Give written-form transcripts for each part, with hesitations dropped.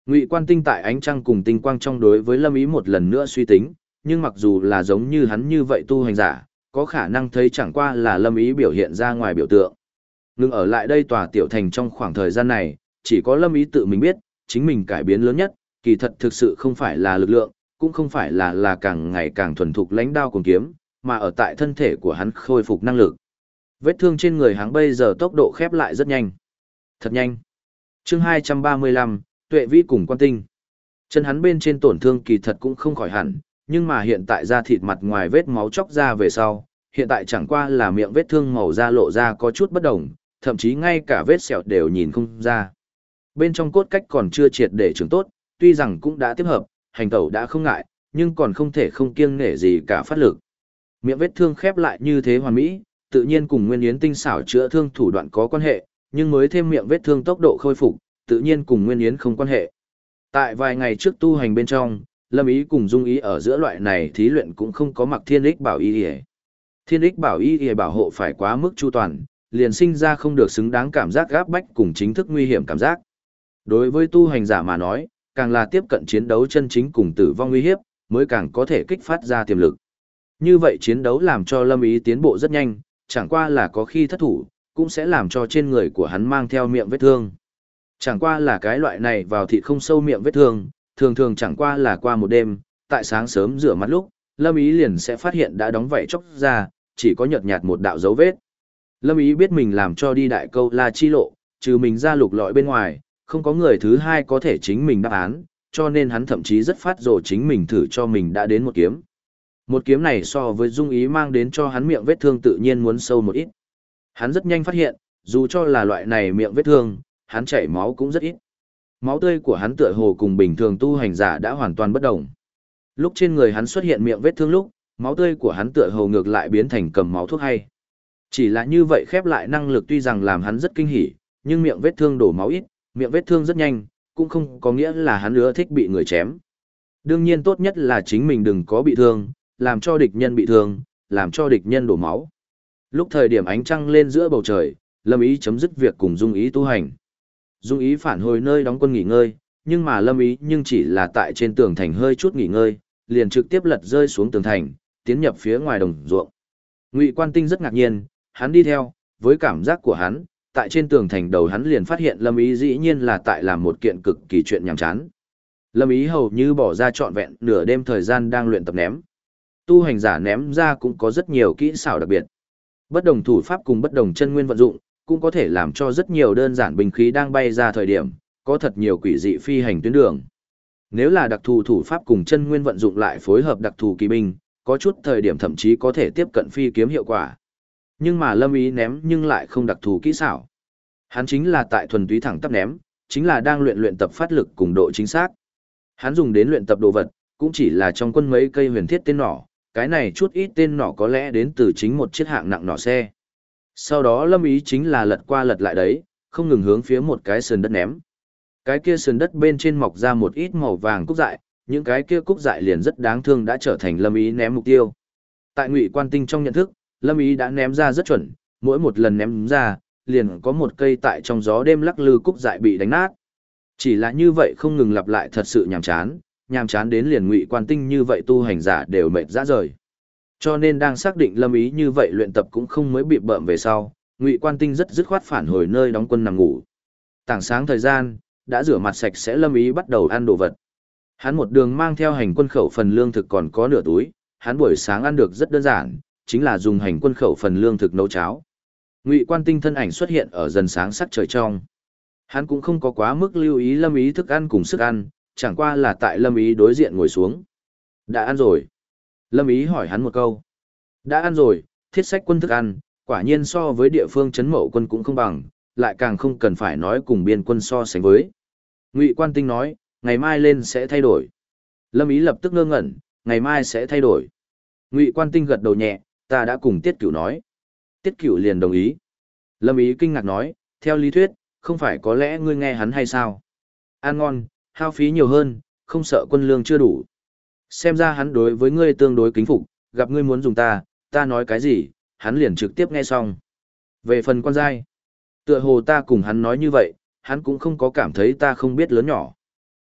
Ngụy Quan Tinh tại ánh trăng cùng tinh quang trong đối với Lâm Ý một lần nữa suy tính, nhưng mặc dù là giống như hắn như vậy tu hành giả, có khả năng thấy chẳng qua là Lâm Ý biểu hiện ra ngoài biểu tượng. Ngừng ở lại đây tòa tiểu thành trong khoảng thời gian này, chỉ có Lâm Ý tự mình biết, chính mình cải biến lớn nhất, kỳ thật thực sự không phải là lực lượng, cũng không phải là càng ngày càng thuần thục lãnh đao cùng kiếm, mà ở tại thân thể của hắn khôi phục năng lực. Vết thương trên người hắn bây giờ tốc độ khép lại rất nhanh. Thật nhanh. Chương 235, Tuệ Vĩ cùng Quan Tinh. Chân hắn bên trên tổn thương kỳ thật cũng không khỏi hẳn, nhưng mà hiện tại da thịt mặt ngoài vết máu chóc ra về sau, hiện tại chẳng qua là miệng vết thương màu da lộ ra có chút bất đồng, thậm chí ngay cả vết sẹo đều nhìn không ra. Bên trong cốt cách còn chưa triệt để trưởng tốt, tuy rằng cũng đã tiếp hợp, hành tẩu đã không ngại, nhưng còn không thể không kiêng nể gì cả phát lực. Miệng vết thương khép lại như thế hoàn mỹ, tự nhiên cùng Nguyên Yến tinh xảo chữa thương thủ đoạn có quan hệ, nhưng mới thêm miệng vết thương tốc độ khôi phục, tự nhiên cùng Nguyên Yến không quan hệ. Tại vài ngày trước tu hành bên trong, Lâm Ý cùng Dung Ý ở giữa loại này thí luyện cũng không có mặc Thiên Ích Bảo Y. Thiên Ích Bảo Y bảo hộ phải quá mức chu toàn, liền sinh ra không được xứng đáng cảm giác gáp bách cùng chính thức nguy hiểm cảm giác. Đối với tu hành giả mà nói, càng là tiếp cận chiến đấu chân chính cùng tử vong nguy hiếp, mới càng có thể kích phát ra tiềm lực. Như vậy chiến đấu làm cho Lâm Ý tiến bộ rất nhanh, chẳng qua là có khi thất thủ, cũng sẽ làm cho trên người của hắn mang theo miệng vết thương. Chẳng qua là cái loại này vào thịt không sâu miệng vết thương, thường thường chẳng qua là qua một đêm, tại sáng sớm rửa mặt lúc, Lâm Ý liền sẽ phát hiện đã đóng vảy chóc ra, chỉ có nhợt nhạt một đạo dấu vết. Lâm Ý biết mình làm cho đi đại câu la chi lộ, trừ mình ra lục lọi bên ngoài, không có người thứ hai có thể chính mình đáp án, cho nên hắn thậm chí rất phát rồ chính mình thử cho mình đã đến một kiếm. Một kiếm này so với Dung Ý mang đến cho hắn miệng vết thương tự nhiên muốn sâu một ít. Hắn rất nhanh phát hiện, dù cho là loại này miệng vết thương, hắn chảy máu cũng rất ít. Máu tươi của hắn tựa hồ cùng bình thường tu hành giả đã hoàn toàn bất đồng. Lúc trên người hắn xuất hiện miệng vết thương lúc, máu tươi của hắn tựa hồ ngược lại biến thành cầm máu thuốc hay. Chỉ là như vậy khép lại năng lực tuy rằng làm hắn rất kinh hỉ, nhưng miệng vết thương đổ máu ít, miệng vết thương rất nhanh, cũng không có nghĩa là hắn ưa thích bị người chém. Đương nhiên tốt nhất là chính mình đừng có bị thương, làm cho địch nhân bị thương, làm cho địch nhân đổ máu. Lúc thời điểm ánh trăng lên giữa bầu trời, Lâm Ý chấm dứt việc cùng Dung Ý tu hành. Dung Ý phản hồi nơi đóng quân nghỉ ngơi, nhưng mà Lâm Ý nhưng chỉ là tại trên tường thành hơi chút nghỉ ngơi, liền trực tiếp lật rơi xuống tường thành, tiến nhập phía ngoài đồng ruộng. Ngụy Quan Tinh rất ngạc nhiên, hắn đi theo, với cảm giác của hắn, tại trên tường thành đầu hắn liền phát hiện Lâm Ý dĩ nhiên là tại làm một kiện cực kỳ chuyện nhàm chán. Lâm Ý hầu như bỏ ra trọn vẹn nửa đêm thời gian đang luyện tập ném. Tu hành giả ném ra cũng có rất nhiều kỹ xảo đặc biệt. Bất đồng thủ pháp cùng bất đồng chân nguyên vận dụng, cũng có thể làm cho rất nhiều đơn giản binh khí đang bay ra thời điểm, có thật nhiều quỷ dị phi hành tuyến đường. Nếu là đặc thù thủ pháp cùng chân nguyên vận dụng lại phối hợp đặc thù kỳ binh, có chút thời điểm thậm chí có thể tiếp cận phi kiếm hiệu quả. Nhưng mà Lâm Ý ném nhưng lại không đặc thù kỹ xảo. Hắn chính là tại thuần túy thẳng tắp ném, chính là đang luyện tập phát lực cùng độ chính xác. Hắn dùng đến luyện tập đồ vật, cũng chỉ là trong quân mấy cây huyền thiết tên nỏ, cái này chút ít tên nỏ có lẽ đến từ chính một chiếc hạng nặng nỏ xe. Sau đó Lâm Ý chính là lật qua lật lại đấy, không ngừng hướng phía một cái sườn đất ném. Cái kia sườn đất bên trên mọc ra một ít màu vàng cúc dại, những cái kia cúc dại liền rất đáng thương đã trở thành Lâm Ý ném mục tiêu. Tại Ngụy Quan Tinh trong nhận thức, Lâm Ý đã ném ra rất chuẩn, mỗi một lần ném ra, liền có một cây tại trong gió đêm lắc lư cúc dại bị đánh nát. Chỉ là như vậy không ngừng lặp lại thật sự nhàm chán đến liền Ngụy Quan Tinh như vậy tu hành giả đều mệt rã rời. Cho nên đang xác định Lâm Ý như vậy luyện tập cũng không mới bị bợm về sau, Ngụy Quan Tinh rất dứt khoát phản hồi nơi đóng quân nằm ngủ. Tảng sáng thời gian, đã rửa mặt sạch sẽ Lâm Ý bắt đầu ăn đồ vật. Hắn một đường mang theo hành quân khẩu phần lương thực còn có nửa túi, hắn buổi sáng ăn được rất đơn giản, chính là dùng hành quân khẩu phần lương thực nấu cháo. Ngụy Quan Tinh thân ảnh xuất hiện ở dần sáng sắc trời trong. Hắn cũng không có quá mức lưu ý Lâm Ý thức ăn cùng sức ăn, chẳng qua là tại Lâm Ý đối diện ngồi xuống. Đã ăn rồi. Lâm Ý hỏi hắn một câu. Đã ăn rồi, thiết sách quân thức ăn, quả nhiên so với địa phương trấn mậu quân cũng không bằng, lại càng không cần phải nói cùng biên quân so sánh với. Ngụy Quan Tinh nói, ngày mai lên sẽ thay đổi. Lâm Ý lập tức ngơ ngẩn, ngày mai sẽ thay đổi. Ngụy Quan Tinh gật đầu nhẹ, ta đã cùng Tiết Cửu nói. Tiết Cửu liền đồng ý. Lâm Ý kinh ngạc nói, theo lý thuyết, không phải có lẽ ngươi nghe hắn hay sao? Ăn ngon, hao phí nhiều hơn, không sợ quân lương chưa đủ. Xem ra hắn đối với ngươi tương đối kính phục, gặp ngươi muốn dùng ta nói cái gì, hắn liền trực tiếp nghe xong. Về phần quan giai, tựa hồ ta cùng hắn nói như vậy, hắn cũng không có cảm thấy ta không biết lớn nhỏ.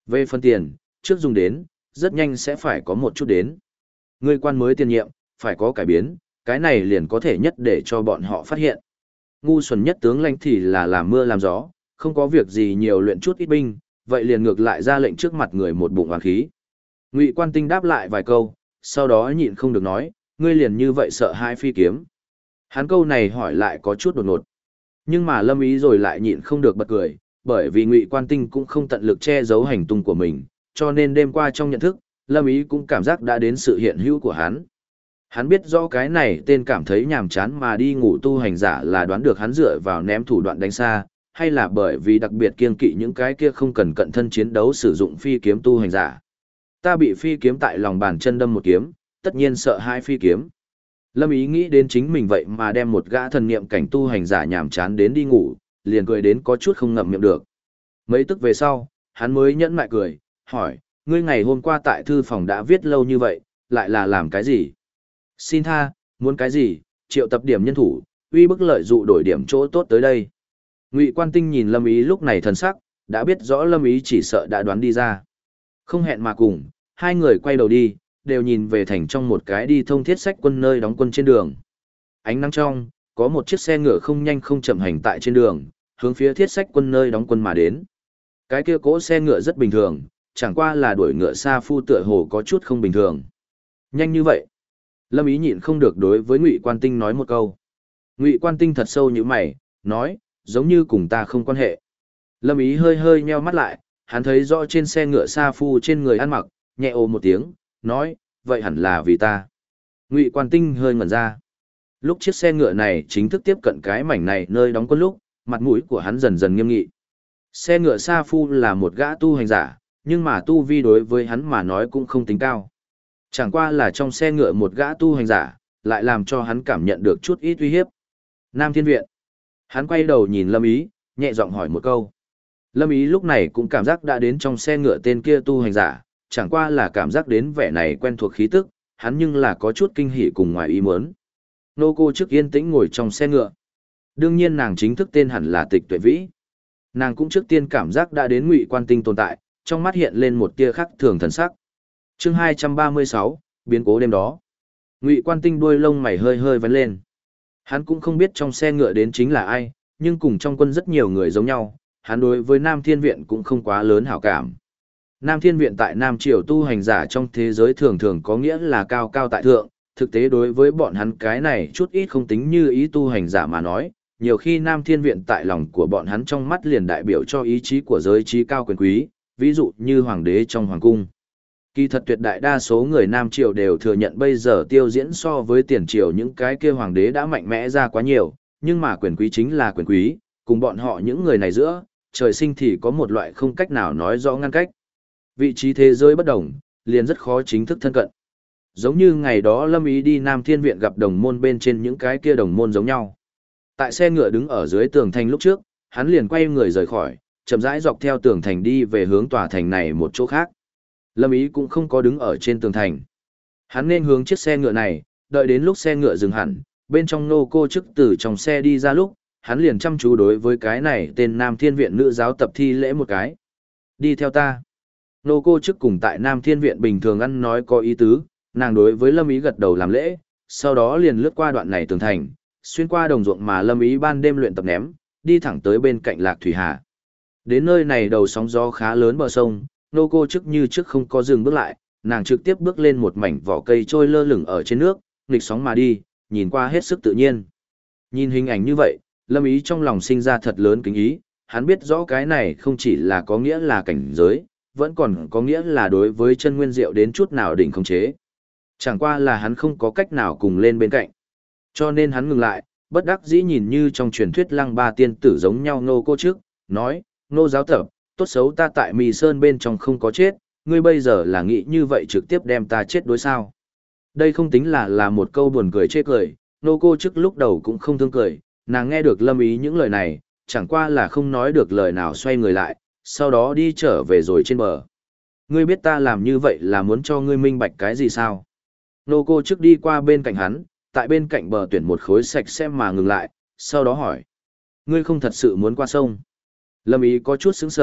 Về phần tiền, trước dùng đến, rất nhanh sẽ phải có một chút đến. Ngươi quan mới tiền nhiệm, phải có cải biến, cái này liền có thể nhất để cho bọn họ phát hiện. Ngu xuẩn nhất tướng lãnh thì là làm mưa làm gió, không có việc gì nhiều luyện chút ít binh, vậy liền ngược lại ra lệnh trước mặt người một bụng oán khí. Ngụy Quan Tinh đáp lại vài câu, sau đó nhịn không được nói, ngươi liền như vậy sợ hai phi kiếm. Hắn câu này hỏi lại có chút đột ngột. Nhưng mà Lâm Ý rồi lại nhịn không được bật cười, bởi vì Ngụy Quan Tinh cũng không tận lực che giấu hành tung của mình, cho nên đêm qua trong nhận thức, Lâm Ý cũng cảm giác đã đến sự hiện hữu của hắn. Hắn biết rõ cái này tên cảm thấy nhàm chán mà đi ngủ tu hành giả là đoán được hắn dựa vào ném thủ đoạn đánh xa, hay là bởi vì đặc biệt kiên kỵ những cái kia không cần cận thân chiến đấu sử dụng phi kiếm tu hành giả. Ta bị phi kiếm tại lòng bàn chân đâm một kiếm, tất nhiên sợ hai phi kiếm. Lâm Ý nghĩ đến chính mình vậy mà đem một gã thần niệm cảnh tu hành giả nhàm chán đến đi ngủ, liền cười đến có chút không ngậm miệng được. Mấy tức về sau, hắn mới nhẫn mại cười, hỏi, ngươi ngày hôm qua tại thư phòng đã viết lâu như vậy, lại là làm cái gì? Xin tha, muốn cái gì, triệu tập điểm nhân thủ, uy bức lợi dụ đổi điểm chỗ tốt tới đây. Ngụy Quan Tinh nhìn Lâm Ý lúc này thần sắc, đã biết rõ Lâm Ý chỉ sợ đã đoán đi ra. Không hẹn mà cùng, hai người quay đầu đi, đều nhìn về thành trong một cái đi thông thiết sách quân nơi đóng quân trên đường. Ánh nắng trong, có một chiếc xe ngựa không nhanh không chậm hành tại trên đường, hướng phía thiết sách quân nơi đóng quân mà đến. Cái kia cỗ xe ngựa rất bình thường, chẳng qua là đuổi ngựa xa phu tựa hồ có chút không bình thường. Nhanh như vậy. Lâm Ý nhịn không được đối với Ngụy Quan Tinh nói một câu. Ngụy Quan Tinh thật sâu như mày, nói, giống như cùng ta không quan hệ. Lâm Ý hơi hơi nheo mắt lại, hắn thấy rõ trên xe ngựa xa phu trên người ăn mặc, nhẹ ồ một tiếng, nói, vậy hẳn là vì ta. Ngụy Quan Tinh hơi ngẩn ra. Lúc chiếc xe ngựa này chính thức tiếp cận cái mảnh này nơi đóng quân lúc, mặt mũi của hắn dần dần nghiêm nghị. Xe ngựa Sa Phu là một gã tu hành giả, nhưng mà tu vi đối với hắn mà nói cũng không tính cao. Chẳng qua là trong xe ngựa một gã tu hành giả, lại làm cho hắn cảm nhận được chút ít uy hiếp. Nam Thiên Viện. Hắn quay đầu nhìn Lâm Ý, nhẹ giọng hỏi một câu. Lâm Ý lúc này cũng cảm giác đã đến trong xe ngựa tên kia tu hành giả, chẳng qua là cảm giác đến vẻ này quen thuộc khí tức, hắn nhưng là có chút kinh hỉ cùng ngoài ý muốn. Nô cô trước yên tĩnh ngồi trong xe ngựa. Đương nhiên nàng chính thức tên hẳn là Tịch Tuệ Vĩ. Nàng cũng trước tiên cảm giác đã đến Ngụy Quan Tinh tồn tại, trong mắt hiện lên một tia khác thường thần sắc. Chương 236, biến cố đêm đó. Ngụy Quan Tinh đuôi lông mày hơi hơi vấn lên. Hắn cũng không biết trong xe ngựa đến chính là ai, nhưng cùng trong quân rất nhiều người giống nhau, hắn đối với Nam Thiên Viện cũng không quá lớn hảo cảm. Nam Thiên Viện tại Nam Triều tu hành giả trong thế giới thường thường có nghĩa là cao cao tại thượng, thực tế đối với bọn hắn cái này chút ít không tính như ý tu hành giả mà nói, nhiều khi Nam Thiên Viện tại lòng của bọn hắn trong mắt liền đại biểu cho ý chí của giới trí cao quyền quý, ví dụ như hoàng đế trong hoàng cung. Kỳ thật tuyệt đại đa số người Nam Triều đều thừa nhận bây giờ tiêu diễn so với tiền triều những cái kia hoàng đế đã mạnh mẽ ra quá nhiều, nhưng mà quyền quý chính là quyền quý, cùng bọn họ những người này giữa, trời sinh thì có một loại không cách nào nói rõ ngăn cách. Vị trí thế giới bất đồng, liền rất khó chính thức thân cận. Giống như ngày đó Lâm Ý đi Nam Thiên Viện gặp đồng môn bên trên những cái kia đồng môn giống nhau. Tại xe ngựa đứng ở dưới tường thành lúc trước, hắn liền quay người rời khỏi, chậm rãi dọc theo tường thành đi về hướng tòa thành này một chỗ khác. Lâm Ý cũng không có đứng ở trên tường thành. Hắn nên hướng chiếc xe ngựa này, đợi đến lúc xe ngựa dừng hẳn, bên trong nô cô chức từ trong xe đi ra lúc, hắn liền chăm chú đối với cái này tên Nam Thiên Viện nữ giáo tập thi lễ một cái. Đi theo ta. Nô cô chức cùng tại Nam Thiên Viện bình thường ăn nói có ý tứ, nàng đối với Lâm Ý gật đầu làm lễ, sau đó liền lướt qua đoạn này tường thành, xuyên qua đồng ruộng mà Lâm Ý ban đêm luyện tập ném, đi thẳng tới bên cạnh Lạc Thủy Hà. Đến nơi này đầu sóng gió khá lớn bờ sông, nô cô trước như trước không có dừng bước lại, nàng trực tiếp bước lên một mảnh vỏ cây trôi lơ lửng ở trên nước, nghịch sóng mà đi, nhìn qua hết sức tự nhiên. Nhìn hình ảnh như vậy, Lâm Ý trong lòng sinh ra thật lớn kính ý, hắn biết rõ cái này không chỉ là có nghĩa là cảnh giới, vẫn còn có nghĩa là đối với chân nguyên diệu đến chút nào đỉnh không chế. Chẳng qua là hắn không có cách nào cùng lên bên cạnh. Cho nên hắn ngừng lại, bất đắc dĩ nhìn như trong truyền thuyết Lăng Ba tiên tử giống nhau nô cô trước, nói, nô giáo tập, tốt xấu ta tại Mì Sơn bên trong không có chết, ngươi bây giờ là nghĩ như vậy trực tiếp đem ta chết đối sao. Đây không tính là một câu buồn cười chê cười, nô cô trước lúc đầu cũng không thương cười, nàng nghe được Lâm Ý những lời này, chẳng qua là không nói được lời nào xoay người lại, sau đó đi trở về rồi trên bờ. Ngươi biết ta làm như vậy là muốn cho ngươi minh bạch cái gì sao? Nô cô trước đi qua bên cạnh hắn, tại bên cạnh bờ tuyển một khối sạch sẽ mà ngừng lại, sau đó hỏi. Ngươi không thật sự muốn qua sông? Lâm Ý có chút sững sờ,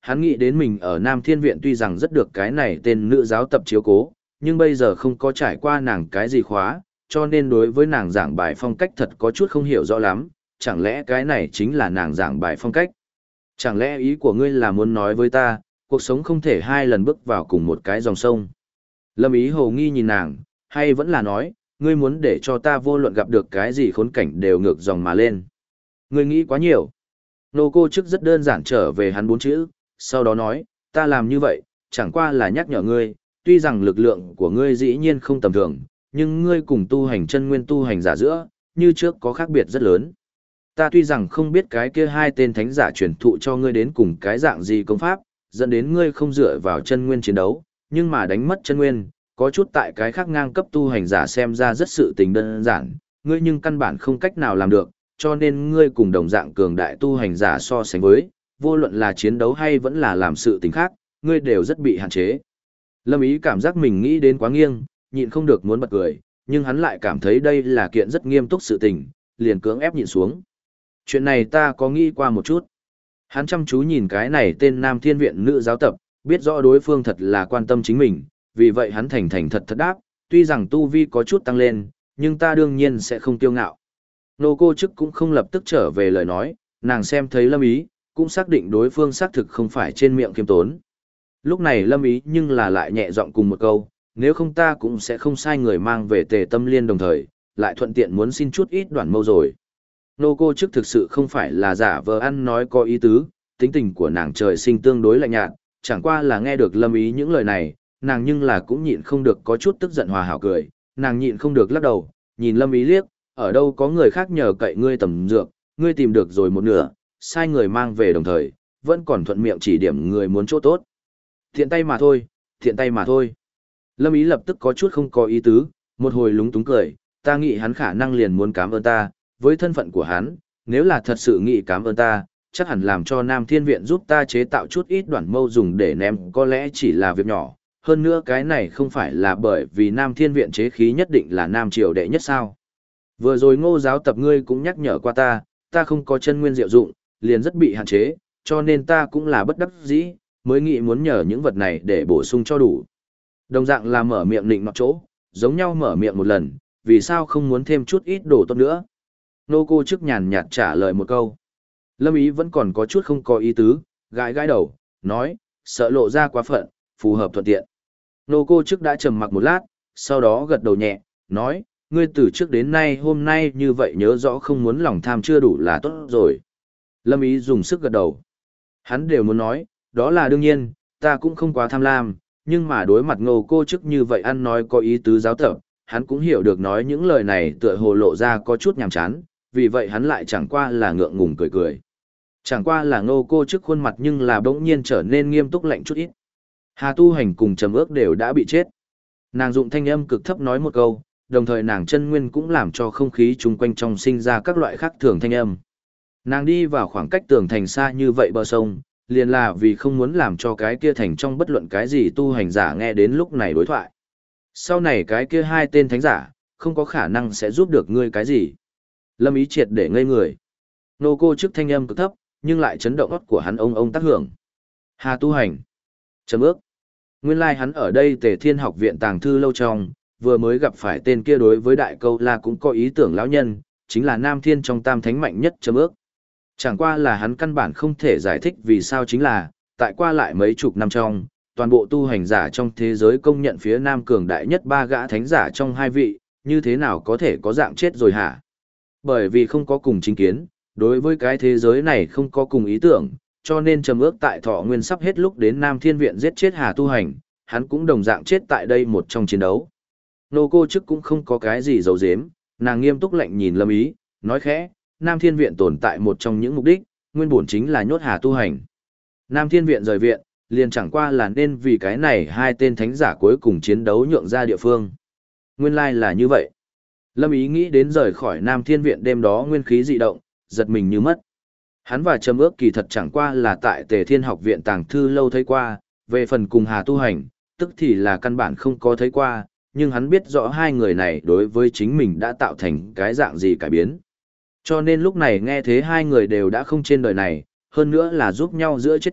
hắn nghĩ đến mình ở Nam Thiên Viện tuy rằng rất được cái này tên nữ giáo tập chiếu cố, nhưng bây giờ không có trải qua nàng cái gì khóa, cho nên đối với nàng giảng bài phong cách thật có chút không hiểu rõ lắm, chẳng lẽ cái này chính là nàng giảng bài phong cách? Chẳng lẽ ý của ngươi là muốn nói với ta, cuộc sống không thể hai lần bước vào cùng một cái dòng sông? Lâm Ý hồ nghi nhìn nàng, hay vẫn là nói, ngươi muốn để cho ta vô luận gặp được cái gì khốn cảnh đều ngược dòng mà lên? Ngươi nghĩ quá nhiều. Nô cô chức rất đơn giản trở về hắn 4 chữ, sau đó nói, ta làm như vậy, chẳng qua là nhắc nhở ngươi, tuy rằng lực lượng của ngươi dĩ nhiên không tầm thường, nhưng ngươi cùng tu hành chân nguyên tu hành giả giữa, như trước có khác biệt rất lớn. Ta tuy rằng không biết cái kia hai tên thánh giả truyền thụ cho ngươi đến cùng cái dạng gì công pháp, dẫn đến ngươi không dựa vào chân nguyên chiến đấu, nhưng mà đánh mất chân nguyên, có chút tại cái khác ngang cấp tu hành giả xem ra rất sự tình đơn giản, ngươi nhưng căn bản không cách nào làm được, cho nên ngươi cùng đồng dạng cường đại tu hành giả so sánh với, vô luận là chiến đấu hay vẫn là làm sự tình khác, ngươi đều rất bị hạn chế. Lâm Ý cảm giác mình nghĩ đến quá nghiêng, nhịn không được muốn bật cười, nhưng hắn lại cảm thấy đây là kiện rất nghiêm túc sự tình, liền cưỡng ép nhịn xuống. Chuyện này ta có nghĩ qua một chút. Hắn chăm chú nhìn cái này tên Nam Thiên Viện nữ giáo tập, biết rõ đối phương thật là quan tâm chính mình, vì vậy hắn thành thành thật thật đáp, tuy rằng tu vi có chút tăng lên, nhưng ta đương nhiên sẽ không kiêu ngạo. Nô cô chức cũng không lập tức trở về lời nói, nàng xem thấy Lâm Ý, cũng xác định đối phương xác thực không phải trên miệng khiêm tốn. Lúc này Lâm Ý nhưng là lại nhẹ giọng cùng một câu, nếu không ta cũng sẽ không sai người mang về Tề Tâm Liên đồng thời, lại thuận tiện muốn xin chút ít đoạn mâu rồi. Nô cô chức thực sự không phải là giả vờ ăn nói có ý tứ, tính tình của nàng trời sinh tương đối lạnh nhạt, chẳng qua là nghe được Lâm Ý những lời này, nàng nhưng là cũng nhịn không được có chút tức giận hòa hảo cười, nàng nhịn không được lắc đầu, nhìn Lâm Ý liếc, ở đâu có người khác nhờ cậy ngươi tầm dược, ngươi tìm được rồi một nửa, sai người mang về đồng thời, vẫn còn thuận miệng chỉ điểm người muốn chỗ tốt. Thiện tay mà thôi, thiện tay mà thôi. Lâm Ý lập tức có chút không có ý tứ, một hồi lúng túng cười, ta nghĩ hắn khả năng liền muốn cảm ơn ta, với thân phận của hắn, nếu là thật sự nghĩ cảm ơn ta, chắc hẳn làm cho Nam Thiên Viện giúp ta chế tạo chút ít đoạn mâu dùng để ném có lẽ chỉ là việc nhỏ. Hơn nữa cái này không phải là bởi vì Nam Thiên Viện chế khí nhất định là Nam Triều đệ nhất sao. Vừa rồi Ngô giáo tập ngươi cũng nhắc nhở qua ta không có chân nguyên diệu dụng, liền rất bị hạn chế, cho nên ta cũng là bất đắc dĩ, mới nghĩ muốn nhờ những vật này để bổ sung cho đủ. Đồng dạng là mở miệng định nọt chỗ, giống nhau mở miệng một lần, vì sao không muốn thêm chút ít đồ tốt nữa. Nô cô chức nhàn nhạt trả lời một câu. Lâm Ý vẫn còn có chút không có ý tứ, gãi gãi đầu, nói, sợ lộ ra quá phận, phù hợp thuận tiện. Nô cô chức đã trầm mặc một lát, sau đó gật đầu nhẹ, nói, ngươi từ trước đến nay hôm nay như vậy nhớ rõ không muốn lòng tham chưa đủ là tốt rồi. Lâm Ý dùng sức gật đầu. Hắn đều muốn nói, đó là đương nhiên, ta cũng không quá tham lam, nhưng mà đối mặt Ngô cô chức như vậy ăn nói có ý tứ giáo tập, hắn cũng hiểu được nói những lời này tựa hồ lộ ra có chút nhàm chán, vì vậy hắn lại chẳng qua là ngượng ngùng cười cười. Chẳng qua là Ngô cô chức khuôn mặt nhưng là bỗng nhiên trở nên nghiêm túc lạnh chút ít. Hà Tu Hành cùng Trầm Ước đều đã bị chết. Nàng dụng thanh âm cực thấp nói một câu, đồng thời nàng chân nguyên cũng làm cho không khí chung quanh trong sinh ra các loại khác thường thanh âm. Nàng đi vào khoảng cách tường thành xa như vậy bờ sông, liền là vì không muốn làm cho cái kia thành trong bất luận cái gì tu hành giả nghe đến lúc này đối thoại. Sau này cái kia hai tên thánh giả, không có khả năng sẽ giúp được ngươi cái gì. Lâm Ý triệt để ngây người. Nô cô trước thanh âm cực thấp, nhưng lại chấn động óc của hắn ông tác hưởng. Hà Tu Hành. Trầm Ước. Nguyên lai hắn ở đây Tề Thiên Học viện tàng thư lâu trong, vừa mới gặp phải tên kia đối với Đại Câu La cũng có ý tưởng lão nhân, chính là Nam Thiên trong tam thánh mạnh nhất Trầm Ước. Chẳng qua là hắn căn bản không thể giải thích vì sao chính là, tại qua lại mấy chục năm trong, toàn bộ tu hành giả trong thế giới công nhận phía Nam cường đại nhất ba gã thánh giả trong hai vị, như thế nào có thể có dạng chết rồi hả? Bởi vì không có cùng chính kiến, đối với cái thế giới này không có cùng ý tưởng, cho nên Trầm Ước tại thọ nguyên sắp hết lúc đến Nam Thiên Viện giết chết Hà Tu Hành, hắn cũng đồng dạng chết tại đây một trong chiến đấu. Nô cô chức cũng không có cái gì giấu giếm, nàng nghiêm túc lạnh nhìn Lâm Ý, nói khẽ, Nam Thiên Viện tồn tại một trong những mục đích, nguyên bổn chính là nhốt Hà Tu Hành. Nam Thiên Viện rời viện, liền chẳng qua là nên vì cái này hai tên thánh giả cuối cùng chiến đấu nhượng ra địa phương. Nguyên lai là như vậy. Lâm Ý nghĩ đến rời khỏi Nam Thiên Viện đêm đó nguyên khí dị động, giật mình như mất. Hắn và Trầm Ước kỳ thật chẳng qua là tại Tề Thiên Học viện tàng thư lâu thấy qua, về phần cùng Hà Tu Hành, tức thì là căn bản không có thấy qua, nhưng hắn biết rõ hai người này đối với chính mình đã tạo thành cái dạng gì cải biến. Cho nên lúc này nghe thế hai người đều đã không trên đời này, hơn nữa là giúp nhau giữa chết trận,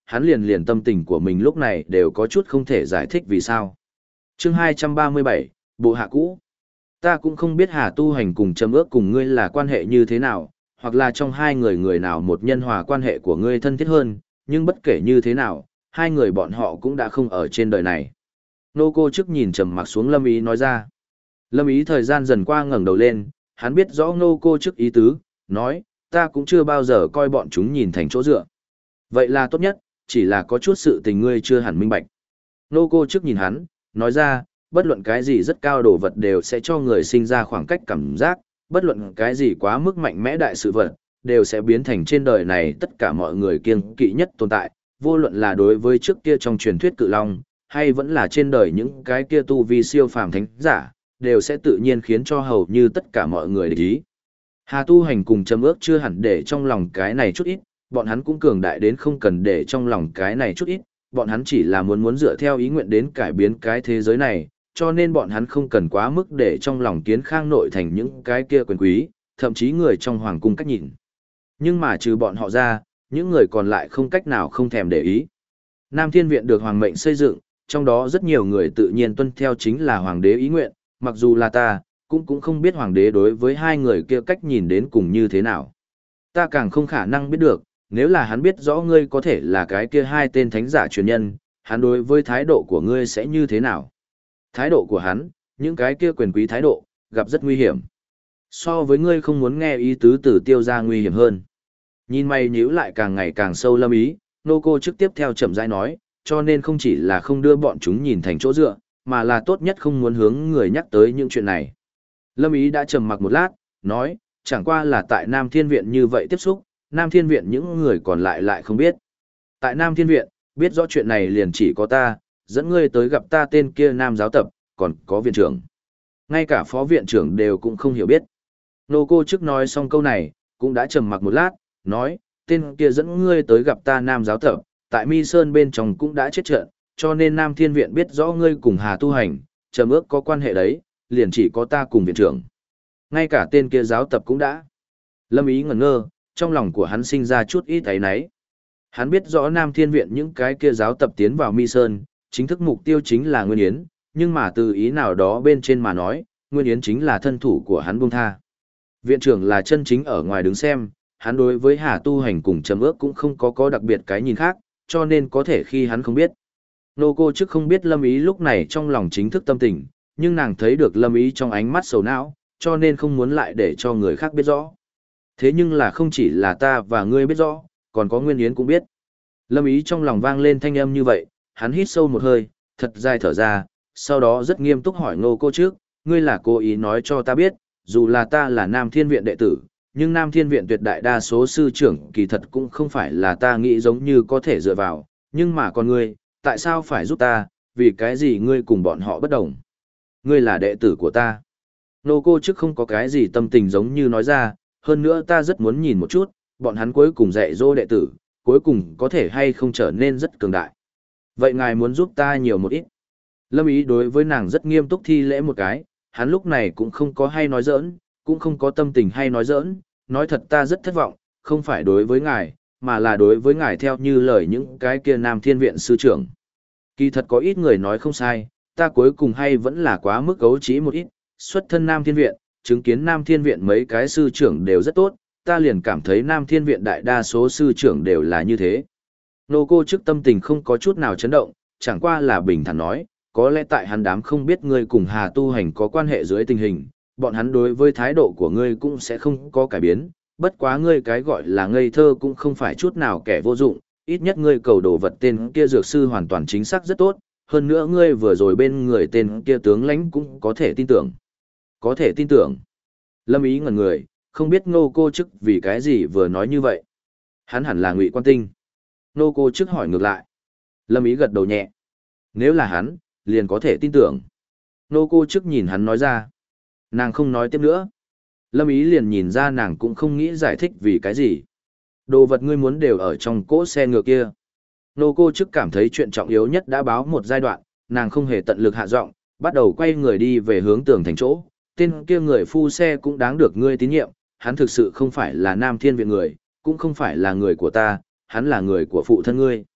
hắn liền tâm tình của mình lúc này đều có chút không thể giải thích vì sao. Chương 237, Bộ hạ cũ. Ta cũng không biết Hà Tu Hành cùng Trầm Ước cùng ngươi là quan hệ như thế nào, hoặc là trong hai người người nào một nhân hòa quan hệ của ngươi thân thiết hơn, nhưng bất kể như thế nào, hai người bọn họ cũng đã không ở trên đời này. Nô Cô Chức nhìn trầm mặc xuống Lâm Ý nói ra. Lâm Ý thời gian dần qua ngẩng đầu lên, hắn biết rõ Nô Cô Chức ý tứ, nói, ta cũng chưa bao giờ coi bọn chúng nhìn thành chỗ dựa. Vậy là tốt nhất, chỉ là có chút sự tình ngươi chưa hẳn minh bạch. Nô Cô Chức nhìn hắn, nói ra, bất luận cái gì rất cao đồ vật đều sẽ cho người sinh ra khoảng cách cảm giác, bất luận cái gì quá mức mạnh mẽ đại sự vật, đều sẽ biến thành trên đời này tất cả mọi người kiêng kỵ nhất tồn tại, vô luận là đối với trước kia trong truyền thuyết cự long, hay vẫn là trên đời những cái kia tu vi siêu phàm thánh giả, đều sẽ tự nhiên khiến cho hầu như tất cả mọi người để ý. Hà Tu Hành cùng Trầm Ước chưa hẳn để trong lòng cái này chút ít, bọn hắn cũng cường đại đến không cần để trong lòng cái này chút ít, bọn hắn chỉ là muốn dựa theo ý nguyện đến cải biến cái thế giới này, cho nên bọn hắn không cần quá mức để trong lòng Kiến Khang nội thành những cái kia quyền quý, thậm chí người trong hoàng cung cách nhìn. Nhưng mà trừ bọn họ ra, những người còn lại không cách nào không thèm để ý. Nam Thiên Viện được hoàng mệnh xây dựng, trong đó rất nhiều người tự nhiên tuân theo chính là hoàng đế ý nguyện, mặc dù là ta, cũng không biết hoàng đế đối với hai người kia cách nhìn đến cùng như thế nào. Ta càng không khả năng biết được, nếu là hắn biết rõ ngươi có thể là cái kia hai tên thánh giả truyền nhân, hắn đối với thái độ của ngươi sẽ như thế nào. Thái độ của hắn, những cái kia quyền quý thái độ, gặp rất nguy hiểm. So với ngươi không muốn nghe ý tứ Tử Tiêu ra nguy hiểm hơn. Nhìn mày nhíu lại càng ngày càng sâu Lâm Ý, Nô Cô Chức tiếp theo chậm rãi nói, cho nên không chỉ là không đưa bọn chúng nhìn thành chỗ dựa, mà là tốt nhất không muốn hướng người nhắc tới những chuyện này. Lâm Ý đã trầm mặc một lát, nói, chẳng qua là tại Nam Thiên Viện như vậy tiếp xúc, Nam Thiên Viện những người còn lại không biết. Tại Nam Thiên Viện, biết rõ chuyện này liền chỉ có ta, dẫn ngươi tới gặp ta tên kia Nam giáo tập, còn có viện trưởng. Ngay cả phó viện trưởng đều cũng không hiểu biết. Nô Cô Chức nói xong câu này, cũng đã trầm mặc một lát, nói, tên kia dẫn ngươi tới gặp ta Nam giáo tập, tại Mi Sơn bên trong cũng đã chết trận, cho nên Nam Thiên Viện biết rõ ngươi cùng Hà Tu Hành, Trầm Ước có quan hệ đấy, liền chỉ có ta cùng viện trưởng. Ngay cả tên kia giáo tập cũng đã. Lâm Ý ngẩn ngơ, trong lòng của hắn sinh ra chút ít áy náy. Hắn biết rõ Nam Thiên Viện những cái kia giáo tập tiến vào Mi Sơn, chính thức mục tiêu chính là Nguyên Yến, nhưng mà từ ý nào đó bên trên mà nói, Nguyên Yến chính là thân thủ của hắn buông tha. Viện trưởng là chân chính ở ngoài đứng xem, hắn đối với Hà Tu Hành cùng Trầm Ước cũng không có đặc biệt cái nhìn khác, cho nên có thể khi hắn không biết. Nô Cô Chức không biết Lâm Ý lúc này trong lòng chính thức tâm tình, nhưng nàng thấy được Lâm Ý trong ánh mắt sầu não, cho nên không muốn lại để cho người khác biết rõ. Thế nhưng là không chỉ là ta và ngươi biết rõ, còn có Nguyên Yến cũng biết. Lâm Ý trong lòng vang lên thanh âm như vậy, hắn hít sâu một hơi, thật dài thở ra, sau đó rất nghiêm túc hỏi Nô Cô Chức, ngươi là cố ý nói cho ta biết, dù là ta là Nam Thiên Viện đệ tử, nhưng Nam Thiên Viện tuyệt đại đa số sư trưởng kỳ thật cũng không phải là ta nghĩ giống như có thể dựa vào, nhưng mà còn ngươi, tại sao phải giúp ta, vì cái gì ngươi cùng bọn họ bất đồng? Ngươi là đệ tử của ta. Nô Cô Chức không có cái gì tâm tình giống như nói ra, hơn nữa ta rất muốn nhìn một chút, bọn hắn cuối cùng dạy dỗ đệ tử, cuối cùng có thể hay không trở nên rất cường đại. Vậy ngài muốn giúp ta nhiều một ít. Lâm Ý đối với nàng rất nghiêm túc thi lễ một cái, hắn lúc này cũng không có hay nói giỡn, cũng không có tâm tình hay nói giỡn, nói thật ta rất thất vọng, không phải đối với ngài, mà là đối với ngài theo như lời những cái kia Nam Thiên Viện sư trưởng. Kỳ thật có ít người nói không sai, ta cuối cùng hay vẫn là quá mức ấu trĩ một ít, xuất thân Nam Thiên Viện, chứng kiến Nam Thiên Viện mấy cái sư trưởng đều rất tốt, ta liền cảm thấy Nam Thiên Viện đại đa số sư trưởng đều là như thế. Nô Cô Chức tâm tình không có chút nào chấn động, chẳng qua là bình thản nói, có lẽ tại hắn đám không biết ngươi cùng Hà Tu Hành có quan hệ dưới tình hình, bọn hắn đối với thái độ của ngươi cũng sẽ không có cải biến, bất quá ngươi cái gọi là ngây thơ cũng không phải chút nào kẻ vô dụng, ít nhất ngươi cầu đồ vật tên kia dược sư hoàn toàn chính xác rất tốt, hơn nữa ngươi vừa rồi bên người tên kia tướng lãnh cũng có thể tin tưởng. Có thể tin tưởng. Lâm Ý ngẩn người, không biết Nô Cô Chức vì cái gì vừa nói như vậy. Hắn hẳn là Ngụy Quan Tinh. Nô Cô Chức hỏi ngược lại. Lâm Ý gật đầu nhẹ. Nếu là hắn, liền có thể tin tưởng. Nô Cô Chức nhìn hắn nói ra. Nàng không nói tiếp nữa. Lâm Ý liền nhìn ra nàng cũng không nghĩ giải thích vì cái gì. Đồ vật ngươi muốn đều ở trong cỗ xe ngựa kia. Nô Cô Chức cảm thấy chuyện trọng yếu nhất đã báo một giai đoạn, nàng không hề tận lực hạ giọng, bắt đầu quay người đi về hướng tường thành chỗ. Tên kia người phu xe cũng đáng được ngươi tín nhiệm, hắn thực sự không phải là Nam Thiên Viện người, cũng không phải là người của ta, hắn là người của phụ thân ngươi.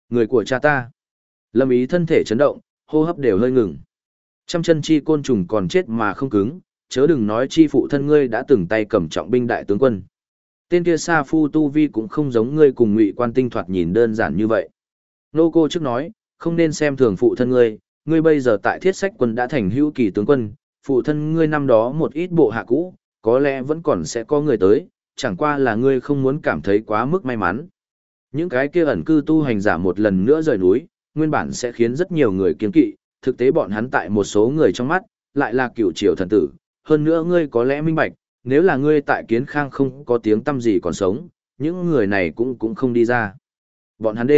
Người của cha ta. Lâm Ý thân thể chấn động, hô hấp đều hơi ngừng. Trăm chân chi côn trùng còn chết mà không cứng, chớ đừng nói chi phụ thân ngươi đã từng tay cầm trọng binh đại tướng quân. Tên kia Sa Phu tu vi cũng không giống ngươi cùng Ngụy Quan Tinh thoạt nhìn đơn giản như vậy. Nô cô trước nói, không nên xem thường phụ thân ngươi, ngươi bây giờ tại Thiết Sách quân đã thành hữu kỳ tướng quân, phụ thân ngươi năm đó một ít bộ hạ cũ, có lẽ vẫn còn sẽ có người tới, chẳng qua là ngươi không muốn cảm thấy quá mức may mắn. Những cái kia ẩn cư tu hành giả một lần nữa rời núi, nguyên bản sẽ khiến rất nhiều người kiêng kỵ, thực tế bọn hắn tại một số người trong mắt, lại là cựu triều thần tử, hơn nữa ngươi có lẽ minh bạch, nếu là ngươi tại Kiến Khang không có tiếng tăm gì còn sống, những người này cũng không đi ra. Bọn hắn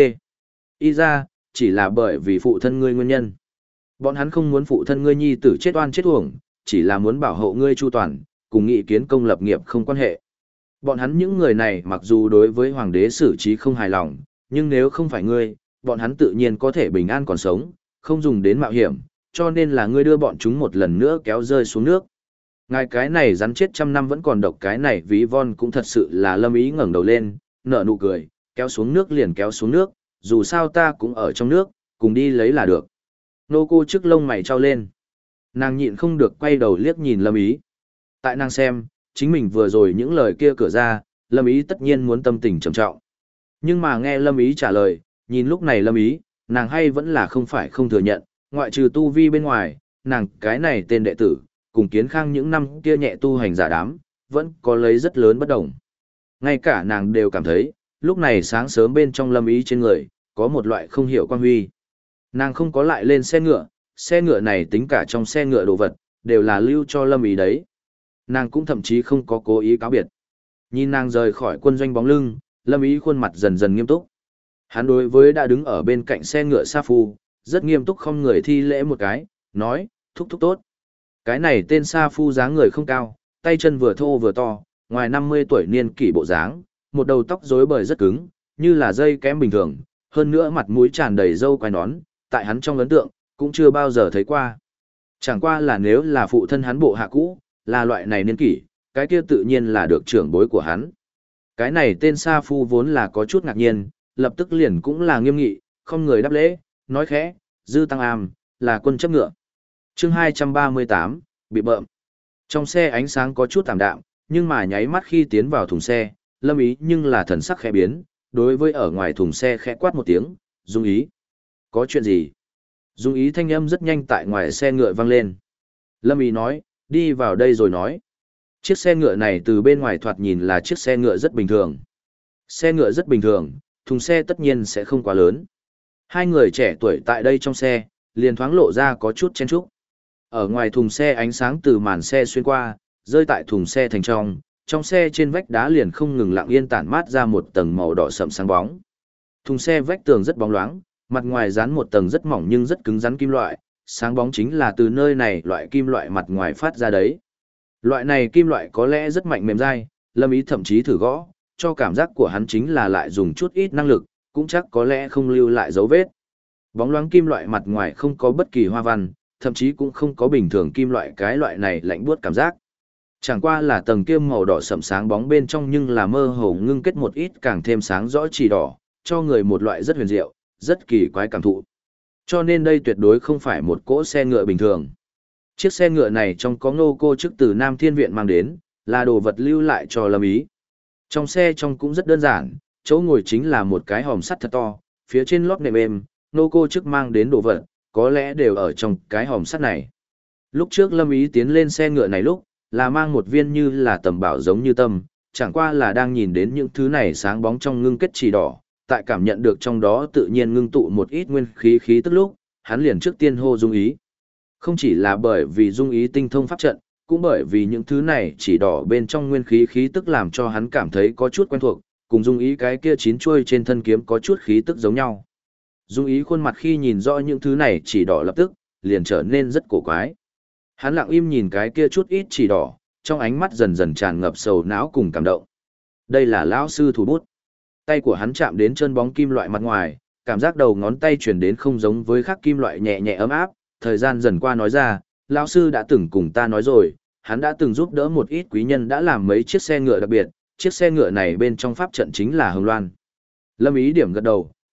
y ra, chỉ là bởi vì phụ thân ngươi nguyên nhân. Bọn hắn không muốn phụ thân ngươi nhi tử chết oan chết uổng, chỉ là muốn bảo hộ ngươi chu toàn, cùng nghị kiến công lập nghiệp không quan hệ. Bọn hắn những người này mặc dù đối với hoàng đế xử trí không hài lòng, nhưng nếu không phải ngươi, bọn hắn tự nhiên có thể bình an còn sống, không dùng đến mạo hiểm, cho nên là ngươi đưa bọn chúng một lần nữa kéo rơi xuống nước. Ngài cái này rắn chết trăm năm vẫn còn độc cái này ví von cũng thật sự là Lâm Ý ngẩng đầu lên, nở nụ cười, kéo xuống nước liền kéo xuống nước, dù sao ta cũng ở trong nước, cùng đi lấy là được. Nô cô trước lông mày trao lên. Nàng nhịn không được quay đầu liếc nhìn Lâm Ý. Tại nàng xem, chính mình vừa rồi những lời kia cửa ra, Lâm Ý tất nhiên muốn tâm tình trầm trọng. Nhưng mà nghe Lâm Ý trả lời, nhìn lúc này Lâm Ý, nàng hay vẫn là không phải không thừa nhận, ngoại trừ tu vi bên ngoài, nàng cái này tên đệ tử, cùng Kiến Khang những năm kia nhẹ tu hành giả đám, vẫn có lấy rất lớn bất đồng. Ngay cả nàng đều cảm thấy, lúc này sáng sớm bên trong Lâm Ý trên người, có một loại không hiểu quan huy. Nàng không có lại lên xe ngựa này tính cả trong xe ngựa đồ vật, đều là lưu cho Lâm Ý đấy. Nàng cũng thậm chí không có cố ý cáo biệt. Nhìn nàng rời khỏi quân doanh bóng lưng, Lâm Ý khuôn mặt dần dần nghiêm túc. Hắn đối với đã đứng ở bên cạnh xe ngựa Sa Phu, rất nghiêm túc không người thi lễ một cái, nói, thúc thúc tốt. Cái này tên Sa Phu dáng người không cao, tay chân vừa thô vừa to, ngoài 50 tuổi niên kỷ bộ dáng, một đầu tóc rối bời rất cứng, như là dây kém bình thường, hơn nữa mặt mũi tràn đầy râu quai nón, tại hắn trong ấn tượng, cũng chưa bao giờ thấy qua. Chẳng qua là nếu là phụ thân hắn bộ hạ cũ, là loại này niên kỷ, cái kia tự nhiên là được trưởng bối của hắn. Cái này tên Sa Phu vốn là có chút ngạc nhiên, lập tức liền cũng là nghiêm nghị, không người đáp lễ, nói khẽ, Dư Tăng Am, là quân chấp ngựa. Chương 238, bị bợm. Trong xe ánh sáng có chút tạm đạm, nhưng mà nháy mắt khi tiến vào thùng xe, Lâm Ý nhưng là thần sắc khẽ biến, đối với ở ngoài thùng xe khẽ quát một tiếng, Dung Ý. Có chuyện gì? Dung Ý thanh âm rất nhanh tại ngoài xe ngựa vang lên. Lâm Ý nói, đi vào đây rồi nói. Chiếc xe ngựa này từ bên ngoài thoạt nhìn là chiếc xe ngựa rất bình thường. Xe ngựa rất bình thường, thùng xe tất nhiên sẽ không quá lớn. Hai người trẻ tuổi tại đây trong xe, liền thoáng lộ ra có chút chen chúc. Ở ngoài thùng xe ánh sáng từ màn xe xuyên qua, rơi tại thùng xe thành trong xe trên vách đá liền không ngừng lặng yên tản mát ra một tầng màu đỏ sậm sáng bóng. Thùng xe vách tường rất bóng loáng, mặt ngoài dán một tầng rất mỏng nhưng rất cứng rắn kim loại, sáng bóng chính là từ nơi này loại kim loại mặt ngoài phát ra đấy. Loại này kim loại có lẽ rất mạnh mềm dai, Lâm Ý thậm chí thử gõ, cho cảm giác của hắn chính là lại dùng chút ít năng lực, cũng chắc có lẽ không lưu lại dấu vết. Bóng loáng kim loại mặt ngoài không có bất kỳ hoa văn, thậm chí cũng không có bình thường kim loại cái loại này lạnh buốt cảm giác. Chẳng qua là tầng kim màu đỏ sẫm sáng bóng bên trong nhưng là mơ hồ ngưng kết một ít càng thêm sáng rõ chỉ đỏ, cho người một loại rất huyền diệu, rất kỳ quái cảm thụ. Cho nên đây tuyệt đối không phải một cỗ xe ngựa bình thường. Chiếc xe ngựa này trong có Ngô cô chức từ Nam Thiên Viện mang đến, là đồ vật lưu lại cho Lâm Ý. Trong xe trong cũng rất đơn giản, chỗ ngồi chính là một cái hòm sắt thật to, phía trên lót nệm êm, Ngô cô chức mang đến đồ vật, có lẽ đều ở trong cái hòm sắt này. Lúc trước Lâm Ý tiến lên xe ngựa này lúc, là mang một viên như là tầm bảo giống như tâm, chẳng qua là đang nhìn đến những thứ này sáng bóng trong ngưng kết chỉ đỏ, tại cảm nhận được trong đó tự nhiên ngưng tụ một ít nguyên khí tức lúc, hắn liền trước tiên hô Dung Ý. Không chỉ là bởi vì Dung Ý tinh thông pháp trận, cũng bởi vì những thứ này chỉ đỏ bên trong nguyên khí tức làm cho hắn cảm thấy có chút quen thuộc, cùng Dung Ý cái kia chín chuôi trên thân kiếm có chút khí tức giống nhau. Dung Ý khuôn mặt khi nhìn rõ những thứ này chỉ đỏ lập tức, liền trở nên rất cổ quái. Hắn lặng im nhìn cái kia chút ít chỉ đỏ, trong ánh mắt dần dần tràn ngập sầu não cùng cảm động. Đây là lão sư thủ bút. Tay của hắn chạm đến chân bóng kim loại mặt ngoài, cảm giác đầu ngón tay truyền đến không giống với khác kim loại nhẹ nhẹ ấm áp, thời gian dần qua nói ra, lão sư đã từng cùng ta nói rồi, hắn đã từng giúp đỡ một ít quý nhân đã làm mấy chiếc xe ngựa đặc biệt, chiếc xe ngựa này bên trong pháp trận chính là Hồng Loan. Lâm Ý điểm gật đầu,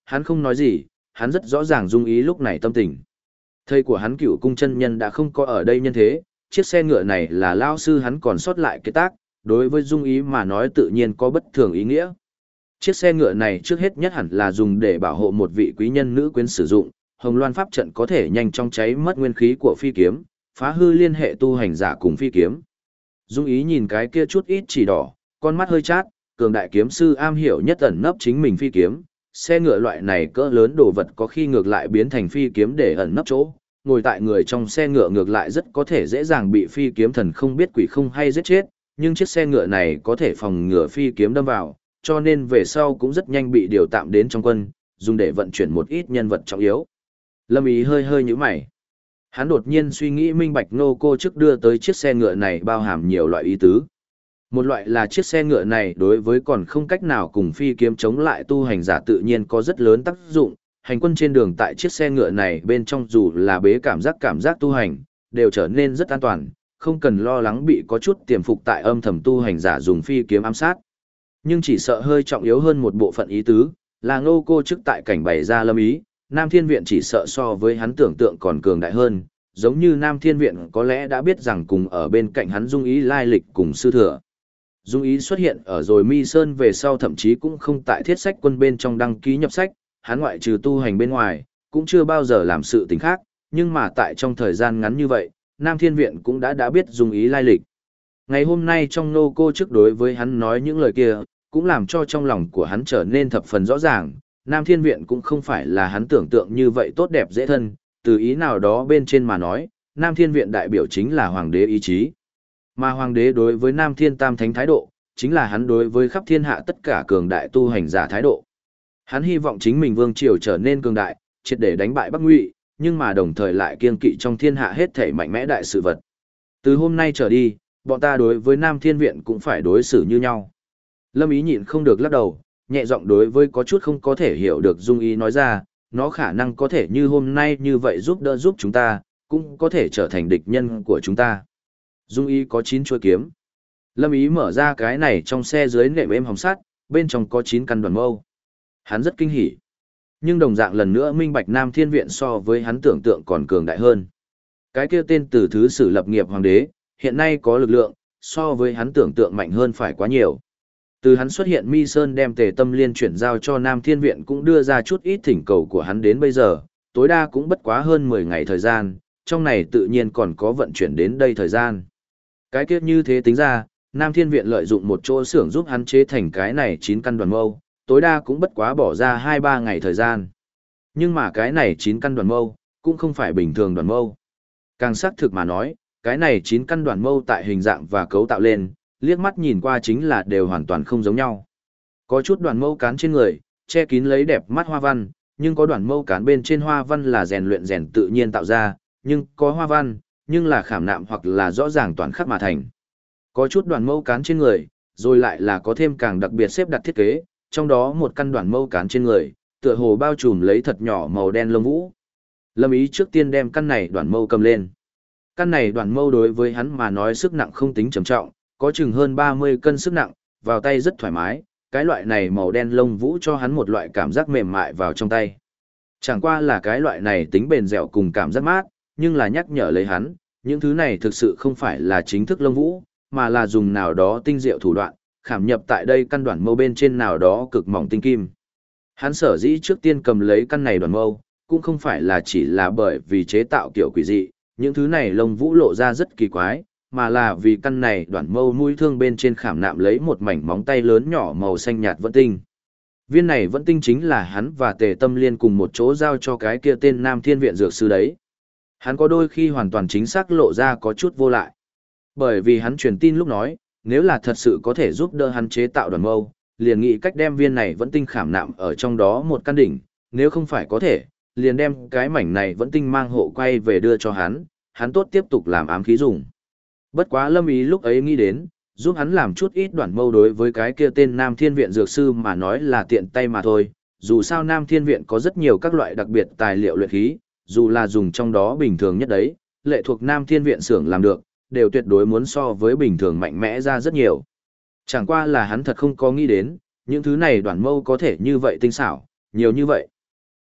hắn không nói gì, hắn rất rõ ràng Dung Ý lúc này tâm tình. Thầy của hắn Cựu Cung chân nhân đã không có ở đây nhân thế, chiếc xe ngựa này là lao sư hắn còn sót lại kế tác, đối với Dung Ý mà nói tự nhiên có bất thường ý nghĩa. Chiếc xe ngựa này trước hết nhất hẳn là dùng để bảo hộ một vị quý nhân nữ quyến sử dụng, Hồng Loan pháp trận có thể nhanh chóng cháy mất nguyên khí của phi kiếm, phá hư liên hệ tu hành giả cùng phi kiếm. Dung Ý nhìn cái kia chút ít chỉ đỏ, con mắt hơi chát, cường đại kiếm sư am hiểu nhất ẩn nấp chính mình phi kiếm, xe ngựa loại này cỡ lớn đồ vật có khi ngược lại biến thành phi kiếm để ẩn nấp chỗ, ngồi tại người trong xe ngựa ngược lại rất có thể dễ dàng bị phi kiếm thần không biết quỷ không hay giết chết, nhưng chiếc xe ngựa này có thể phòng ngừa phi kiếm đâm vào, cho nên về sau cũng rất nhanh bị điều tạm đến trong quân, dùng để vận chuyển một ít nhân vật trọng yếu. Lâm Ý hơi hơi nhíu mày. Hắn đột nhiên suy nghĩ minh bạch Nô Cô trước đưa tới chiếc xe ngựa này bao hàm nhiều loại ý tứ. Một loại là chiếc xe ngựa này đối với còn không cách nào cùng phi kiếm chống lại tu hành giả tự nhiên có rất lớn tác dụng, hành quân trên đường tại chiếc xe ngựa này bên trong dù là bế cảm giác tu hành, đều trở nên rất an toàn, không cần lo lắng bị có chút tiềm phục tại âm thầm tu hành giả dùng phi kiếm ám sát. Nhưng chỉ sợ hơi trọng yếu hơn một bộ phận ý tứ, là Nô Cô trước tại cảnh bày ra Lâm Ý, Nam Thiên Viện chỉ sợ so với hắn tưởng tượng còn cường đại hơn, giống như Nam Thiên Viện có lẽ đã biết rằng cùng ở bên cạnh hắn Dung Ý lai lịch cùng sư thừa. Dung Ý xuất hiện ở rồi Mi Sơn về sau thậm chí cũng không tại thiết sách quân bên trong đăng ký nhập sách, hắn ngoại trừ tu hành bên ngoài, cũng chưa bao giờ làm sự tình khác, nhưng mà tại trong thời gian ngắn như vậy, Nam Thiên Viện cũng đã biết Dung Ý lai lịch. Ngày hôm nay trong Nô Cô trước đối với hắn nói những lời kia, cũng làm cho trong lòng của hắn trở nên thập phần rõ ràng, Nam Thiên Viện cũng không phải là hắn tưởng tượng như vậy tốt đẹp dễ thân, từ ý nào đó bên trên mà nói, Nam Thiên Viện đại biểu chính là Hoàng đế ý chí. Mà Hoàng đế đối với Nam Thiên Tam Thánh thái độ, chính là hắn đối với khắp thiên hạ tất cả cường đại tu hành giả thái độ. Hắn hy vọng chính mình vương triều trở nên cường đại, triệt để đánh bại Bắc Ngụy, nhưng mà đồng thời lại kiên kỵ trong thiên hạ hết thể mạnh mẽ đại sự vật. Từ hôm nay trở đi, bọn ta đối với Nam Thiên Viện cũng phải đối xử như nhau. Lâm Ý nhịn không được lắc đầu, nhẹ giọng đối với có chút không có thể hiểu được Dung Ý nói ra, nó khả năng có thể như hôm nay như vậy giúp đỡ giúp chúng ta, cũng có thể trở thành địch nhân của chúng ta. Dung Ý có 9 chuôi kiếm. Lâm Ý mở ra cái này trong xe dưới nệm êm hồng sắt, bên trong có 9 căn đoàn mâu. Hắn rất kinh hỉ. Nhưng đồng dạng lần nữa minh bạch Nam Thiên Viện so với hắn tưởng tượng còn cường đại hơn. Cái kia tên từ thứ sử lập nghiệp hoàng đế, hiện nay có lực lượng, so với hắn tưởng tượng mạnh hơn phải quá nhiều. Từ hắn xuất hiện Mi Sơn đem Tề Tâm Liên chuyển giao cho Nam Thiên Viện cũng đưa ra chút ít thỉnh cầu của hắn đến bây giờ, tối đa cũng bất quá hơn 10 ngày thời gian, trong này tự nhiên còn có vận chuyển đến đây thời gian. Cái kiếp như thế tính ra, Nam Thiên Viện lợi dụng một chỗ xưởng giúp hắn chế thành cái này 9 căn đoàn mâu, tối đa cũng bất quá bỏ ra 2-3 ngày thời gian. Nhưng mà cái này 9 căn đoàn mâu, cũng không phải bình thường đoàn mâu. Càng xác thực mà nói, cái này 9 căn đoàn mâu tại hình dạng và cấu tạo lên, liếc mắt nhìn qua chính là đều hoàn toàn không giống nhau. Có chút đoàn mâu cán trên người, che kín lấy đẹp mắt hoa văn, nhưng có đoàn mâu cán bên trên hoa văn là rèn luyện rèn tự nhiên tạo ra, nhưng có hoa văn, nhưng là khảm nạm hoặc là rõ ràng toàn khắc mà thành. Có chút đoàn mâu cán trên người, rồi lại là có thêm càng đặc biệt xếp đặt thiết kế, trong đó một căn đoàn mâu cán trên người, tựa hồ bao trùm lấy thật nhỏ màu đen lông vũ. Lâm Ý trước tiên đem căn này đoàn mâu cầm lên. Căn này đoàn mâu đối với hắn mà nói sức nặng không tính trầm trọng, có chừng hơn 30 cân sức nặng, vào tay rất thoải mái, cái loại này màu đen lông vũ cho hắn một loại cảm giác mềm mại vào trong tay. Chẳng qua là cái loại này tính bền dẻo cùng cảm giác mát, nhưng là nhắc nhở lấy hắn, những thứ này thực sự không phải là chính thức lông vũ, mà là dùng nào đó tinh diệu thủ đoạn, khảm nhập tại đây căn đoàn mâu bên trên nào đó cực mỏng tinh kim. Hắn sở dĩ trước tiên cầm lấy căn này đoàn mâu, cũng không phải là chỉ là bởi vì chế tạo kiểu quỷ dị, những thứ này lông vũ lộ ra rất kỳ quái, mà là vì căn này đoạn mâu mũi thương bên trên khảm nạm lấy một mảnh móng tay lớn nhỏ màu xanh nhạt vẫn tinh. Viên này vẫn tinh chính là hắn và Tề Tâm Liên cùng một chỗ giao cho cái kia tên Nam Thiên Viện dược sư đấy. Hắn có đôi khi hoàn toàn chính xác lộ ra có chút vô lại. Bởi vì hắn truyền tin lúc nói, nếu là thật sự có thể giúp đỡ hắn chế tạo đoàn mâu, liền nghĩ cách đem viên này vẫn tinh khảm nạm ở trong đó một căn đỉnh, nếu không phải có thể, liền đem cái mảnh này vẫn tinh mang hộ quay về đưa cho hắn tốt tiếp tục làm ám khí dùng. Bất quá Lâm Ý lúc ấy nghĩ đến, giúp hắn làm chút ít đoạn mâu đối với cái kia tên Nam Thiên Viện dược sư mà nói là tiện tay mà thôi, dù sao Nam Thiên Viện có rất nhiều các loại đặc biệt tài liệu luyện khí, dù là dùng trong đó bình thường nhất đấy, lệ thuộc Nam Thiên Viện xưởng làm được, đều tuyệt đối muốn so với bình thường mạnh mẽ ra rất nhiều. Chẳng qua là hắn thật không có nghĩ đến, những thứ này đoạn mâu có thể như vậy tinh xảo, nhiều như vậy.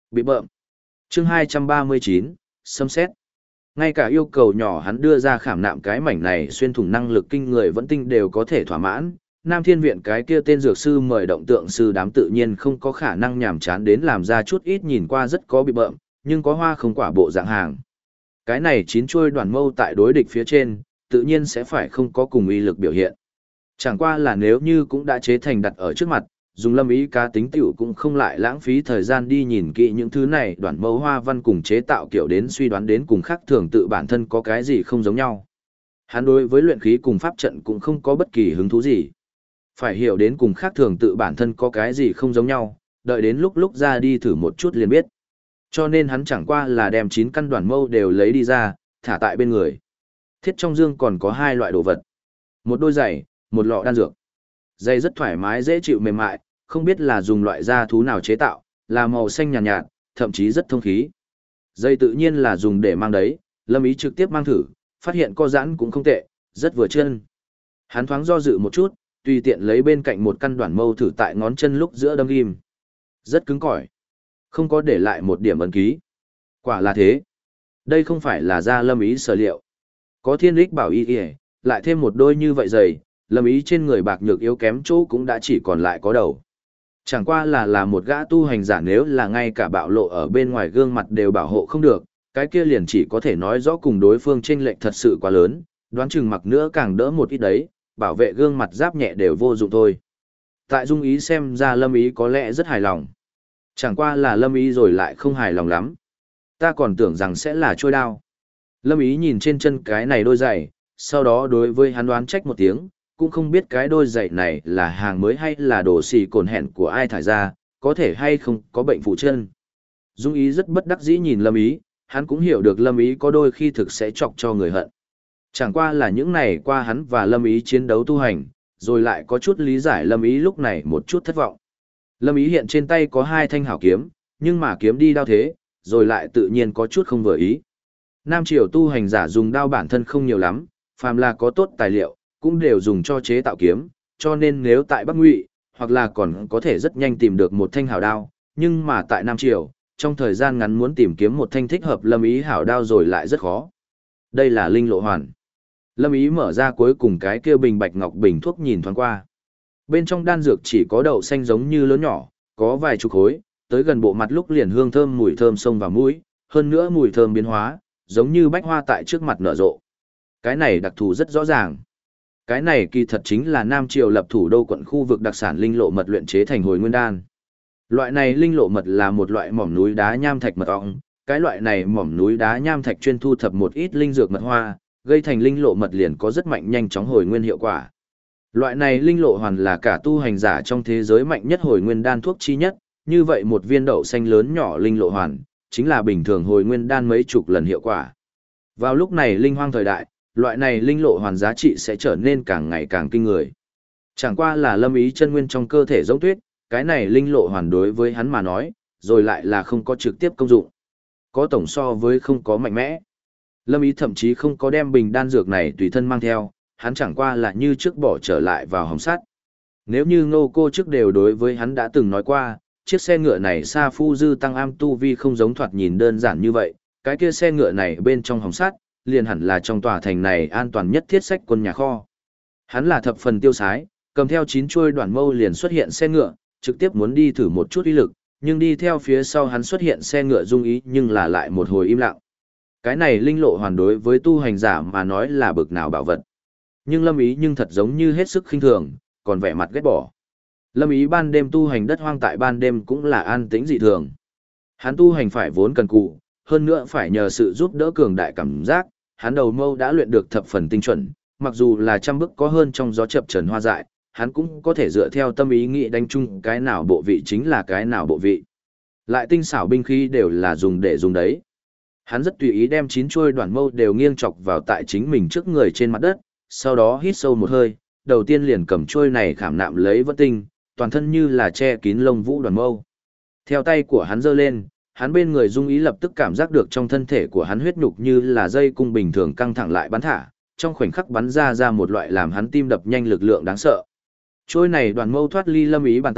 Bị bợm. Chương 239, xâm xét. Ngay cả yêu cầu nhỏ hắn đưa ra khảm nạm cái mảnh này xuyên thủng năng lực kinh người vẫn tinh đều có thể thỏa mãn. Nam Thiên Viện cái kia tên dược sư mời động tượng sư đám tự nhiên không có khả năng nhàm chán đến làm ra chút ít nhìn qua rất có bị bợm, nhưng có hoa không quả bộ dạng hàng. Cái này 9 chuôi đoàn mâu tại đối địch phía trên, tự nhiên sẽ phải không có cùng uy lực biểu hiện. Chẳng qua là nếu như cũng đã chế thành đặt ở trước mặt, dùng Lâm Ý cá tính tiểu cũng không lại lãng phí thời gian đi nhìn kỹ những thứ này đoạn mẫu hoa văn cùng chế tạo kiểu đến suy đoán đến cùng khác thường tự bản thân có cái gì không giống nhau. Hắn đối với luyện khí cùng pháp trận cũng không có bất kỳ hứng thú gì. Phải hiểu đến cùng khác thường tự bản thân có cái gì không giống nhau, đợi đến lúc ra đi thử một chút liền biết. Cho nên hắn chẳng qua là đem 9 căn đoạn mâu đều lấy đi ra, thả tại bên người. Thiết trong dương còn có 2 loại đồ vật. Một đôi giày, một lọ đan dược. Giày rất thoải mái dễ chịu mềm mại, không biết là dùng loại da thú nào chế tạo, là màu xanh nhàn nhạt, thậm chí rất thông khí. Giày tự nhiên là dùng để mang đấy, Lâm Ý trực tiếp mang thử, phát hiện co giãn cũng không tệ, rất vừa chân. Hắn thoáng do dự một chút, tùy tiện lấy bên cạnh một căn đoạn mâu thử tại ngón chân lúc giữa đâm ghim. Rất cứng cỏi, không có để lại một điểm ấn ký. Quả là thế. Đây không phải là da Lâm Ý sở liệu. Có thiên lích bảo y y, lại thêm một đôi như vậy giày, Lâm Ý trên người bạc nhược yếu kém chỗ cũng đã chỉ còn lại có đầu. Chẳng qua là một gã tu hành giả nếu là ngay cả bạo lộ ở bên ngoài gương mặt đều bảo hộ không được, cái kia liền chỉ có thể nói rõ cùng đối phương chênh lệch thật sự quá lớn, đoán chừng mặc nữa càng đỡ một ít đấy, bảo vệ gương mặt giáp nhẹ đều vô dụng thôi. Tại Dung Ý xem ra Lâm Ý có lẽ rất hài lòng. Chẳng qua là Lâm Ý rồi lại không hài lòng lắm. Ta còn tưởng rằng sẽ là trôi đao. Lâm Ý nhìn trên chân cái này đôi giày, sau đó đối với hắn đoán trách một tiếng, cũng không biết cái đôi giày này là hàng mới hay là đồ xì cồn hẹn của ai thải ra, có thể hay không có bệnh phụ chân. Dung Ý rất bất đắc dĩ nhìn Lâm Ý, hắn cũng hiểu được Lâm Ý có đôi khi thực sẽ chọc cho người hận. Chẳng qua là những này qua hắn và Lâm Ý chiến đấu tu hành, rồi lại có chút lý giải Lâm Ý lúc này một chút thất vọng. Lâm Ý hiện trên tay có 2 thanh hảo kiếm, nhưng mà kiếm đi đao thế, rồi lại tự nhiên có chút không vừa ý. Nam triều tu hành giả dùng đao bản thân không nhiều lắm, phàm là có tốt tài liệu, cũng đều dùng cho chế tạo kiếm, cho nên nếu tại Bắc Ngụy, hoặc là còn có thể rất nhanh tìm được một thanh hảo đao, nhưng mà tại Nam triều, trong thời gian ngắn muốn tìm kiếm một thanh thích hợp Lâm Ý hảo đao rồi lại rất khó. Đây là linh lộ hoàn. Lâm Ý mở ra cuối cùng cái kia bình bạch ngọc bình thuốc nhìn thoáng qua. Bên trong đan dược chỉ có đậu xanh giống như lớn nhỏ, có vài chục khối, tới gần bộ mặt lúc liền hương thơm mùi thơm xông vào mũi, hơn nữa mùi thơm biến hóa, giống như bách hoa tại trước mặt nở rộ. Cái này đặc thù rất rõ ràng. Cái này kỳ thật chính là Nam Triều lập thủ đô quận khu vực đặc sản linh lộ mật luyện chế thành hồi nguyên đan. Loại này linh lộ mật là một loại mỏm núi đá nham thạch mật ong, cái loại này mỏm núi đá nham thạch chuyên thu thập một ít linh dược mật hoa, gây thành linh lộ mật liền có rất mạnh nhanh chóng hồi nguyên hiệu quả. Loại này linh lộ hoàn là cả tu hành giả trong thế giới mạnh nhất hồi nguyên đan thuốc chi nhất, như vậy một viên đậu xanh lớn nhỏ linh lộ hoàn, chính là bình thường hồi nguyên đan mấy chục lần hiệu quả. Vào lúc này linh hoang thời đại, loại này linh lộ hoàn giá trị sẽ trở nên càng ngày càng kinh người. Chẳng qua là Lâm Ý chân nguyên trong cơ thể giống tuyết, cái này linh lộ hoàn đối với hắn mà nói, rồi lại là không có trực tiếp công dụng. Có tổng so với không có mạnh mẽ. Lâm Ý thậm chí không có đem bình đan dược này tùy thân mang theo, hắn chẳng qua là như trước bỏ trở lại vào hồng sắt. Nếu như Ngô cô trước đều đối với hắn đã từng nói qua, chiếc xe ngựa này Sa Phu Dư Tăng Am tu vi không giống thoạt nhìn đơn giản như vậy, cái kia xe ngựa này bên trong hồng sắt, liền hẳn là trong tòa thành này an toàn nhất thiết sách quân nhà kho. Hắn là thập phần tiêu sái, cầm theo 9 chuôi đoạn mâu liền xuất hiện xe ngựa, trực tiếp muốn đi thử một chút uy lực, nhưng đi theo phía sau hắn xuất hiện xe ngựa Dung Ý nhưng là lại một hồi im lặng. Cái này linh lộ hoàn đối với tu hành giả mà nói là bực nào bảo vật. Nhưng Lâm Ý nhưng thật giống như hết sức khinh thường, còn vẻ mặt ghét bỏ. Lâm Ý ban đêm tu hành đất hoang tại ban đêm cũng là an tĩnh dị thường. Hắn tu hành phải vốn cần cù, hơn nữa phải nhờ sự giúp đỡ cường đại cảm giác, hắn đầu mâu đã luyện được thập phần tinh chuẩn, mặc dù là trăm bước có hơn trong gió chập chờn hoa dại, hắn cũng có thể dựa theo tâm ý nghĩ đánh chung cái nào bộ vị chính là cái nào bộ vị. Lại tinh xảo binh khí đều là dùng để dùng đấy. Hắn rất tùy ý đem 9 chuôi đoạn mâu đều nghiêng chọc vào tại chính mình trước người trên mặt đất, sau đó hít sâu một hơi, đầu tiên liền cầm chuôi này khảm nạm lấy vân tinh, toàn thân như là che kín lông vũ đoạn mâu. Theo tay của hắn giơ lên, hắn bên người Dung Ý lập tức cảm giác được trong thân thể của hắn huyết nhục như là dây cung bình thường căng thẳng lại bắn thả, trong khoảnh khắc bắn ra một loại làm hắn tim đập nhanh lực lượng đáng sợ. Trôi này đoàn mâu thoát ly Lâm Ý bàn tay,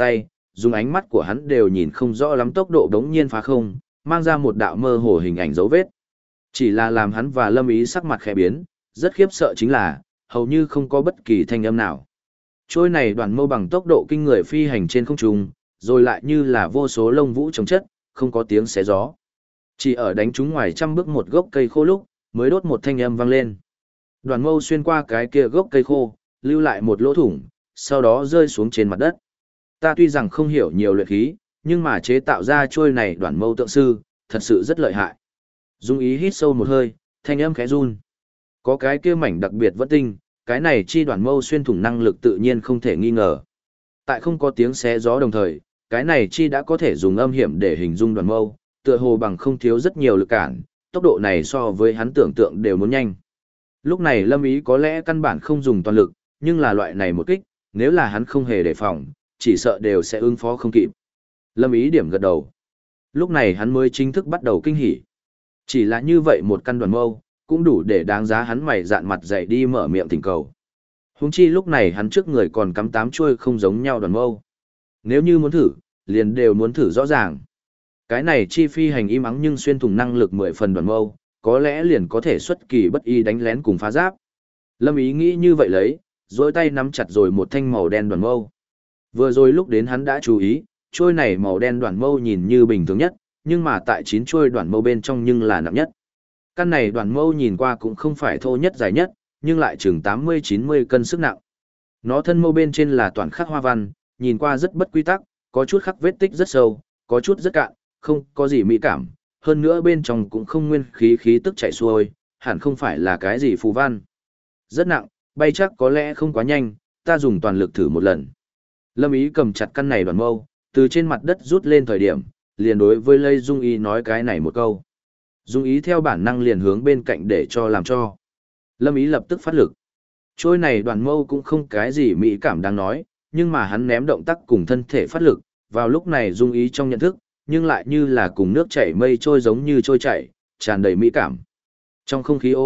dùng ánh mắt của hắn đều nhìn không rõ lắm tốc độ đống nhiên phá không, mang ra một đạo mơ hồ hình ảnh dấu vết. Chỉ là làm hắn và Lâm Ý sắc mặt khẽ biến, rất khiếp sợ chính là, hầu như không có bất kỳ thanh âm nào. Trôi này đoàn mâu bằng tốc độ kinh người phi hành trên không trung, rồi lại như là vô số lông vũ chống chất, không có tiếng xé gió. Chỉ ở đánh trúng ngoài trăm bước một gốc cây khô lúc, mới đốt một thanh âm vang lên. Đoàn mâu xuyên qua cái kia gốc cây khô, lưu lại một lỗ thủng, sau đó rơi xuống trên mặt đất. Ta tuy rằng không hiểu nhiều luyện khí, nhưng mà chế tạo ra trôi này đoàn mâu tượng sư, thật sự rất lợi hại. Dung Ý hít sâu một hơi, thanh âm khẽ run. Có cái kia mảnh đặc biệt vẫn tinh, cái này chi đoàn mâu xuyên thủng năng lực tự nhiên không thể nghi ngờ. Tại không có tiếng xé gió đồng thời, cái này chi đã có thể dùng âm hiểm để hình dung đoàn mâu, tựa hồ bằng không thiếu rất nhiều lực cản, tốc độ này so với hắn tưởng tượng đều muốn nhanh. Lúc này Lâm Ý có lẽ căn bản không dùng toàn lực, nhưng là loại này một kích, nếu là hắn không hề đề phòng, chỉ sợ đều sẽ ứng phó không kịp. Lâm Ý điểm gật đầu. Lúc này hắn mới chính thức bắt đầu kinh hỉ. Chỉ là như vậy một căn đoàn mâu, cũng đủ để đáng giá hắn mày dạn mặt dậy đi mở miệng thỉnh cầu. Huống chi lúc này hắn trước người còn cắm 8 chuôi không giống nhau đoàn mâu. Nếu như muốn thử, liền đều muốn thử rõ ràng. Cái này chi phi hành im ắng nhưng xuyên thủng năng lực 10 phần đoàn mâu, có lẽ liền có thể xuất kỳ bất y đánh lén cùng phá giáp. Lâm Ý nghĩ như vậy lấy, dối tay nắm chặt rồi một thanh màu đen đoàn mâu. Vừa rồi lúc đến hắn đã chú ý, trôi này màu đen đoàn mâu nhìn như bình thường nhất, nhưng mà tại 9 trôi đoàn mâu bên trong nhưng là nặng nhất. Căn này đoàn mâu nhìn qua cũng không phải thô nhất dài nhất, nhưng lại chừng 80-90 cân sức nặng. Nó thân mâu bên trên là toàn khắc hoa văn, nhìn qua rất bất quy tắc, có chút khắc vết tích rất sâu, có chút rất cạn, không có gì mỹ cảm, hơn nữa bên trong cũng không nguyên khí tức chảy xuôi, hẳn không phải là cái gì phù văn. Rất nặng, bay chắc có lẽ không quá nhanh, ta dùng toàn lực thử một lần. Lâm Ý cầm chặt căn này đoàn mâu, từ trên mặt đất rút lên thời điểm, liền đối với Lê Dung Ý nói cái này một câu. Dung Ý theo bản năng liền hướng bên cạnh để cho làm cho. Lâm Ý lập tức phát lực. Trôi này đoàn mâu cũng không cái gì mỹ cảm đáng nói, nhưng mà hắn ném động tác cùng thân thể phát lực, vào lúc này Dung Ý trong nhận thức, nhưng lại như là cùng nước chảy mây trôi giống như trôi chảy, tràn đầy mỹ cảm. Trong không khí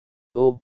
ô,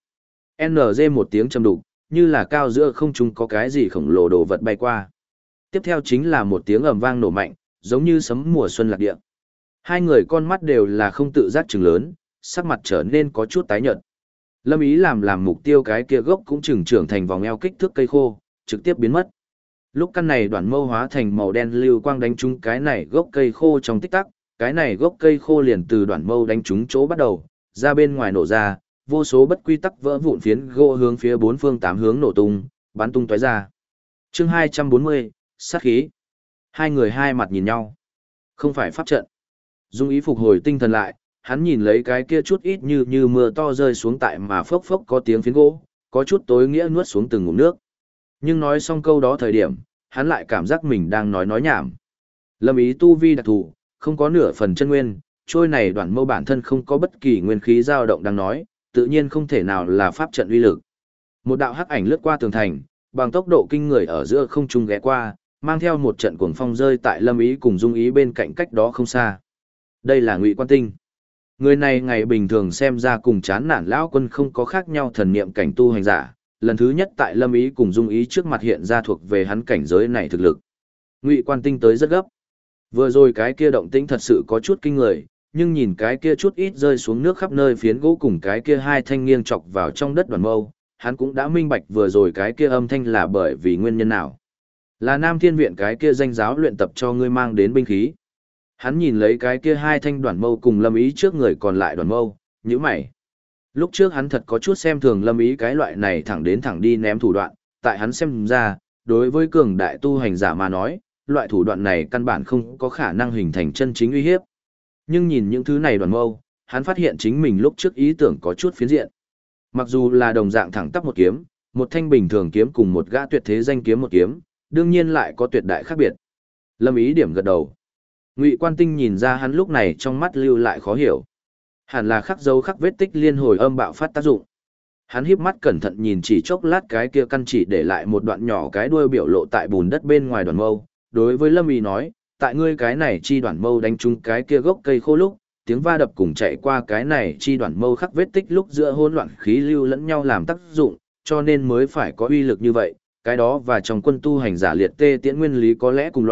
NG một tiếng trầm đục, như là cao giữa không trung có cái gì khổng lồ đồ vật bay qua. Tiếp theo chính là một tiếng ầm vang nổ mạnh, giống như sấm mùa xuân lạc địa. Hai người con mắt đều là không tự giác trừng lớn, sắc mặt trở nên có chút tái nhợt. Lâm Ý làm mục tiêu cái kia gốc cũng trưởng thành vòng eo kích thước cây khô, trực tiếp biến mất. Lúc căn này đoàn mâu hóa thành màu đen lưu quang đánh trúng cái này gốc cây khô trong tích tắc, cái này gốc cây khô liền từ đoàn mâu đánh trúng chỗ bắt đầu, ra bên ngoài nổ ra, vô số bất quy tắc vỡ vụn phiến gỗ hướng phía bốn phương tám hướng nổ tung, bắn tung tóe ra. Chương 240, sát khí. Hai người hai mặt nhìn nhau. Không phải pháp trận. Dung Ý phục hồi tinh thần lại, hắn nhìn lấy cái kia chút ít như mưa to rơi xuống tại mà phốc phốc có tiếng phiến gỗ, có chút tối nghĩa nuốt xuống từng ngụm nước. Nhưng nói xong câu đó thời điểm, hắn lại cảm giác mình đang nói nhảm. Lâm Ý tu vi đặc thù, không có nửa phần chân nguyên, trôi này đoạn mâu bản thân không có bất kỳ nguyên khí dao động đang nói, tự nhiên không thể nào là pháp trận uy lực. Một đạo hắc ảnh lướt qua tường thành, bằng tốc độ kinh người ở giữa không trung ghé qua, mang theo một trận cuồng phong rơi tại Lâm Ý cùng Dung Ý bên cạnh cách đó không xa. Đây là Ngụy Quan Tinh. Người này ngày bình thường xem ra cùng chán nản lão quân không có khác nhau thần niệm cảnh tu hành giả, lần thứ nhất tại Lâm Ý cùng Dung Ý trước mặt hiện ra thuộc về hắn cảnh giới này thực lực. Ngụy Quan Tinh tới rất gấp. Vừa rồi cái kia động tĩnh thật sự có chút kinh người, nhưng nhìn cái kia chút ít rơi xuống nước khắp nơi phiến gỗ cùng cái kia hai thanh nghiêng chọc vào trong đất đoàn mâu, hắn cũng đã minh bạch vừa rồi cái kia âm thanh là bởi vì nguyên nhân nào. Là Nam Thiên Viện cái kia danh giáo luyện tập cho ngươi mang đến binh khí. Hắn nhìn lấy cái kia hai thanh đoàn mâu cùng Lâm Ý trước người còn lại đoàn mâu, nhíu mày. Lúc trước hắn thật có chút xem thường Lâm Ý cái loại này thẳng đến thẳng đi ném thủ đoạn, tại hắn xem ra, đối với cường đại tu hành giả mà nói, loại thủ đoạn này căn bản không có khả năng hình thành chân chính uy hiếp. Nhưng nhìn những thứ này đoàn mâu, hắn phát hiện chính mình lúc trước ý tưởng có chút phiến diện. Mặc dù là đồng dạng thẳng tắp một kiếm, một thanh bình thường kiếm cùng một gã tuyệt thế danh kiếm một kiếm, đương nhiên lại có tuyệt đại khác biệt. Lâm Ý điểm gật đầu. Ngụy Quan Tinh nhìn ra hắn lúc này trong mắt lưu lại khó hiểu. Hẳn là khắc dấu khắc vết tích liên hồi âm bạo phát tác dụng. Hắn híp mắt cẩn thận nhìn chỉ chốc lát cái kia căn chỉ để lại một đoạn nhỏ cái đuôi biểu lộ tại bùn đất bên ngoài đoàn mâu. Đối với Lâm Ý nói, tại ngươi cái này chi đoàn mâu đánh trúng cái kia gốc cây khô lúc, tiếng va đập cùng chạy qua cái này chi đoàn mâu khắc vết tích lúc giữa hỗn loạn khí lưu lẫn nhau làm tác dụng, cho nên mới phải có uy lực như vậy. Cái đó và trong quân tu hành giả liệt tê tiễn nguyên lý có lẽ cùng loại,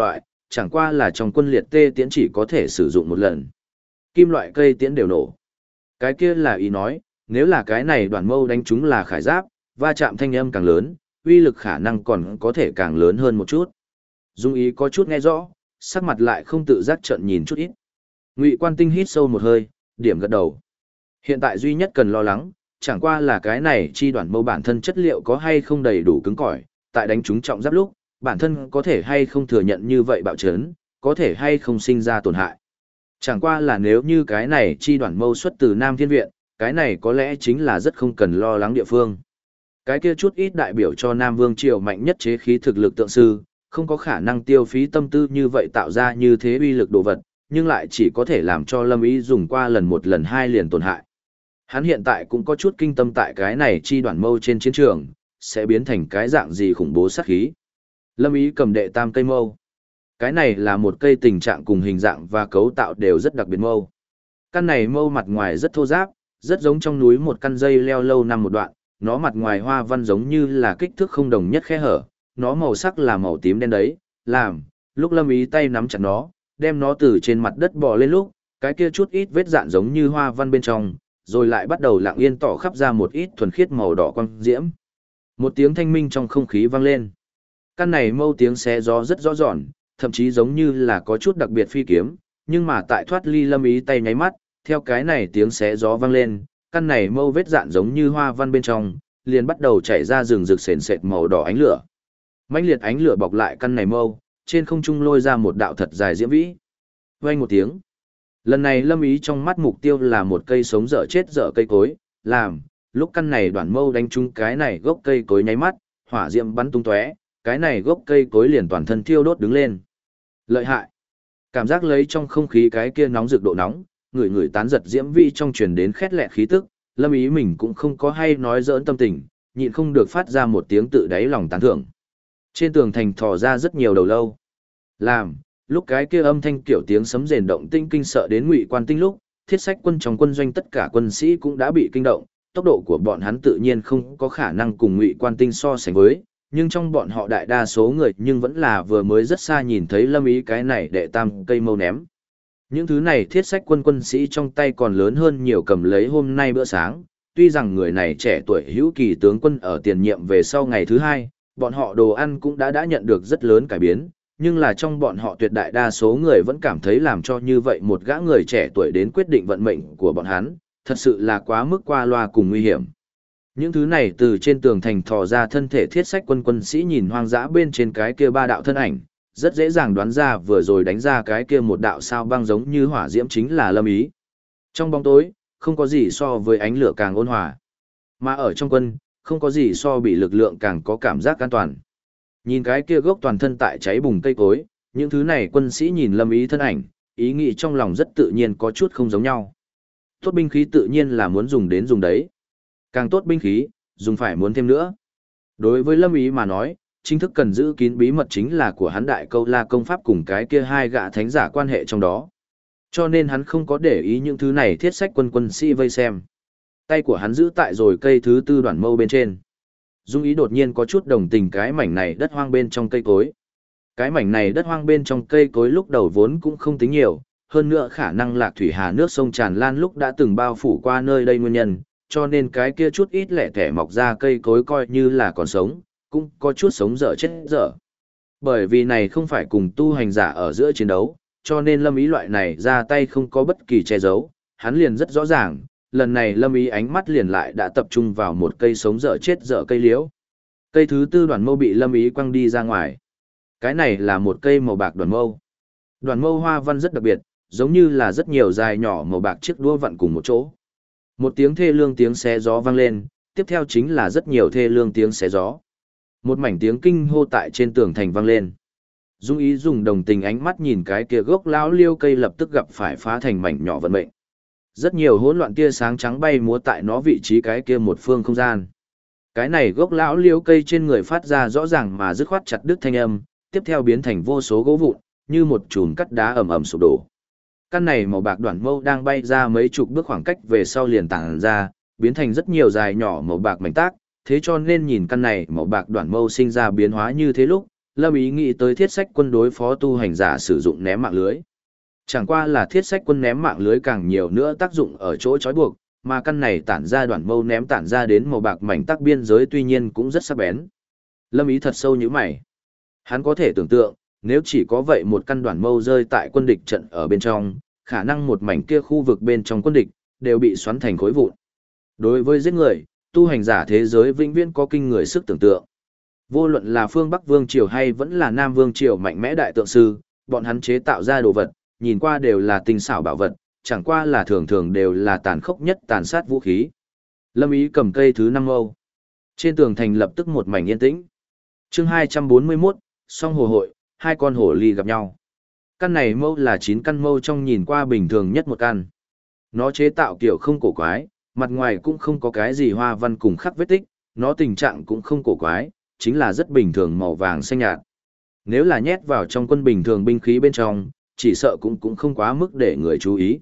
chẳng qua là trong quân liệt tê tiễn chỉ có thể sử dụng một lần. Kim loại cây tiễn đều nổ. Cái kia là ý nói, nếu là cái này đoàn mâu đánh chúng là khải giáp, va chạm thanh âm càng lớn, uy lực khả năng còn có thể càng lớn hơn một chút. Dung ý có chút nghe rõ, sắc mặt lại không tự giác trợn nhìn chút ít. Ngụy Quan Tinh hít sâu một hơi, điểm gật đầu. Hiện tại duy nhất cần lo lắng, chẳng qua là cái này chi đoàn mâu bản thân chất liệu có hay không đầy đủ cứng cỏi, tại đánh chúng trọng giáp lúc, bản thân có thể hay không thừa nhận như vậy bạo chấn, có thể hay không sinh ra tổn hại. Chẳng qua là nếu như cái này chi đoàn mâu xuất từ Nam Thiên Viện, cái này có lẽ chính là rất không cần lo lắng địa phương. Cái kia chút ít đại biểu cho Nam Vương Triều mạnh nhất chế khí thực lực tượng sư, không có khả năng tiêu phí tâm tư như vậy tạo ra như thế uy lực đồ vật, nhưng lại chỉ có thể làm cho Lâm Ý dùng qua lần một lần hai liền tổn hại. Hắn hiện tại cũng có chút kinh tâm tại cái này chi đoàn mâu trên chiến trường, sẽ biến thành cái dạng gì khủng bố sát khí. Lâm Ý cầm đệ tam cây mâu. Cái này là một cây tình trạng cùng hình dạng và cấu tạo đều rất đặc biệt mâu. Căn này mâu mặt ngoài rất thô ráp, rất giống trong núi một căn dây leo lâu năm một đoạn, nó mặt ngoài hoa văn giống như là kích thước không đồng nhất khe hở, nó màu sắc là màu tím đen đấy, làm, lúc Lâm Ý tay nắm chặt nó, đem nó từ trên mặt đất bò lên lúc, cái kia chút ít vết dạn giống như hoa văn bên trong, rồi lại bắt đầu lặng yên tỏ khắp ra một ít thuần khiết màu đỏ quang diễm. Một tiếng thanh minh trong không khí vang lên. Căn này mâu tiếng xé gió rất rõ ràng, thậm chí giống như là có chút đặc biệt phi kiếm, nhưng mà tại thoát ly Lâm Ý tay nháy mắt, theo cái này tiếng xé gió vang lên, căn này mâu vết dạn giống như hoa văn bên trong, liền bắt đầu chảy ra rừng rực sền sệt màu đỏ ánh lửa. Mãnh liệt ánh lửa bọc lại căn này mâu, trên không trung lôi ra một đạo thật dài diễm vĩ. Vang một tiếng. Lần này Lâm Ý trong mắt mục tiêu là một cây sống dở chết dở cây cối, làm, lúc căn này đoạn mâu đánh trúng cái này gốc cây cối nháy mắt, hỏa diễm bắn tung tóe, cái này gốc cây cối liền toàn thân thiêu đốt đứng lên. Lợi hại. Cảm giác lấy trong không khí cái kia nóng rực độ nóng, người người tán giật diễm vĩ trong truyền đến khét lẹt khí tức, Lâm Ý mình cũng không có hay nói giỡn tâm tình, nhịn không được phát ra một tiếng tự đáy lòng tán thưởng. Trên tường thành thò ra rất nhiều đầu lâu. Làm, lúc cái kia âm thanh kiểu tiếng sấm rền động tinh kinh sợ đến Ngụy Quan Tinh lúc, Thiết Sách quân trong quân doanh tất cả quân sĩ cũng đã bị kinh động, tốc độ của bọn hắn tự nhiên không có khả năng cùng Ngụy Quan Tinh so sánh với, nhưng trong bọn họ đại đa số người nhưng vẫn là vừa mới rất xa nhìn thấy Lâm Ý cái này đệ tam cây mâu ném. Những thứ này Thiết Sách quân quân sĩ trong tay còn lớn hơn nhiều cầm lấy hôm nay bữa sáng, tuy rằng người này trẻ tuổi hữu kỳ tướng quân ở tiền nhiệm về sau ngày thứ hai, bọn họ đồ ăn cũng đã nhận được rất lớn cải biến, nhưng là trong bọn họ tuyệt đại đa số người vẫn cảm thấy làm cho như vậy một gã người trẻ tuổi đến quyết định vận mệnh của bọn hắn, thật sự là quá mức qua loa cùng nguy hiểm. Những thứ này từ trên tường thành thò ra thân thể Thiết Sách quân quân sĩ nhìn hoang dã bên trên cái kia ba đạo thân ảnh, rất dễ dàng đoán ra vừa rồi đánh ra cái kia một đạo sao băng giống như hỏa diễm chính là Lâm Ý. Trong bóng tối, không có gì so với ánh lửa càng ôn hòa. Mà ở trong quân, không có gì so bị lực lượng càng có cảm giác an toàn. Nhìn cái kia gốc toàn thân tại cháy bùng cây cối, những thứ này quân sĩ nhìn Lâm Ý thân ảnh, ý nghĩ trong lòng rất tự nhiên có chút không giống nhau. Tốt binh khí tự nhiên là muốn dùng đến dùng đấy. Càng tốt binh khí, dùng phải muốn thêm nữa. Đối với Lâm Ý mà nói, chính thức cần giữ kín bí mật chính là của hắn Đại Câu La công pháp cùng cái kia hai gã thánh giả quan hệ trong đó. Cho nên hắn không có để ý những thứ này Thiết Sách quân quân sĩ vây xem. Tay của hắn giữ tại rồi cây thứ tư đoạn mâu bên trên. Dung Ý đột nhiên có chút đồng tình cái mảnh này đất hoang bên trong cây cối. Cái mảnh này đất hoang bên trong cây cối lúc đầu vốn cũng không tính nhiều, hơn nữa khả năng Lạc Thủy Hà nước sông tràn lan lúc đã từng bao phủ qua nơi đây nguyên nhân, cho nên cái kia chút ít lẻ tẻ mọc ra cây cối coi như là còn sống, cũng có chút sống dở chết dở. Bởi vì này không phải cùng tu hành giả ở giữa chiến đấu, cho nên Lâm Ý loại này ra tay không có bất kỳ che giấu, hắn liền rất rõ ràng, lần này Lâm Ý ánh mắt liền lại đã tập trung vào một cây sống dở chết dở cây liễu. Cây thứ tư đoàn mâu bị Lâm Ý quăng đi ra ngoài. Cái này là một cây màu bạc đoàn mâu. Đoàn mâu hoa văn rất đặc biệt, giống như là rất nhiều dài nhỏ màu bạc chiếc đũa vặn cùng một chỗ. Một tiếng thê lương tiếng xé gió vang lên, tiếp theo chính là rất nhiều thê lương tiếng xé gió. Một mảnh tiếng kinh hô tại trên tường thành vang lên. Dung Ý dùng đồng tình ánh mắt nhìn cái kia gốc lão liêu cây lập tức gặp phải phá thành mảnh nhỏ vận mệnh. Rất nhiều hỗn loạn tia sáng trắng bay múa tại nó vị trí cái kia một phương không gian. Cái này gốc lão liêu cây trên người phát ra rõ ràng mà dứt khoát chặt đứt thanh âm, tiếp theo biến thành vô số gỗ vụn, như một chùm cắt đá ầm ầm sụp đổ. Căn này màu bạc đoạn mâu đang bay ra mấy chục bước khoảng cách về sau liền tản ra, biến thành rất nhiều dài nhỏ màu bạc mảnh tác, thế cho nên nhìn căn này màu bạc đoạn mâu sinh ra biến hóa như thế lúc, Lâm Ý nghĩ tới thiết sách quân đối phó tu hành giả sử dụng ném mạng lưới. Chẳng qua là thiết sách quân ném mạng lưới càng nhiều nữa tác dụng ở chỗ trói buộc, mà căn này tản ra đoạn mâu ném tản ra đến màu bạc mảnh tắc biên giới tuy nhiên cũng rất sắc bén. Lâm Ý thật sâu như mày. Hắn có thể tưởng tượng, nếu chỉ có vậy một căn đoạn mâu rơi tại quân địch trận ở bên trong, khả năng một mảnh kia khu vực bên trong quân địch đều bị xoắn thành khối vụn. Đối với giết người, tu hành giả thế giới vĩnh viễn có kinh người sức tưởng tượng. Vô luận là phương Bắc Vương Triều hay vẫn là Nam Vương Triều mạnh mẽ đại tượng sư, bọn hắn chế tạo ra đồ vật, nhìn qua đều là tinh xảo bảo vật, chẳng qua là thường thường đều là tàn khốc nhất tàn sát vũ khí. Lâm Ý cầm cây thứ 5 mâu. Trên tường thành lập tức một mảnh yên tĩnh. Chương 241, song hồ hội, hai con hổ ly gặp nhau. Căn này mâu là 9 căn mâu trong nhìn qua bình thường nhất một căn. Nó chế tạo kiểu không cổ quái, mặt ngoài cũng không có cái gì hoa văn cùng khắc vết tích, nó tình trạng cũng không cổ quái, chính là rất bình thường màu vàng xanh nhạt. Nếu là nhét vào trong quân bình thường binh khí bên trong, chỉ sợ cũng không quá mức để người chú ý.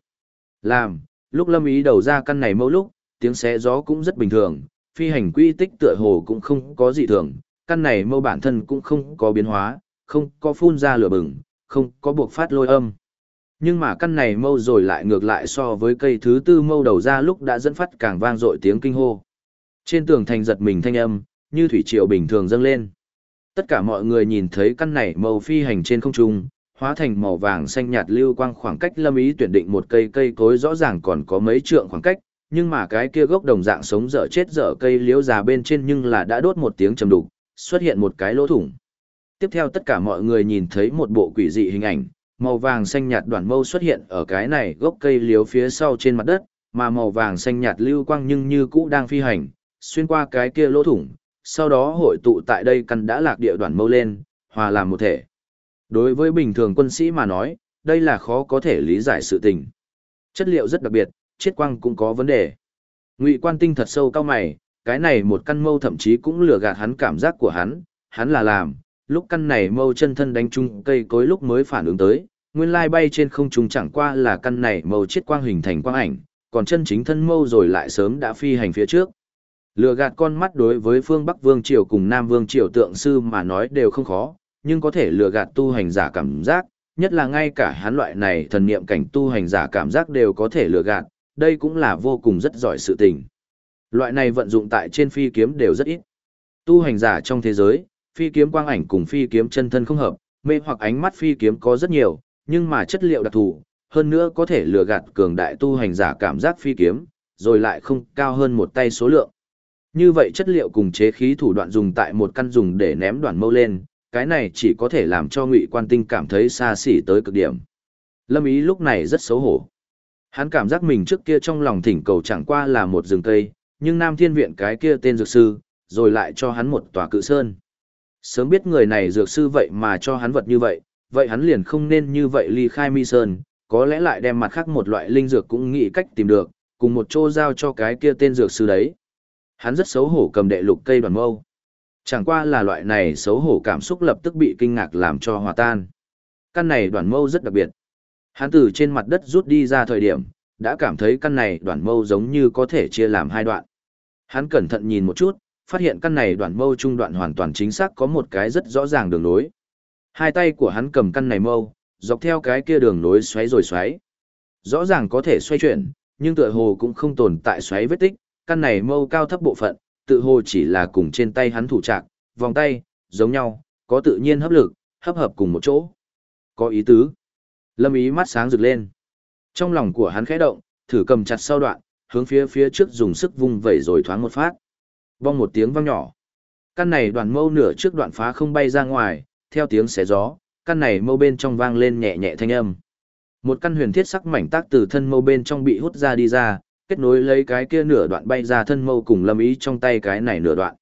Lúc Lâm Ý đầu ra căn này mâu lúc, tiếng xé gió cũng rất bình thường, phi hành quy tích tựa hồ cũng không có gì thường, căn này mâu bản thân cũng không có biến hóa, không có phun ra lửa bừng, không có buộc phát lôi âm. Nhưng mà căn này mâu rồi lại ngược lại so với cây thứ 4 mâu đầu ra lúc đã dẫn phát càng vang dội tiếng kinh hô. Trên tường thành giật mình thanh âm, như thủy triều bình thường dâng lên. Tất cả mọi người nhìn thấy căn này mâu phi hành trên không trung, hóa thành màu vàng xanh nhạt lưu quang khoảng cách Lâm Ý tuyển định một cây cối rõ ràng còn có mấy trượng khoảng cách, nhưng mà cái kia gốc đồng dạng sống dở chết dở cây liễu già bên trên nhưng là đã đốt một tiếng trầm đục, xuất hiện một cái lỗ thủng. Tiếp theo tất cả mọi người nhìn thấy một bộ quỷ dị hình ảnh, màu vàng xanh nhạt đoạn mâu xuất hiện ở cái này gốc cây liễu phía sau trên mặt đất, mà màu vàng xanh nhạt lưu quang nhưng như cũ đang phi hành, xuyên qua cái kia lỗ thủng, sau đó hội tụ tại đây căn đã lạc địa đoạn mâu lên, hòa làm một thể. Đối với bình thường quân sĩ mà nói, đây là khó có thể lý giải sự tình. Chất liệu rất đặc biệt, chiết quang cũng có vấn đề. Ngụy Quan Tinh thật sâu cao mày, cái này một căn mâu thậm chí cũng lừa gạt hắn cảm giác của hắn là làm, lúc căn này mâu chân thân đánh trúng cây cối lúc mới phản ứng tới, nguyên lai bay trên không trung chẳng qua là căn này mâu chiết quang hình thành quang ảnh, còn chân chính thân mâu rồi lại sớm đã phi hành phía trước. Lừa gạt con mắt đối với phương Bắc Vương Triều cùng Nam Vương Triều tượng sư mà nói đều không khó, nhưng có thể lừa gạt tu hành giả cảm giác, nhất là ngay cả hắn loại này thần niệm cảnh tu hành giả cảm giác đều có thể lừa gạt, đây cũng là vô cùng rất giỏi sự tình. Loại này vận dụng tại trên phi kiếm đều rất ít. Tu hành giả trong thế giới, phi kiếm quang ảnh cùng phi kiếm chân thân không hợp, mê hoặc ánh mắt phi kiếm có rất nhiều, nhưng mà chất liệu đặc thù, hơn nữa có thể lừa gạt cường đại tu hành giả cảm giác phi kiếm, rồi lại không cao hơn một tay số lượng. Như vậy chất liệu cùng chế khí thủ đoạn dùng tại một căn dùng để ném đoạn mâu lên, cái này chỉ có thể làm cho Ngụy Quan Tinh cảm thấy xa xỉ tới cực điểm. Lâm Ý lúc này rất xấu hổ. Hắn cảm giác mình trước kia trong lòng thỉnh cầu chẳng qua là một rừng cây, nhưng Nam Thiên Viện cái kia tên dược sư, rồi lại cho hắn một tòa cự sơn. Sớm biết người này dược sư vậy mà cho hắn vật như vậy hắn liền không nên như vậy ly khai mi sơn, có lẽ lại đem mặt khác một loại linh dược cũng nghĩ cách tìm được, cùng một chỗ giao cho cái kia tên dược sư đấy. Hắn rất xấu hổ cầm đệ lục cây đoàn mâu. Chẳng qua là loại này xấu hổ cảm xúc lập tức bị kinh ngạc làm cho hòa tan. Căn này đoàn mâu rất đặc biệt. Hắn từ trên mặt đất rút đi ra thời điểm, đã cảm thấy căn này đoàn mâu giống như có thể chia làm hai đoạn. Hắn cẩn thận nhìn một chút, phát hiện căn này đoàn mâu trung đoạn hoàn toàn chính xác có một cái rất rõ ràng đường nối. Hai tay của hắn cầm căn này mâu, dọc theo cái kia đường nối xoáy rồi xoáy. Rõ ràng có thể xoay chuyển, nhưng tựa hồ cũng không tồn tại xoáy vết tích, căn này mâu cao thấp bộ phận, tự hồ chỉ là cùng trên tay hắn thủ trạc, vòng tay, giống nhau, có tự nhiên hấp lực, hấp hợp cùng một chỗ. Có ý tứ. Lâm Ý mắt sáng rực lên. Trong lòng của hắn khẽ động, thử cầm chặt sau đoạn, hướng phía trước dùng sức vung vẩy rồi thoáng một phát. Vang một tiếng vang nhỏ. Căn này đoàn mâu nửa trước đoạn phá không bay ra ngoài, theo tiếng xé gió, căn này mâu bên trong vang lên nhẹ nhẹ thanh âm. Một căn huyền thiết sắc mảnh tác từ thân mâu bên trong bị hút ra đi ra, kết nối lấy cái kia nửa đoạn bay ra thân mâu cùng Lâm Ý trong tay cái này nửa đoạn.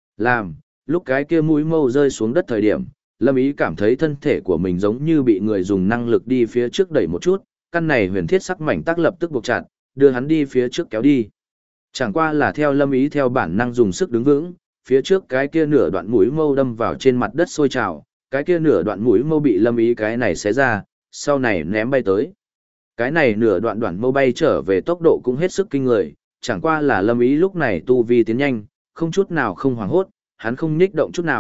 Lúc cái kia mũi mâu rơi xuống đất thời điểm, Lâm Ý cảm thấy thân thể của mình giống như bị người dùng năng lực đi phía trước đẩy một chút, căn này huyền thiết sắc mảnh tác lập tức buộc chặt, đưa hắn đi phía trước kéo đi. Chẳng qua là theo Lâm Ý theo bản năng dùng sức đứng vững, phía trước cái kia nửa đoạn mũi mâu đâm vào trên mặt đất sôi trào, cái kia nửa đoạn mũi mâu bị Lâm Ý cái này xé ra, sau này ném bay tới. Cái này nửa đoạn mâu bay trở về tốc độ cũng hết sức kinh người, chẳng qua là Lâm Ý lúc này tu vi tiến nhanh, không chút nào không hoảng hốt, hắn không nhích động chút nào,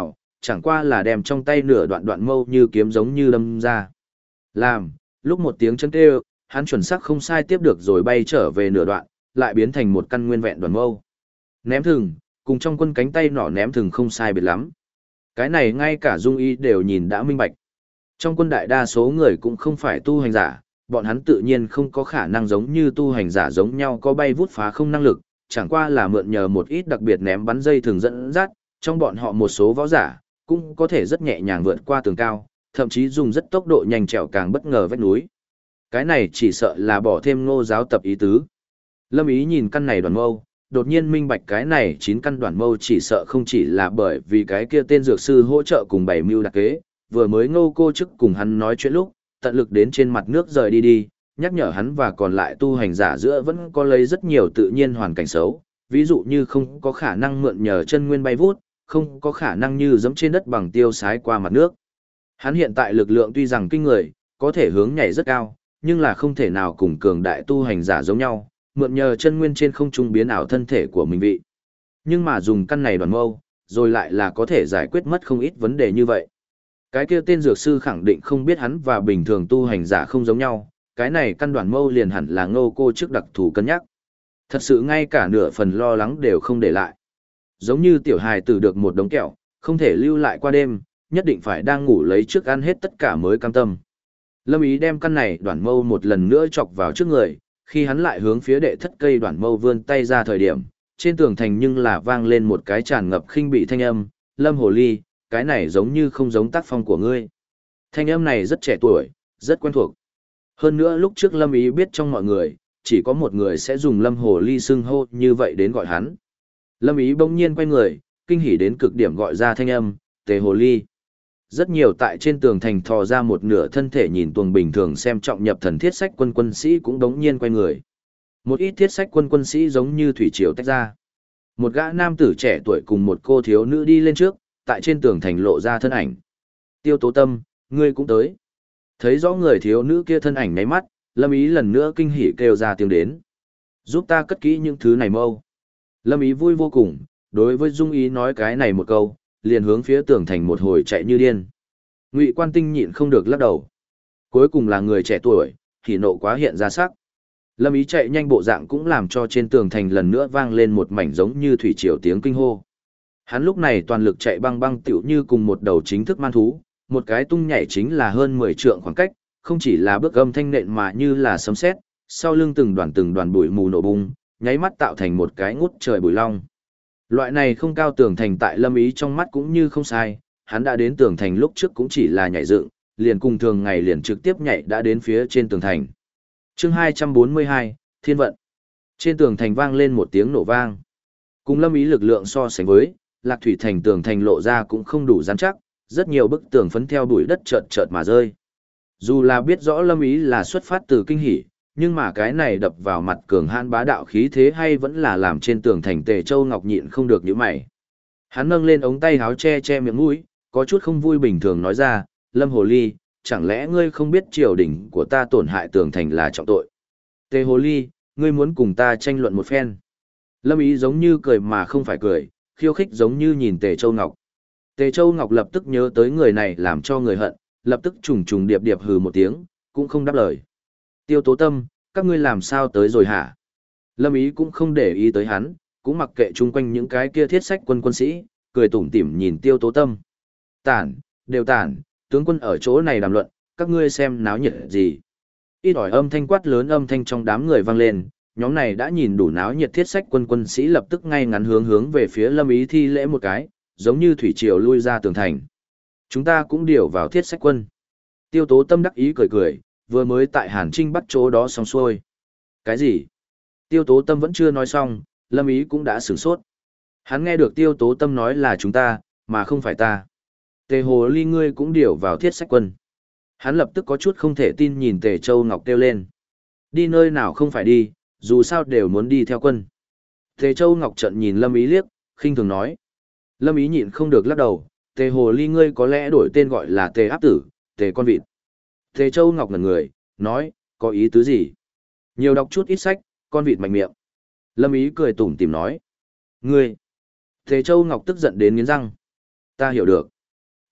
chẳng qua là đem trong tay nửa đoạn đoạn mâu như kiếm giống như đâm ra. Làm, lúc một tiếng chân kêu, hắn chuẩn xác không sai tiếp được rồi bay trở về nửa đoạn, lại biến thành một căn nguyên vẹn đoạn mâu. Ném thừng, cùng trong quân cánh tay nỏ ném thừng không sai biệt lắm. Cái này ngay cả Dung Y đều nhìn đã minh bạch. Trong quân đại đa số người cũng không phải tu hành giả, bọn hắn tự nhiên không có khả năng giống như tu hành giả giống nhau có bay vút phá không năng lực, chẳng qua là mượn nhờ một ít đặc biệt ném bắn dây thường dẫn dắt, trong bọn họ một số võ giả cũng có thể rất nhẹ nhàng vượt qua tường cao, thậm chí dùng rất tốc độ nhanh trèo càng bất ngờ vách núi. Cái này chỉ sợ là bỏ thêm Ngô giáo tập ý tứ. Lâm Ý nhìn căn này đoàn mâu, đột nhiên minh bạch cái này 9 căn đoàn mâu chỉ sợ không chỉ là bởi vì cái kia tên dược sư hỗ trợ cùng bảy mưu đặc kế, vừa mới Ngô cô chức cùng hắn nói chuyện lúc, tận lực đến trên mặt nước rời đi, nhắc nhở hắn và còn lại tu hành giả giữa vẫn có lấy rất nhiều tự nhiên hoàn cảnh xấu, ví dụ như không có khả năng mượn nhờ chân nguyên bay vút, không có khả năng như giẫm trên đất bằng tiêu sái qua mặt nước. Hắn hiện tại lực lượng tuy rằng kinh người, có thể hướng nhảy rất cao, nhưng là không thể nào cùng cường đại tu hành giả giống nhau, mượn nhờ chân nguyên trên không trung biến ảo thân thể của mình vị. Nhưng mà dùng căn này đoàn mâu, rồi lại là có thể giải quyết mất không ít vấn đề như vậy. Cái kia tên dược sư khẳng định không biết hắn và bình thường tu hành giả không giống nhau, cái này căn đoàn mâu liền hẳn là Ngô cô trước đặc thù cân nhắc. Thật sự ngay cả nửa phần lo lắng đều không để lại. Giống như tiểu hài tử được một đống kẹo, không thể lưu lại qua đêm, nhất định phải đang ngủ lấy trước ăn hết tất cả mới cam tâm. Lâm Ý đem căn này đoàn mâu một lần nữa chọc vào trước người, khi hắn lại hướng phía đệ thất cây đoàn mâu vươn tay ra thời điểm, trên tường thành nhưng là vang lên một cái tràn ngập khinh bị thanh âm, Lâm Hồ Ly, cái này giống như không giống tác phong của ngươi. Thanh âm này rất trẻ tuổi, rất quen thuộc. Hơn nữa lúc trước Lâm Ý biết trong mọi người, chỉ có một người sẽ dùng Lâm Hồ Ly xưng hô như vậy đến gọi hắn. Lâm Ý bỗng nhiên quay người, kinh hỉ đến cực điểm gọi ra thanh âm, Tề Hồ Ly. Rất nhiều tại trên tường thành thò ra một nửa thân thể nhìn tuồng bình thường xem trọng nhập thần thiết sách quân quân sĩ cũng đống nhiên quay người. Một ít thiết sách quân quân sĩ giống như thủy triều tách ra. Một gã nam tử trẻ tuổi cùng một cô thiếu nữ đi lên trước, tại trên tường thành lộ ra thân ảnh. Tiêu Tố Tâm, ngươi cũng tới. Thấy rõ người thiếu nữ kia thân ảnh ngáy mắt, Lâm Ý lần nữa kinh hỉ kêu ra tiếng đến. Giúp ta cất kỹ những thứ này mâu. Lâm Ý vui vô cùng, đối với Dung Ý nói cái này một câu, liền hướng phía tường thành một hồi chạy như điên. Ngụy Quan Tinh nhịn không được lắc đầu. Cuối cùng là người trẻ tuổi, thì nộ quá hiện ra sắc. Lâm Ý chạy nhanh bộ dạng cũng làm cho trên tường thành lần nữa vang lên một mảnh giống như thủy triều tiếng kinh hô. Hắn lúc này toàn lực chạy băng băng tựu như cùng một đầu chính thức man thú, một cái tung nhảy chính là hơn 10 trượng khoảng cách, không chỉ là bước âm thanh nện mà như là sấm sét, sau lưng từng đoàn bụi mù nổ bung, nháy mắt tạo thành một cái ngút trời bụi long. Loại này không cao tường thành tại Lâm Ý trong mắt cũng như không sai, hắn đã đến tường thành lúc trước cũng chỉ là nhảy dựng, liền cùng thường ngày liền trực tiếp nhảy đã đến phía trên tường thành. Chương 242, Thiên vận. Trên tường thành vang lên một tiếng nổ vang. Cùng Lâm Ý lực lượng so sánh với, Lạc Thủy thành tường thành lộ ra cũng không đủ rắn chắc, rất nhiều bức tường phấn theo bụi đất chợt chợt mà rơi. Dù là biết rõ Lâm Ý là xuất phát từ kinh hỉ, nhưng mà cái này đập vào mặt cường hãn bá đạo khí thế hay vẫn là làm trên tường thành Tề Châu Ngọc nhịn không được nhíu mày. Hắn nâng lên ống tay háo che che miệng mũi, có chút không vui bình thường nói ra, Lâm Hồ Ly, chẳng lẽ ngươi không biết triều đình của ta tổn hại tường thành là trọng tội? Tề Hồ Ly, ngươi muốn cùng ta tranh luận một phen. Lâm Ý giống như cười mà không phải cười, khiêu khích giống như nhìn Tề Châu Ngọc. Tề Châu Ngọc lập tức nhớ tới người này làm cho người hận, lập tức trùng trùng điệp điệp hừ một tiếng, cũng không đáp lời. Tiêu Tố Tâm, các ngươi làm sao tới rồi hả? Lâm Ý cũng không để ý tới hắn, cũng mặc kệ chung quanh những cái kia thiết sách quân sĩ, cười tủm tỉm nhìn Tiêu Tố Tâm. Tản, đều tản, tướng quân ở chỗ này đàm luận, các ngươi xem náo nhiệt gì. Ít ỏi âm thanh quát lớn âm thanh trong đám người vang lên, nhóm này đã nhìn đủ náo nhiệt thiết sách quân sĩ lập tức ngay ngắn hướng về phía Lâm Ý thi lễ một cái, giống như thủy triều lui ra tường thành. Chúng ta cũng điều vào thiết sách quân. Tiêu Tố Tâm đắc ý cười cười, vừa mới tại Hàn Trinh bắt chỗ đó xong xuôi. Cái gì? Tiêu Tố Tâm vẫn chưa nói xong, Lâm Ý cũng đã sửng sốt. Hắn nghe được Tiêu Tố Tâm nói là chúng ta, mà không phải ta. Tề Hồ Ly ngươi cũng điều vào thiết sách quân. Hắn lập tức có chút không thể tin nhìn Tề Châu Ngọc kêu lên. Đi nơi nào không phải đi, dù sao đều muốn đi theo quân. Tề Châu Ngọc trận nhìn Lâm Ý liếc, khinh thường nói. Lâm Ý nhịn không được lắc đầu, Tề Hồ Ly ngươi có lẽ đổi tên gọi là Tề Áp Tử, Tề Con Vịt. Tề Châu Ngọc ngẩn người, nói, có ý tứ gì? Nhiều đọc chút ít sách, con vịt mạnh miệng. Lâm Ý cười tủm tỉm nói. Ngươi! Tề Châu Ngọc tức giận đến nghiến răng. Ta hiểu được.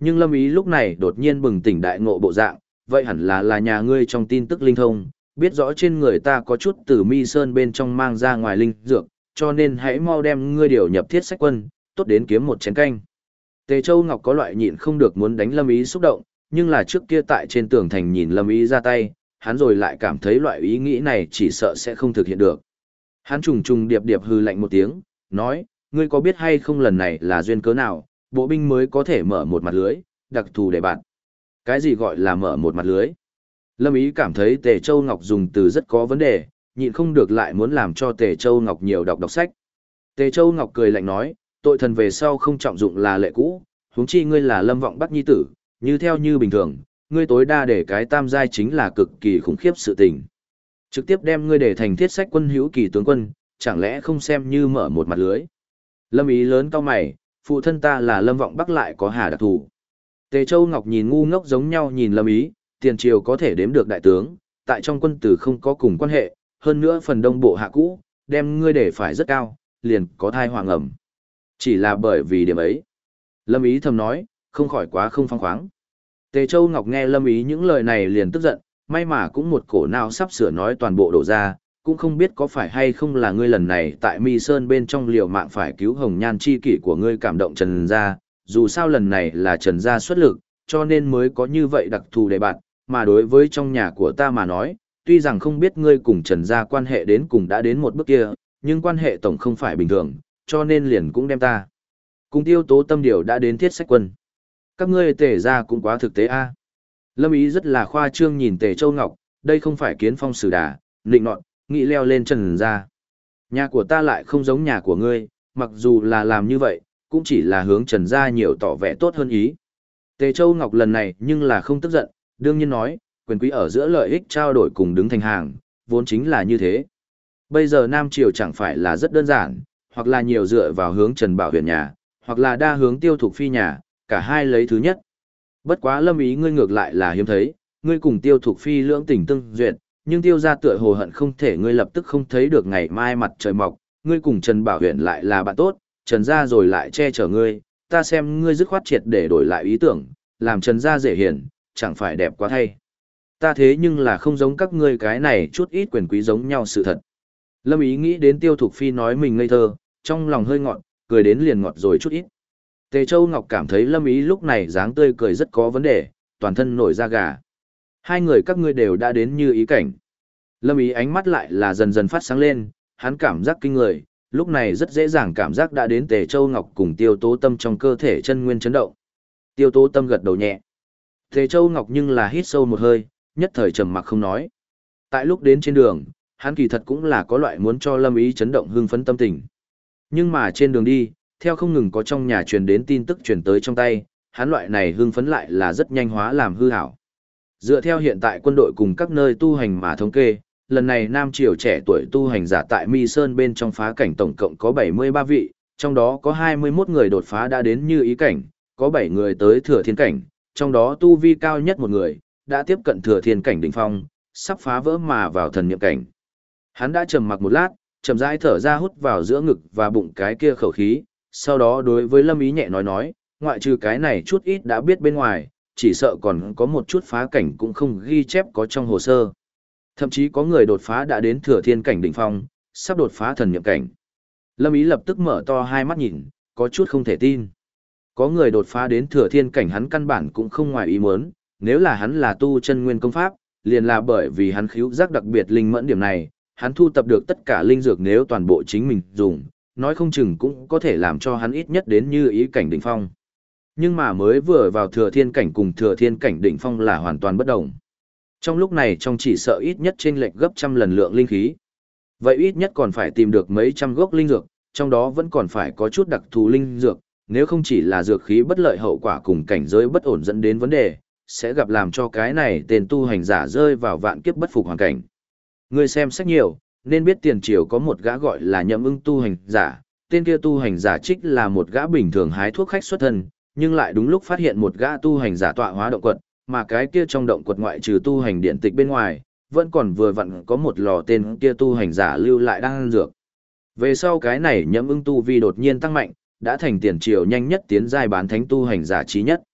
Nhưng Lâm Ý lúc này đột nhiên bừng tỉnh đại ngộ bộ dạng, vậy hẳn là nhà ngươi trong tin tức linh thông, biết rõ trên người ta có chút từ mi sơn bên trong mang ra ngoài linh dược, cho nên hãy mau đem ngươi điều nhập thiết sách quân, tốt đến kiếm một chén canh. Tề Châu Ngọc có loại nhịn không được muốn đánh Lâm Ý xúc động, nhưng là trước kia tại trên tường thành nhìn Lâm Ý ra tay, hắn rồi lại cảm thấy loại ý nghĩ này chỉ sợ sẽ không thực hiện được. Hắn trùng trùng điệp điệp hư lạnh một tiếng, nói, ngươi có biết hay không lần này là duyên cớ nào, bộ binh mới có thể mở một mặt lưới, đặc thù để bạn. Cái gì gọi là mở một mặt lưới? Lâm Ý cảm thấy Tề Châu Ngọc dùng từ rất có vấn đề, nhịn không được lại muốn làm cho Tề Châu Ngọc nhiều đọc sách. Tề Châu Ngọc cười lạnh nói, tội thần về sau không trọng dụng là lệ cũ, huống chi ngươi là Lâm Vọng Bắc nhi tử, như theo như bình thường, ngươi tối đa để cái tam giai chính là cực kỳ khủng khiếp sự tình. Trực tiếp đem ngươi để thành thiết sách quân hữu kỳ tướng quân, chẳng lẽ không xem như mở một mặt lưới. Lâm Ý lớn cao mày, phụ thân ta là Lâm Vọng Bắc lại có hà đặc thù. Tề Châu Ngọc nhìn ngu ngốc giống nhau nhìn Lâm Ý, tiền triều có thể đếm được đại tướng, tại trong quân tử không có cùng quan hệ, hơn nữa phần đông bộ hạ cũ, đem ngươi để phải rất cao, liền có thai hoàng ẩm. Chỉ là bởi vì điểm ấy. Lâm Ý thầm nói, không khỏi quá không phăng khoáng. Tề Châu Ngọc nghe Lâm Ý những lời này liền tức giận, may mà cũng một cổ nào sắp sửa nói toàn bộ đổ ra, cũng không biết có phải hay không là ngươi lần này tại Mi Sơn bên trong liều mạng phải cứu hồng nhan chi kỷ của ngươi cảm động Trần Gia, dù sao lần này là Trần Gia xuất lực, cho nên mới có như vậy đặc thù để bạn, mà đối với trong nhà của ta mà nói, tuy rằng không biết ngươi cùng Trần Gia quan hệ đến cùng đã đến một bước kia, nhưng quan hệ tổng không phải bình thường, cho nên liền cũng đem ta. Cùng Tiêu Tố Tâm điều đã đến thiết sách quân. Các ngươi Tề Gia cũng quá thực tế a. Lâm Ý rất là khoa trương nhìn Tề Châu Ngọc, đây không phải kiến phong sử đà, nịnh nọt, nghĩ leo lên Trần Gia. Nhà của ta lại không giống nhà của ngươi, mặc dù là làm như vậy, cũng chỉ là hướng Trần Gia nhiều tỏ vẻ tốt hơn ý. Tề Châu Ngọc lần này nhưng là không tức giận, đương nhiên nói, quyền quý ở giữa lợi ích trao đổi cùng đứng thành hàng, vốn chính là như thế. Bây giờ Nam Triều chẳng phải là rất đơn giản, hoặc là nhiều dựa vào hướng Trần Bảo Huyền nhà, hoặc là đa hướng Tiêu Thục Phi nhà, cả hai lấy thứ nhất. Bất quá Lâm Ý ngươi ngược lại là hiếm thấy, ngươi cùng Tiêu Thục Phi lưỡng tình tương duyệt, nhưng Tiêu gia tựa hồ hận không thể ngươi lập tức không thấy được ngày mai mặt trời mọc, ngươi cùng Trần Bảo Huyền lại là bạn tốt, Trần gia rồi lại che chở ngươi, ta xem ngươi dứt khoát triệt để đổi lại ý tưởng, làm Trần gia dễ hiền, chẳng phải đẹp quá thay. Ta thế nhưng là không giống các ngươi cái này chút ít quyền quý giống nhau sự thật. Lâm Ý nghĩ đến Tiêu Thục Phi nói mình ngây thơ, trong lòng hơi ngọt, cười đến liền ngọt rồi chút ít. Tề Châu Ngọc cảm thấy Lâm Ý lúc này dáng tươi cười rất có vấn đề, toàn thân nổi da gà. Hai người các ngươi đều đã đến như ý cảnh. Lâm Ý ánh mắt lại là dần dần phát sáng lên, hắn cảm giác kinh người, lúc này rất dễ dàng cảm giác đã đến Tề Châu Ngọc cùng Tiêu Tố Tâm trong cơ thể chân nguyên chấn động. Tiêu Tố Tâm gật đầu nhẹ. Tề Châu Ngọc nhưng là hít sâu một hơi, nhất thời trầm mặc không nói. Tại lúc đến trên đường, hắn kỳ thật cũng là có loại muốn cho Lâm Ý chấn động hưng phấn tâm tình. Nhưng mà trên đường đi, theo không ngừng có trong nhà truyền đến tin tức truyền tới trong tay, hắn loại này hưng phấn lại là rất nhanh hóa làm hư ảo. Dựa theo hiện tại quân đội cùng các nơi tu hành mà thống kê, lần này Nam Triều trẻ tuổi tu hành giả tại Mi Sơn bên trong phá cảnh tổng cộng có 73 vị, trong đó có 21 người đột phá đã đến như ý cảnh, có 7 người tới thừa thiên cảnh, trong đó tu vi cao nhất một người, đã tiếp cận thừa thiên cảnh đỉnh phong, sắp phá vỡ mà vào thần niệm cảnh. Hắn đã trầm mặc một lát, chậm rãi thở ra hút vào giữa ngực và bụng cái kia khẩu khí, sau đó đối với Lâm Ý nhẹ nói, ngoại trừ cái này chút ít đã biết bên ngoài, chỉ sợ còn có một chút phá cảnh cũng không ghi chép có trong hồ sơ. Thậm chí có người đột phá đã đến thừa thiên cảnh đỉnh phong, sắp đột phá thần niệm cảnh. Lâm Ý lập tức mở to hai mắt nhìn, có chút không thể tin. Có người đột phá đến thừa thiên cảnh hắn căn bản cũng không ngoài ý muốn, nếu là hắn là tu chân nguyên công pháp, liền là bởi vì hắn khíu giác đặc biệt linh mẫn điểm này, hắn thu tập được tất cả linh dược nếu toàn bộ chính mình dùng, nói không chừng cũng có thể làm cho hắn ít nhất đến như ý cảnh đỉnh phong. Nhưng mà mới vừa vào thừa thiên cảnh cùng thừa thiên cảnh đỉnh phong là hoàn toàn bất đồng. Trong lúc này trong chỉ sợ ít nhất chênh lệch gấp trăm lần lượng linh khí. Vậy ít nhất còn phải tìm được mấy trăm gốc linh dược, trong đó vẫn còn phải có chút đặc thù linh dược, nếu không chỉ là dược khí bất lợi hậu quả cùng cảnh giới bất ổn dẫn đến vấn đề, sẽ gặp làm cho cái này tên tu hành giả rơi vào vạn kiếp bất phục hoàn cảnh. Người xem sách nhiều, nên biết tiền triều có một gã gọi là Nhậm Ưng tu hành giả, tên kia tu hành giả trích là một gã bình thường hái thuốc khách xuất thân, nhưng lại đúng lúc phát hiện một gã tu hành giả tọa hóa động quật, mà cái kia trong động quật ngoại trừ tu hành điện tịch bên ngoài, vẫn còn vừa vặn có một lò tên kia tu hành giả lưu lại đang ăn dược. Về sau cái này Nhậm Ưng tu vi đột nhiên tăng mạnh, đã thành tiền triều nhanh nhất tiến giai bán thánh tu hành giả trí nhất.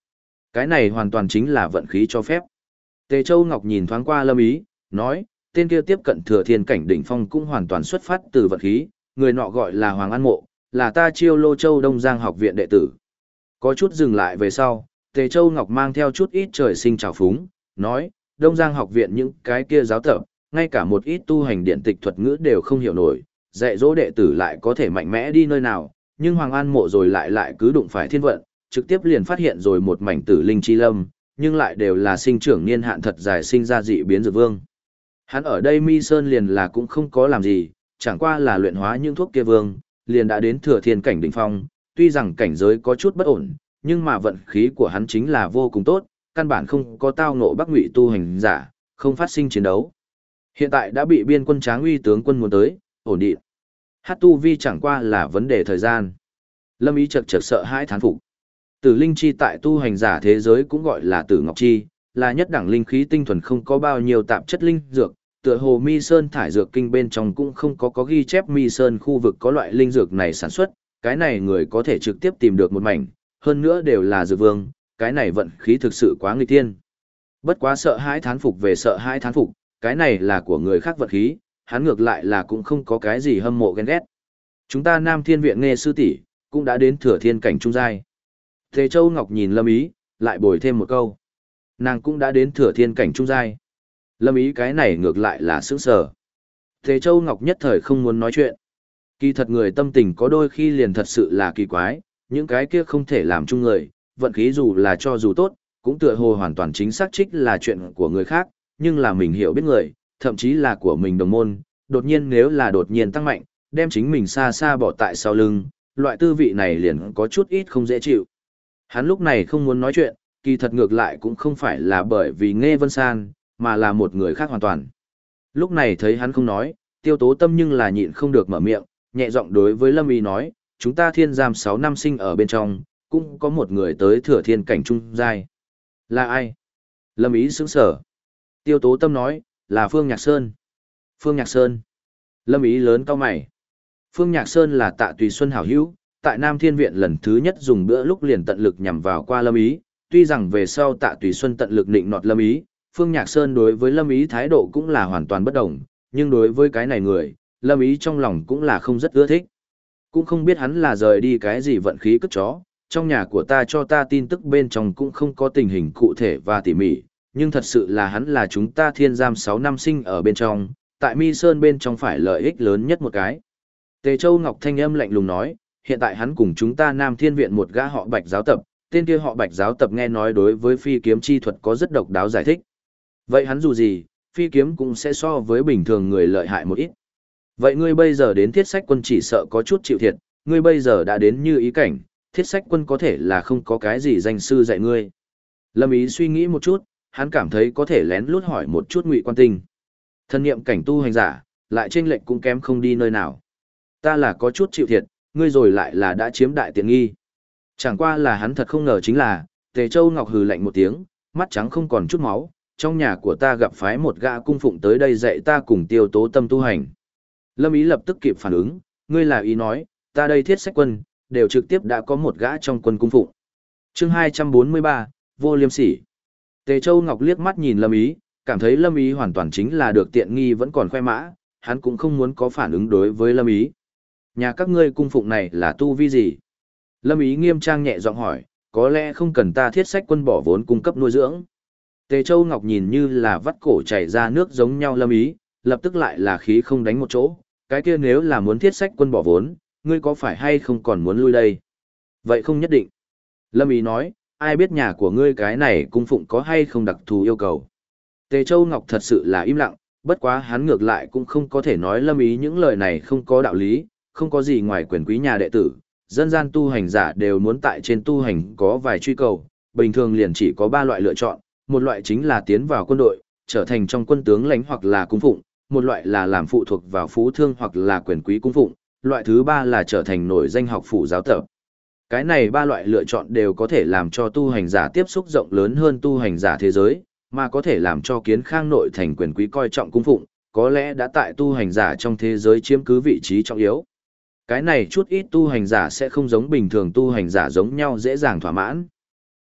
Cái này hoàn toàn chính là vận khí cho phép. Tề Châu Ngọc nhìn thoáng qua Lâm Ý, nói, tên kia tiếp cận thừa thiên cảnh đỉnh phong cũng hoàn toàn xuất phát từ vận khí, người nọ gọi là Hoàng An Mộ, là ta Chiêu Lô Châu Đông Giang học viện đệ tử. Có chút dừng lại về sau, Tề Châu Ngọc mang theo chút ít trời sinh trào phúng, nói, Đông Giang học viện những cái kia giáo tập, ngay cả một ít tu hành điện tịch thuật ngữ đều không hiểu nổi, dạy dỗ đệ tử lại có thể mạnh mẽ đi nơi nào, nhưng Hoàng An Mộ rồi lại cứ đụng phải thiên vận, trực tiếp liền phát hiện rồi một mảnh tử linh chi lâm, nhưng lại đều là sinh trưởng niên hạn thật dài sinh ra dị biến dược vương. Hắn ở đây Mi Sơn liền là cũng không có làm gì, chẳng qua là luyện hóa những thuốc kia vương, liền đã đến thừa thiên cảnh đỉnh phong, tuy rằng cảnh giới có chút bất ổn, nhưng mà vận khí của hắn chính là vô cùng tốt, căn bản không có tao ngộ Bắc Ngụy tu hành giả, không phát sinh chiến đấu. Hiện tại đã bị biên quân Tráng Uy tướng quân muốn tới, ổn định. Hát tu vi chẳng qua là vấn đề thời gian. Lâm Ý chật sợ hãi thán phục. Tử linh chi tại tu hành giả thế giới cũng gọi là tử ngọc chi, là nhất đẳng linh khí tinh thuần không có bao nhiêu tạp chất linh dược, tựa hồ Mi Sơn thải dược kinh bên trong cũng không có ghi chép Mi Sơn khu vực có loại linh dược này sản xuất, cái này người có thể trực tiếp tìm được một mảnh, hơn nữa đều là dược vương, cái này vận khí thực sự quá nghịch thiên. Bất quá sợ hãi thán phục về sợ hãi thán phục, cái này là của người khác vận khí, hắn ngược lại là cũng không có cái gì hâm mộ ghen ghét. Chúng ta Nam Thiên viện nghe sư tỷ cũng đã đến thừa thiên cảnh trung giai. Thế Châu Ngọc nhìn Lâm Ý, lại bồi thêm một câu. Nàng cũng đã đến thừa thiên cảnh trung giai. Lâm Ý cái này ngược lại là sững sờ. Thế Châu Ngọc nhất thời không muốn nói chuyện. Kỳ thật người tâm tình có đôi khi liền thật sự là kỳ quái, những cái kia không thể làm chung người, vận khí dù là cho dù tốt, cũng tựa hồ hoàn toàn chính xác trích là chuyện của người khác, nhưng là mình hiểu biết người, thậm chí là của mình đồng môn, đột nhiên nếu là đột nhiên tăng mạnh, đem chính mình xa xa bỏ tại sau lưng, loại tư vị này liền có chút ít không dễ chịu. Hắn lúc này không muốn nói chuyện, kỳ thật ngược lại cũng không phải là bởi vì Nghe Vân San, mà là một người khác hoàn toàn. Lúc này thấy hắn không nói, Tiêu Tố Tâm nhưng là nhịn không được mở miệng, nhẹ giọng đối với Lâm Ý nói, chúng ta thiên giam 6 năm sinh ở bên trong, cũng có một người tới thừa thiên cảnh trung giai. Là ai? Lâm Ý sững sở. Tiêu Tố Tâm nói, là Phương Nhạc Sơn. Phương Nhạc Sơn. Lâm Ý lớn cao mày. Phương Nhạc Sơn là Tạ Tùy Xuân hảo hữu, tại Nam Thiên Viện lần thứ nhất dùng bữa lúc liền tận lực nhằm vào qua Lâm Ý, tuy rằng về sau Tạ Tùy Xuân tận lực nịnh nọt Lâm Ý, Phương Nhạc Sơn đối với Lâm Ý thái độ cũng là hoàn toàn bất đồng, nhưng đối với cái này người, Lâm Ý trong lòng cũng là không rất ưa thích. Cũng không biết hắn là rời đi cái gì vận khí cất chó, trong nhà của ta cho ta tin tức bên trong cũng không có tình hình cụ thể và tỉ mỉ, nhưng thật sự là hắn là chúng ta thiên giam 6 năm sinh ở bên trong, tại Mi Sơn bên trong phải lợi ích lớn nhất một cái. Tề Châu Ngọc thanh âm lạnh lùng nói, hiện tại hắn cùng chúng ta Nam Thiên Viện một gã họ Bạch giáo tập, tên kia họ Bạch giáo tập nghe nói đối với phi kiếm chi thuật có rất độc đáo giải thích. Vậy hắn dù gì, phi kiếm cũng sẽ so với bình thường người lợi hại một ít. Vậy ngươi bây giờ đến Thiết Sách Quân chỉ sợ có chút chịu thiệt, ngươi bây giờ đã đến như ý cảnh, Thiết Sách Quân có thể là không có cái gì danh sư dạy ngươi. Lâm Ý suy nghĩ một chút, hắn cảm thấy có thể lén lút hỏi một chút Ngụy Quan Tinh. Thân niệm cảnh tu hành giả, lại chênh lệch cũng kém không đi nơi nào. Ta là có chút chịu thiệt, ngươi rồi lại là đã chiếm đại tiện nghi. Chẳng qua là hắn thật không ngờ chính là, Tề Châu Ngọc hừ lạnh một tiếng, mắt trắng không còn chút máu, trong nhà của ta gặp phái một gã cung phụng tới đây dạy ta cùng Tiêu Tố Tâm tu hành. Lâm Ý lập tức kịp phản ứng, ngươi là ý nói, ta đây Thiết Sách Quân, đều trực tiếp đã có một gã trong quân cung phụng. Chương 243, Vô Liêm Sỉ. Tề Châu Ngọc liếc mắt nhìn Lâm Ý, cảm thấy Lâm Ý hoàn toàn chính là được tiện nghi vẫn còn khoe mã, hắn cũng không muốn có phản ứng đối với Lâm Ý. Nhà các ngươi cung phụng này là tu vi gì? Lâm Ý nghiêm trang nhẹ giọng hỏi, có lẽ không cần ta Thiết Sách Quân bỏ vốn cung cấp nuôi dưỡng. Tề Châu Ngọc nhìn như là vắt cổ chảy ra nước giống nhau Lâm Ý, lập tức lại là khí không đánh một chỗ, cái kia nếu là muốn Thiết Sách Quân bỏ vốn, ngươi có phải hay không còn muốn lui đây? Vậy không nhất định. Lâm Ý nói, ai biết nhà của ngươi cái này cung phụng có hay không đặc thù yêu cầu. Tề Châu Ngọc thật sự là im lặng, bất quá hắn ngược lại cũng không có thể nói Lâm Ý những lời này không có đạo lý, không có gì ngoài quyền quý nhà đệ tử, dân gian tu hành giả đều muốn tại trên tu hành có vài truy cầu, bình thường liền chỉ có 3 loại lựa chọn, một loại chính là tiến vào quân đội, trở thành trong quân tướng lãnh hoặc là cung phụng, một loại là làm phụ thuộc vào phú thương hoặc là quyền quý cung phụng, loại thứ 3 là trở thành nổi danh học phủ giáo tập. Cái này 3 loại lựa chọn đều có thể làm cho tu hành giả tiếp xúc rộng lớn hơn tu hành giả thế giới, mà có thể làm cho kiến khang nội thành quyền quý coi trọng cung phụng, có lẽ đã tại tu hành giả trong thế giới chiếm cứ vị trí trọng yếu. Cái này chút ít tu hành giả sẽ không giống bình thường tu hành giả giống nhau dễ dàng thỏa mãn.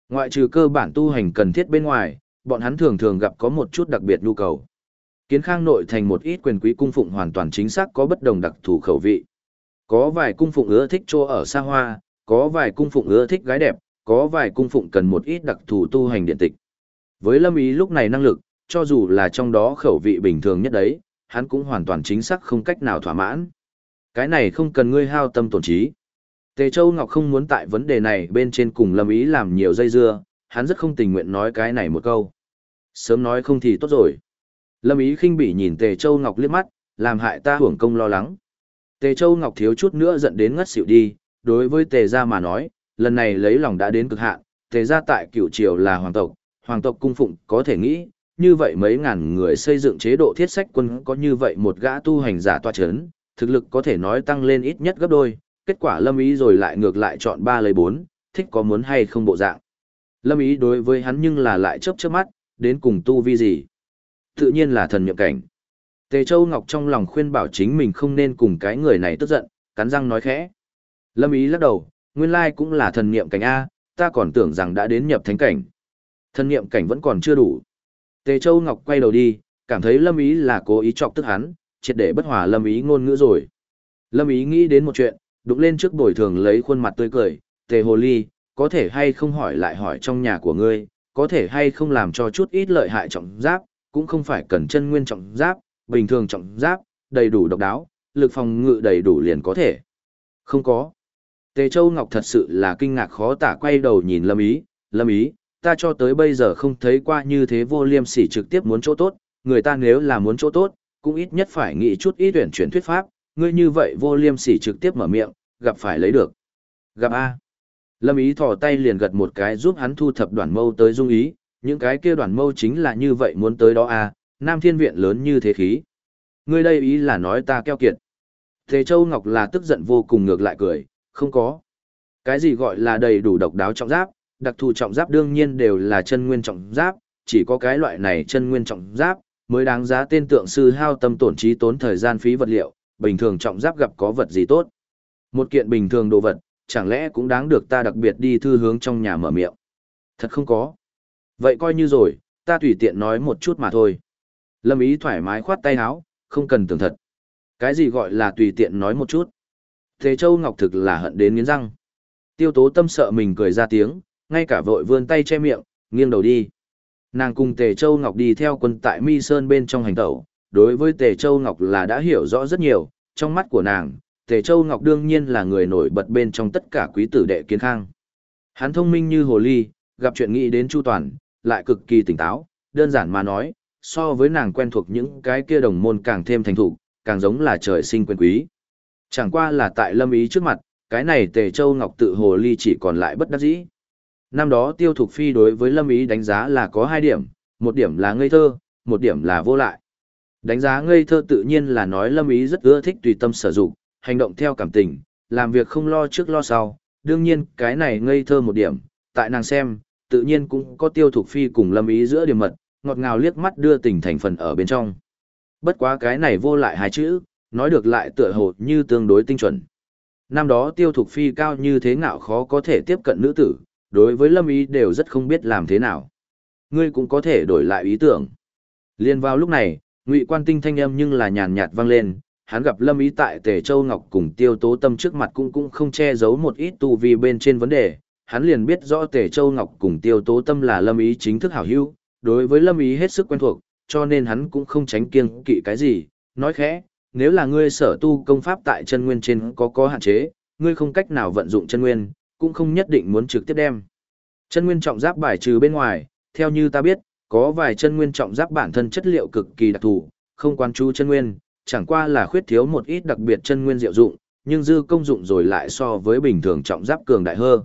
Ngoại trừ cơ bản tu hành cần thiết bên ngoài, bọn hắn thường thường gặp có một chút đặc biệt nhu cầu. Kiến Khang nội thành một ít quyền quý cung phụng hoàn toàn chính xác có bất đồng đặc thù khẩu vị. Có vài cung phụng ưa thích chỗ ở xa hoa, có vài cung phụng ưa thích gái đẹp, có vài cung phụng cần một ít đặc thù tu hành điện tịch. Với Lâm Ý lúc này năng lực, cho dù là trong đó khẩu vị bình thường nhất đấy, hắn cũng hoàn toàn chính xác không cách nào thỏa mãn. Cái này không cần ngươi hao tâm tổn trí. Tề Châu Ngọc không muốn tại vấn đề này bên trên cùng Lâm Ý làm nhiều dây dưa, hắn rất không tình nguyện nói cái này một câu. Sớm nói không thì tốt rồi. Lâm Ý khinh bỉ nhìn Tề Châu Ngọc liếc mắt, làm hại ta hưởng công lo lắng. Tề Châu Ngọc thiếu chút nữa giận đến ngất xỉu đi, đối với Tề gia mà nói, lần này lấy lòng đã đến cực hạn, Tề gia tại Cửu Triều là hoàng tộc cung phụng có thể nghĩ, như vậy mấy ngàn người xây dựng chế độ thiết sách quân có như vậy một gã tu hành giả tọa chấn, thực lực có thể nói tăng lên ít nhất gấp đôi, kết quả Lâm Ý rồi lại ngược lại chọn 3 lấy 4, thích có muốn hay không bộ dạng. Lâm Ý đối với hắn nhưng là lại chớp chớp mắt, đến cùng tu vi gì? Tự nhiên là thần niệm cảnh. Tề Châu Ngọc trong lòng khuyên bảo chính mình không nên cùng cái người này tức giận, cắn răng nói khẽ. Lâm Ý lắc đầu, nguyên lai cũng là thần niệm cảnh A, ta còn tưởng rằng đã đến nhập thánh cảnh. Thần niệm cảnh vẫn còn chưa đủ. Tề Châu Ngọc quay đầu đi, cảm thấy Lâm Ý là cố ý chọc tức hắn, triệt để bất hòa Lâm Ý ngôn ngữ rồi. Lâm Ý nghĩ đến một chuyện, đụng lên trước bồi thường lấy khuôn mặt tươi cười, Tề Hồ Ly, có thể hay không hỏi lại hỏi trong nhà của ngươi, có thể hay không làm cho chút ít lợi hại trọng giáp, cũng không phải cần chân nguyên trọng giáp, bình thường trọng giáp, đầy đủ độc đáo, lực phòng ngự đầy đủ liền có thể. Không có. Tề Châu Ngọc thật sự là kinh ngạc khó tả quay đầu nhìn Lâm Ý, ta cho tới bây giờ không thấy qua như thế vô liêm sỉ trực tiếp muốn chỗ tốt, người ta nếu là muốn chỗ tốt, cũng ít nhất phải nghĩ chút ít tuyển chuyển thuyết pháp, ngươi như vậy vô liêm sỉ trực tiếp mở miệng, gặp phải lấy được. Gặp A. Lâm Ý thò tay liền gật một cái giúp hắn thu thập đoàn mâu tới dung ý, những cái kia đoàn mâu chính là như vậy muốn tới đó A, Nam Thiên Viện lớn như thế khí. Ngươi đây ý là nói ta keo kiệt. Tề Châu Ngọc là tức giận vô cùng ngược lại cười, không có. Cái gì gọi là đầy đủ độc đáo trọng giáp, đặc thù trọng giáp đương nhiên đều là chân nguyên trọng giáp, chỉ có cái loại này chân nguyên trọng giáp mới đáng giá tên tượng sư hao tâm tổn trí tốn thời gian phí vật liệu, bình thường trọng giáp gặp có vật gì tốt. Một kiện bình thường đồ vật, chẳng lẽ cũng đáng được ta đặc biệt đi thư hướng trong nhà mở miệng. Thật không có. Vậy coi như rồi, ta tùy tiện nói một chút mà thôi. Lâm Ý thoải mái khoát tay áo, không cần tưởng thật. Cái gì gọi là tùy tiện nói một chút. Thế Châu Ngọc thực là hận đến nghiến răng. Tiêu Tố Tâm sợ mình cười ra tiếng, ngay cả vội vươn tay che miệng, nghiêng đầu đi. Nàng cùng Tề Châu Ngọc đi theo quân tại Mi Sơn bên trong hành tẩu, đối với Tề Châu Ngọc là đã hiểu rõ rất nhiều, trong mắt của nàng, Tề Châu Ngọc đương nhiên là người nổi bật bên trong tất cả quý tử đệ Kiến Khang. Hắn thông minh như hồ ly, gặp chuyện nghĩ đến chu toàn, lại cực kỳ tỉnh táo, đơn giản mà nói, so với nàng quen thuộc những cái kia đồng môn càng thêm thành thục, càng giống là trời sinh quyền quý. Chẳng qua là tại Lâm Ý trước mặt, cái này Tề Châu Ngọc tự hồ ly chỉ còn lại bất đắc dĩ. Năm đó Tiêu Thục Phi đối với Lâm Ý đánh giá là có 2 điểm, một điểm là ngây thơ, một điểm là vô lại. Đánh giá ngây thơ tự nhiên là nói Lâm Ý rất ưa thích tùy tâm sở dụng, hành động theo cảm tình, làm việc không lo trước lo sau, đương nhiên cái này ngây thơ một điểm, tại nàng xem, tự nhiên cũng có Tiêu Thục Phi cùng Lâm Ý giữa điểm mật, ngọt ngào liếc mắt đưa tình thành phần ở bên trong. Bất quá cái này vô lại 2 chữ, nói được lại tựa hồ như tương đối tinh chuẩn. Năm đó Tiêu Thục Phi cao như thế ngạo khó có thể tiếp cận nữ tử, đối với Lâm Ý đều rất không biết làm thế nào. Ngươi cũng có thể đổi lại ý tưởng. Liên vào lúc này, Ngụy Quan Tinh thanh âm nhưng là nhàn nhạt vang lên, hắn gặp Lâm Ý tại Tề Châu Ngọc cùng Tiêu Tố Tâm trước mặt cũng không che giấu một ít tu vi bên trên vấn đề, hắn liền biết rõ Tề Châu Ngọc cùng Tiêu Tố Tâm là Lâm Ý chính thức hảo hữu, đối với Lâm Ý hết sức quen thuộc, cho nên hắn cũng không tránh kiêng kỵ cái gì, nói khẽ, nếu là ngươi sở tu công pháp tại chân nguyên trên có hạn chế, ngươi không cách nào vận dụng chân nguyên, cũng không nhất định muốn trực tiếp đem. Chân nguyên trọng giáp bài trừ bên ngoài, theo như ta biết, có vài chân nguyên trọng giáp bản thân chất liệu cực kỳ đặc thù, không quan chú chân nguyên, chẳng qua là khuyết thiếu một ít đặc biệt chân nguyên diệu dụng, nhưng dư công dụng rồi lại so với bình thường trọng giáp cường đại hơn.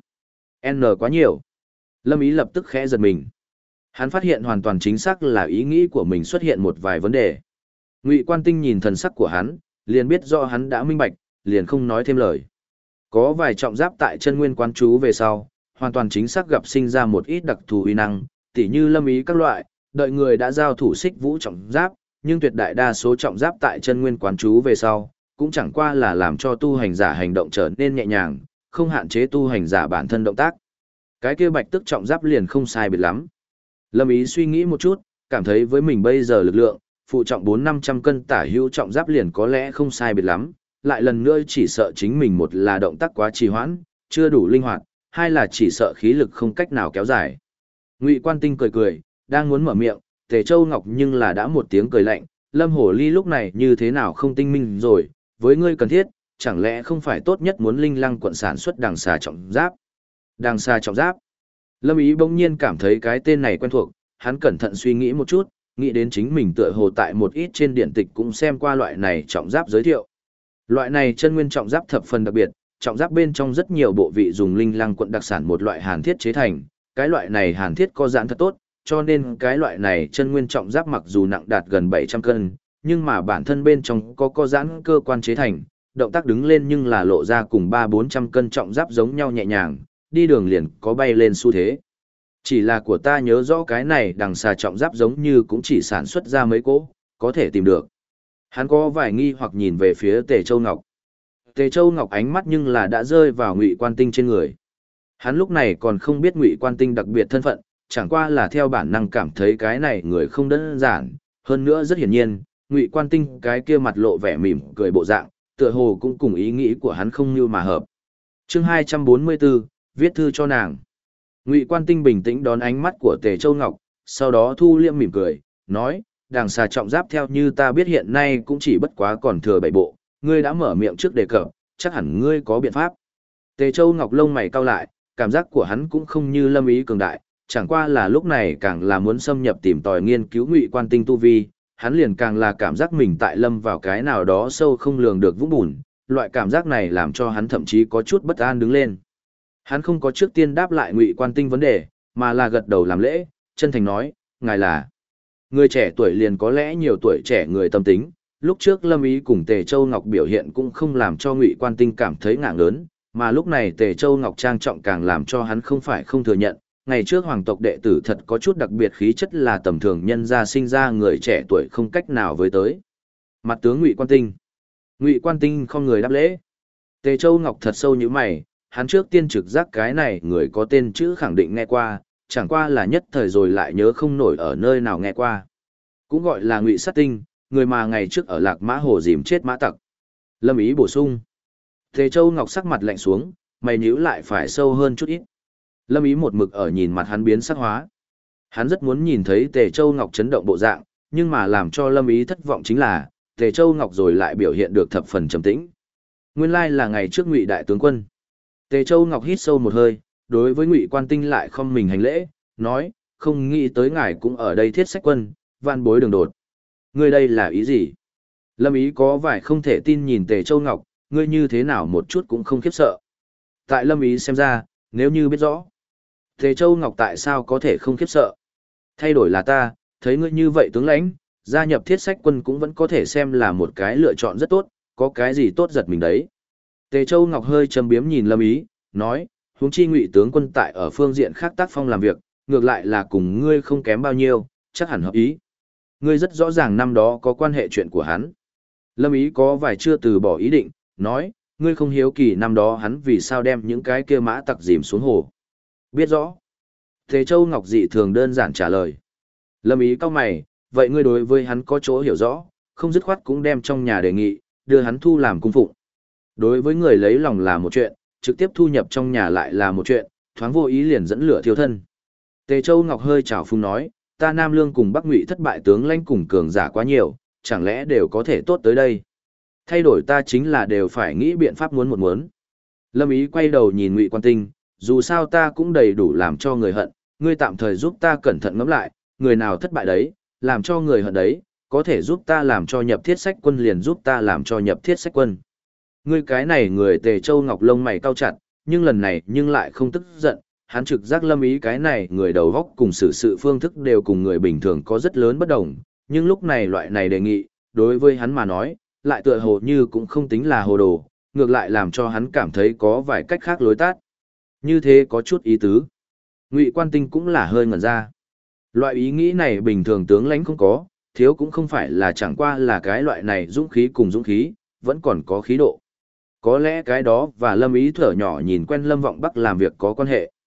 N quá nhiều. Lâm Ý lập tức khẽ giật mình. Hắn phát hiện hoàn toàn chính xác là ý nghĩ của mình xuất hiện một vài vấn đề. Ngụy Quan Tinh nhìn thần sắc của hắn, liền biết rõ hắn đã minh bạch, liền không nói thêm lời. Có vài trọng giáp tại chân nguyên quán chú về sau, hoàn toàn chính xác gặp sinh ra một ít đặc thù uy năng, tỉ như Lâm Ý các loại, đợi người đã giao thủ xích vũ trọng giáp, nhưng tuyệt đại đa số trọng giáp tại chân nguyên quán chú về sau, cũng chẳng qua là làm cho tu hành giả hành động trở nên nhẹ nhàng, không hạn chế tu hành giả bản thân động tác. Cái kia bạch tức trọng giáp liền không sai biệt lắm. Lâm Ý suy nghĩ một chút, cảm thấy với mình bây giờ lực lượng, phụ trọng 400-500 cân tả hữu trọng giáp liền có lẽ không sai biệt lắm, lại lần nữa chỉ sợ chính mình một là động tác quá trì hoãn, chưa đủ linh hoạt, hai là chỉ sợ khí lực không cách nào kéo dài. Ngụy Quan Tinh cười cười, đang muốn mở miệng, Tề Châu Ngọc nhưng là đã một tiếng cười lạnh, Lâm Hổ Ly lúc này như thế nào không tinh minh rồi, với ngươi cần thiết, chẳng lẽ không phải tốt nhất muốn Linh Lăng quận sản xuất đằng xà trọng giáp? Đằng xà trọng giáp. Lâm Ý bỗng nhiên cảm thấy cái tên này quen thuộc, hắn cẩn thận suy nghĩ một chút, nghĩ đến chính mình tựa hồ tại một ít trên điện tịch cũng xem qua loại này trọng giáp giới thiệu. Loại này chân nguyên trọng giáp thập phần đặc biệt, trọng giáp bên trong rất nhiều bộ vị dùng Linh Lăng quận đặc sản một loại hàn thiết chế thành, cái loại này hàn thiết có giãn thật tốt, cho nên cái loại này chân nguyên trọng giáp mặc dù nặng đạt gần 700 cân, nhưng mà bản thân bên trong có giãn cơ quan chế thành, động tác đứng lên nhưng là lộ ra cùng 300-400 cân trọng giáp giống nhau nhẹ nhàng, đi đường liền có bay lên xu thế. Chỉ là của ta nhớ rõ cái này đằng xà trọng giáp giống như cũng chỉ sản xuất ra mấy cỗ, có thể tìm được. Hắn có vài nghi hoặc nhìn về phía Tề Châu Ngọc. Tề Châu Ngọc ánh mắt nhưng là đã rơi vào Ngụy Quan Tinh trên người. Hắn lúc này còn không biết Ngụy Quan Tinh đặc biệt thân phận, chẳng qua là theo bản năng cảm thấy cái này người không đơn giản, hơn nữa rất hiển nhiên, Ngụy Quan Tinh cái kia mặt lộ vẻ mỉm cười bộ dạng, tựa hồ cũng cùng ý nghĩ của hắn không như mà hợp. Chương 244, viết thư cho nàng. Ngụy Quan Tinh bình tĩnh đón ánh mắt của Tề Châu Ngọc, sau đó thu liêm mỉm cười, nói, đằng xà trọng giáp theo như ta biết hiện nay cũng chỉ bất quá còn thừa 7 bộ, ngươi đã mở miệng trước đề cập, chắc hẳn ngươi có biện pháp. Tề Châu Ngọc lông mày cau lại, cảm giác của hắn cũng không như Lâm Ý cường đại, chẳng qua là lúc này càng là muốn xâm nhập tìm tòi nghiên cứu Ngụy Quan Tinh tu vi, hắn liền càng là cảm giác mình tại lâm vào cái nào đó sâu không lường được vũng bùn, loại cảm giác này làm cho hắn thậm chí có chút bất an đứng lên. Hắn không có trước tiên đáp lại Ngụy Quan Tinh vấn đề, mà là gật đầu làm lễ, chân thành nói, ngài là người trẻ tuổi liền có lẽ nhiều tuổi trẻ người tâm tính. Lúc trước Lâm Ý cùng Tề Châu Ngọc biểu hiện cũng không làm cho Ngụy Quan Tinh cảm thấy ngạng lớn, mà lúc này Tề Châu Ngọc trang trọng càng làm cho hắn không phải không thừa nhận, ngày trước hoàng tộc đệ tử thật có chút đặc biệt khí chất là tầm thường nhân gia sinh ra người trẻ tuổi không cách nào với tới. Mặt tướng Ngụy Quan Tinh. Ngụy Quan Tinh không người đáp lễ. Tề Châu Ngọc thật sâu như mày, hắn trước tiên trực giác cái này người có tên chữ khẳng định nghe qua, chẳng qua là nhất thời rồi lại nhớ không nổi ở nơi nào nghe qua. Cũng gọi là Ngụy Sát Tinh, người mà ngày trước ở Lạc Mã Hồ dìm chết mã tặc. Lâm Ý bổ sung. Tề Châu Ngọc sắc mặt lạnh xuống, mày nhíu lại phải sâu hơn chút ít. Lâm Ý một mực ở nhìn mặt hắn biến sắc hóa. Hắn rất muốn nhìn thấy Tề Châu Ngọc chấn động bộ dạng, nhưng mà làm cho Lâm Ý thất vọng chính là, Tề Châu Ngọc rồi lại biểu hiện được thập phần trầm tĩnh. Nguyên lai là ngày trước Ngụy đại tướng quân. Tề Châu Ngọc hít sâu một hơi, đối với Ngụy Quan Tinh lại không mình hành lễ, nói, không nghĩ tới ngài cũng ở đây thiết sách quân, van bối đường đột. Ngươi đây là ý gì? Lâm Ý có vài không thể tin nhìn Tề Châu Ngọc, ngươi như thế nào một chút cũng không khiếp sợ. Tại Lâm Ý xem ra, nếu như biết rõ, Tề Châu Ngọc tại sao có thể không khiếp sợ? Thay đổi là ta, thấy ngươi như vậy tướng lãnh, gia nhập thiết sách quân cũng vẫn có thể xem là một cái lựa chọn rất tốt, có cái gì tốt giật mình đấy. Tề Châu Ngọc hơi châm biếm nhìn Lâm Ý, nói, huống chi Ngụy tướng quân tại ở phương diện khác tác phong làm việc, ngược lại là cùng ngươi không kém bao nhiêu, chắc hẳn hợp ý. Ngươi rất rõ ràng năm đó có quan hệ chuyện của hắn. Lâm Ý có vài chưa từ bỏ ý định, nói, ngươi không hiếu kỳ năm đó hắn vì sao đem những cái kia mã tặc dìm xuống hồ. Biết rõ. Tề Châu Ngọc dị thường đơn giản trả lời. Lâm Ý cau mày, vậy ngươi đối với hắn có chỗ hiểu rõ, không dứt khoát cũng đem trong nhà đề nghị, đưa hắn thu làm cung phụng. Đối với người lấy lòng là một chuyện, trực tiếp thu nhập trong nhà lại là một chuyện, thoáng vô ý liền dẫn lửa thiêu thân. Tề Châu Ngọc hơi trào phúng nói, ta Nam Lương cùng Bắc Ngụy thất bại tướng lãnh cùng cường giả quá nhiều, chẳng lẽ đều có thể tốt tới đây. Thay đổi ta chính là đều phải nghĩ biện pháp muốn. Lâm Ý quay đầu nhìn Ngụy Quan Tinh, dù sao ta cũng đầy đủ làm cho người hận, ngươi tạm thời giúp ta cẩn thận ngẫm lại, người nào thất bại đấy, làm cho người hận đấy, có thể giúp ta làm cho nhập thiết sách quân liền giúp ta làm cho nhập thiết sách quân. Ngươi cái này người Tề Châu Ngọc lông mày cau chặt, nhưng lần này nhưng lại không tức giận, hắn trực giác Lâm Ý cái này người đầu góc cùng xử sự phương thức đều cùng người bình thường có rất lớn bất đồng, nhưng lúc này loại này đề nghị, đối với hắn mà nói, lại tựa hồ như cũng không tính là hồ đồ, ngược lại làm cho hắn cảm thấy có vài cách khác lối tát. Như thế có chút ý tứ. Ngụy Quan Tinh cũng là hơi ngẩn ra. Loại ý nghĩ này bình thường tướng lãnh không có, thiếu cũng không phải là chẳng qua là cái loại này dũng khí cùng dũng khí, vẫn còn có khí độ. Có lẽ cái đó và Lâm Ý thở nhỏ nhìn quen Lâm Vọng Bắc làm việc có quan hệ.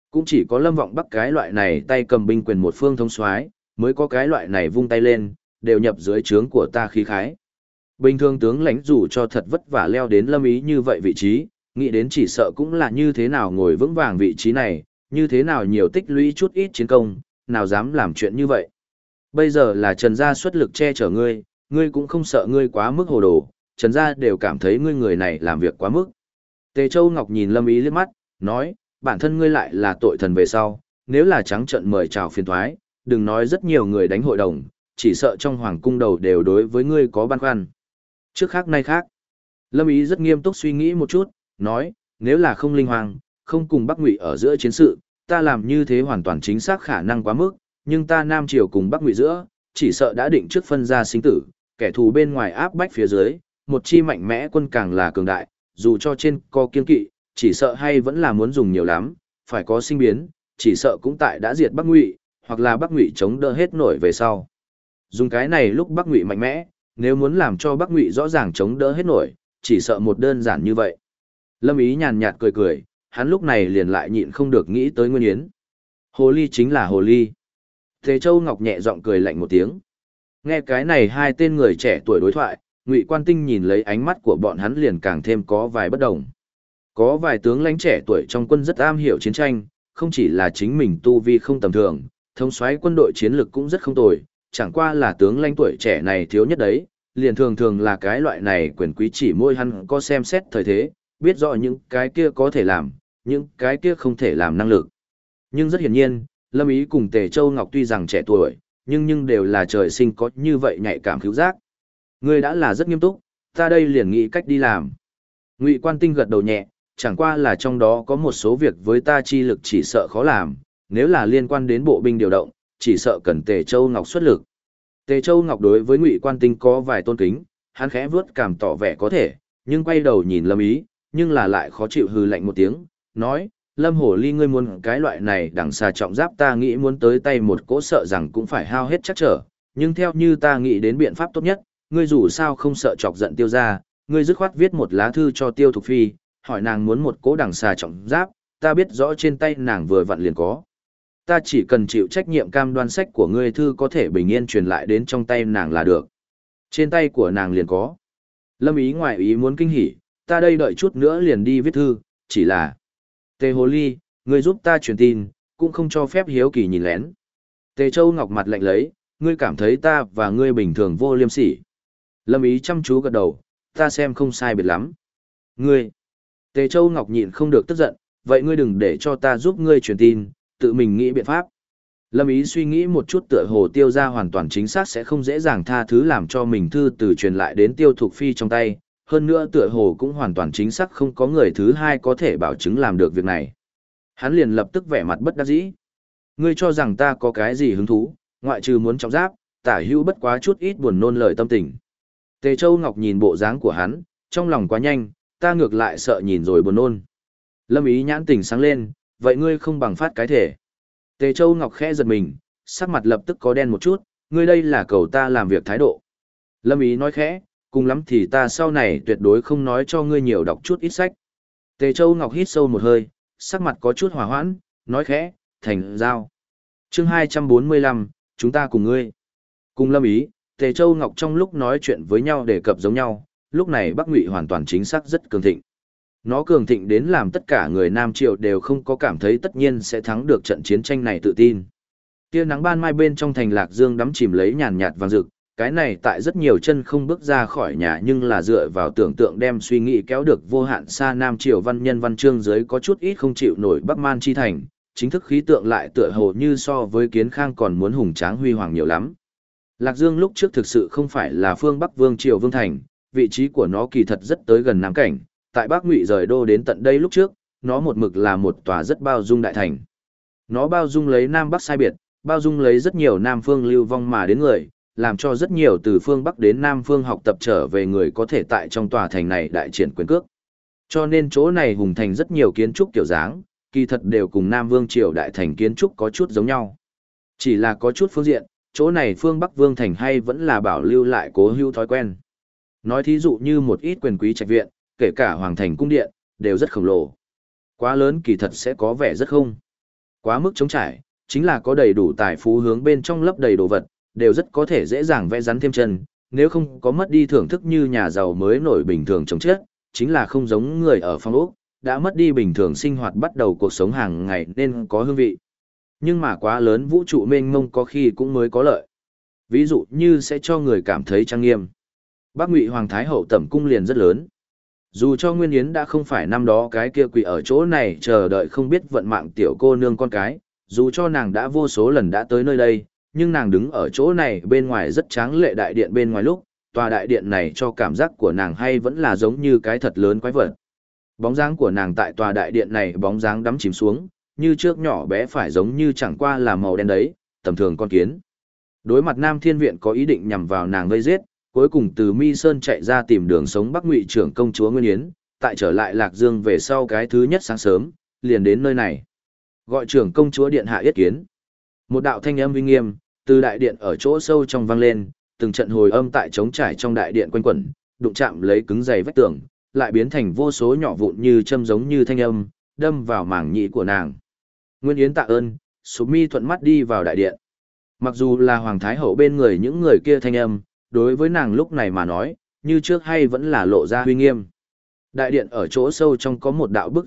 Cũng chỉ có Lâm Vọng Bắc cái loại này tay cầm binh quyền một phương thống soái mới có cái loại này vung tay lên, đều nhập dưới trướng của ta khí khái. Bình thường tướng lãnh dù cho thật vất vả leo đến Lâm Ý như vậy vị trí, nghĩ đến chỉ sợ cũng là như thế nào ngồi vững vàng vị trí này, như thế nào nhiều tích lũy chút ít chiến công, nào dám làm chuyện như vậy. Bây giờ là Trần gia xuất lực che chở ngươi, ngươi cũng không sợ ngươi quá mức hồ đồ, Trần gia đều cảm thấy ngươi người này làm việc quá mức. Tề Châu Ngọc nhìn Lâm Ý liếc mắt, nói, bản thân ngươi lại là tội thần về sau, nếu là trắng trợn mời chào phiền thoái, đừng nói rất nhiều người đánh hội đồng, chỉ sợ trong hoàng cung đầu đều đối với ngươi có băn khoăn. Trước khác nay khác, Lâm Ý rất nghiêm túc suy nghĩ một chút, nói, nếu là không linh hoàng, không cùng Bắc Ngụy ở giữa chiến sự, ta làm như thế hoàn toàn chính xác khả năng quá mức, nhưng ta Nam Triều cùng Bắc Ngụy giữa, chỉ sợ đã định trước phân ra sinh tử, kẻ thù bên ngoài áp bách phía dưới, một chi mạnh mẽ quân càng là cường đại, dù cho trên có kiên kỵ, chỉ sợ hay vẫn là muốn dùng nhiều lắm, phải có sinh biến, chỉ sợ cũng tại đã diệt Bắc Ngụy, hoặc là Bắc Ngụy chống đỡ hết nổi về sau. Dùng cái này lúc Bắc Ngụy mạnh mẽ, nếu muốn làm cho Bắc Ngụy rõ ràng chống đỡ hết nổi, chỉ sợ một đơn giản như vậy. Lâm Ý nhàn nhạt cười cười, hắn lúc này liền lại nhịn không được nghĩ tới Nguyên Yến. Hồ ly chính là hồ ly. Thế Châu Ngọc nhẹ giọng cười lạnh một tiếng. Nghe cái này hai tên người trẻ tuổi đối thoại, Ngụy Quan Tinh nhìn lấy ánh mắt của bọn hắn liền càng thêm có vài bất đồng. Có vài tướng lãnh trẻ tuổi trong quân rất am hiểu chiến tranh, không chỉ là chính mình tu vi không tầm thường, thống soái quân đội chiến lực cũng rất không tồi, chẳng qua là tướng lãnh tuổi trẻ này thiếu nhất đấy, liền thường thường là cái loại này quyền quý chỉ môi hắn có xem xét thời thế, biết rõ những cái kia có thể làm, những cái kia không thể làm năng lực. Nhưng rất hiển nhiên, Lâm Ý cùng Tề Châu Ngọc tuy rằng trẻ tuổi, nhưng đều là trời sinh có như vậy nhạy cảm khứu giác. Ngươi đã là rất nghiêm túc, ta đây liền nghĩ cách đi làm. Ngụy Quan Tinh gật đầu nhẹ, chẳng qua là trong đó có một số việc với ta chi lực chỉ sợ khó làm, nếu là liên quan đến bộ binh điều động, chỉ sợ cần Tề Châu Ngọc xuất lực. Tề Châu Ngọc đối với Ngụy Quan Tinh có vài tôn kính, hắn khẽ vướt cảm tỏ vẻ có thể, nhưng quay đầu nhìn Lâm Ý, nhưng là lại khó chịu hừ lạnh một tiếng, nói, Lâm Hổ Ly ngươi muốn cái loại này đằng xà trọng giáp ta nghĩ muốn tới tay một cỗ sợ rằng cũng phải hao hết chắc trở, nhưng theo như ta nghĩ đến biện pháp tốt nhất, ngươi dù sao không sợ chọc giận Tiêu gia, ngươi dứt khoát viết một lá thư cho Tiêu Thục Phi, hỏi nàng muốn một cỗ đằng xà trọng giáp, ta biết rõ trên tay nàng vừa vặn liền có. Ta chỉ cần chịu trách nhiệm cam đoan sách của ngươi thư có thể bình yên truyền lại đến trong tay nàng là được. Trên tay của nàng liền có. Lâm Ý ngoại ý muốn kinh hỉ, ta đây đợi chút nữa liền đi viết thư, chỉ là... Tề Hồ Ly, ngươi giúp ta truyền tin, cũng không cho phép hiếu kỳ nhìn lén. Tề Châu Ngọc mặt lạnh lấy, ngươi cảm thấy ta và ngươi bình thường vô liêm sỉ. Lâm Ý chăm chú gật đầu, ta xem không sai biệt lắm. Ngươi... Tề Châu Ngọc nhịn không được tức giận, vậy ngươi đừng để cho ta giúp ngươi truyền tin, tự mình nghĩ biện pháp. Lâm Ý suy nghĩ một chút tựa hồ Tiêu gia hoàn toàn chính xác sẽ không dễ dàng tha thứ làm cho mình thư từ truyền lại đến Tiêu Thục Phi trong tay, hơn nữa tựa hồ cũng hoàn toàn chính xác không có người thứ hai có thể bảo chứng làm được việc này. Hắn liền lập tức vẻ mặt bất đắc dĩ. Ngươi cho rằng ta có cái gì hứng thú, ngoại trừ muốn trọng giáp, tả hữu bất quá chút ít buồn nôn lời tâm tình. Tề Châu Ngọc nhìn bộ dáng của hắn, trong lòng quá nhanh, ta ngược lại sợ nhìn rồi buồn nôn. Lâm Ý nhãn tỉnh sáng lên, vậy ngươi không bằng phát cái thể. Tề Châu Ngọc khẽ giật mình, sắc mặt lập tức có đen một chút, ngươi đây là cầu ta làm việc thái độ. Lâm Ý nói khẽ, cùng lắm thì ta sau này tuyệt đối không nói cho ngươi nhiều đọc chút ít sách. Tề Châu Ngọc hít sâu một hơi, sắc mặt có chút hòa hoãn, nói khẽ, thành giao. Chương 245, chúng ta cùng ngươi. Cùng Lâm Ý, Tề Châu Ngọc trong lúc nói chuyện với nhau đề cập giống nhau, lúc này Bắc Ngụy hoàn toàn chính xác rất cường thịnh. Nó cường thịnh đến làm tất cả người Nam Triệu đều không có cảm thấy tất nhiên sẽ thắng được trận chiến tranh này tự tin. Tia nắng ban mai bên trong thành Lạc Dương đắm chìm lấy nhàn nhạt vàng rực, cái này tại rất nhiều chân không bước ra khỏi nhà nhưng là dựa vào tưởng tượng đem suy nghĩ kéo được vô hạn xa Nam Triều văn nhân văn chương dưới có chút ít không chịu nổi Bắc Man chi thành, chính thức khí tượng lại tựa hồ như so với Kiến Khang còn muốn hùng tráng huy hoàng nhiều lắm. Lạc Dương lúc trước thực sự không phải là phương Bắc Vương Triều Vương Thành, vị trí của nó kỳ thật rất tới gần Nam Cảnh, tại Bắc Ngụy rời đô đến tận đây lúc trước, nó một mực là một tòa rất bao dung đại thành. Nó bao dung lấy Nam Bắc sai biệt, bao dung lấy rất nhiều Nam phương lưu vong mà đến người, làm cho rất nhiều từ phương Bắc đến Nam phương học tập trở về người có thể tại trong tòa thành này đại triển quyền cước. Cho nên chỗ này hùng thành rất nhiều kiến trúc kiểu dáng, kỳ thật đều cùng Nam Vương Triều đại thành kiến trúc có chút giống nhau. Chỉ là có chút phương diện, chỗ này phương Bắc Vương thành hay vẫn là bảo lưu lại cố hữu thói quen. Nói thí dụ như một ít quyền quý trạch viện, kể cả hoàng thành cung điện, đều rất khổng lồ. Quá lớn kỳ thật sẽ có vẻ rất không. Quá mức trống trải, chính là có đầy đủ tài phú hướng bên trong lấp đầy đồ vật, đều rất có thể dễ dàng vẽ rắn thêm chân, nếu không có mất đi thưởng thức như nhà giàu mới nổi bình thường chống chết, chính là không giống người ở phong ốc, đã mất đi bình thường sinh hoạt bắt đầu cuộc sống hàng ngày nên có hương vị. Nhưng mà quá lớn vũ trụ mênh mông có khi cũng mới có lợi. Ví dụ như sẽ cho người cảm thấy trang nghiêm. Bắc Ngụy Hoàng Thái Hậu tẩm cung liền rất lớn. Dù cho Nguyên Yến đã không phải năm đó cái kia quỷ ở chỗ này chờ đợi không biết vận mạng tiểu cô nương con cái, dù cho nàng đã vô số lần đã tới nơi đây, nhưng nàng đứng ở chỗ này bên ngoài rất tráng lệ đại điện bên ngoài lúc, tòa đại điện này cho cảm giác của nàng hay vẫn là giống như cái thật lớn quái vật. Bóng dáng của nàng tại tòa đại điện này bóng dáng đắm chìm xuống, như trước nhỏ bé phải giống như chẳng qua là màu đen đấy, tầm thường con kiến. Đối mặt Nam Thiên Viện có ý định nhằm vào nàng vây giết, cuối cùng từ Mi Sơn chạy ra tìm đường sống Bắc Ngụy trưởng công chúa Nguyên Yến, tại trở lại Lạc Dương về sau cái thứ nhất sáng sớm, liền đến nơi này. Gọi trưởng công chúa điện hạ yết kiến. Một đạo thanh âm uy nghiêm, từ đại điện ở chỗ sâu trong vang lên, từng trận hồi âm tại trống trải trong đại điện quanh quẩn, đụng chạm lấy cứng dày vách tường, lại biến thành vô số nhỏ vụn như châm giống như thanh âm, đâm vào mảng nhĩ của nàng. Nguyên Yến tạ ơn, sụp mi thuận mắt đi vào đại điện. Mặc dù là Hoàng Thái Hậu bên người những người kia thanh âm, đối với nàng lúc này mà nói, như trước hay vẫn là lộ ra uy nghiêm. Đại điện ở chỗ sâu trong có một đạo bức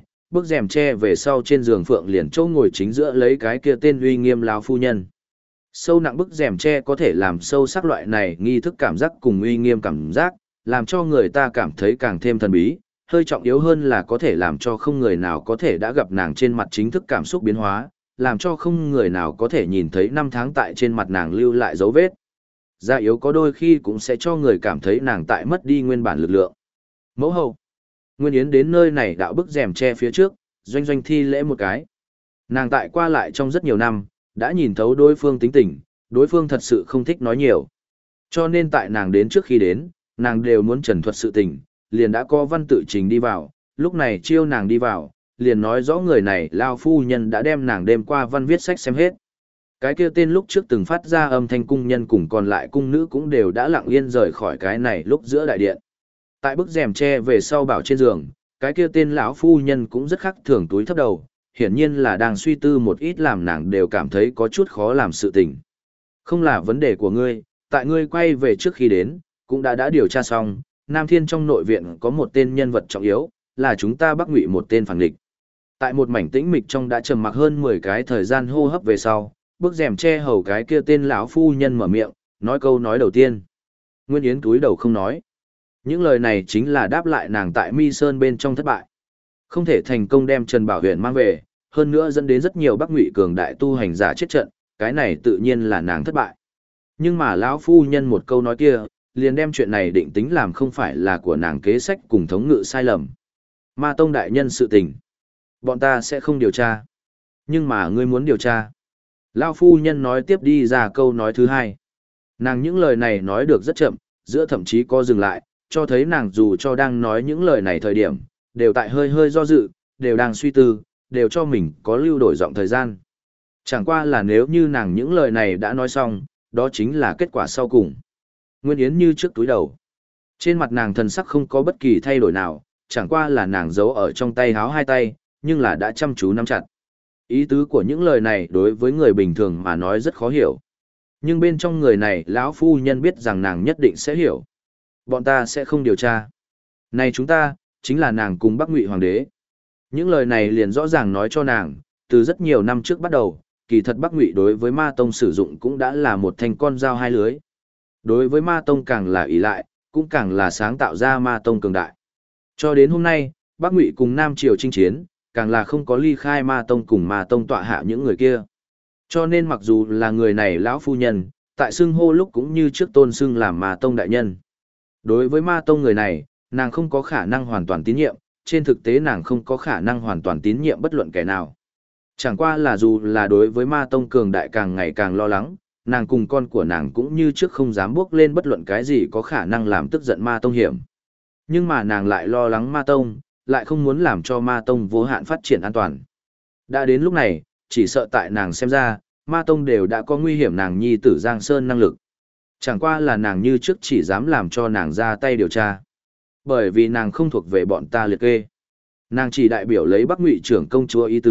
rèm tre về sau trên giường phượng liền châu ngồi chính giữa lấy cái kia tên uy nghiêm lão phu nhân. Sâu nặng bức rèm tre có thể làm sâu sắc loại này nghi thức cảm giác cùng uy nghiêm cảm giác, làm cho người ta cảm thấy càng thêm thần bí, hơi trọng yếu hơn là có thể làm cho không người nào có thể đã gặp nàng trên mặt chính thức cảm xúc biến hóa, làm cho không người nào có thể nhìn thấy năm tháng tại trên mặt nàng lưu lại dấu vết. Gia yếu có đôi khi cũng sẽ cho người cảm thấy nàng tại mất đi nguyên bản lực lượng. Mẫu hậu. Nguyên Yến đến nơi này đạo bức rèm che phía trước, doanh doanh thi lễ một cái. Nàng tại qua lại trong rất nhiều năm, đã nhìn thấu đối phương tính tình, đối phương thật sự không thích nói nhiều. Cho nên tại nàng đến trước khi đến, nàng đều muốn trần thuật sự tình, liền đã có văn tự trình đi vào, lúc này chiêu nàng đi vào, liền nói rõ người này lao phu nhân đã đem nàng đêm qua văn viết sách xem hết. Cái kia tên lúc trước từng phát ra âm thanh cung nhân cùng còn lại cung nữ cũng đều đã lặng yên rời khỏi cái này lúc giữa đại điện. Tại bức rèm tre về sau bảo trên giường, cái kia tên lão phu nhân cũng rất khắc thường túi thấp đầu, hiển nhiên là đang suy tư một ít làm nàng đều cảm thấy có chút khó làm sự tình. Không là vấn đề của ngươi, tại ngươi quay về trước khi đến, cũng đã điều tra xong, Nam Thiên trong nội viện có một tên nhân vật trọng yếu, là chúng ta Bắc Ngụy một tên phản địch. Tại một mảnh tĩnh mịch trong đã trầm mặc hơn 10 cái thời gian hô hấp về sau, bức rèm che hầu cái kia tên lão phu nhân mở miệng, nói câu nói đầu tiên. Nguyên Yến túi đầu không nói. Những lời này chính là đáp lại nàng tại Mi Sơn bên trong thất bại. Không thể thành công đem Trần Bảo Huyền mang về, hơn nữa dẫn đến rất nhiều Bắc Ngụy cường đại tu hành giả chết trận, cái này tự nhiên là nàng thất bại. Nhưng mà lão phu nhân một câu nói kia, liền đem chuyện này định tính làm không phải là của nàng kế sách cùng thống ngự sai lầm. Ma Tông đại nhân sự tình, bọn ta sẽ không điều tra. Nhưng mà ngươi muốn điều tra. Lão phu nhân nói tiếp đi ra câu nói thứ hai. Nàng những lời này nói được rất chậm, giữa thậm chí có dừng lại, cho thấy nàng dù cho đang nói những lời này thời điểm, đều tại hơi hơi do dự, đều đang suy tư, đều cho mình có lưu đổi giọng thời gian. Chẳng qua là nếu như nàng những lời này đã nói xong, đó chính là kết quả sau cùng. Nguyên Yến như trước túi đầu. Trên mặt nàng thần sắc không có bất kỳ thay đổi nào, chẳng qua là nàng giấu ở trong tay háo hai tay, nhưng là đã chăm chú nắm chặt. Ý tứ của những lời này đối với người bình thường mà nói rất khó hiểu. Nhưng bên trong người này lão phu nhân biết rằng nàng nhất định sẽ hiểu. Bọn ta sẽ không điều tra. Này chúng ta, chính là nàng cùng Bắc Ngụy Hoàng đế. Những lời này liền rõ ràng nói cho nàng, từ rất nhiều năm trước bắt đầu, kỳ thật Bắc Ngụy đối với Ma Tông sử dụng cũng đã là một thanh con dao hai lưới. Đối với Ma Tông càng là ỷ lại, cũng càng là sáng tạo ra Ma Tông cường đại. Cho đến hôm nay, Bắc Ngụy cùng Nam Triều chinh chiến, càng là không có ly khai Ma Tông cùng Ma Tông tọa hạ những người kia. Cho nên mặc dù là người này lão phu nhân, tại xưng hô lúc cũng như trước tôn xưng làm Ma Tông đại nhân. Đối với Ma Tông người này, nàng không có khả năng hoàn toàn tín nhiệm, trên thực tế nàng không có khả năng hoàn toàn tín nhiệm bất luận kẻ nào. Chẳng qua là dù là đối với Ma Tông cường đại càng ngày càng lo lắng, nàng cùng con của nàng cũng như trước không dám bước lên bất luận cái gì có khả năng làm tức giận Ma Tông hiểm. Nhưng mà nàng lại lo lắng Ma Tông, lại không muốn làm cho Ma Tông vô hạn phát triển an toàn. Đã đến lúc này, chỉ sợ tại nàng xem ra, Ma Tông đều đã có nguy hiểm nàng nhi tử Giang Sơn năng lực. Chẳng qua là nàng như trước chỉ dám làm cho nàng ra tay điều tra. Bởi vì nàng không thuộc về bọn ta liệt kê. Nàng chỉ đại biểu lấy Bắc Ngụy trưởng công chúa ý tứ,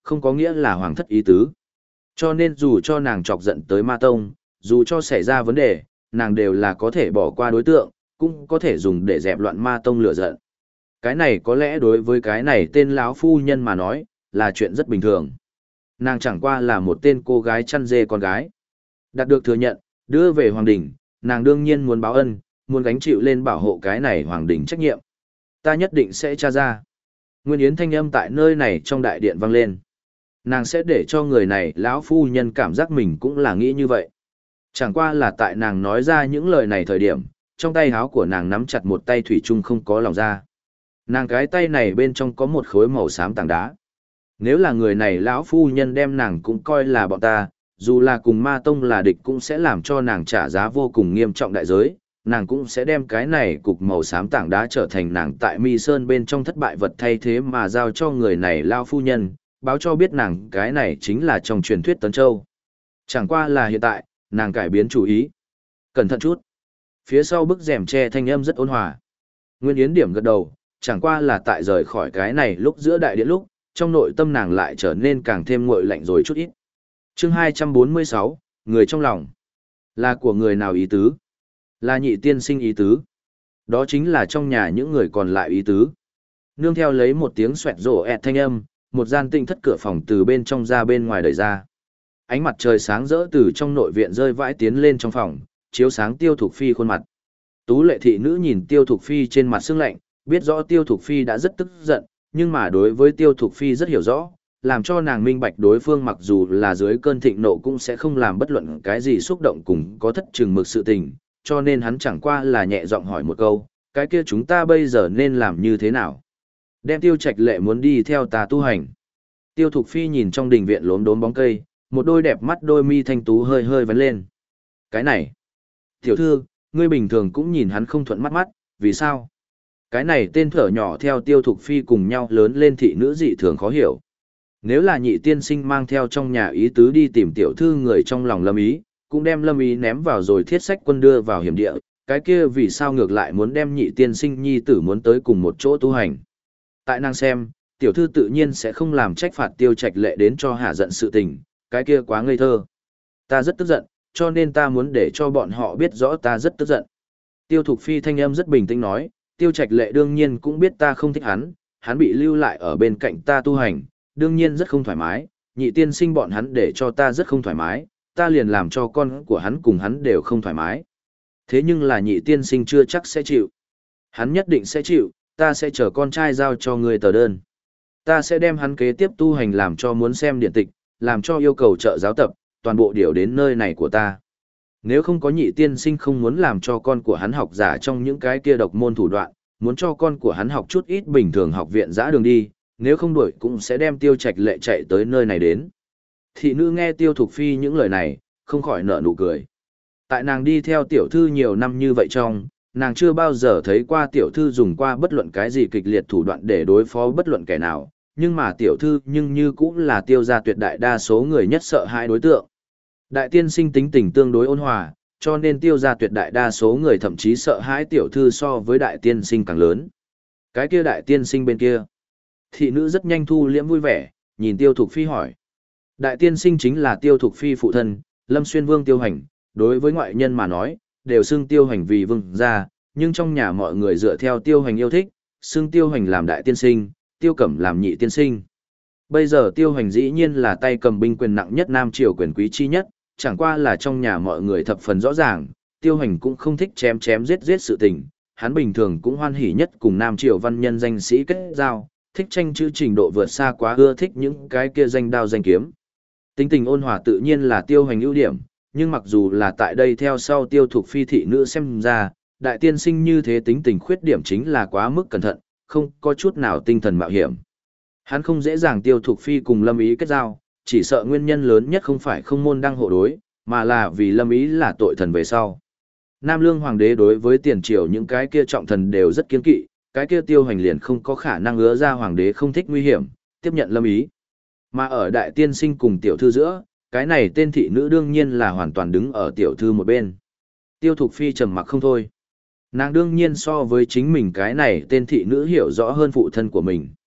không có nghĩa là hoàng thất ý tứ. Cho nên dù cho nàng chọc giận tới ma tông, dù cho xảy ra vấn đề, nàng đều là có thể bỏ qua đối tượng, cũng có thể dùng để dẹp loạn ma tông lửa giận. Cái này có lẽ đối với cái này tên lão phu nhân mà nói, là chuyện rất bình thường. Nàng chẳng qua là một tên cô gái chăn dê con gái. Đạt được thừa nhận, đưa về hoàng đình, nàng đương nhiên muốn báo ân, muốn gánh chịu lên bảo hộ cái này hoàng đình trách nhiệm. Ta nhất định sẽ tra ra. Nguyên Yến thanh âm tại nơi này trong đại điện vang lên. Nàng sẽ để cho người này lão phu nhân cảm giác mình cũng là nghĩ như vậy. Chẳng qua là tại nàng nói ra những lời này thời điểm, trong tay háo của nàng nắm chặt một tay thủy chung không có lòng ra. Nàng cái tay này bên trong có một khối màu xám tảng đá. Nếu là người này lão phu nhân đem nàng cũng coi là bọn ta, dù là cùng ma tông là địch cũng sẽ làm cho nàng trả giá vô cùng nghiêm trọng đại giới, nàng cũng sẽ đem cái này cục màu xám tảng đá trở thành nàng tại Mi Sơn bên trong thất bại vật thay thế mà giao cho người này lão phu nhân, báo cho biết nàng cái này chính là trong truyền thuyết Tấn Châu. Chẳng qua là hiện tại, nàng cải biến chủ ý. Cẩn thận chút. Phía sau bức rèm tre thanh âm rất ôn hòa. Nguyên Yến điểm gật đầu, chẳng qua là tại rời khỏi cái này lúc giữa đại điện lúc, trong nội tâm nàng lại trở nên càng thêm nguội lạnh rồi chút ít. Chương 246, người trong lòng. Là của người nào ý tứ? Là Nhị tiên sinh ý tứ. Đó chính là trong nhà những người còn lại ý tứ. Nương theo lấy một tiếng xoẹt rổ ẹt thanh âm, một gian tinh thất cửa phòng từ bên trong ra bên ngoài đẩy ra. Ánh mặt trời sáng rỡ từ trong nội viện rơi vãi tiến lên trong phòng, chiếu sáng Tiêu Thục Phi khuôn mặt. Tú lệ thị nữ nhìn Tiêu Thục Phi trên mặt sương lạnh, biết rõ Tiêu Thục Phi đã rất tức giận, nhưng mà đối với Tiêu Thục Phi rất hiểu rõ, làm cho nàng minh bạch đối phương mặc dù là dưới cơn thịnh nộ cũng sẽ không làm bất luận cái gì xúc động cùng có thất chừng mực sự tình, cho nên hắn chẳng qua là nhẹ giọng hỏi một câu, cái kia chúng ta bây giờ nên làm như thế nào? Đem Tiêu Trạch Lệ muốn đi theo ta tu hành. Tiêu Thục Phi nhìn trong đình viện lốm đốm bóng cây, một đôi đẹp mắt đôi mi thanh tú hơi hơi vấn lên. Cái này, tiểu thư, ngươi bình thường cũng nhìn hắn không thuận mắt mắt, vì sao? Cái này tên thở nhỏ theo Tiêu Thục Phi cùng nhau lớn lên thị nữ dị thường khó hiểu. Nếu là Nhị tiên sinh mang theo trong nhà ý tứ đi tìm tiểu thư người trong lòng Lâm Ý, cũng đem Lâm Ý ném vào rồi thiết sách quân đưa vào hiểm địa, cái kia vì sao ngược lại muốn đem Nhị tiên sinh nhi tử muốn tới cùng một chỗ tu hành. Tại nàng xem, tiểu thư tự nhiên sẽ không làm trách phạt Tiêu Trạch Lệ đến cho hạ giận sự tình, cái kia quá ngây thơ. Ta rất tức giận, cho nên ta muốn để cho bọn họ biết rõ ta rất tức giận. Tiêu Thục Phi thanh âm rất bình tĩnh nói, Tiêu Trạch Lệ đương nhiên cũng biết ta không thích hắn bị lưu lại ở bên cạnh ta tu hành, đương nhiên rất không thoải mái, Nhị tiên sinh bọn hắn để cho ta rất không thoải mái, ta liền làm cho con của hắn cùng hắn đều không thoải mái. Thế nhưng là Nhị tiên sinh chưa chắc sẽ chịu. Hắn nhất định sẽ chịu, ta sẽ chờ con trai giao cho người tờ đơn. Ta sẽ đem hắn kế tiếp tu hành làm cho muốn xem điện tịch, làm cho yêu cầu trợ giáo tập, toàn bộ điều đến nơi này của ta. Nếu không có Nhị tiên sinh không muốn làm cho con của hắn học giả trong những cái kia độc môn thủ đoạn, muốn cho con của hắn học chút ít bình thường học viện dã đường đi, nếu không đuổi cũng sẽ đem Tiêu Trạch Lệ chạy tới nơi này đến. Thị nữ nghe Tiêu Thục Phi những lời này, không khỏi nở nụ cười. Tại nàng đi theo tiểu thư nhiều năm như vậy trong, nàng chưa bao giờ thấy qua tiểu thư dùng qua bất luận cái gì kịch liệt thủ đoạn để đối phó bất luận kẻ nào, nhưng mà tiểu thư nhưng như cũng là Tiêu gia tuyệt đại đa số người nhất sợ hai đối tượng. Đại tiên sinh tính tình tương đối ôn hòa, cho nên Tiêu gia tuyệt đại đa số người thậm chí sợ hãi tiểu thư so với đại tiên sinh càng lớn. Cái kia đại tiên sinh bên kia. Thị nữ rất nhanh thu liễm vui vẻ, nhìn Tiêu Thục Phi hỏi. Đại tiên sinh chính là Tiêu Thục Phi phụ thân, Lâm Xuyên Vương Tiêu Hành, đối với ngoại nhân mà nói, đều xưng Tiêu Hành vì vương gia, nhưng trong nhà mọi người dựa theo Tiêu Hành yêu thích, xưng Tiêu Hành làm đại tiên sinh, Tiêu Cẩm làm nhị tiên sinh. Bây giờ Tiêu Hành dĩ nhiên là tay cầm binh quyền nặng nhất Nam Triều quyền quý chi nhất, chẳng qua là trong nhà mọi người thập phần rõ ràng, Tiêu Hành cũng không thích chém chém giết giết sự tình, hắn bình thường cũng hoan hỉ nhất cùng Nam Triều văn nhân danh sĩ kết giao, thích tranh chữ trình độ vượt xa quá ưa thích những cái kia danh đao danh kiếm. Tính tình ôn hòa tự nhiên là Tiêu Hành ưu điểm, nhưng mặc dù là tại đây theo sau Tiêu Thục Phi thị nữ xem ra, đại tiên sinh như thế tính tình khuyết điểm chính là quá mức cẩn thận, không có chút nào tinh thần mạo hiểm. Hắn không dễ dàng Tiêu Thục Phi cùng Lâm Ý kết giao, chỉ sợ nguyên nhân lớn nhất không phải không môn đăng hộ đối, mà là vì Lâm Ý là tội thần về sau. Nam Lương Hoàng đế đối với tiền triều những cái kia trọng thần đều rất kiên kỵ, cái kia Tiêu Hành liền không có khả năng ứa ra Hoàng đế không thích nguy hiểm, tiếp nhận Lâm Ý. Mà ở đại tiên sinh cùng tiểu thư giữa, cái này tên thị nữ đương nhiên là hoàn toàn đứng ở tiểu thư một bên. Tiêu Thục Phi trầm mặc không thôi. Nàng đương nhiên so với chính mình cái này tên thị nữ hiểu rõ hơn phụ thân của mình.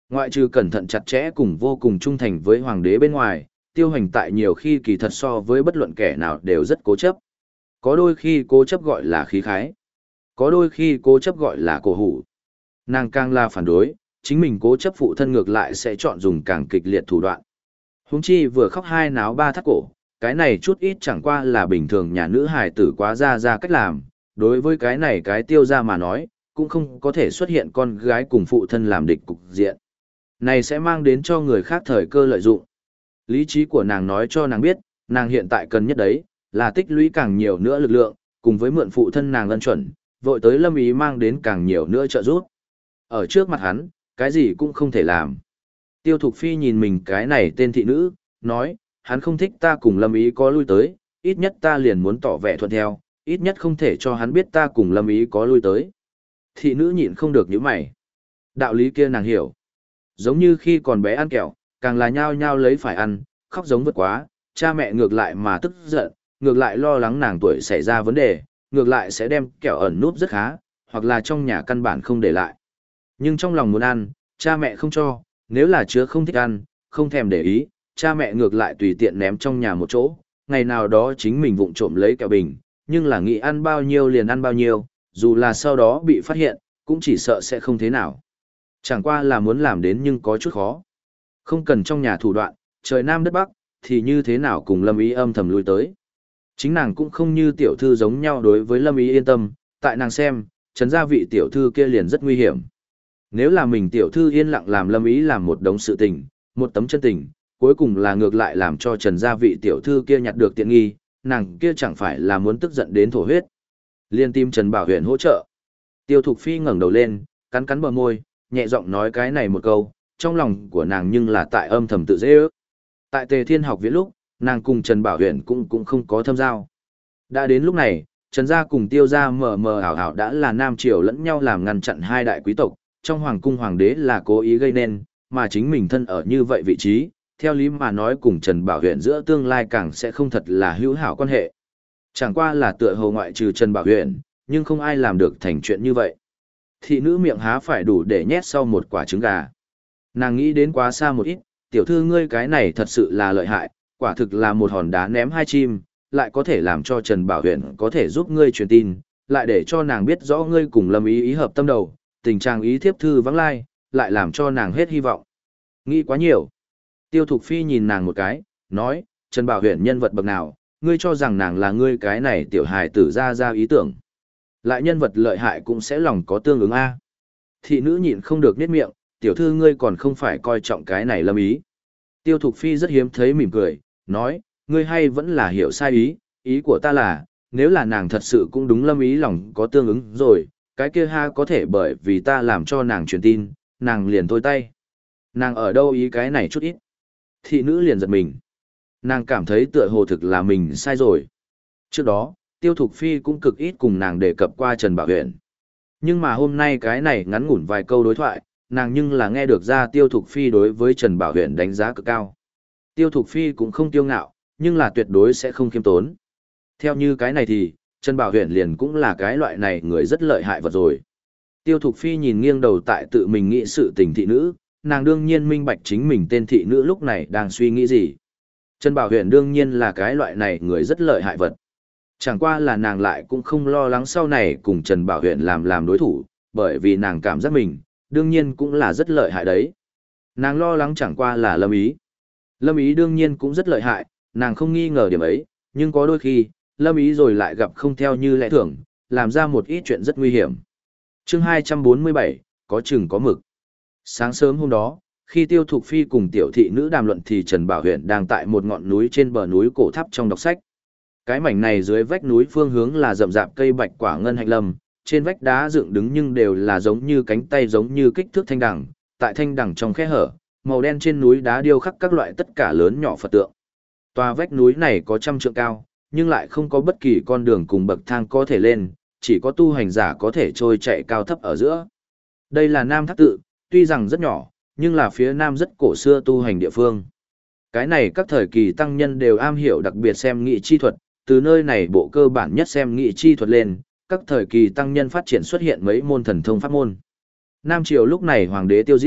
Ngoại trừ cẩn thận chặt chẽ cùng vô cùng trung thành với hoàng đế bên ngoài, Tiêu Hành tại nhiều khi kỳ thật so với bất luận kẻ nào đều rất cố chấp. Có đôi khi cố chấp gọi là khí khái, có đôi khi cố chấp gọi là cổ hủ. Nàng càng là phản đối, chính mình cố chấp phụ thân ngược lại sẽ chọn dùng càng kịch liệt thủ đoạn. Huống chi vừa khóc hai náo ba thắt cổ, cái này chút ít chẳng qua là bình thường nhà nữ hài tử quá ra cách làm, đối với cái này cái Tiêu gia mà nói, cũng không có thể xuất hiện con gái cùng phụ thân làm địch cục diện. Này sẽ mang đến cho người khác thời cơ lợi dụng. Lý trí của nàng nói cho nàng biết, nàng hiện tại cần nhất đấy, là tích lũy càng nhiều nữa lực lượng, cùng với mượn phụ thân nàng lân chuẩn, vội tới Lâm Ý mang đến càng nhiều nữa trợ giúp. Ở trước mặt hắn, cái gì cũng không thể làm. Tiêu Thục Phi nhìn mình cái này tên thị nữ, nói, hắn không thích ta cùng Lâm Ý có lui tới, ít nhất ta liền muốn tỏ vẻ thuận theo, ít nhất không thể cho hắn biết ta cùng Lâm Ý có lui tới. Thị nữ nhịn không được những mày. Đạo lý kia nàng hiểu. Giống như khi còn bé ăn kẹo, càng là nhao nhao lấy phải ăn, khóc giống vượt quá, cha mẹ ngược lại mà tức giận, ngược lại lo lắng nàng tuổi xảy ra vấn đề, ngược lại sẽ đem kẹo ẩn núp rất khá, hoặc là trong nhà căn bản không để lại. Nhưng trong lòng muốn ăn, cha mẹ không cho, nếu là chứa không thích ăn, không thèm để ý, cha mẹ ngược lại tùy tiện ném trong nhà một chỗ, ngày nào đó chính mình vụng trộm lấy kẹo bình, nhưng là nghĩ ăn bao nhiêu liền ăn bao nhiêu, dù là sau đó bị phát hiện, cũng chỉ sợ sẽ không thế nào. Chẳng qua là muốn làm đến nhưng có chút khó. Không cần trong nhà thủ đoạn, trời Nam đất Bắc, thì như thế nào cùng Lâm Ý âm thầm lui tới. Chính nàng cũng không như tiểu thư giống nhau đối với Lâm Ý yên tâm, tại nàng xem, trấn gia vị tiểu thư kia liền rất nguy hiểm. Nếu là mình tiểu thư yên lặng làm Lâm Ý làm một đống sự tình, một tấm chân tình, cuối cùng là ngược lại làm cho Trần gia vị tiểu thư kia nhặt được tiện nghi, nàng kia chẳng phải là muốn tức giận đến thổ huyết. Liên tìm Trần Bảo Huyền hỗ trợ. Tiêu Thục Phi ngẩng đầu lên, cắn cắn bờ môi, nhẹ giọng nói cái này một câu, trong lòng của nàng nhưng là tại âm thầm tự dễ ước. Tại Tề Thiên học viện lúc, nàng cùng Trần Bảo Huyền cũng không có thâm giao. Đã đến lúc này, Trần gia cùng Tiêu gia mờ mờ ảo ảo đã là nam triều lẫn nhau làm ngăn chặn hai đại quý tộc, trong hoàng cung hoàng đế là cố ý gây nên, mà chính mình thân ở như vậy vị trí, theo lý mà nói cùng Trần Bảo Huyền giữa tương lai càng sẽ không thật là hữu hảo quan hệ. Chẳng qua là tựa hồ ngoại trừ Trần Bảo Huyền, nhưng không ai làm được thành chuyện như vậy. Thị nữ miệng há phải đủ để nhét sau một quả trứng gà. Nàng nghĩ đến quá xa một ít, tiểu thư ngươi cái này thật sự là lợi hại, quả thực là một hòn đá ném hai chim, lại có thể làm cho Trần Bảo Huyền có thể giúp ngươi truyền tin, lại để cho nàng biết rõ ngươi cùng Lâm Ý ý hợp tâm đầu, tình trạng ý thiếp thư vắng lai, lại làm cho nàng hết hy vọng. Nghĩ quá nhiều. Tiêu Thục Phi nhìn nàng một cái, nói, Trần Bảo Huyền nhân vật bậc nào, ngươi cho rằng nàng là ngươi cái này tiểu hài tử ra ý tưởng. Lại nhân vật lợi hại cũng sẽ lòng có tương ứng A. Thị nữ nhịn không được niết miệng, tiểu thư ngươi còn không phải coi trọng cái này Lâm Ý. Tiêu Thục Phi rất hiếm thấy mỉm cười, nói, ngươi hay vẫn là hiểu sai ý của ta là, nếu là nàng thật sự cũng đúng Lâm Ý lòng có tương ứng rồi, cái kia ha có thể bởi vì ta làm cho nàng truyền tin, nàng liền thôi tay. Nàng ở đâu ý cái này chút ít. Thị nữ liền giật mình. Nàng cảm thấy tựa hồ thực là mình sai rồi. Trước đó, Tiêu Thục Phi cũng cực ít cùng nàng đề cập qua Trần Bảo Huyền. Nhưng mà hôm nay cái này ngắn ngủn vài câu đối thoại, nàng nhưng là nghe được ra Tiêu Thục Phi đối với Trần Bảo Huyền đánh giá cực cao. Tiêu Thục Phi cũng không kiêu ngạo, nhưng là tuyệt đối sẽ không khiêm tốn. Theo như cái này thì, Trần Bảo Huyền liền cũng là cái loại này người rất lợi hại vật rồi. Tiêu Thục Phi nhìn nghiêng đầu tại tự mình nghĩ sự tình thị nữ, nàng đương nhiên minh bạch chính mình tên thị nữ lúc này đang suy nghĩ gì. Trần Bảo Huyền đương nhiên là cái loại này người rất lợi hại vật. Chẳng qua là nàng lại cũng không lo lắng sau này cùng Trần Bảo Huyền làm đối thủ, bởi vì nàng cảm giác mình, đương nhiên cũng là rất lợi hại đấy. Nàng lo lắng chẳng qua là Lâm Ý. Lâm Ý đương nhiên cũng rất lợi hại, nàng không nghi ngờ điểm ấy, nhưng có đôi khi, Lâm Ý rồi lại gặp không theo như lẽ thường, làm ra một ít chuyện rất nguy hiểm. Chương 247, có chừng có mực. Sáng sớm hôm đó, khi Tiêu Thục Phi cùng tiểu thị nữ đàm luận thì Trần Bảo Huyền đang tại một ngọn núi trên bờ núi cổ tháp trong đọc sách. Cái mảnh này dưới vách núi phương hướng là rậm rạp cây bạch quả ngân hạnh lâm, trên vách đá dựng đứng nhưng đều là giống như cánh tay giống như kích thước thanh đằng, tại thanh đằng trong khe hở, màu đen trên núi đá điêu khắc các loại tất cả lớn nhỏ Phật tượng. Tòa vách núi này có trăm trượng cao, nhưng lại không có bất kỳ con đường cùng bậc thang có thể lên, chỉ có tu hành giả có thể trôi chạy cao thấp ở giữa. Đây là Nam Thác Tự, tuy rằng rất nhỏ, nhưng là phía Nam rất cổ xưa tu hành địa phương. Cái này các thời kỳ tăng nhân đều am hiểu đặc biệt xem nghị chi thuật, từ nơi này bộ cơ bản nhất xem nghị chi thuật lên, các thời kỳ tăng nhân phát triển xuất hiện mấy môn thần thông pháp môn. Nam Triều lúc này hoàng đế Tiêu Diễn,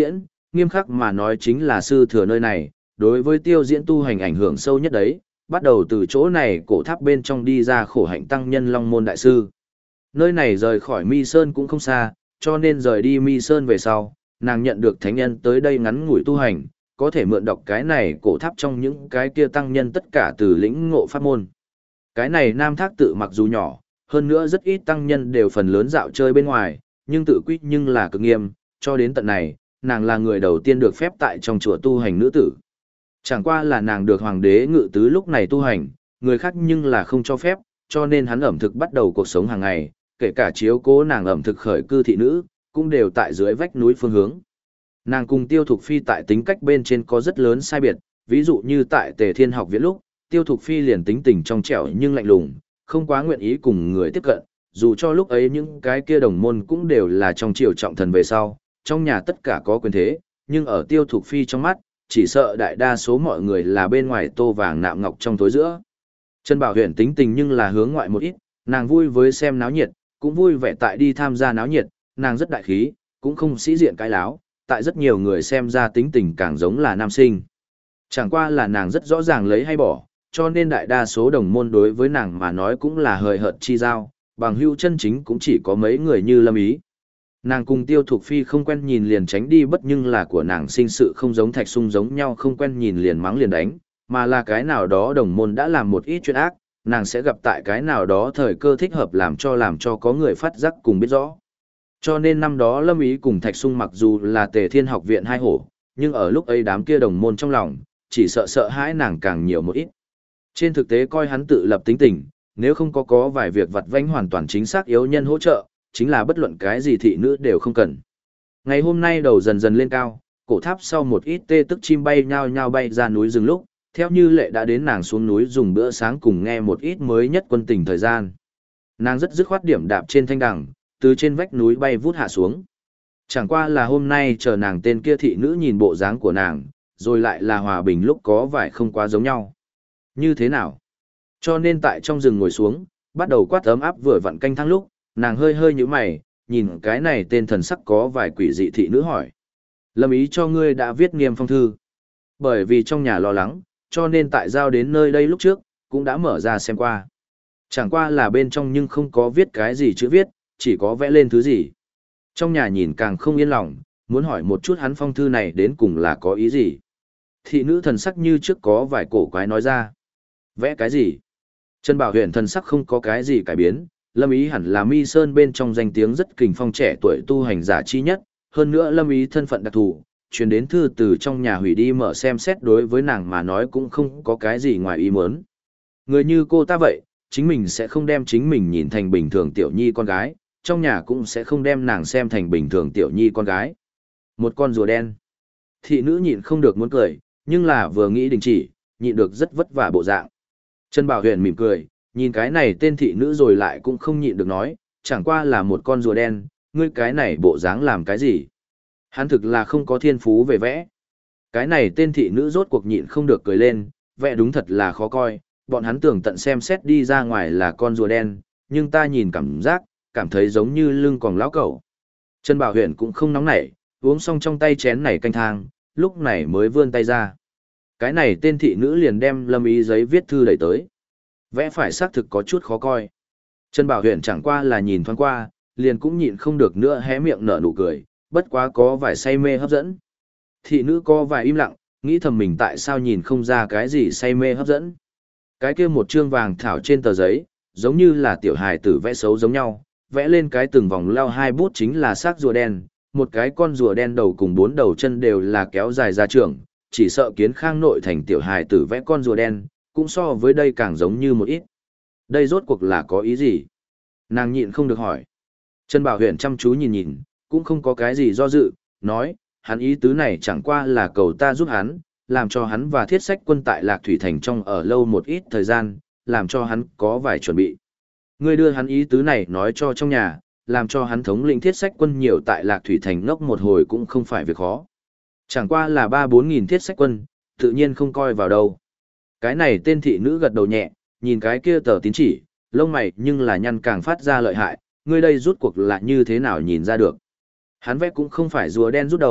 nghiêm khắc mà nói chính là sư thừa nơi này, đối với tiêu diễn tu hành ảnh hưởng sâu nhất đấy, bắt đầu từ chỗ này cổ tháp bên trong đi ra khổ hạnh tăng nhân Long Môn Đại Sư. Nơi này rời khỏi Mi Sơn cũng không xa, cho nên rời đi Mi Sơn về sau, nàng nhận được thánh nhân tới đây ngắn ngủi tu hành, có thể mượn đọc cái này cổ tháp trong những cái kia tăng nhân tất cả từ lĩnh ngộ pháp môn. Cái này Nam Thác tự mặc dù nhỏ, hơn nữa rất ít tăng nhân đều phần lớn dạo chơi bên ngoài, nhưng tự quy nhưng là cực nghiêm, cho đến tận này, nàng là người đầu tiên được phép tại trong chùa tu hành nữ tử. Chẳng qua là nàng được hoàng đế ngự tứ lúc này tu hành, người khác nhưng là không cho phép, cho nên hắn ẩm thực bắt đầu cuộc sống hàng ngày, kể cả chiếu cố nàng ẩm thực khởi cư thị nữ, cũng đều tại dưới vách núi phương hướng. Nàng cùng Tiêu Thục Phi tại tính cách bên trên có rất lớn sai biệt, ví dụ như tại Tề Thiên học viện lúc, Tiêu Thục Phi liền tính tình trong trẻo nhưng lạnh lùng, không quá nguyện ý cùng người tiếp cận, dù cho lúc ấy những cái kia đồng môn cũng đều là trong triều trọng thần về sau, trong nhà tất cả có quyền thế, nhưng ở Tiêu Thục Phi trong mắt, chỉ sợ đại đa số mọi người là bên ngoài tô vàng nạm ngọc trong tối giữa. Trần Bảo Huyền tính tình nhưng là hướng ngoại một ít, nàng vui với xem náo nhiệt, cũng vui vẻ tại đi tham gia náo nhiệt, nàng rất đại khí, cũng không sĩ diện cái láo, tại rất nhiều người xem ra tính tình càng giống là nam sinh. Chẳng qua là nàng rất rõ ràng lấy hay bỏ, cho nên đại đa số đồng môn đối với nàng mà nói cũng là hời hợt chi giao, bằng hữu chân chính cũng chỉ có mấy người như Lâm Ý. Nàng cùng Tiêu Thục Phi không quen nhìn liền tránh đi bất nhưng là của nàng sinh sự không giống Thạch Sung giống nhau không quen nhìn liền mắng liền đánh, mà là cái nào đó đồng môn đã làm một ít chuyện ác, nàng sẽ gặp tại cái nào đó thời cơ thích hợp làm cho có người phát giác cùng biết rõ. Cho nên năm đó Lâm Ý cùng Thạch Sung mặc dù là Tề Thiên học viện hai hổ, nhưng ở lúc ấy đám kia đồng môn trong lòng, chỉ sợ hãi nàng càng nhiều một ít. Trên thực tế coi hắn tự lập tính tình, nếu không có vài việc vặt vãnh hoàn toàn chính xác yếu nhân hỗ trợ, chính là bất luận cái gì thị nữ đều không cần. Ngày hôm nay đầu dần dần lên cao, cổ tháp sau một ít tê tức chim bay nhao nhao bay ra núi rừng lúc, theo như lệ đã đến nàng xuống núi dùng bữa sáng cùng nghe một ít mới nhất quân tình thời gian. Nàng rất dứt khoát điểm đạp trên thanh đằng, từ trên vách núi bay vút hạ xuống. Chẳng qua là hôm nay chờ nàng tên kia thị nữ nhìn bộ dáng của nàng, rồi lại là hòa bình lúc có vài không quá giống nhau. Như thế nào? Cho nên tại trong rừng ngồi xuống, bắt đầu quát ấm áp vừa vặn canh thang lúc, nàng hơi hơi như mày, nhìn cái này tên thần sắc có vài quỷ dị thị nữ hỏi. Lâm Ý cho ngươi đã viết Niêm Phong thư. Bởi vì trong nhà lo lắng, cho nên tại giao đến nơi đây lúc trước, cũng đã mở ra xem qua. Chẳng qua là bên trong nhưng không có viết cái gì chữ viết, chỉ có vẽ lên thứ gì. Trong nhà nhìn càng không yên lòng, muốn hỏi một chút hắn phong thư này đến cùng là có ý gì. Thị nữ thần sắc như trước có vài cổ quái nói ra. Vẽ cái gì? Trần Bảo Huyền thần sắc không có cái gì cải biến, Lâm Ý hẳn là Mi Sơn bên trong danh tiếng rất kình phong trẻ tuổi tu hành giả chi nhất, hơn nữa Lâm Ý thân phận đặc thù, truyền đến thư từ trong nhà hủy đi mở xem xét đối với nàng mà nói cũng không có cái gì ngoài ý muốn. Người như cô ta vậy, chính mình sẽ không đem chính mình nhìn thành bình thường tiểu nhi con gái, trong nhà cũng sẽ không đem nàng xem thành bình thường tiểu nhi con gái. Một con rùa đen. Thị nữ nhịn không được muốn cười, nhưng là vừa nghĩ đình chỉ, nhịn được rất vất vả bộ dạng. Trần Bảo Huyền mỉm cười, nhìn cái này tên thị nữ rồi lại cũng không nhịn được nói, chẳng qua là một con rùa đen, ngươi cái này bộ dáng làm cái gì? Hắn thực là không có thiên phú về vẽ. Cái này tên thị nữ rốt cuộc nhịn không được cười lên, vẽ đúng thật là khó coi, bọn hắn tưởng tận xem xét đi ra ngoài là con rùa đen, nhưng ta nhìn cảm thấy giống như lưng còn lão cẩu. Trần Bảo Huyền cũng không nóng nảy, uống xong trong tay chén này canh thang, lúc này mới vươn tay ra. Cái này tên thị nữ liền đem Lâm Ý giấy viết thư đẩy tới. Vẽ phải xác thực có chút khó coi. Trần Bảo Huyền chẳng qua là nhìn thoáng qua, liền cũng nhịn không được nữa hé miệng nở nụ cười, bất quá có vài say mê hấp dẫn. Thị nữ có vài im lặng, nghĩ thầm mình tại sao nhìn không ra cái gì say mê hấp dẫn. Cái kia một chương vàng thảo trên tờ giấy, giống như là tiểu hài tử vẽ xấu giống nhau, vẽ lên cái từng vòng leo hai bút chính là xác rùa đen, một cái con rùa đen đầu cùng bốn đầu chân đều là kéo dài ra trường, chỉ sợ Kiến Khang nội thành tiểu hài tử vẽ con rùa đen, cũng so với đây càng giống như một ít. Đây rốt cuộc là có ý gì? Nàng nhịn không được hỏi. Trần Bảo Huyền chăm chú nhìn nhìn, cũng không có cái gì do dự, nói, hắn ý tứ này chẳng qua là cầu ta giúp hắn, làm cho hắn và thiết sách quân tại Lạc Thủy Thành trong ở lâu một ít thời gian, làm cho hắn có vài chuẩn bị. Ngươi đưa hắn ý tứ này nói cho trong nhà, làm cho hắn thống lĩnh thiết sách quân nhiều tại Lạc Thủy Thành ngốc một hồi cũng không phải việc khó. Chẳng qua là 3-4 nghìn thiết sách quân, tự nhiên không coi vào đâu. Cái này tên thị nữ gật đầu nhẹ, nhìn cái kia tờ tín chỉ, lông mày nhưng là nhăn càng phát ra lợi hại, ngươi đây rút cuộc là như thế nào nhìn ra được. Hắn vẽ cũng không phải rùa đen rút đầu,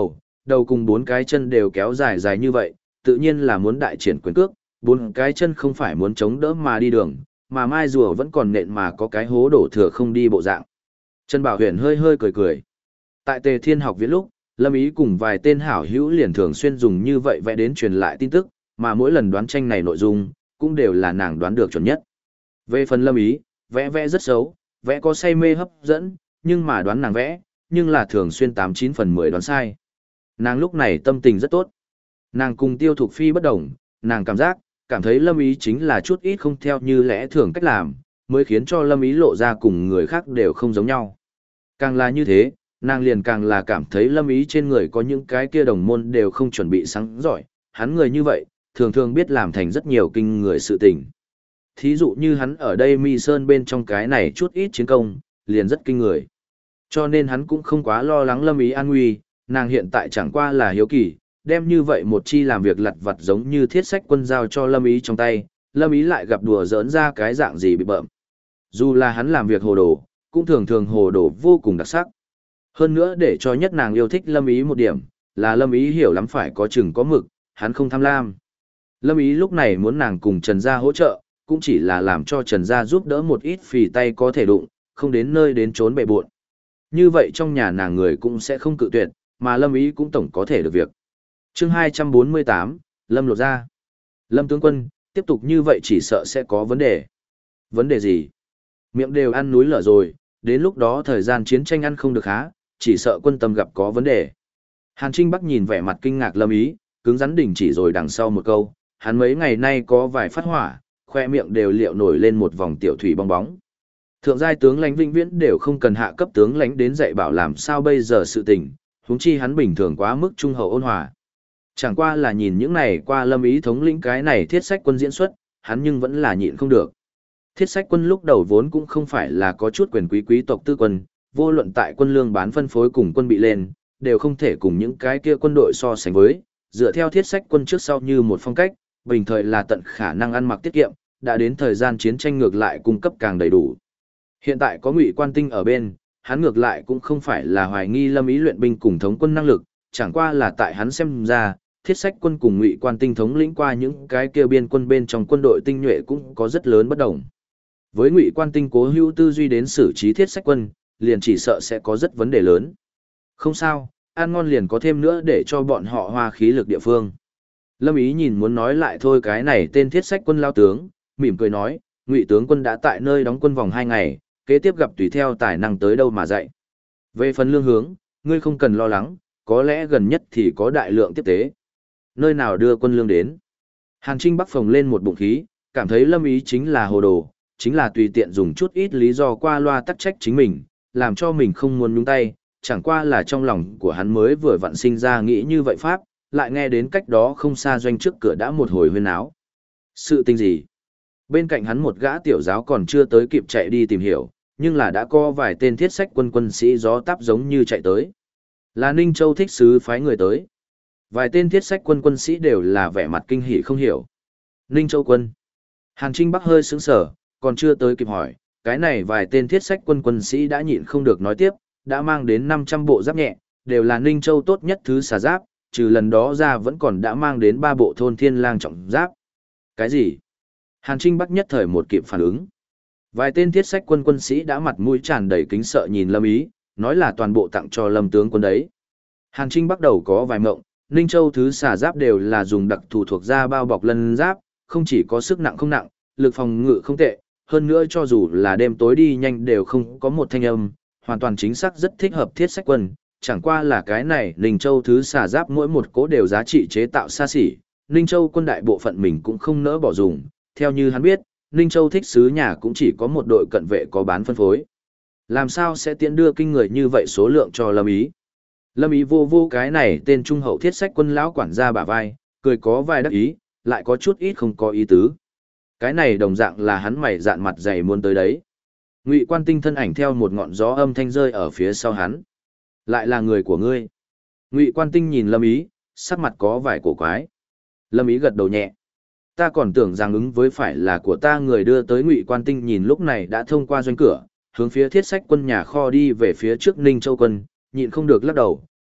đầu cùng bốn cái chân đều kéo dài dài như vậy, tự nhiên là muốn đại triển quyền cước, bốn cái chân không phải muốn chống đỡ mà đi đường, mà mai rùa vẫn còn nện mà có cái hố đổ thừa không đi bộ dạng. Trần Bảo Huyền hơi hơi cười cười. Tại Tề Thiên học viện lúc, Lâm Ý cùng vài tên hảo hữu liền thường xuyên dùng như vậy vẽ đến truyền lại tin tức, mà mỗi lần đoán tranh này nội dung, cũng đều là nàng đoán được chuẩn nhất. Về phần Lâm Ý, vẽ rất xấu, vẽ có say mê hấp dẫn, nhưng mà đoán nàng vẽ, nhưng là thường xuyên 89 phần 10 đoán sai. Nàng lúc này tâm tình rất tốt. Nàng cùng Tiêu Thục Phi bất đồng, nàng cảm thấy Lâm Ý chính là chút ít không theo như lẽ thường cách làm, mới khiến cho Lâm Ý lộ ra cùng người khác đều không giống nhau. Càng là như thế, nàng liền càng là cảm thấy Lâm Ý trên người có những cái kia đồng môn đều không chuẩn bị sáng giỏi, hắn người như vậy, thường thường biết làm thành rất nhiều kinh người sự tình. Thí dụ như hắn ở đây Mi Sơn bên trong cái này chút ít chiến công, liền rất kinh người. Cho nên hắn cũng không quá lo lắng Lâm Ý an nguy, nàng hiện tại chẳng qua là hiếu kỳ, đem như vậy một chi làm việc lặt vặt giống như Thiết Sách Quân giao cho Lâm Ý trong tay, Lâm Ý lại gặp đùa giỡn ra cái dạng gì bị bợm. Dù là hắn làm việc hồ đồ, cũng thường thường hồ đồ vô cùng đặc sắc. Hơn nữa để cho nhất nàng yêu thích Lâm Ý một điểm, là Lâm Ý hiểu lắm phải có chừng có mực, hắn không tham lam. Lâm Ý lúc này muốn nàng cùng Trần Gia hỗ trợ, cũng chỉ là làm cho Trần Gia giúp đỡ một ít phì tay có thể đụng, không đến nơi đến trốn bệ buộn. Như vậy trong nhà nàng người cũng sẽ không cự tuyệt, mà Lâm Ý cũng tổng có thể được việc. Chương 248, Lâm lột ra. Lâm tướng quân, tiếp tục như vậy chỉ sợ sẽ có vấn đề. Vấn đề gì? Miệng đều ăn núi lở rồi, đến lúc đó thời gian chiến tranh ăn không được há, chỉ sợ quân tâm gặp có vấn đề. Hàn Trinh Bắc nhìn vẻ mặt kinh ngạc Lâm Ý, cứng rắn đình chỉ rồi đằng sau một câu, hắn mấy ngày nay có vài phát hỏa, khoe miệng đều liệu nổi lên một vòng tiểu thủy bong bóng. Thượng giai tướng lãnh vĩnh viễn đều không cần hạ cấp tướng lãnh đến dạy bảo làm sao bây giờ sự tình, huống chi hắn bình thường quá mức trung hậu ôn hòa. Chẳng qua là nhìn những này qua Lâm Ý thống lĩnh cái này Thiết Sách Quân diễn xuất, hắn nhưng vẫn là nhịn không được. Thiết Sách Quân lúc đầu vốn cũng không phải là có chút quyền quý tộc tư quân, vô luận tại quân lương bán phân phối cùng quân bị lên, đều không thể cùng những cái kia quân đội so sánh với, dựa theo Thiết Sách Quân trước sau như một phong cách, bình thời là tận khả năng ăn mặc tiết kiệm, đã đến thời gian chiến tranh ngược lại cung cấp càng đầy đủ. Hiện tại có Ngụy Quan Tinh ở bên, hắn ngược lại cũng không phải là hoài nghi Lâm Ý luyện binh cùng thống quân năng lực, chẳng qua là tại hắn xem ra, Thiết Sách Quân cùng Ngụy Quan Tinh thống lĩnh qua những cái kia biên quân bên trong quân đội tinh nhuệ cũng có rất lớn bất đồng. Với Ngụy Quan Tinh cố hữu tư duy đến xử trí Thiết Sách Quân, liền chỉ sợ sẽ có rất vấn đề lớn. Không sao, ăn ngon liền có thêm nữa để cho bọn họ hoa khí lực địa phương. Lâm Ý nhìn muốn nói lại thôi cái này tên Thiết Sách Quân lao tướng, mỉm cười nói, Ngụy tướng quân đã tại nơi đóng quân vòng 2 ngày, kế tiếp gặp tùy theo tài năng tới đâu mà dạy. Về phần lương hướng, ngươi không cần lo lắng, có lẽ gần nhất thì có đại lượng tiếp tế. Nơi nào đưa quân lương đến? Hàn Trinh Bắc phồng lên một bụng khí, cảm thấy Lâm Ý chính là hồ đồ, chính là tùy tiện dùng chút ít lý do qua loa tắc trách chính mình, làm cho mình không muốn nhúng tay, chẳng qua là trong lòng của hắn mới vừa vặn sinh ra nghĩ như vậy pháp, lại nghe đến cách đó không xa doanh trước cửa đã một hồi huyên áo. Sự tình gì? Bên cạnh hắn một gã tiểu giáo còn chưa tới kịp chạy đi tìm hiểu, nhưng là đã có vài tên Thiết Sách Quân quân sĩ gió táp giống như chạy tới. Là Ninh Châu thích sứ phái người tới. Vài tên Thiết Sách Quân quân sĩ đều là vẻ mặt kinh hỉ không hiểu. Ninh Châu quân. Hàn Trinh Bắc hơi sững sờ, còn chưa tới kịp hỏi, cái này vài tên Thiết Sách Quân quân sĩ đã nhịn không được nói tiếp, đã mang đến 500 bộ giáp nhẹ, đều là Ninh Châu tốt nhất thứ xà giáp, trừ lần đó ra vẫn còn đã mang đến 3 bộ thôn thiên lang trọng giáp. Cái gì? Hàn Trinh Bắc nhất thời một kịp phản ứng. Vài tên Thiết Sách Quân quân sĩ đã mặt mũi tràn đầy kính sợ nhìn Lâm Ý, nói là toàn bộ tặng cho Lâm tướng quân đấy. Hàn Trinh bắt đầu có vài mộng, Ninh Châu thứ xà giáp đều là dùng đặc thù thuộc da bao bọc lân giáp, không chỉ có sức nặng không nặng, lực phòng ngự không tệ, hơn nữa cho dù là đêm tối đi nhanh đều không có một thanh âm, hoàn toàn chính xác rất thích hợp Thiết Sách Quân. Chẳng qua là cái này, Ninh Châu thứ xà giáp mỗi một cố đều giá trị chế tạo xa xỉ, Ninh Châu quân đại bộ phận mình cũng không nỡ bỏ dùng, theo như hắn biết, Ninh Châu thích sứ nhà cũng chỉ có một đội cận vệ có bán phân phối. Làm sao sẽ tiện đưa kinh người như vậy số lượng cho Lâm Ý? Lâm Ý vô cái này tên trung hậu Thiết Sách Quân lão quản gia bả vai, cười có vài đắc ý, lại có chút ít không có ý tứ. Cái này đồng dạng là hắn mày dạn mặt dày muốn tới đấy. Ngụy Quan Tinh thân ảnh theo một ngọn gió âm thanh rơi ở phía sau hắn. Lại là người của ngươi. Ngụy Quan Tinh nhìn Lâm Ý, sắc mặt có vài cổ quái. Lâm Ý gật đầu nhẹ. Ta còn tưởng rằng ứng với phải là của ta người đưa tới. Ngụy Quan Tinh nhìn lúc này đã thông qua doanh cửa, hướng phía Thiết Sách Quân nhà kho đi về phía trước Ninh Châu quân, nhịn không được lắc đầu,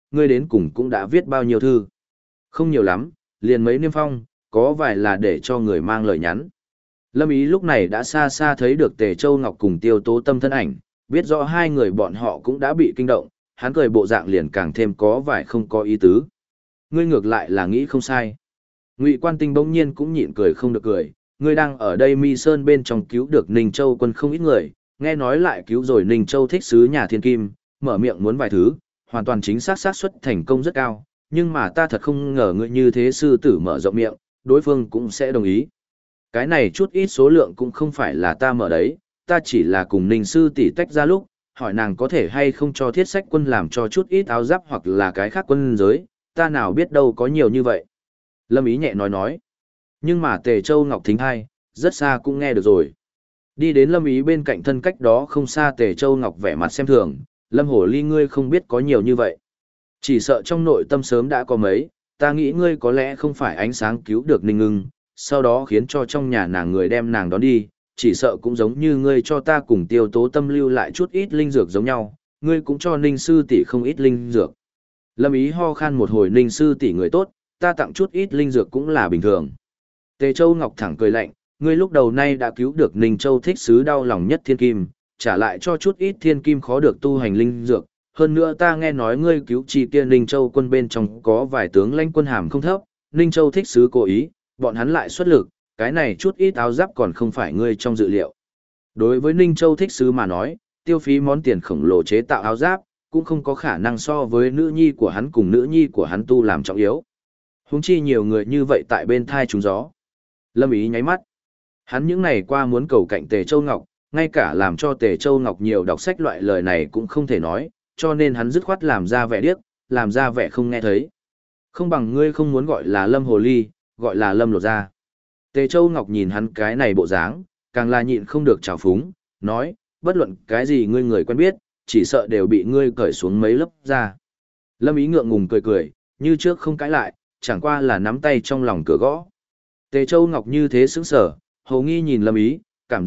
ngươi đến cùng cũng đã viết bao nhiêu thư. Không nhiều lắm, liền mấy niêm phong, có vài là để cho người mang lời nhắn. Lâm Ý lúc này đã xa xa thấy được Tề Châu Ngọc cùng Tiêu Tố Tâm thân ảnh, biết rõ hai người bọn họ cũng đã bị kinh động, hắn cười bộ dạng liền càng thêm có vài không có ý tứ. Ngươi ngược lại là nghĩ không sai. Ngụy Quan Tinh bỗng nhiên cũng nhịn cười không được cười, ngươi đang ở đây Mi Sơn bên trong cứu được Ninh Châu quân không ít người, nghe nói lại cứu rồi Ninh Châu thích sứ nhà thiên kim, mở miệng muốn vài thứ, hoàn toàn chính xác xác suất thành công rất cao, nhưng mà ta thật không ngờ ngươi như thế sư tử mở rộng miệng, đối phương cũng sẽ đồng ý. Cái này chút ít số lượng cũng không phải là ta mở đấy, ta chỉ là cùng Ninh sư tỷ tách ra lúc, hỏi nàng có thể hay không cho thiết sách quân làm cho chút ít áo giáp hoặc là cái khác quân giới, ta nào biết đâu có nhiều như vậy. Lâm Ý nhẹ nói. Nhưng mà Tề Châu Ngọc thính hay, rất xa cũng nghe được rồi. Đi đến Lâm Ý bên cạnh thân cách đó không xa Tề Châu Ngọc vẻ mặt xem thường, Lâm Hổ Ly ngươi không biết có nhiều như vậy. Chỉ sợ trong nội tâm sớm đã có mấy, ta nghĩ ngươi có lẽ không phải ánh sáng cứu được Ninh Ngưng, sau đó khiến cho trong nhà nàng người đem nàng đón đi, chỉ sợ cũng giống như ngươi cho ta cùng Tiêu Tố Tâm lưu lại chút ít linh dược giống nhau, ngươi cũng cho Ninh sư tỷ không ít linh dược. Lâm Ý ho khan một hồi, Ninh sư tỷ người tốt, ta tặng chút ít linh dược cũng là bình thường. Tề Châu Ngọc thẳng cười lạnh, ngươi lúc đầu nay đã cứu được Ninh Châu thích sứ đau lòng nhất thiên kim, trả lại cho chút ít thiên kim khó được tu hành linh dược. Hơn nữa ta nghe nói ngươi cứu chi kia Ninh Châu quân bên trong có vài tướng lãnh quân hàm không thấp, Ninh Châu thích sứ cố ý, bọn hắn lại xuất lực, cái này chút ít áo giáp còn không phải ngươi trong dự liệu. Đối với Ninh Châu thích sứ mà nói, tiêu phí món tiền khổng lồ chế tạo áo giáp, cũng không có khả năng so với nữ nhi của hắn cùng nữ nhi của hắn tu làm trọng yếu. Huống chi nhiều người như vậy tại bên thai trúng gió. Lâm Ý nháy mắt. Hắn những ngày qua muốn cầu cạnh Tề Châu Ngọc, ngay cả làm cho Tề Châu Ngọc nhiều đọc sách loại lời này cũng không thể nói, cho nên hắn dứt khoát làm ra vẻ điếc, làm ra vẻ không nghe thấy. Không bằng ngươi không muốn gọi là Lâm Hồ Ly, gọi là Lâm Lột Ra. Tề Châu Ngọc nhìn hắn cái này bộ dáng, càng là nhịn không được trào phúng, nói, bất luận cái gì ngươi người quen biết, chỉ sợ đều bị ngươi cởi xuống mấy lớp ra. Lâm Ý ngượng ngùng cười cười, như trước không cãi lại, chẳng qua là nắm tay trong lòng cửa gõ. Tề Châu Ngọc như thế sững sờ, hầu nghi nhìn Lâm Ý,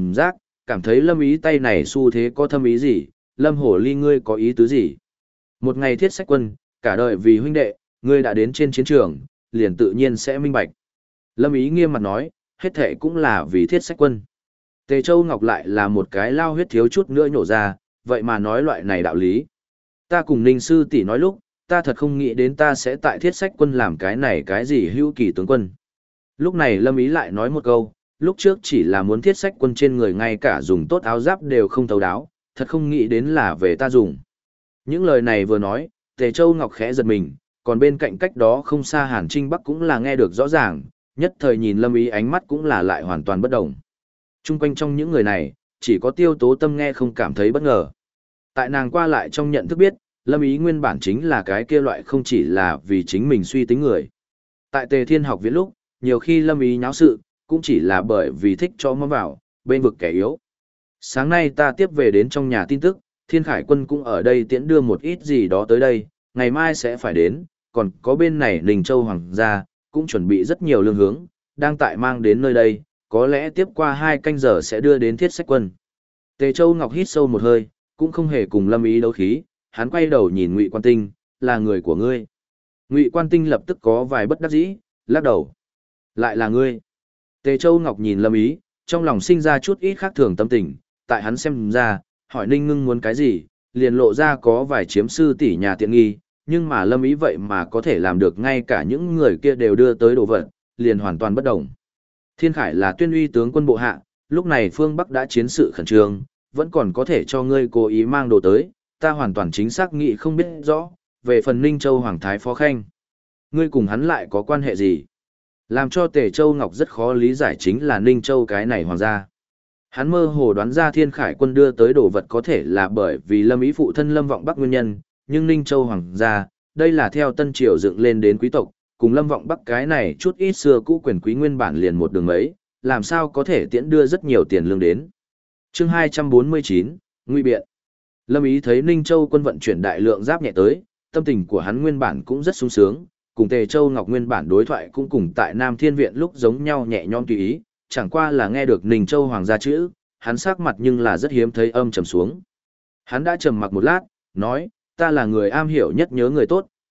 cảm thấy Lâm Ý tay này xu thế có thâm ý gì, Lâm Hổ Ly ngươi có ý tứ gì. Một ngày thiết sách quân, cả đời vì huynh đệ, ngươi đã đến trên chiến trường, liền tự nhiên sẽ minh bạch. Lâm Ý nghiêm mặt nói, hết thệ cũng là vì thiết sách quân. Tề Châu Ngọc lại là một cái lao huyết thiếu chút nữa nhổ ra, vậy mà nói loại này đạo lý. Ta cùng Ninh sư tỷ nói lúc, ta thật không nghĩ đến ta sẽ tại thiết sách quân làm cái này cái gì hữu kỳ tướng quân. Lúc này Lâm Ý lại nói một câu, lúc trước chỉ là muốn thiết sách quân trên người ngay cả dùng tốt áo giáp đều không thấu đáo, thật không nghĩ đến là về ta dùng. Những lời này vừa nói, Tề Châu Ngọc khẽ giật mình, còn bên cạnh cách đó không xa Hàn Trinh Bắc cũng là nghe được rõ ràng, nhất thời nhìn Lâm Ý ánh mắt cũng là lại hoàn toàn bất động. Trung quanh trong những người này, chỉ có Tiêu Tố Tâm nghe không cảm thấy bất ngờ. Tại nàng qua lại trong nhận thức biết, Lâm Ý nguyên bản chính là cái kia loại không chỉ là vì chính mình suy tính người. Tại Tề Thiên học viện lúc, nhiều khi Lâm Ý nháo sự, cũng chỉ là bởi vì thích cho mắm vào, bên vực kẻ yếu. Sáng nay ta tiếp về đến trong nhà tin tức, Thiên Khải quân cũng ở đây tiễn đưa một ít gì đó tới đây, ngày mai sẽ phải đến, còn có bên này Ninh Châu Hoàng gia, cũng chuẩn bị rất nhiều lương hướng, đang tại mang đến nơi đây, có lẽ tiếp qua 2 canh giờ sẽ đưa đến thiết sách quân. Tề Châu Ngọc hít sâu một hơi, cũng không hề cùng Lâm Ý đấu khí, hắn quay đầu nhìn Ngụy Quan Tinh, là người của ngươi. Ngụy Quan Tinh lập tức có vài bất đắc dĩ, lắc đầu. Lại là ngươi. Tề Châu Ngọc nhìn Lâm Ý, trong lòng sinh ra chút ít khác thường tâm tình, tại hắn xem ra, hỏi Ninh Ngưng muốn cái gì, liền lộ ra có vài chiếm sư tỷ nhà tiện nghi, nhưng mà Lâm Ý vậy mà có thể làm được ngay cả những người kia đều đưa tới đồ vật, liền hoàn toàn bất đồng. Thiên Khải là tuyên uy tướng quân bộ hạ, lúc này phương Bắc đã chiến sự khẩn trương, vẫn còn có thể cho ngươi cố ý mang đồ tới, ta hoàn toàn chính xác nghĩ không biết rõ, về phần Ninh Châu Hoàng Thái Phó Khanh. Ngươi cùng hắn lại có quan hệ gì? Làm cho Tề Châu Ngọc rất khó lý giải chính là Ninh Châu cái này hoàng gia. Hắn mơ hồ đoán ra Thiên Khải quân đưa tới đồ vật có thể là bởi vì Lâm Ý phụ thân Lâm Vọng Bắc nguyên nhân, nhưng Ninh Châu hoàng gia, đây là theo Tân Triều dựng lên đến quý tộc, cùng Lâm Vọng Bắc cái này chút ít xưa cũ quyền quý nguyên bản liền một đường mấy, làm sao có thể tiễn đưa rất nhiều tiền lương đến. Chương 249, Ngụy Biện. Lâm Ý thấy Ninh Châu quân vận chuyển đại lượng giáp nhẹ tới, tâm tình của hắn nguyên bản cũng rất sung sướng, cùng Tề Châu Ngọc nguyên bản đối thoại cũng cùng tại Nam Thiên Viện lúc giống nhau nhẹ nhõm tùy ý, chẳng qua là nghe được Ninh Châu hoàng gia chữ, hắn sắc mặt nhưng là rất hiếm thấy âm trầm xuống. Hắn đã trầm mặc một lát, nói, ta là người am hiểu nhất nhớ người tốt,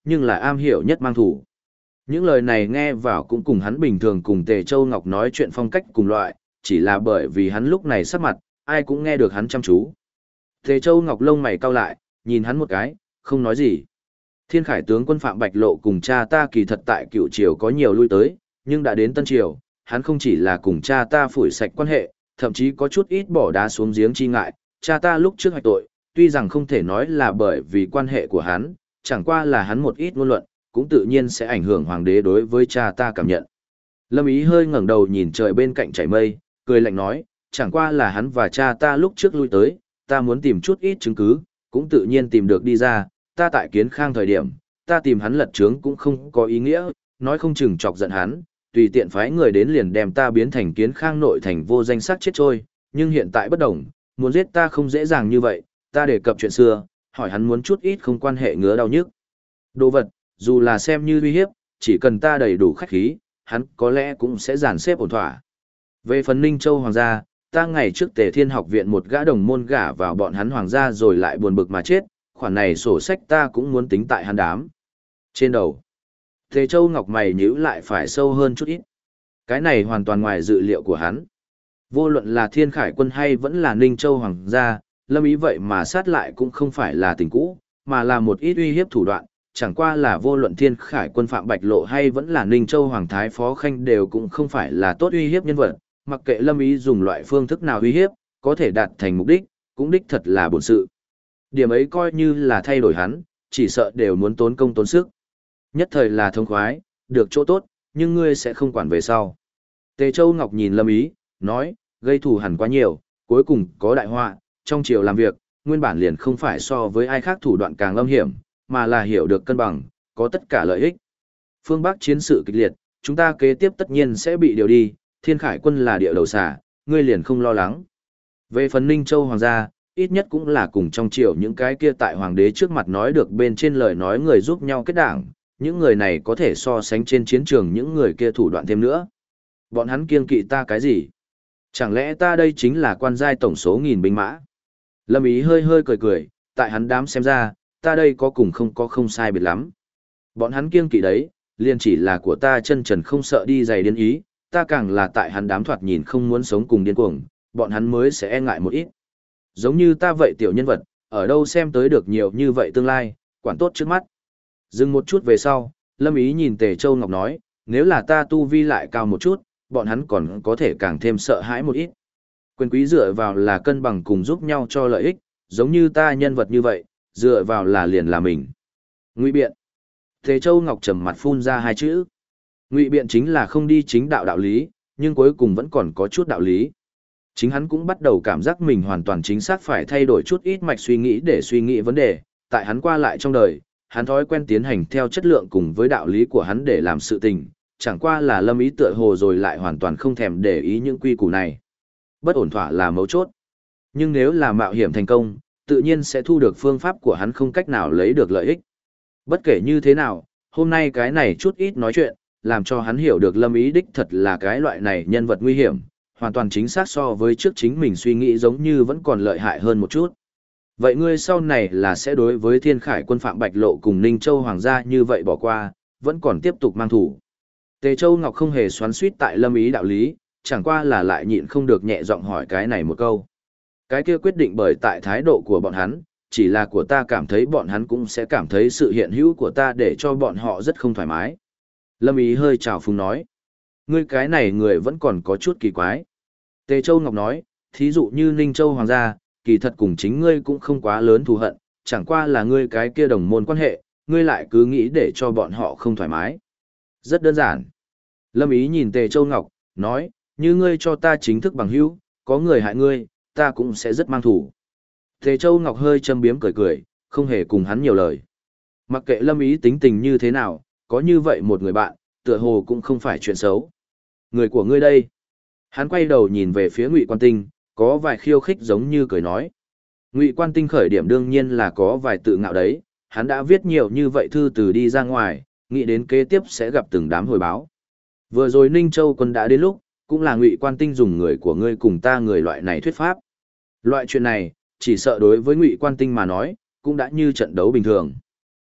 nhưng là am hiểu nhất mang thủ. Những lời này nghe vào cũng cùng hắn bình thường cùng Tề Châu Ngọc nói chuyện phong cách cùng loại, chỉ là bởi vì hắn lúc này sắc mặt, ai cũng nghe được hắn chăm chú. Tề Châu Ngọc lông mày cau lại, nhìn hắn một cái, không nói gì. Thiên Khải tướng quân Phạm Bạch Lộ cùng cha ta kỳ thật tại Cựu Triều có nhiều lui tới, nhưng đã đến Tân Triều, hắn không chỉ là cùng cha ta phủi sạch quan hệ, thậm chí có chút ít bỏ đá xuống giếng chi ngại, cha ta lúc trước hoạch tội, tuy rằng không thể nói là bởi vì quan hệ của hắn, chẳng qua là hắn một ít ngôn luận, cũng tự nhiên sẽ ảnh hưởng hoàng đế đối với cha ta cảm nhận. Lâm Ý hơi ngẩng đầu nhìn trời bên cạnh chảy mây, cười lạnh nói, chẳng qua là hắn và cha ta lúc trước lui tới, ta muốn tìm chút ít chứng cứ, cũng tự nhiên tìm được đi ra, ta tại Kiến Khang thời điểm, ta tìm hắn lật trướng cũng không có ý nghĩa, nói không chừng chọc giận hắn, tùy tiện phái người đến liền đem ta biến thành Kiến Khang nội thành vô danh sắc chết trôi, nhưng hiện tại bất đồng, muốn giết ta không dễ dàng như vậy, ta đề cập chuyện xưa, hỏi hắn muốn chút ít không quan hệ ngứa đau nhức. Đồ vật, dù là xem như uy hiếp, chỉ cần ta đầy đủ khách khí, hắn có lẽ cũng sẽ dàn xếp ổn thỏa. Về phần Ninh Châu Hoàng gia, ta ngày trước Tề Thiên học viện một gã đồng môn gả vào bọn hắn Hoàng gia rồi lại buồn bực mà chết, khoản này sổ sách ta cũng muốn tính tại hắn đám. Trên đầu, Tề Châu Ngọc mày nhíu lại phải sâu hơn chút ít. Cái này hoàn toàn ngoài dự liệu của hắn. Vô luận là Thiên Khải quân hay vẫn là Ninh Châu Hoàng gia, Lâm Ý vậy mà sát lại cũng không phải là tình cũ, mà là một ít uy hiếp thủ đoạn, chẳng qua là vô luận Thiên Khải quân Phạm Bạch Lộ hay vẫn là Ninh Châu Hoàng Thái Phó Khanh đều cũng không phải là tốt uy hiếp nhân vật, mặc kệ Lâm Ý dùng loại phương thức nào uy hiếp, có thể đạt thành mục đích, cũng đích thật là bổn sự. Điểm ấy coi như là thay đổi hắn, chỉ sợ đều muốn tốn công tốn sức. Nhất thời là thông khoái, được chỗ tốt, nhưng ngươi sẽ không quản về sau. Tề Châu Ngọc nhìn Lâm Ý, nói, gây thù hẳn quá nhiều, cuối cùng có đại họa, trong chiều làm việc, nguyên bản liền không phải so với ai khác thủ đoạn càng âm hiểm, mà là hiểu được cân bằng, có tất cả lợi ích. Phương Bắc chiến sự kịch liệt, chúng ta kế tiếp tất nhiên sẽ bị điều đi, Thiên Khải quân là địa đầu xà, ngươi liền không lo lắng. Về phần Ninh Châu Hoàng gia, ít nhất cũng là cùng trong triều những cái kia tại hoàng đế trước mặt nói được bên trên lời nói người giúp nhau kết đảng, những người này có thể so sánh trên chiến trường những người kia thủ đoạn thêm nữa. Bọn hắn kiêng kỵ ta cái gì? Chẳng lẽ ta đây chính là quan giai tổng số nghìn binh mã? Lâm Ý hơi hơi cười cười, tại hắn đám xem ra, ta đây có cùng không có không sai biệt lắm. Bọn hắn kiêng kỵ đấy, liền chỉ là của ta chân trần không sợ đi giày điên ý, ta càng là tại hắn đám thoạt nhìn không muốn sống cùng điên cuồng, bọn hắn mới sẽ e ngại một ít. Giống như ta vậy tiểu nhân vật, ở đâu xem tới được nhiều như vậy tương lai, quản tốt trước mắt. Dừng một chút về sau, Lâm Ý nhìn Tề Châu Ngọc nói, nếu là ta tu vi lại cao một chút, bọn hắn còn có thể càng thêm sợ hãi một ít. Quyền quý dựa vào là cân bằng cùng giúp nhau cho lợi ích, giống như ta nhân vật như vậy, dựa vào là liền là mình. Ngụy biện. Tề Châu Ngọc trầm mặt phun ra hai chữ. Ngụy biện chính là không đi chính đạo đạo lý, nhưng cuối cùng vẫn còn có chút đạo lý. Chính hắn cũng bắt đầu cảm giác mình hoàn toàn chính xác phải thay đổi chút ít mạch suy nghĩ để suy nghĩ vấn đề, tại hắn qua lại trong đời, hắn thói quen tiến hành theo chất lượng cùng với đạo lý của hắn để làm sự tình, chẳng qua là Lâm Ý tựa hồ rồi lại hoàn toàn không thèm để ý những quy củ này. Bất ổn thỏa là mấu chốt. Nhưng nếu là mạo hiểm thành công, tự nhiên sẽ thu được phương pháp của hắn không cách nào lấy được lợi ích. Bất kể như thế nào, hôm nay cái này chút ít nói chuyện, làm cho hắn hiểu được Lâm Ý đích thật là cái loại này nhân vật nguy hiểm, hoàn toàn chính xác so với trước chính mình suy nghĩ giống như vẫn còn lợi hại hơn một chút. Vậy ngươi sau này là sẽ đối với Thiên Khải quân Phạm Bạch Lộ cùng Ninh Châu Hoàng gia như vậy bỏ qua, vẫn còn tiếp tục mang thủ. Tề Châu Ngọc không hề xoắn xuýt tại Lâm Ý đạo lý, chẳng qua là lại nhịn không được nhẹ giọng hỏi cái này một câu. Cái kia quyết định bởi tại thái độ của bọn hắn, chỉ là của ta cảm thấy bọn hắn cũng sẽ cảm thấy sự hiện hữu của ta để cho bọn họ rất không thoải mái. Lâm Ý hơi trào phúng nói. Ngươi cái này người vẫn còn có chút kỳ quái. Tề Châu Ngọc nói, thí dụ như Ninh Châu Hoàng gia, kỳ thật cùng chính ngươi cũng không quá lớn thù hận, chẳng qua là ngươi cái kia đồng môn quan hệ, ngươi lại cứ nghĩ để cho bọn họ không thoải mái. Rất đơn giản. Lâm Ý nhìn Tề Châu Ngọc, nói, như ngươi cho ta chính thức bằng hữu, có người hại ngươi, ta cũng sẽ rất mang thủ. Tề Châu Ngọc hơi châm biếm cười cười, không hề cùng hắn nhiều lời. Mặc kệ Lâm Ý tính tình như thế nào, có như vậy một người bạn, tựa hồ cũng không phải chuyện xấu. Người của ngươi đây. Hắn quay đầu nhìn về phía Ngụy Quan Tinh, có vài khiêu khích giống như cười nói. Ngụy Quan Tinh khởi điểm đương nhiên là có vài tự ngạo đấy, hắn đã viết nhiều như vậy thư từ đi ra ngoài, nghĩ đến kế tiếp sẽ gặp từng đám hồi báo. Vừa rồi Ninh Châu quân đã đến lúc, cũng là Ngụy Quan Tinh dùng người của ngươi cùng ta người loại này thuyết pháp. Loại chuyện này, chỉ sợ đối với Ngụy Quan Tinh mà nói, cũng đã như trận đấu bình thường.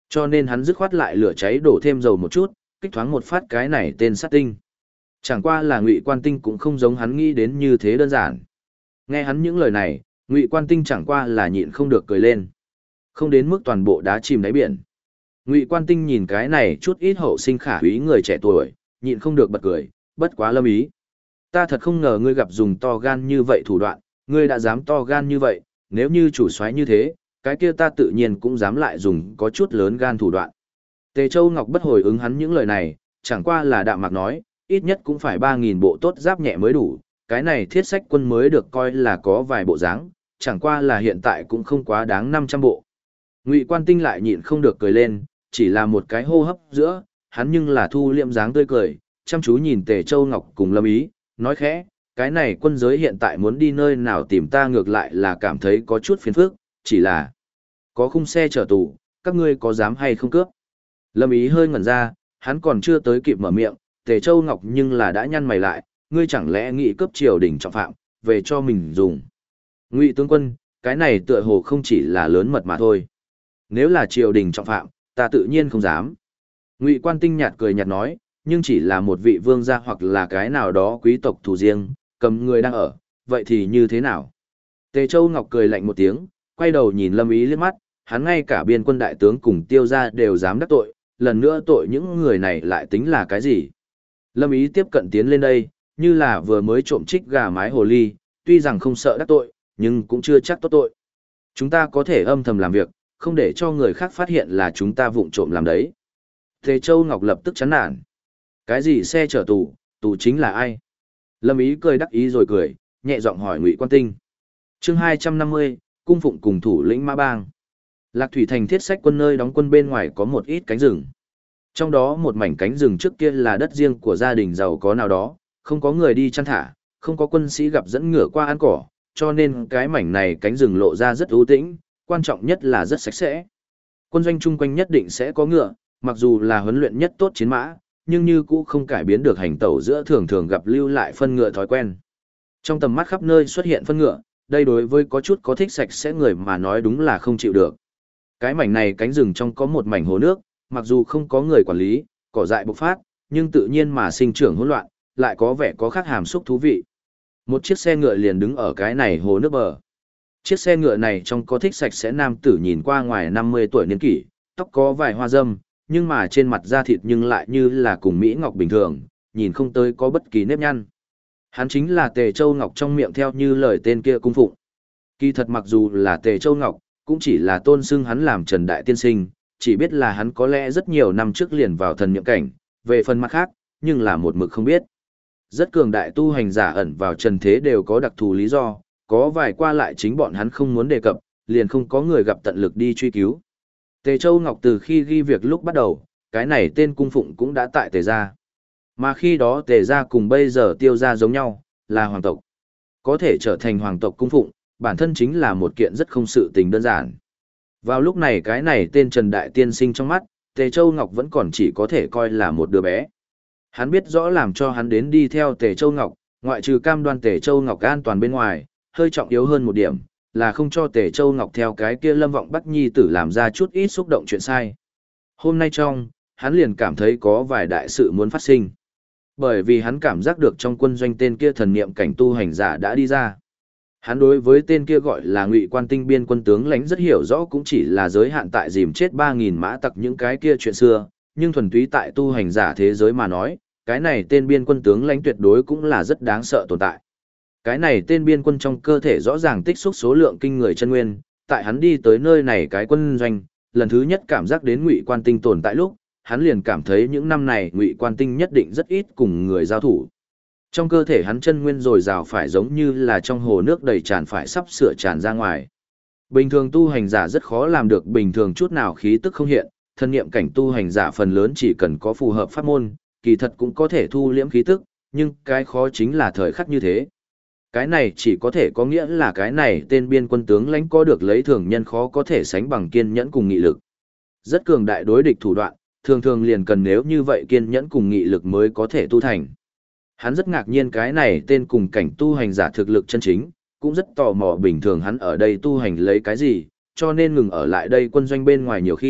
Cho nên hắn dứt khoát lại lửa cháy đổ thêm dầu một chút, kích thoáng một phát cái này tên sát tinh. Chẳng qua là Ngụy Quan Tinh cũng không giống hắn nghĩ đến như thế đơn giản. Nghe hắn những lời này, Ngụy Quan Tinh chẳng qua là nhịn không được cười lên. Không đến mức toàn bộ đá chìm đáy biển. Ngụy Quan Tinh nhìn cái này chút ít hậu sinh khả úy người trẻ tuổi, nhịn không được bật cười, bất quá Lâm Ý. Ta thật không ngờ ngươi gặp dùng to gan như vậy thủ đoạn, ngươi đã dám to gan như vậy, nếu như chủ soái như thế, cái kia ta tự nhiên cũng dám lại dùng có chút lớn gan thủ đoạn. Tề Châu Ngọc bất hồi ứng hắn những lời này, chẳng qua là đạm mạc nói, ít nhất cũng phải 3.000 bộ tốt giáp nhẹ mới đủ, cái này thiết sách quân mới được coi là có vài bộ dáng, chẳng qua là hiện tại cũng không quá đáng 500 bộ. Ngụy Quan Tinh lại nhịn không được cười lên, chỉ là một cái hô hấp giữa, hắn nhưng là thu liệm dáng tươi cười, chăm chú nhìn Tề Châu Ngọc cùng Lâm Ý, nói khẽ, cái này quân giới hiện tại muốn đi nơi nào tìm ta ngược lại là cảm thấy có chút phiền phức, chỉ là có khung xe chở tù, các ngươi có dám hay không cướp? Lâm Ý hơi ngẩn ra, hắn còn chưa tới kịp mở miệng, Tề Châu Ngọc nhưng là đã nhăn mày lại, ngươi chẳng lẽ nghĩ cướp triều đình trọng phạm, về cho mình dùng. Ngụy tướng quân, cái này tựa hồ không chỉ là lớn mật mà thôi. Nếu là triều đình trọng phạm, ta tự nhiên không dám. Ngụy Quan Tinh nhạt cười nhạt nói, nhưng chỉ là một vị vương gia hoặc là cái nào đó quý tộc thủ riêng, cầm người đang ở, vậy thì như thế nào? Tề Châu Ngọc cười lạnh một tiếng, quay đầu nhìn Lâm Ý liếc mắt, hắn ngay cả biên quân đại tướng cùng Tiêu gia đều dám đắc tội, lần nữa tội những người này lại tính là cái gì? Lâm Ý tiếp cận tiến lên đây, như là vừa mới trộm trích gà mái hồ ly, tuy rằng không sợ đắc tội, nhưng cũng chưa chắc tốt tội. Chúng ta có thể âm thầm làm việc, không để cho người khác phát hiện là chúng ta vụng trộm làm đấy. Tề Châu Ngọc lập tức chán nản. Cái gì xe chở tù, tù chính là ai? Lâm Ý cười đắc ý rồi cười, nhẹ giọng hỏi Ngụy Quan Tinh. Chương 250, cung phụng cùng thủ lĩnh Mã Bang. Lạc Thủy Thành thiết sách quân nơi đóng quân bên ngoài có một ít cánh rừng. Trong đó một mảnh cánh rừng trước kia là đất riêng của gia đình giàu có nào đó, không có người đi chăn thả, không có quân sĩ gặp dẫn ngựa qua ăn cỏ, cho nên cái mảnh này cánh rừng lộ ra rất ưu tĩnh, quan trọng nhất là rất sạch sẽ. Quân doanh chung quanh nhất định sẽ có ngựa, mặc dù là huấn luyện nhất tốt chiến mã, nhưng như cũ không cải biến được hành tẩu giữa thường thường gặp lưu lại phân ngựa thói quen. Trong tầm mắt khắp nơi xuất hiện phân ngựa, đây đối với có chút có thích sạch sẽ người mà nói đúng là không chịu được. Cái mảnh này cánh rừng trong có một mảnh hồ nước, mặc dù không có người quản lý, cỏ dại bộc phát, nhưng tự nhiên mà sinh trưởng hỗn loạn, lại có vẻ có khác hàm xúc thú vị. Một chiếc xe ngựa liền đứng ở cái này hồ nước bờ. Chiếc xe ngựa này trong có thích sạch sẽ nam tử nhìn qua ngoài 50 tuổi niên kỷ, tóc có vài hoa râm, nhưng mà trên mặt da thịt nhưng lại như là cùng Mỹ Ngọc bình thường, nhìn không tới có bất kỳ nếp nhăn. Hắn chính là Tề Châu Ngọc trong miệng theo như lời tên kia cung phụng. Kỳ thật mặc dù là Tề Châu Ngọc, cũng chỉ là tôn xưng hắn làm Trần Đại Tiên Sinh, chỉ biết là hắn có lẽ rất nhiều năm trước liền vào thần niệm cảnh, về phần mặt khác, nhưng là một mực không biết. Rất cường đại tu hành giả ẩn vào trần thế đều có đặc thù lý do, có vài qua lại chính bọn hắn không muốn đề cập, liền không có người gặp tận lực đi truy cứu. Tề Châu Ngọc từ khi ghi việc lúc bắt đầu, cái này tên cung phụng cũng đã tại Tề gia. Mà khi đó Tề gia cùng bây giờ Tiêu gia giống nhau, là hoàng tộc. Có thể trở thành hoàng tộc cung phụng, bản thân chính là một kiện rất không sự tình đơn giản. Vào lúc này cái này tên Trần Đại Tiên Sinh trong mắt, Tề Châu Ngọc vẫn còn chỉ có thể coi là một đứa bé. Hắn biết rõ làm cho hắn đến đi theo Tề Châu Ngọc, ngoại trừ cam đoan Tề Châu Ngọc an toàn bên ngoài, hơi trọng yếu hơn một điểm, là không cho Tề Châu Ngọc theo cái kia Lâm Vọng Bắc Nhi tử làm ra chút ít xúc động chuyện sai. Hôm nay hắn liền cảm thấy có vài đại sự muốn phát sinh. Bởi vì hắn cảm giác được trong quân doanh tên kia thần niệm cảnh tu hành giả đã đi ra. Hắn đối với tên kia gọi là Ngụy Quan Tinh biên quân tướng lãnh rất hiểu rõ, cũng chỉ là giới hạn tại dìm chết 3.000 mã tặc những cái kia chuyện xưa, nhưng thuần túy tại tu hành giả thế giới mà nói, cái này tên biên quân tướng lãnh tuyệt đối cũng là rất đáng sợ tồn tại. Cái này tên biên quân trong cơ thể rõ ràng tích xúc số lượng kinh người chân nguyên, tại hắn đi tới nơi này cái quân doanh, lần thứ nhất cảm giác đến Ngụy Quan Tinh tồn tại lúc, hắn liền cảm thấy những năm này Ngụy Quan Tinh nhất định rất ít cùng người giao thủ. Trong cơ thể hắn chân nguyên dồi dào phải giống như là trong hồ nước đầy tràn phải sắp sửa tràn ra ngoài. Bình thường tu hành giả rất khó làm được bình thường chút nào khí tức không hiện, thân niệm cảnh tu hành giả phần lớn chỉ cần có phù hợp pháp môn, kỳ thật cũng có thể thu liễm khí tức, nhưng cái khó chính là thời khắc như thế. Cái này chỉ có thể có nghĩa là cái này tên biên quân tướng lãnh có được lấy thường nhân khó có thể sánh bằng kiên nhẫn cùng nghị lực. Rất cường đại đối địch thủ đoạn, thường thường liền cần nếu như vậy kiên nhẫn cùng nghị lực mới có thể tu thành. Hắn rất ngạc nhiên cái này tên cùng cảnh tu hành giả thực lực chân chính, cũng rất tò mò bình thường hắn ở đây tu hành lấy cái gì, cho nên ngừng ở lại đây quân doanh bên ngoài nhiều khi,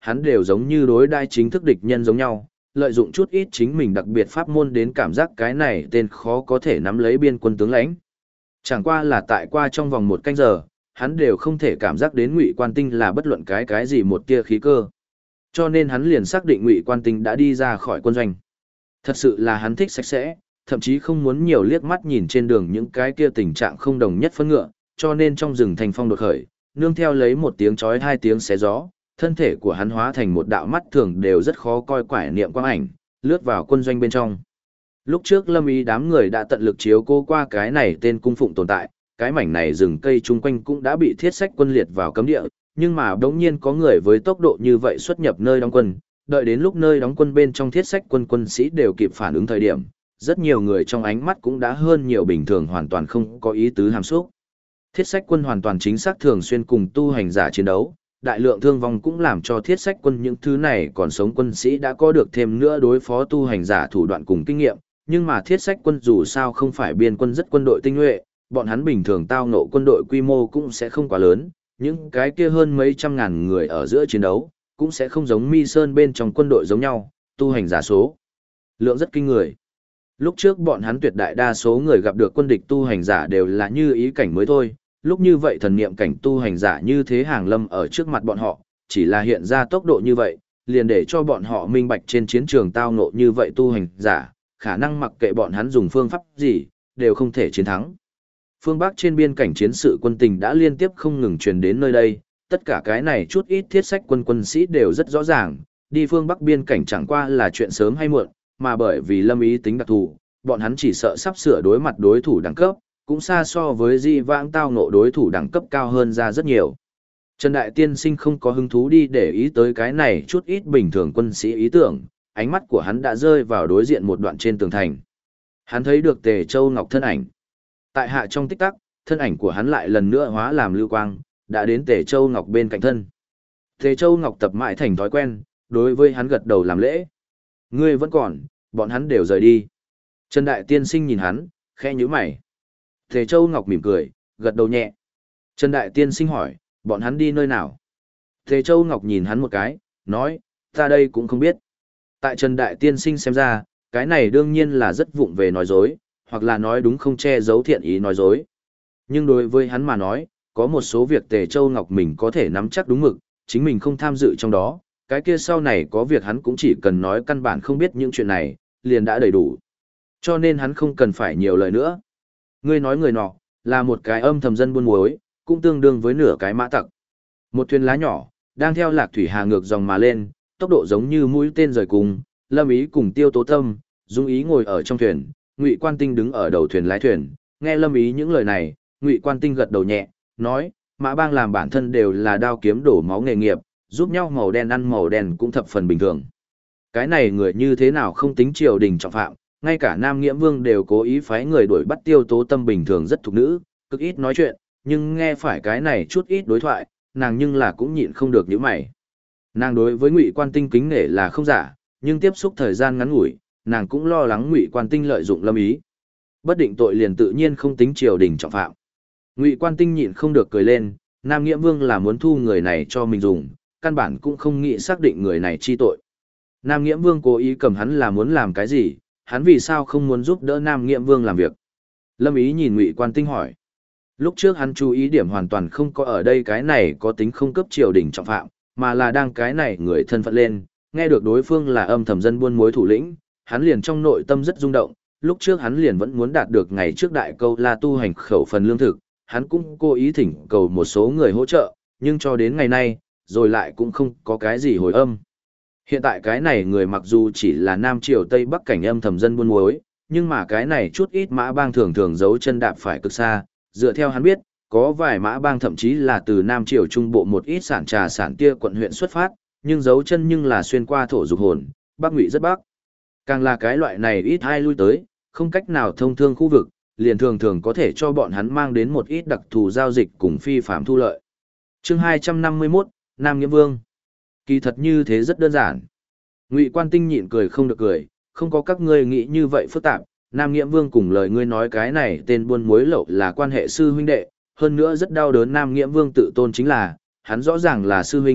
hắn đều giống như đối đai chính thức địch nhân giống nhau, lợi dụng chút ít chính mình đặc biệt pháp môn đến cảm giác cái này tên khó có thể nắm lấy biên quân tướng lãnh. Chẳng qua là tại qua trong vòng 1 canh giờ, hắn đều không thể cảm giác đến Ngụy Quan Tinh là bất luận cái gì một tia khí cơ. Cho nên hắn liền xác định Ngụy Quan Tinh đã đi ra khỏi quân doanh. Thật sự là hắn thích sạch sẽ, thậm chí không muốn nhiều liếc mắt nhìn trên đường những cái kia tình trạng không đồng nhất phân ngựa, cho nên trong rừng thành phong đột khởi, nương theo lấy một tiếng chói 2 tiếng xé gió, thân thể của hắn hóa thành một đạo mắt thường đều rất khó coi quải niệm quang ảnh, lướt vào quân doanh bên trong. Lúc trước Lâm Ý đám người đã tận lực chiếu cố qua cái này tên cung phụng tồn tại, cái mảnh này rừng cây chung quanh cũng đã bị thiết sách quân liệt vào cấm địa, nhưng mà đống nhiên có người với tốc độ như vậy xuất nhập nơi đóng quân, đợi đến lúc nơi đóng quân bên trong thiết sách quân quân sĩ đều kịp phản ứng thời điểm, rất nhiều người trong ánh mắt cũng đã hơn nhiều bình thường hoàn toàn không có ý tứ hàm xúc. Thiết sách quân hoàn toàn chính xác thường xuyên cùng tu hành giả chiến đấu, đại lượng thương vong cũng làm cho thiết sách quân những thứ này còn sống quân sĩ đã có được thêm nữa đối phó tu hành giả thủ đoạn cùng kinh nghiệm, nhưng mà thiết sách quân dù sao không phải biên quân rất quân đội tinh nhuệ, bọn hắn bình thường tao ngộ quân đội quy mô cũng sẽ không quá lớn, những cái kia hơn mấy trăm ngàn người ở giữa chiến đấu, cũng sẽ không giống Mi Sơn bên trong quân đội giống nhau, tu hành giả số lượng rất kinh người. Lúc trước bọn hắn tuyệt đại đa số người gặp được quân địch tu hành giả đều là như ý cảnh mới thôi, lúc như vậy thần niệm cảnh tu hành giả như thế hàng lâm ở trước mặt bọn họ, chỉ là hiện ra tốc độ như vậy, liền để cho bọn họ minh bạch trên chiến trường tao ngộ như vậy tu hành giả, khả năng mặc kệ bọn hắn dùng phương pháp gì, đều không thể chiến thắng. Phương Bắc trên biên cảnh chiến sự quân tình đã liên tiếp không ngừng truyền đến nơi đây, tất cả cái này chút ít thiết sách quân sĩ đều rất rõ ràng, đi phương Bắc biên cảnh chẳng qua là chuyện sớm hay muộn, mà bởi vì Lâm Ý tính đặc thù, bọn hắn chỉ sợ sắp sửa đối mặt đối thủ đẳng cấp, cũng xa so với di vãng tao ngộ đối thủ đẳng cấp cao hơn ra rất nhiều. Trần Đại Tiên Sinh không có hứng thú đi để ý tới cái này chút ít bình thường quân sĩ ý tưởng, ánh mắt của hắn đã rơi vào đối diện một đoạn trên tường thành. Hắn thấy được Tề Châu Ngọc thân ảnh. Tại hạ trong tích tắc, thân ảnh của hắn lại lần nữa hóa làm lưu quang, đã đến Tề Châu Ngọc bên cạnh thân. Tề Châu Ngọc tập mãi thành thói quen, đối với hắn gật đầu làm lễ. Ngươi vẫn còn, bọn hắn đều rời đi. Trần Đại Tiên Sinh nhìn hắn, khẽ nhíu mày. Tề Châu Ngọc mỉm cười, gật đầu nhẹ. Trần Đại Tiên Sinh hỏi, bọn hắn đi nơi nào? Tề Châu Ngọc nhìn hắn một cái, nói, ta đây cũng không biết. Tại Trần Đại Tiên Sinh xem ra, cái này đương nhiên là rất vụng về nói dối, hoặc là nói đúng không che giấu thiện ý nói dối. Nhưng đối với hắn mà nói, có một số việc Tề Châu Ngọc mình có thể nắm chắc đúng mực, chính mình không tham dự trong đó, cái kia sau này có việc hắn cũng chỉ cần nói căn bản không biết những chuyện này, liền đã đầy đủ. Cho nên hắn không cần phải nhiều lời nữa. Ngươi nói người nọ, là một cái âm thầm dân buôn muối, cũng tương đương với nửa cái mã tặc. Một thuyền lá nhỏ, đang theo Lạc Thủy Hà ngược dòng mà lên, tốc độ giống như mũi tên rời cùng, Lâm Ý cùng Tiêu Tố Tâm, Dung Ý ngồi ở trong thuyền, Ngụy Quan Tinh đứng ở đầu thuyền lái thuyền, nghe Lâm Ý những lời này, Ngụy Quan Tinh gật đầu nhẹ, nói, Mã Bang làm bản thân đều là đao kiếm đổ máu nghề nghiệp, giúp nhau màu đen ăn màu đen cũng thập phần bình thường. Cái này người như thế nào không tính triều đình trọng phạm, ngay cả Nam Nghiễm Vương đều cố ý phái người đuổi bắt Tiêu Tố Tâm bình thường rất thục nữ, cực ít nói chuyện, nhưng nghe phải cái này chút ít đối thoại, nàng nhưng là cũng nhịn không được những mày. Nàng đối với Ngụy Quan Tinh kính nể là không giả, nhưng tiếp xúc thời gian ngắn ngủi, nàng cũng lo lắng Ngụy Quan Tinh lợi dụng Lâm Ý. Bất định tội liền tự nhiên không tính triều đình trọng phạm. Ngụy Quan Tinh nhịn không được cười lên, Nam Nghiễm Vương là muốn thu người này cho mình dùng, căn bản cũng không nghĩ xác định người này chi tội. Nam Nghiễm Vương cố ý cầm hắn là muốn làm cái gì, hắn vì sao không muốn giúp đỡ Nam Nghiễm Vương làm việc. Lâm Ý nhìn Ngụy Quan Tinh hỏi. Lúc trước hắn chú ý điểm hoàn toàn không có ở đây cái này có tính không cấp triều đình trọng phạm, mà là đang cái này người thân phận lên, nghe được đối phương là âm thầm dân buôn mối thủ lĩnh, hắn liền trong nội tâm rất rung động, lúc trước hắn liền vẫn muốn đạt được ngày trước đại câu la tu hành khẩu phần lương thực, hắn cũng cố ý thỉnh cầu một số người hỗ trợ, nhưng cho đến ngày nay, rồi lại cũng không có cái gì hồi âm. Hiện tại cái này người mặc dù chỉ là Nam Triều Tây Bắc cảnh âm thầm dân buôn muối, nhưng mà cái này chút ít mã bang thường thường giấu chân đạp phải cực xa, dựa theo hắn biết, có vài mã bang thậm chí là từ Nam Triều Trung Bộ một ít sản trà sản kia quận huyện xuất phát, nhưng giấu chân nhưng là xuyên qua thổ dục hồn, Bắc Ngụy rất Bắc. Càng là cái loại này ít ai lui tới, không cách nào thông thương khu vực, liền thường thường có thể cho bọn hắn mang đến một ít đặc thù giao dịch cùng phi phạm thu lợi. Chương 251, Nam Nghiễm Vương. Kỳ thật như thế rất đơn giản. Ngụy Quan Tinh nhịn cười không được cười, không có các ngươi nghĩ như vậy phức tạp, Nam Nghiễm Vương cùng lời ngươi nói cái này tên buôn muối lậu là quan hệ sư huynh đệ, hơn nữa rất đau đớn Nam Nghiễm Vương tự tôn chính là, hắn rõ ràng là sư huynh,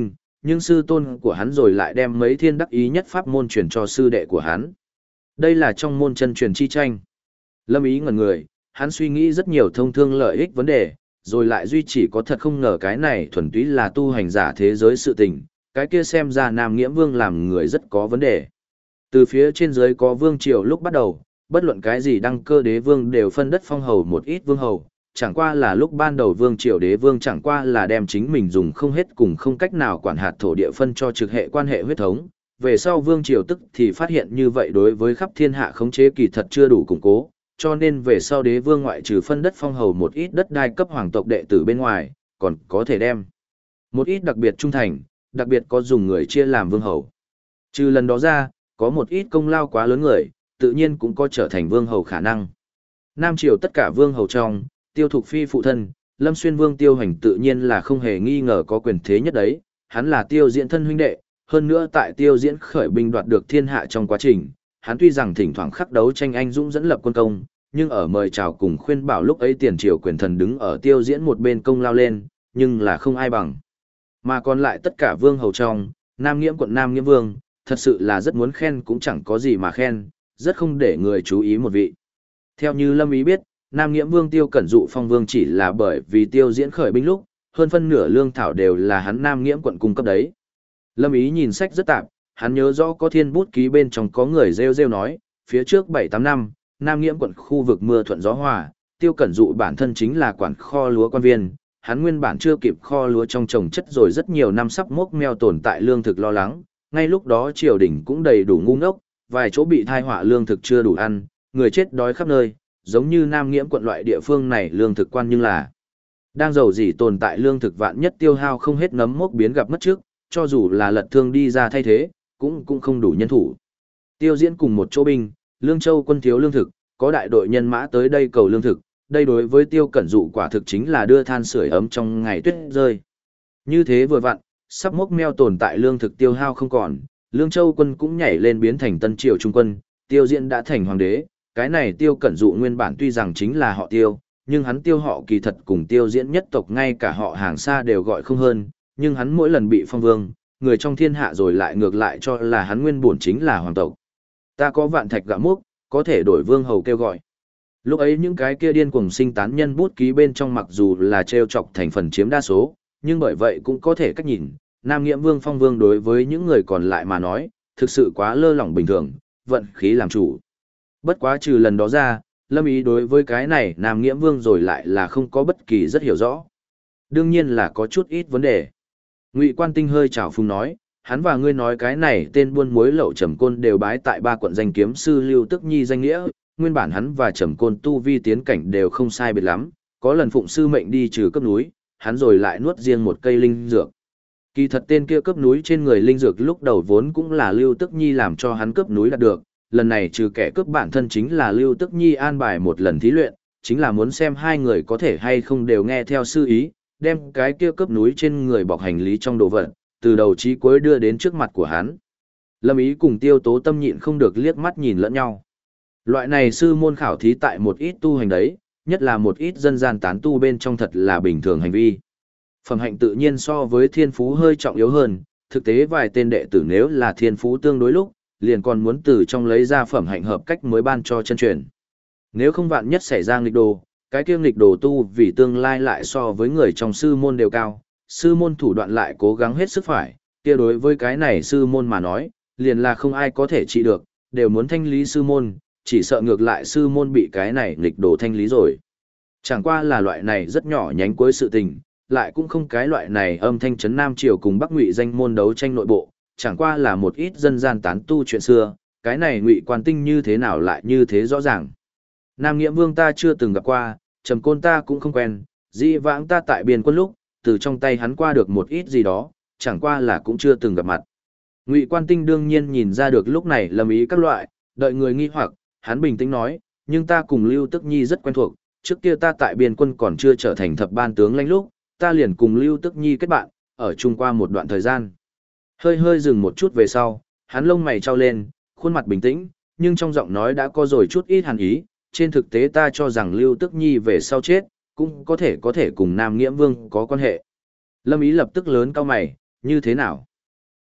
nhưng sư tôn của hắn rồi lại đem mấy thiên đắc ý nhất pháp môn truyền cho sư đệ của hắn. Đây là trong môn chân truyền chi tranh. Lâm Ý ngẩn người, hắn suy nghĩ rất nhiều thông thương lợi ích vấn đề, rồi lại duy chỉ có thật không ngờ cái này thuần túy là tu hành giả thế giới sự tình, cái kia xem ra Nam Nghiễm Vương làm người rất có vấn đề. Từ phía trên dưới có vương triều lúc bắt đầu, bất luận cái gì đăng cơ đế vương đều phân đất phong hầu một ít vương hầu, chẳng qua là lúc ban đầu vương triều đế vương chẳng qua là đem chính mình dùng không hết cùng không cách nào quản hạt thổ địa phân cho trực hệ quan hệ huyết thống. Về sau vương triều tức thì phát hiện như vậy đối với khắp thiên hạ khống chế kỳ thật chưa đủ củng cố, cho nên về sau đế vương ngoại trừ phân đất phong hầu một ít đất đai cấp hoàng tộc đệ tử bên ngoài, còn có thể đem một ít đặc biệt trung thành, đặc biệt có dùng người chia làm vương hầu. Trừ lần đó ra, có một ít công lao quá lớn người, tự nhiên cũng có trở thành vương hầu khả năng. Nam triều tất cả vương hầu trong, Tiêu Thục Phi phụ thân, Lâm Xuyên Vương Tiêu Hành tự nhiên là không hề nghi ngờ có quyền thế nhất đấy, hắn là Tiêu Diễn thân huynh đệ, hơn nữa tại Tiêu Diễn khởi binh đoạt được thiên hạ trong quá trình, hắn tuy rằng thỉnh thoảng khắc đấu tranh anh dũng dẫn lập quân công, nhưng ở mời chào cùng khuyên bảo lúc ấy tiền triều quyền thần đứng ở Tiêu Diễn một bên công lao lên, nhưng là không ai bằng. Mà còn lại tất cả vương hầu trong, Nam Nghiễm quận Nam Nghiễm Vương, thật sự là rất muốn khen cũng chẳng có gì mà khen, rất không để người chú ý một vị. Theo như Lâm Ý biết, Nam Nghiễm Vương Tiêu Cẩn dụ phong vương chỉ là bởi vì Tiêu Diễn khởi binh lúc, hơn phân nửa lương thảo đều là hắn Nam Nghiễm quận cung cấp đấy. Lâm Ý nhìn sách rất tạp, hắn nhớ rõ có thiên bút ký bên trong có người rêu rêu nói, phía trước 7-8 năm, Nam Nghiễm quận khu vực mưa thuận gió hòa, Tiêu Cẩn dụ bản thân chính là quản kho lúa quan viên, hắn nguyên bản chưa kịp kho lúa trong trồng chất rồi rất nhiều năm sắp mốc meo tồn tại lương thực lo lắng, ngay lúc đó triều đình cũng đầy đủ ngu ngốc, vài chỗ bị thai họa lương thực chưa đủ ăn, người chết đói khắp nơi, giống như Nam Nghiễm quận loại địa phương này lương thực quan nhưng là đang giàu gì tồn tại lương thực vạn nhất tiêu hao không hết nấm mốc biến gặp mất trước, cho dù là lật thương đi ra thay thế, cũng không đủ nhân thủ. Tiêu Diễn cùng một chỗ binh, Lương Châu quân thiếu lương thực, có đại đội nhân mã tới đây cầu lương thực, đây đối với Tiêu Cẩn dụ quả thực chính là đưa than sưởi ấm trong ngày tuyết rơi. Như thế vừa vặn, sắp mốc meo tồn tại lương thực tiêu hao không còn, Lương Châu quân cũng nhảy lên biến thành Tân Triều Trung quân, Tiêu Diễn đã thành hoàng đế, cái này Tiêu Cẩn dụ nguyên bản tuy rằng chính là họ Tiêu, nhưng hắn Tiêu họ kỳ thật cùng Tiêu Diễn nhất tộc ngay cả họ hàng xa đều gọi không hơn, nhưng hắn mỗi lần bị phong vương, người trong thiên hạ rồi lại ngược lại cho là hắn nguyên bổn chính là hoàng tộc. Ta có vạn thạch gạo múc, có thể đổi vương hầu kêu gọi. Lúc ấy những cái kia điên cuồng sinh tán nhân bút ký bên trong mặc dù là trêu chọc thành phần chiếm đa số, nhưng bởi vậy cũng có thể cách nhìn, Nam Nghiễm Vương phong vương đối với những người còn lại mà nói, thực sự quá lơ lỏng bình thường, vận khí làm chủ. Bất quá trừ lần đó ra, Lâm Ý đối với cái này Nam Nghiễm Vương rồi lại là không có bất kỳ rất hiểu rõ. Đương nhiên là có chút ít vấn đề. Ngụy Quan Tinh hơi chào phúng nói, hắn và ngươi nói cái này tên buôn muối lậu Trầm Côn đều bái tại ba quận danh kiếm sư Lưu Tức Nhi danh nghĩa, nguyên bản hắn và Trầm Côn tu vi tiến cảnh đều không sai biệt lắm, có lần phụng sư mệnh đi trừ cấp núi, hắn rồi lại nuốt riêng một cây linh dược. Kỳ thật tên kia cấp núi trên người linh dược lúc đầu vốn cũng là Lưu Tức Nhi làm cho hắn cấp núi đạt được, lần này trừ kẻ cướp bản thân chính là Lưu Tức Nhi an bài một lần thí luyện, chính là muốn xem hai người có thể hay không đều nghe theo sư ý, đem cái kia cướp núi trên người bọc hành lý trong đồ vật, từ đầu chí cuối đưa đến trước mặt của hắn. Lâm Ý cùng Tiêu Tố Tâm nhịn không được liếc mắt nhìn lẫn nhau. Loại này sư môn khảo thí tại một ít tu hành đấy, nhất là một ít dân gian tán tu bên trong thật là bình thường hành vi. Phẩm hạnh tự nhiên so với thiên phú hơi trọng yếu hơn, thực tế vài tên đệ tử nếu là thiên phú tương đối lúc, liền còn muốn từ trong lấy ra phẩm hạnh hợp cách mới ban cho chân truyền. Nếu không vạn nhất xảy ra nghịch đồ, cái kia nghịch đồ tu vì tương lai lại so với người trong sư môn đều cao, sư môn thủ đoạn lại cố gắng hết sức phải, kia đối với cái này sư môn mà nói, liền là không ai có thể trị được, đều muốn thanh lý sư môn, chỉ sợ ngược lại sư môn bị cái này nghịch đồ thanh lý rồi. Chẳng qua là loại này rất nhỏ nhánh cuối sự tình, lại cũng không cái loại này âm thanh trấn Nam Triều cùng Bắc Ngụy danh môn đấu tranh nội bộ, chẳng qua là một ít dân gian tán tu chuyện xưa, cái này Ngụy Quan Tinh như thế nào lại như thế rõ ràng. Nam Nghiễm Vương ta chưa từng gặp qua, Trầm Côn ta cũng không quen, dĩ vãng ta tại biên quân lúc, từ trong tay hắn qua được một ít gì đó, chẳng qua là cũng chưa từng gặp mặt. Ngụy Quan Tinh đương nhiên nhìn ra được lúc này Lâm Ý các loại, đợi người nghi hoặc, hắn bình tĩnh nói, nhưng ta cùng Lưu Tức Nhi rất quen thuộc, trước kia ta tại biên quân còn chưa trở thành thập ban tướng lãnh lúc, ta liền cùng Lưu Tức Nhi kết bạn, ở chung qua một đoạn thời gian. Hơi hơi dừng một chút về sau, hắn lông mày trao lên, khuôn mặt bình tĩnh, nhưng trong giọng nói đã có rồi chút ít hàn ý, trên thực tế ta cho rằng Lưu Tức Nhi về sau chết, cũng có thể cùng Nam Nghiễm Vương có quan hệ. Lâm Ý lập tức lớn cau mày, như thế nào?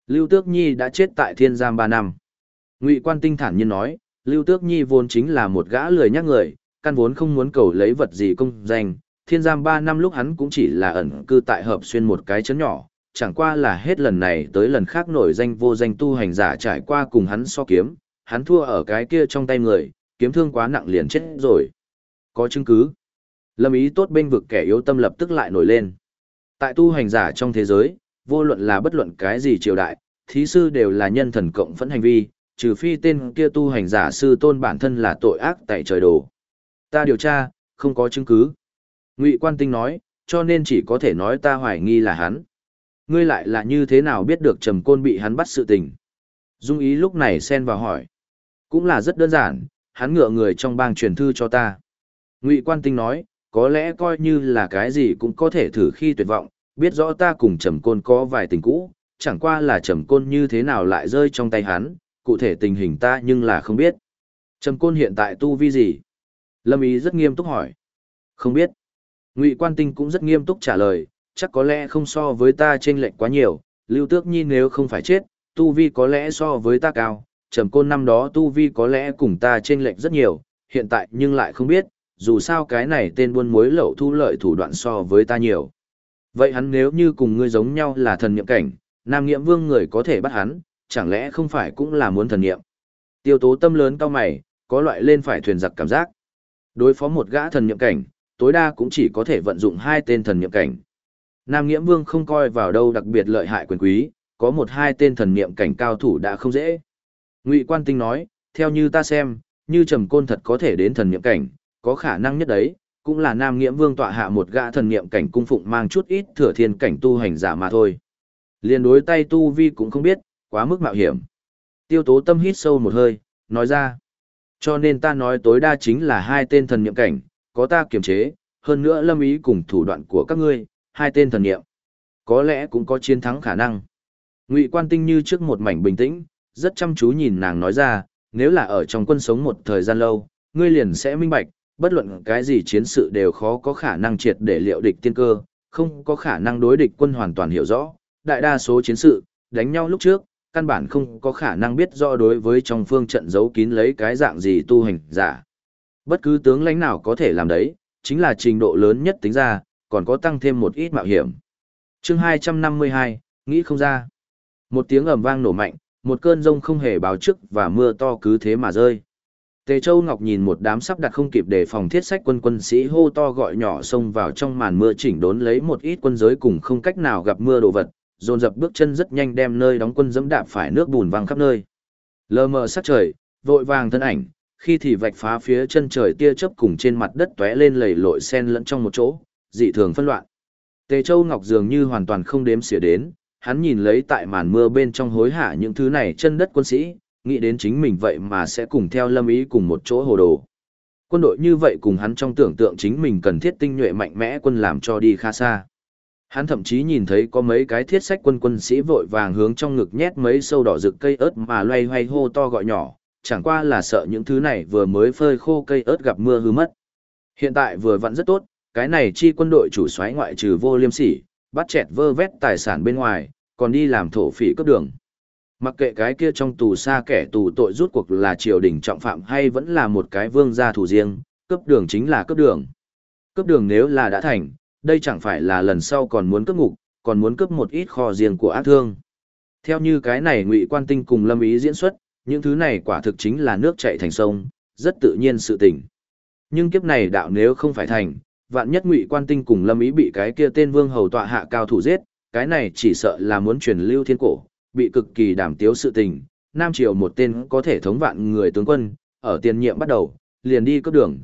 Lưu Tước Nhi đã chết tại thiên giam 3 năm. Ngụy Quan Tinh thản nhiên nói, Lưu Tước Nhi vốn chính là một gã lười nhắc người, căn vốn không muốn cầu lấy vật gì công danh. Thiên giam 3 năm lúc hắn cũng chỉ là ẩn cư tại Hợp Xuyên một cái chấn nhỏ, chẳng qua là hết lần này tới lần khác nổi danh vô danh tu hành giả trải qua cùng hắn so kiếm, hắn thua ở cái kia trong tay người, kiếm thương quá nặng liền chết rồi. Có chứng cứ. Lâm Ý tốt bênh vực kẻ yếu tâm lập tức lại nổi lên. Tại tu hành giả trong thế giới, vô luận là bất luận cái gì triều đại, thí sư đều là nhân thần cộng phẫn hành vi, trừ phi tên kia tu hành giả sư tôn bản thân là tội ác tại trời đồ. Ta điều tra, không có chứng cứ. Ngụy Quan Tinh nói, cho nên chỉ có thể nói ta hoài nghi là hắn. Ngươi lại là như thế nào biết được Trầm Côn bị hắn bắt sự tình? Dung Ý lúc này xen vào hỏi. Cũng là rất đơn giản, hắn ngựa người trong bang truyền thư cho ta. Ngụy Quan Tinh nói, có lẽ coi như là cái gì cũng có thể thử khi tuyệt vọng, biết rõ ta cùng Trầm Côn có vài tình cũ, chẳng qua là Trầm Côn như thế nào lại rơi trong tay hắn, cụ thể tình hình ta nhưng là không biết. Trầm Côn hiện tại tu vi gì? Lâm Ý rất nghiêm túc hỏi. Không biết. Ngụy Quan Tinh cũng rất nghiêm túc trả lời, chắc có lẽ không so với ta chênh lệch quá nhiều, Lưu Tước Nhi nếu không phải chết, tu vi có lẽ so với ta cao, Trầm Côn năm đó tu vi có lẽ cùng ta chênh lệch rất nhiều, hiện tại nhưng lại không biết, dù sao cái này tên buôn muối lậu thu lợi thủ đoạn so với ta nhiều. Vậy hắn nếu như cùng ngươi giống nhau là thần niệm cảnh, Nam Nghiễm Vương người có thể bắt hắn, chẳng lẽ không phải cũng là muốn thần niệm? Tiêu Tố tâm lớn cao mày, có loại lên phải thuyền giặc cảm giác. Đối phó một gã thần niệm cảnh, tối đa cũng chỉ có thể vận dụng 2 tên thần niệm cảnh. Nam Nghiễm Vương không coi vào đâu đặc biệt lợi hại quyền quý, có 1-2 tên thần niệm cảnh cao thủ đã không dễ. Ngụy Quan Tinh nói, theo như ta xem, như Trầm Côn thật có thể đến thần niệm cảnh, có khả năng nhất đấy, cũng là Nam Nghiễm Vương tọa hạ một gã thần niệm cảnh cung phụng mang chút ít thừa thiên cảnh tu hành giả mà thôi. Liên đối tay tu vi cũng không biết, quá mức mạo hiểm. Tiêu Tố tâm hít sâu một hơi, nói ra. Cho nên ta nói tối đa chính là 2 tên thần niệm cảnh, có ta kiềm chế, hơn nữa Lâm Ý cùng thủ đoạn của các ngươi, 2 tên thần niệm. Có lẽ cũng có chiến thắng khả năng. Ngụy Quan Tinh như trước một mảnh bình tĩnh, rất chăm chú nhìn nàng nói ra, nếu là ở trong quân sống một thời gian lâu, ngươi liền sẽ minh bạch, bất luận cái gì chiến sự đều khó có khả năng triệt để liệu địch tiên cơ, không có khả năng đối địch quân hoàn toàn hiểu rõ, đại đa số chiến sự, đánh nhau lúc trước, căn bản không có khả năng biết rõ đối với trong phương trận giấu kín lấy cái dạng gì tu hành giả. Bất cứ tướng lãnh nào có thể làm đấy, chính là trình độ lớn nhất tính ra, còn có tăng thêm một ít mạo hiểm. Chương 252, nghĩ không ra. Một tiếng ầm vang nổ mạnh, một cơn rông không hề báo trước và mưa to cứ thế mà rơi. Tề Châu Ngọc nhìn một đám sắp đặt không kịp để phòng thiết sách quân sĩ hô to gọi nhỏ xông vào trong màn mưa chỉnh đốn lấy một ít quân giới cùng không cách nào gặp mưa đồ vật, dồn dập bước chân rất nhanh đem nơi đóng quân dẫm đạp phải nước bùn văng khắp nơi. Lờ mờ sắc trời, vội vàng thân ảnh, khi thì vạch phá phía chân trời tia chớp cùng trên mặt đất tóe lên lầy lội xen lẫn trong một chỗ, dị thường phân loạn. Tề Châu Ngọc dường như hoàn toàn không đếm xỉa đến, hắn nhìn lấy tại màn mưa bên trong hối hả những thứ này chân đất quân sĩ, nghĩ đến chính mình vậy mà sẽ cùng theo Lâm Ý cùng một chỗ hồ đồ. Quân đội như vậy cùng hắn trong tưởng tượng chính mình cần thiết tinh nhuệ mạnh mẽ quân làm cho đi khá xa. Hắn thậm chí nhìn thấy có mấy cái thiết sách quân sĩ vội vàng hướng trong ngực nhét mấy sâu đỏ rực cây ớt mà loay hoay hô to gọi nhỏ, chẳng qua là sợ những thứ này vừa mới phơi khô cây ớt gặp mưa hư mất. Hiện tại vừa vặn rất tốt, cái này chi quân đội chủ soái ngoại trừ vô liêm sỉ, bắt chẹt vơ vét tài sản bên ngoài, còn đi làm thổ phỉ cướp đường. Mặc kệ cái kia trong tù xa kẻ tù tội rút cuộc là triều đình trọng phạm hay vẫn là một cái vương gia thủ riêng, cướp đường chính là cướp đường. Cướp đường nếu là đã thành, đây chẳng phải là lần sau còn muốn cướp ngục, còn muốn cướp một ít kho riêng của ác thương. Theo như cái này Ngụy Quan Tinh cùng Lâm Ý diễn xuất, những thứ này quả thực chính là nước chảy thành sông, rất tự nhiên sự tình. Nhưng kiếp này đạo nếu không phải thành, vạn nhất Ngụy Quan Tinh cùng Lâm Ý bị cái kia tên vương hầu tọa hạ cao thủ giết, cái này chỉ sợ là muốn truyền lưu thiên cổ, bị cực kỳ đảm tiếu sự tình. Nam Triều một tên có thể thống vạn người tướng quân, ở tiền nhiệm bắt đầu, liền đi cướp đường,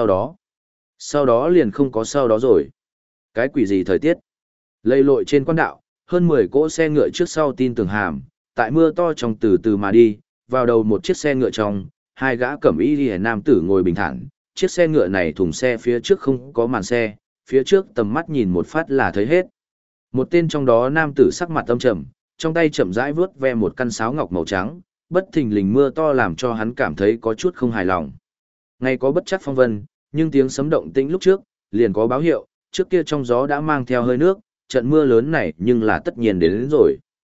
sau đó liền không có sau đó rồi. Cái quỷ gì thời tiết? Lây lội trên quan đạo, hơn 10 cỗ xe ngựa trước sau tin tường hàm, tại mưa to trong từ từ mà đi, vào đầu một chiếc xe ngựa trong, 2 gã cẩm y liễu nam tử ngồi bình thản, chiếc xe ngựa này thùng xe phía trước không có màn xe, phía trước tầm mắt nhìn một phát là thấy hết. Một tên trong đó nam tử sắc mặt âm trầm, trong tay chậm rãi vướt ve một căn sáo ngọc màu trắng, bất thình lình mưa to làm cho hắn cảm thấy có chút không hài lòng. Ngày có bất chắc phong vân, nhưng tiếng sấm động tĩnh lúc trước, liền có báo hiệu, trước kia trong gió đã mang theo hơi nước, trận mưa lớn này nhưng là tất nhiên đến rồi.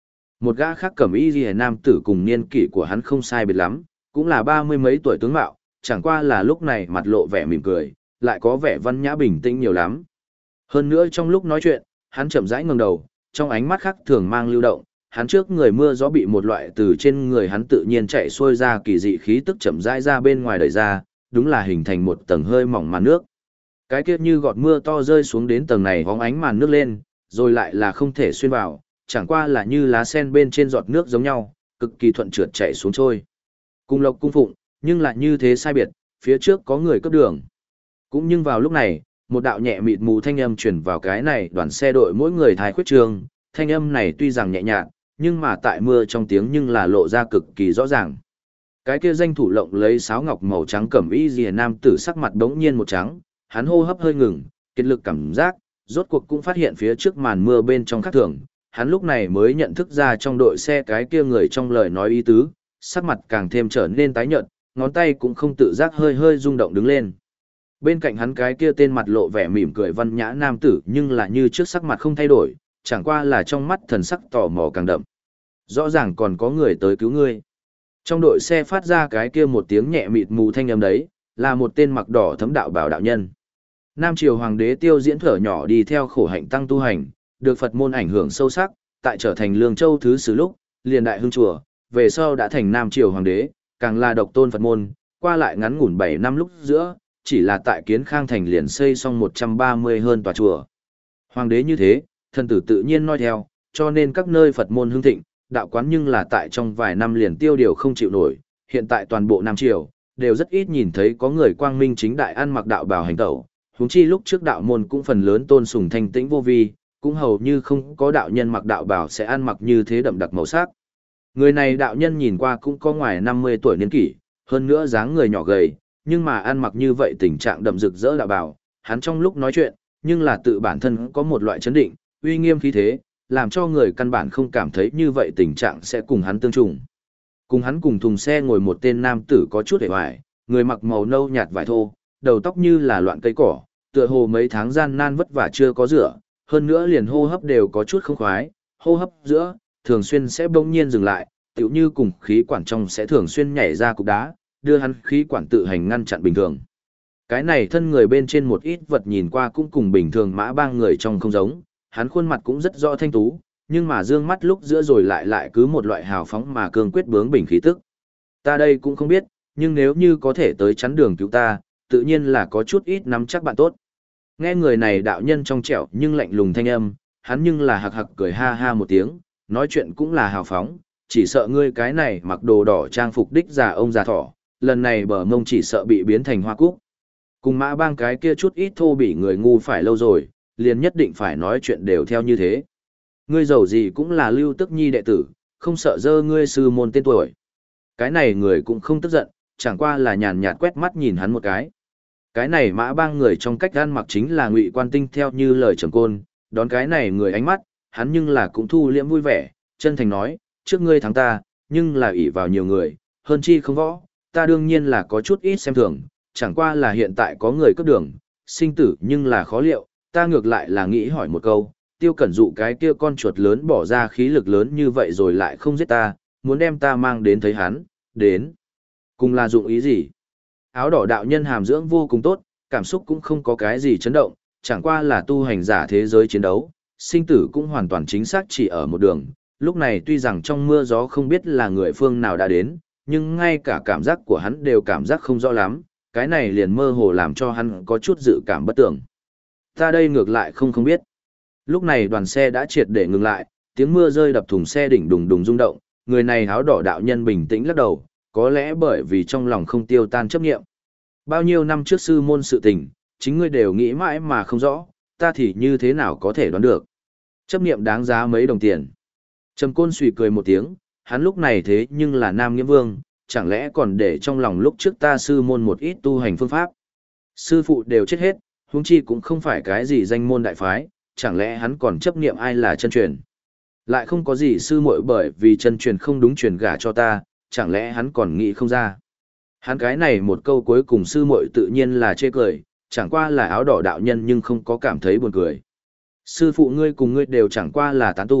Một gã khác cẩm y liễu nam tử cùng niên kỷ của hắn không sai biệt lắm, cũng là 30 mấy tuổi tướng mạo, chẳng qua là lúc này mặt lộ vẻ mỉm cười, lại có vẻ văn nhã bình tĩnh nhiều lắm. Hơn nữa trong lúc nói chuyện, hắn chậm rãi ngẩng đầu, trong ánh mắt khác thường mang lưu động, hắn trước người mưa gió bị một loại từ trên người hắn tự nhiên chạy xuôi ra kỳ dị khí tức chậm rãi ra bên ngoài đẩy ra, đúng là hình thành một tầng hơi mỏng màn nước. Cái kia như gọt mưa to rơi xuống đến tầng này hóng ánh màn nước lên, rồi lại là không thể xuyên vào, chẳng qua là như lá sen bên trên giọt nước giống nhau, cực kỳ thuận trượt chạy xuống trôi. Cùng Lộc cung phụng, nhưng lại như thế sai biệt, phía trước có người cấp đường. Cũng nhưng vào lúc này, một đạo nhẹ mịt mù thanh âm truyền vào cái này đoàn xe đội mỗi người thái khuyết trường, thanh âm này tuy rằng nhẹ nhàng, nhưng mà tại mưa trong tiếng nhưng là lộ ra cực kỳ rõ ràng. Cái kia danh thủ lộng lấy sáo ngọc màu trắng cẩm y rìa nam tử sắc mặt đống nhiên một trắng, hắn hô hấp hơi ngừng, kiệt lực cảm giác, rốt cuộc cũng phát hiện phía trước màn mưa bên trong khác thường, hắn lúc này mới nhận thức ra trong đội xe cái kia người trong lời nói ý tứ, sắc mặt càng thêm trở nên tái nhợt, ngón tay cũng không tự giác hơi hơi rung động đứng lên. Bên cạnh hắn cái kia tên mặt lộ vẻ mỉm cười văn nhã nam tử nhưng là như trước sắc mặt không thay đổi, chẳng qua là trong mắt thần sắc tò mò càng đậm. Rõ ràng còn có người tới cứu ngươi. Trong đội xe phát ra cái kia một tiếng nhẹ mịt mù thanh âm đấy, là một tên mặc đỏ thấm đạo bảo đạo nhân. Nam triều hoàng đế Tiêu Diễn thở nhỏ đi theo khổ hạnh tăng tu hành, được Phật môn ảnh hưởng sâu sắc, tại trở thành Lương Châu thứ sử lúc, liền đại hương chùa, về sau đã thành Nam triều hoàng đế, càng là độc tôn Phật môn, qua lại ngắn ngủn 7 năm lúc giữa, chỉ là tại Kiến Khang thành liền xây xong 130 hơn tòa chùa. Hoàng đế như thế, thần tử tự nhiên noi theo, cho nên các nơi Phật môn hưng thịnh, đạo quán nhưng là tại trong vài năm liền tiêu điều không chịu nổi, hiện tại toàn bộ Nam triều đều rất ít nhìn thấy có người quang minh chính đại ăn mặc đạo bào hành tẩu, huống chi lúc trước đạo môn cũng phần lớn tôn sùng thanh tĩnh vô vi, cũng hầu như không có đạo nhân mặc đạo bào sẽ ăn mặc như thế đậm đặc màu sắc. Người này đạo nhân nhìn qua cũng có ngoài 50 tuổi niên kỷ, hơn nữa dáng người nhỏ gầy, nhưng mà ăn mặc như vậy tình trạng đậm rực rỡ đạo bào, hắn trong lúc nói chuyện, nhưng là tự bản thân có một loại chấn định, uy nghiêm khí thế, làm cho người căn bản không cảm thấy như vậy tình trạng sẽ cùng hắn tương trùng. Cùng hắn cùng thùng xe ngồi một tên nam tử có chút hề hoài, người mặc màu nâu nhạt vải thô, đầu tóc như là loạn cây cỏ, tựa hồ mấy tháng gian nan vất vả chưa có rửa, hơn nữa liền hô hấp đều có chút không khoái, hô hấp giữa, thường xuyên sẽ bỗng nhiên dừng lại, tựu như cùng khí quản trong sẽ thường xuyên nhảy ra cục đá, đưa hắn khí quản tự hành ngăn chặn bình thường. Cái này thân người bên trên một ít vật nhìn qua cũng cùng bình thường mã bang người trong không giống, hắn khuôn mặt cũng rất rõ thanh tú, nhưng mà dương mắt lúc giữa rồi lại cứ một loại hào phóng mà cương quyết bướng bỉnh khí tức. Ta đây cũng không biết, nhưng nếu như có thể tới chắn đường cứu ta, tự nhiên là có chút ít nắm chắc bạn tốt. Nghe người này đạo nhân trong trẻo nhưng lạnh lùng thanh âm, hắn nhưng là hạc hạc cười ha ha một tiếng, nói chuyện cũng là hào phóng, chỉ sợ ngươi cái này mặc đồ đỏ trang phục đích già ông già thỏ, lần này bờ mông chỉ sợ bị biến thành hoa cúc. Cùng mã bang cái kia chút ít thô bỉ người ngu phải lâu rồi, liền nhất định phải nói chuyện đều theo như thế. Ngươi giàu gì cũng là Lưu Tức Nhi đệ tử, không sợ dơ ngươi sư môn tên tuổi. Cái này người cũng không tức giận, chẳng qua là nhàn nhạt quét mắt nhìn hắn một cái. Cái này mã bang người trong cách ăn mặc chính là Ngụy Quan Tinh theo như lời Trầm Côn, đón cái này người ánh mắt, hắn nhưng là cũng thu liễm vui vẻ, chân thành nói, trước ngươi thắng ta, nhưng là ỷ vào nhiều người, hơn chi không võ, ta đương nhiên là có chút ít xem thường, chẳng qua là hiện tại có người cấp đường, sinh tử nhưng là khó liệu, ta ngược lại là nghĩ hỏi một câu, Tiêu Cẩn Dụ cái kia con chuột lớn bỏ ra khí lực lớn như vậy rồi lại không giết ta, muốn đem ta mang đến thấy hắn, đến. Cùng là dụng ý gì? Áo đỏ đạo nhân hàm dưỡng vô cùng tốt, cảm xúc cũng không có cái gì chấn động, chẳng qua là tu hành giả thế giới chiến đấu, sinh tử cũng hoàn toàn chính xác chỉ ở một đường. Lúc này tuy rằng trong mưa gió không biết là người phương nào đã đến, nhưng ngay cả cảm giác của hắn đều cảm giác không rõ lắm, cái này liền mơ hồ làm cho hắn có chút dự cảm bất tưởng. Ta đây ngược lại không biết. Lúc này đoàn xe đã triệt để ngừng lại, tiếng mưa rơi đập thùng xe đỉnh đùng đùng rung động, người này áo đỏ đạo nhân bình tĩnh lắc đầu, có lẽ bởi vì trong lòng không tiêu tan chấp nghiệm. Bao nhiêu năm trước sư môn sự tình, chính ngươi đều nghĩ mãi mà không rõ, ta thì như thế nào có thể đoán được. Chấp nghiệm đáng giá mấy đồng tiền. Trầm Côn suy cười một tiếng, hắn lúc này thế nhưng là Nam Nghĩa Vương, chẳng lẽ còn để trong lòng lúc trước ta sư môn một ít tu hành phương pháp. Sư phụ đều chết hết, huống chi cũng không phải cái gì danh môn đại phái, chẳng lẽ hắn còn chấp niệm ai là chân truyền. Lại không có gì sư muội bởi vì chân truyền không đúng truyền gả cho ta, chẳng lẽ hắn còn nghĩ không ra. Hắn cái này một câu cuối cùng sư muội tự nhiên là chê cười, chẳng qua là áo đỏ đạo nhân nhưng không có cảm thấy buồn cười. Sư phụ ngươi cùng ngươi đều chẳng qua là tán tu,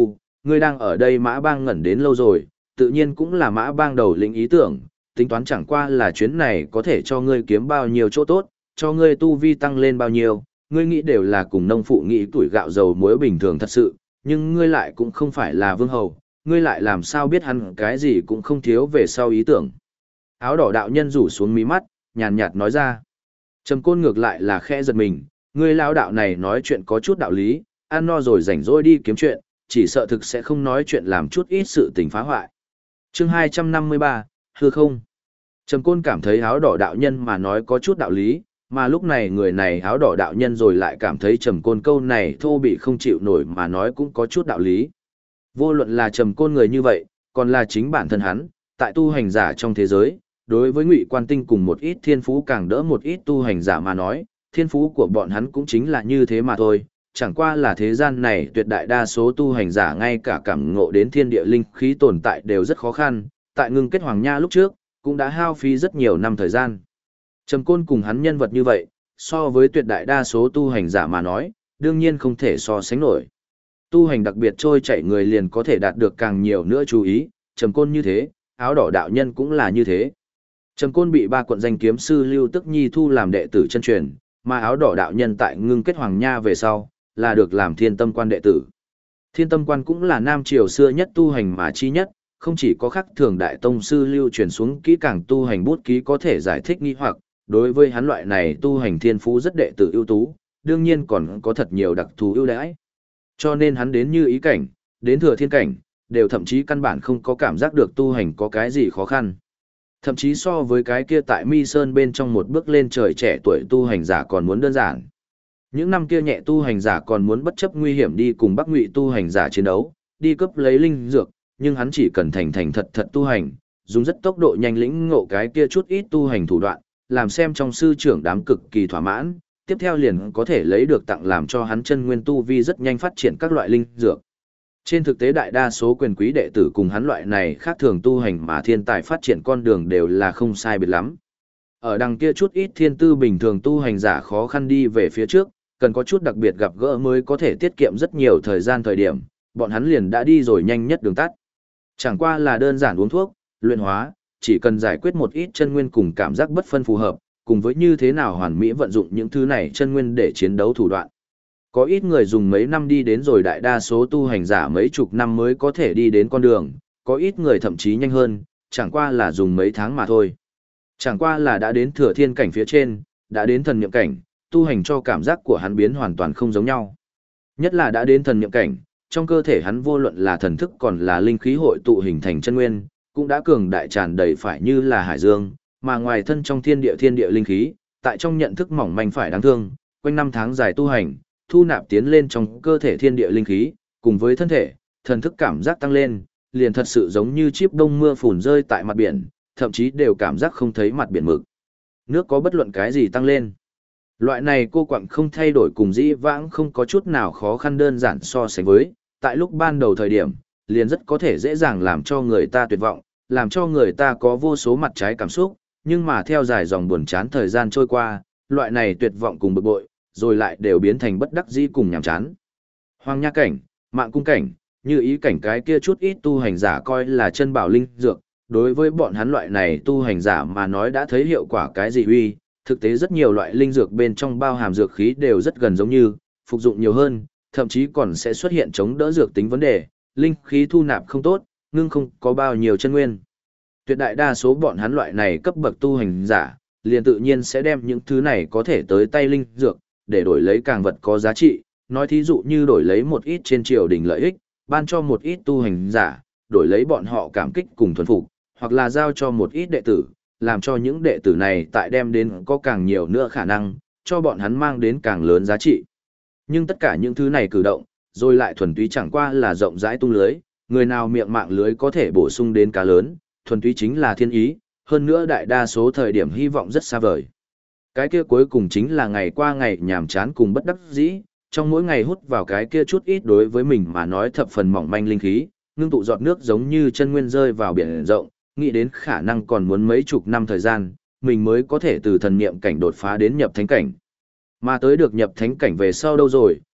ngươi đang ở đây Mã Bang ngẩn đến lâu rồi, tự nhiên cũng là Mã Bang đầu lĩnh ý tưởng, tính toán chẳng qua là chuyến này có thể cho ngươi kiếm bao nhiêu chỗ tốt, cho ngươi tu vi tăng lên bao nhiêu, ngươi nghĩ đều là cùng nông phụ nghĩ tuổi gạo dầu muối bình thường thật sự, nhưng ngươi lại cũng không phải là vương hầu, ngươi lại làm sao biết hắn cái gì cũng không thiếu về sau ý tưởng. Áo đỏ đạo nhân rủ xuống mí mắt, nhàn nhạt nói ra. Trầm Côn ngược lại là khẽ giật mình, ngươi lão đạo này nói chuyện có chút đạo lý, ăn no rồi rảnh rỗi đi kiếm chuyện, chỉ sợ thực sẽ không nói chuyện làm chút ít sự tình phá hoại. Chương 253, hư không. Trầm Côn cảm thấy áo đỏ đạo nhân mà nói có chút đạo lý, mà lúc này người này áo đỏ đạo nhân rồi lại cảm thấy Trầm Côn câu này thô bị không chịu nổi mà nói cũng có chút đạo lý. Vô luận là Trầm Côn người như vậy, còn là chính bản thân hắn, tại tu hành giả trong thế giới, đối với Ngụy Quan Tinh cùng một ít thiên phú càng đỡ một ít tu hành giả mà nói, thiên phú của bọn hắn cũng chính là như thế mà thôi, chẳng qua là thế gian này tuyệt đại đa số tu hành giả ngay cả cảm ngộ đến thiên địa linh khí tồn tại đều rất khó khăn, tại ngưng kết hoàng nha lúc trước, cũng đã hao phí rất nhiều năm thời gian. Trầm Côn cùng hắn nhân vật như vậy, so với tuyệt đại đa số tu hành giả mà nói, đương nhiên không thể so sánh nổi. Tu hành đặc biệt trôi chảy người liền có thể đạt được càng nhiều nữa chú ý, Trầm Côn như thế, áo đỏ đạo nhân cũng là như thế. Trầm Côn bị ba quận danh kiếm sư Lưu Tức Nhi thu làm đệ tử chân truyền, mà áo đỏ đạo nhân tại ngưng kết hoàng nha về sau, là được làm thiên tâm quan đệ tử. Thiên tâm quan cũng là Nam Triều xưa nhất tu hành mà chi nhất, không chỉ có khắc thường đại tông sư lưu truyền xuống kỹ càng tu hành bút ký có thể giải thích nghi hoặc, đối với hắn loại này tu hành thiên phú rất đệ tử ưu tú, đương nhiên còn có thật nhiều đặc thù ưu đãi. Cho nên hắn đến như ý cảnh, đến thừa thiên cảnh, đều thậm chí căn bản không có cảm giác được tu hành có cái gì khó khăn. Thậm chí so với cái kia tại Mi Sơn bên trong một bước lên trời trẻ tuổi tu hành giả còn muốn đơn giản. Những năm kia nhẹ tu hành giả còn muốn bất chấp nguy hiểm đi cùng Bắc Ngụy tu hành giả chiến đấu, đi cướp lấy linh dược, nhưng hắn chỉ cần thành thành thật thật tu hành, dùng rất tốc độ nhanh lĩnh ngộ cái kia chút ít tu hành thủ đoạn, làm xem trong sư trưởng đám cực kỳ thỏa mãn, tiếp theo liền có thể lấy được tặng làm cho hắn chân nguyên tu vi rất nhanh phát triển các loại linh dược. Trên thực tế đại đa số quyền quý đệ tử cùng hắn loại này khác thường tu hành mà thiên tài phát triển con đường đều là không sai biệt lắm. Ở đằng kia chút ít thiên tư bình thường tu hành giả khó khăn đi về phía trước, cần có chút đặc biệt gặp gỡ mới có thể tiết kiệm rất nhiều thời gian thời điểm, bọn hắn liền đã đi rồi nhanh nhất đường tắt. Chẳng qua là đơn giản uống thuốc, luyện hóa, chỉ cần giải quyết một ít chân nguyên cùng cảm giác bất phân phù hợp, cùng với như thế nào hoàn mỹ vận dụng những thứ này chân nguyên để chiến đấu thủ đoạn. Có ít người dùng mấy năm đi đến rồi đại đa số tu hành giả mấy chục năm mới có thể đi đến con đường, có ít người thậm chí nhanh hơn, chẳng qua là dùng mấy tháng mà thôi. Chẳng qua là đã đến thừa thiên cảnh phía trên, đã đến thần niệm cảnh, tu hành cho cảm giác của hắn biến hoàn toàn không giống nhau. Nhất là đã đến thần niệm cảnh, trong cơ thể hắn vô luận là thần thức còn là linh khí hội tụ hình thành chân nguyên, cũng đã cường đại tràn đầy phải như là hải dương, mà ngoài thân trong thiên địa linh khí, tại trong nhận thức mỏng manh phải đáng thương, quanh năm tháng dài tu hành, thu nạp tiến lên trong cơ thể thiên địa linh khí, cùng với thân thể, thần thức cảm giác tăng lên, liền thật sự giống như chíp đông mưa phùn rơi tại mặt biển, thậm chí đều cảm giác không thấy mặt biển mực. Nước có bất luận cái gì tăng lên. Loại này cô quặng không thay đổi cùng dĩ vãng không có chút nào khó khăn đơn giản so sánh với, tại lúc ban đầu thời điểm, liền rất có thể dễ dàng làm cho người ta tuyệt vọng, làm cho người ta có vô số mặt trái cảm xúc, nhưng mà theo dài dòng buồn chán thời gian trôi qua, loại này tuyệt vọng cùng bực bội, rồi lại đều biến thành bất đắc dĩ cùng nhàm chán. Hoàng nha cảnh, mạng cung cảnh, như ý cảnh cái kia chút ít tu hành giả coi là chân bảo linh dược, đối với bọn hắn loại này tu hành giả mà nói đã thấy hiệu quả cái gì uy, thực tế rất nhiều loại linh dược bên trong bao hàm dược khí đều rất gần giống như, phục dụng nhiều hơn, thậm chí còn sẽ xuất hiện chống đỡ dược tính vấn đề, linh khí thu nạp không tốt, ngưng không có bao nhiêu chân nguyên. Tuyệt đại đa số bọn hắn loại này cấp bậc tu hành giả, liền tự nhiên sẽ đem những thứ này có thể tới tay linh dược, để đổi lấy càng vật có giá trị, nói thí dụ như đổi lấy một ít trên triều đình lợi ích, ban cho một ít tu hành giả, đổi lấy bọn họ cảm kích cùng thuần phục, hoặc là giao cho một ít đệ tử, làm cho những đệ tử này tại đem đến có càng nhiều nữa khả năng, cho bọn hắn mang đến càng lớn giá trị. Nhưng tất cả những thứ này cử động, rồi lại thuần túy chẳng qua là rộng rãi tung lưới, người nào miệng mạng lưới có thể bổ sung đến cá lớn, thuần túy chính là thiên ý, hơn nữa đại đa số thời điểm hy vọng rất xa vời. Cái kia cuối cùng chính là ngày qua ngày nhàm chán cùng bất đắc dĩ, trong mỗi ngày hút vào cái kia chút ít đối với mình mà nói thập phần mỏng manh linh khí, ngưng tụ giọt nước giống như chân nguyên rơi vào biển rộng, nghĩ đến khả năng còn muốn mấy chục năm thời gian, mình mới có thể từ thần niệm cảnh đột phá đến nhập thánh cảnh. Mà tới được nhập thánh cảnh về sau đâu rồi,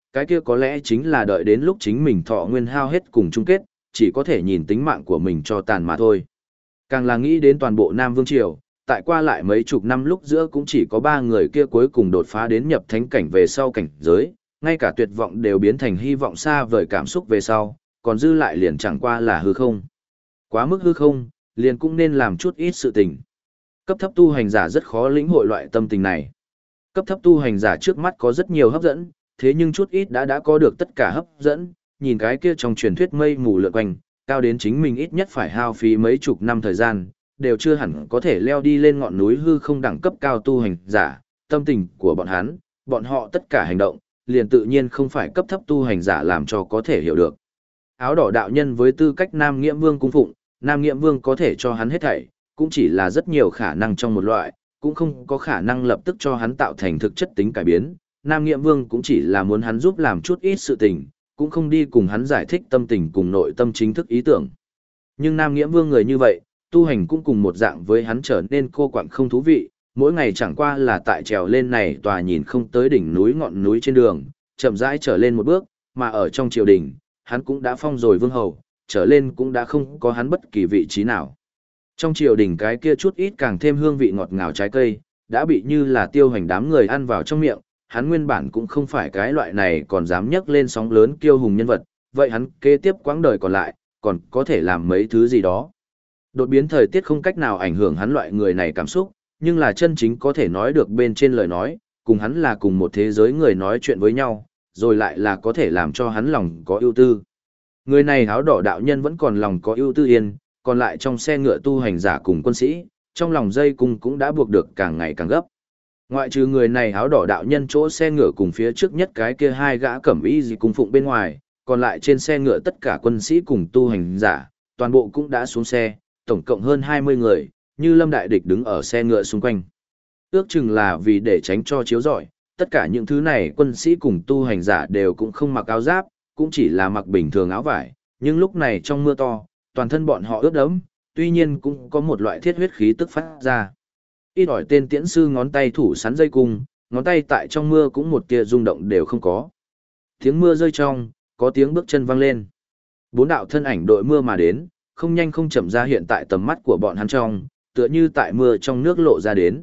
cái kia có lẽ chính là đợi đến lúc chính mình thọ nguyên hao hết cùng chung kết, chỉ có thể nhìn tính mạng của mình cho tàn mà thôi. Càng là nghĩ đến toàn bộ Nam Vương Triều, tại qua lại mấy chục năm lúc giữa cũng chỉ có 3 người kia cuối cùng đột phá đến nhập thánh cảnh về sau cảnh giới, ngay cả tuyệt vọng đều biến thành hy vọng xa vời cảm xúc về sau, còn dư lại liền chẳng qua là hư không. Quá mức hư không, liền cũng nên làm chút ít sự tình. Cấp thấp tu hành giả rất khó lĩnh hội loại tâm tình này. Cấp thấp tu hành giả trước mắt có rất nhiều hấp dẫn, thế nhưng chút ít đã có được tất cả hấp dẫn, nhìn cái kia trong truyền thuyết mây mù lượn quanh, cao đến chính mình ít nhất phải hao phí mấy chục năm thời gian, đều chưa hẳn có thể leo đi lên ngọn núi hư không đẳng cấp cao tu hành giả, tâm tình của bọn họ tất cả hành động, liền tự nhiên không phải cấp thấp tu hành giả làm cho có thể hiểu được. Áo đỏ đạo nhân với tư cách Nam Nghiễm Vương cung phụng, Nam Nghiễm Vương có thể cho hắn hết thảy, cũng chỉ là rất nhiều khả năng trong một loại, cũng không có khả năng lập tức cho hắn tạo thành thực chất tính cải biến. Nam Nghiễm Vương cũng chỉ là muốn hắn giúp làm chút ít sự tình, cũng không đi cùng hắn giải thích tâm tình cùng nội tâm chính thức ý tưởng. Nhưng Nam Nghiễm Vương người như vậy, tu hành cũng cùng một dạng với hắn trở nên cô quạnh không thú vị, mỗi ngày chẳng qua là tại trèo lên này tòa nhìn không tới đỉnh núi ngọn núi trên đường, chậm rãi trở lên một bước, mà ở trong triều đình, hắn cũng đã phong rồi vương hầu, trở lên cũng đã không có hắn bất kỳ vị trí nào. Trong triều đình cái kia chút ít càng thêm hương vị ngọt ngào trái cây, đã bị như là tiêu hành đám người ăn vào trong miệng, hắn nguyên bản cũng không phải cái loại này còn dám nhấc lên sóng lớn kiêu hùng nhân vật, vậy hắn kế tiếp quãng đời còn lại, còn có thể làm mấy thứ gì đó. Đột biến thời tiết không cách nào ảnh hưởng hắn loại người này cảm xúc, nhưng là chân chính có thể nói được bên trên lời nói, cùng hắn là cùng một thế giới người nói chuyện với nhau, rồi lại là có thể làm cho hắn lòng có ưu tư. Người này áo đỏ đạo nhân vẫn còn lòng có ưu tư yên, còn lại trong xe ngựa tu hành giả cùng quân sĩ, trong lòng dây cung cũng đã buộc được càng ngày càng gấp. Ngoại trừ người này áo đỏ đạo nhân chỗ xe ngựa cùng phía trước nhất cái kia 2 gã cẩm y gì cung phụng bên ngoài, còn lại trên xe ngựa tất cả quân sĩ cùng tu hành giả, toàn bộ cũng đã xuống xe, tổng cộng hơn 20 người, như lâm đại địch đứng ở xe ngựa xung quanh. Ước chừng là vì để tránh cho chiếu rọi, tất cả những thứ này quân sĩ cùng tu hành giả đều cũng không mặc áo giáp, cũng chỉ là mặc bình thường áo vải, nhưng lúc này trong mưa to, toàn thân bọn họ ướt đẫm, tuy nhiên cũng có một loại thiết huyết khí tức phát ra. Ít ỏi tên tiễn sư ngón tay thủ sắn dây cung, ngón tay tại trong mưa cũng một tia rung động đều không có. Tiếng mưa rơi trong, có tiếng bước chân vang lên. 4 đạo thân ảnh đội mưa mà đến, không nhanh không chậm ra hiện tại tầm mắt của bọn hắn trong, tựa như tại mưa trong nước lộ ra đến.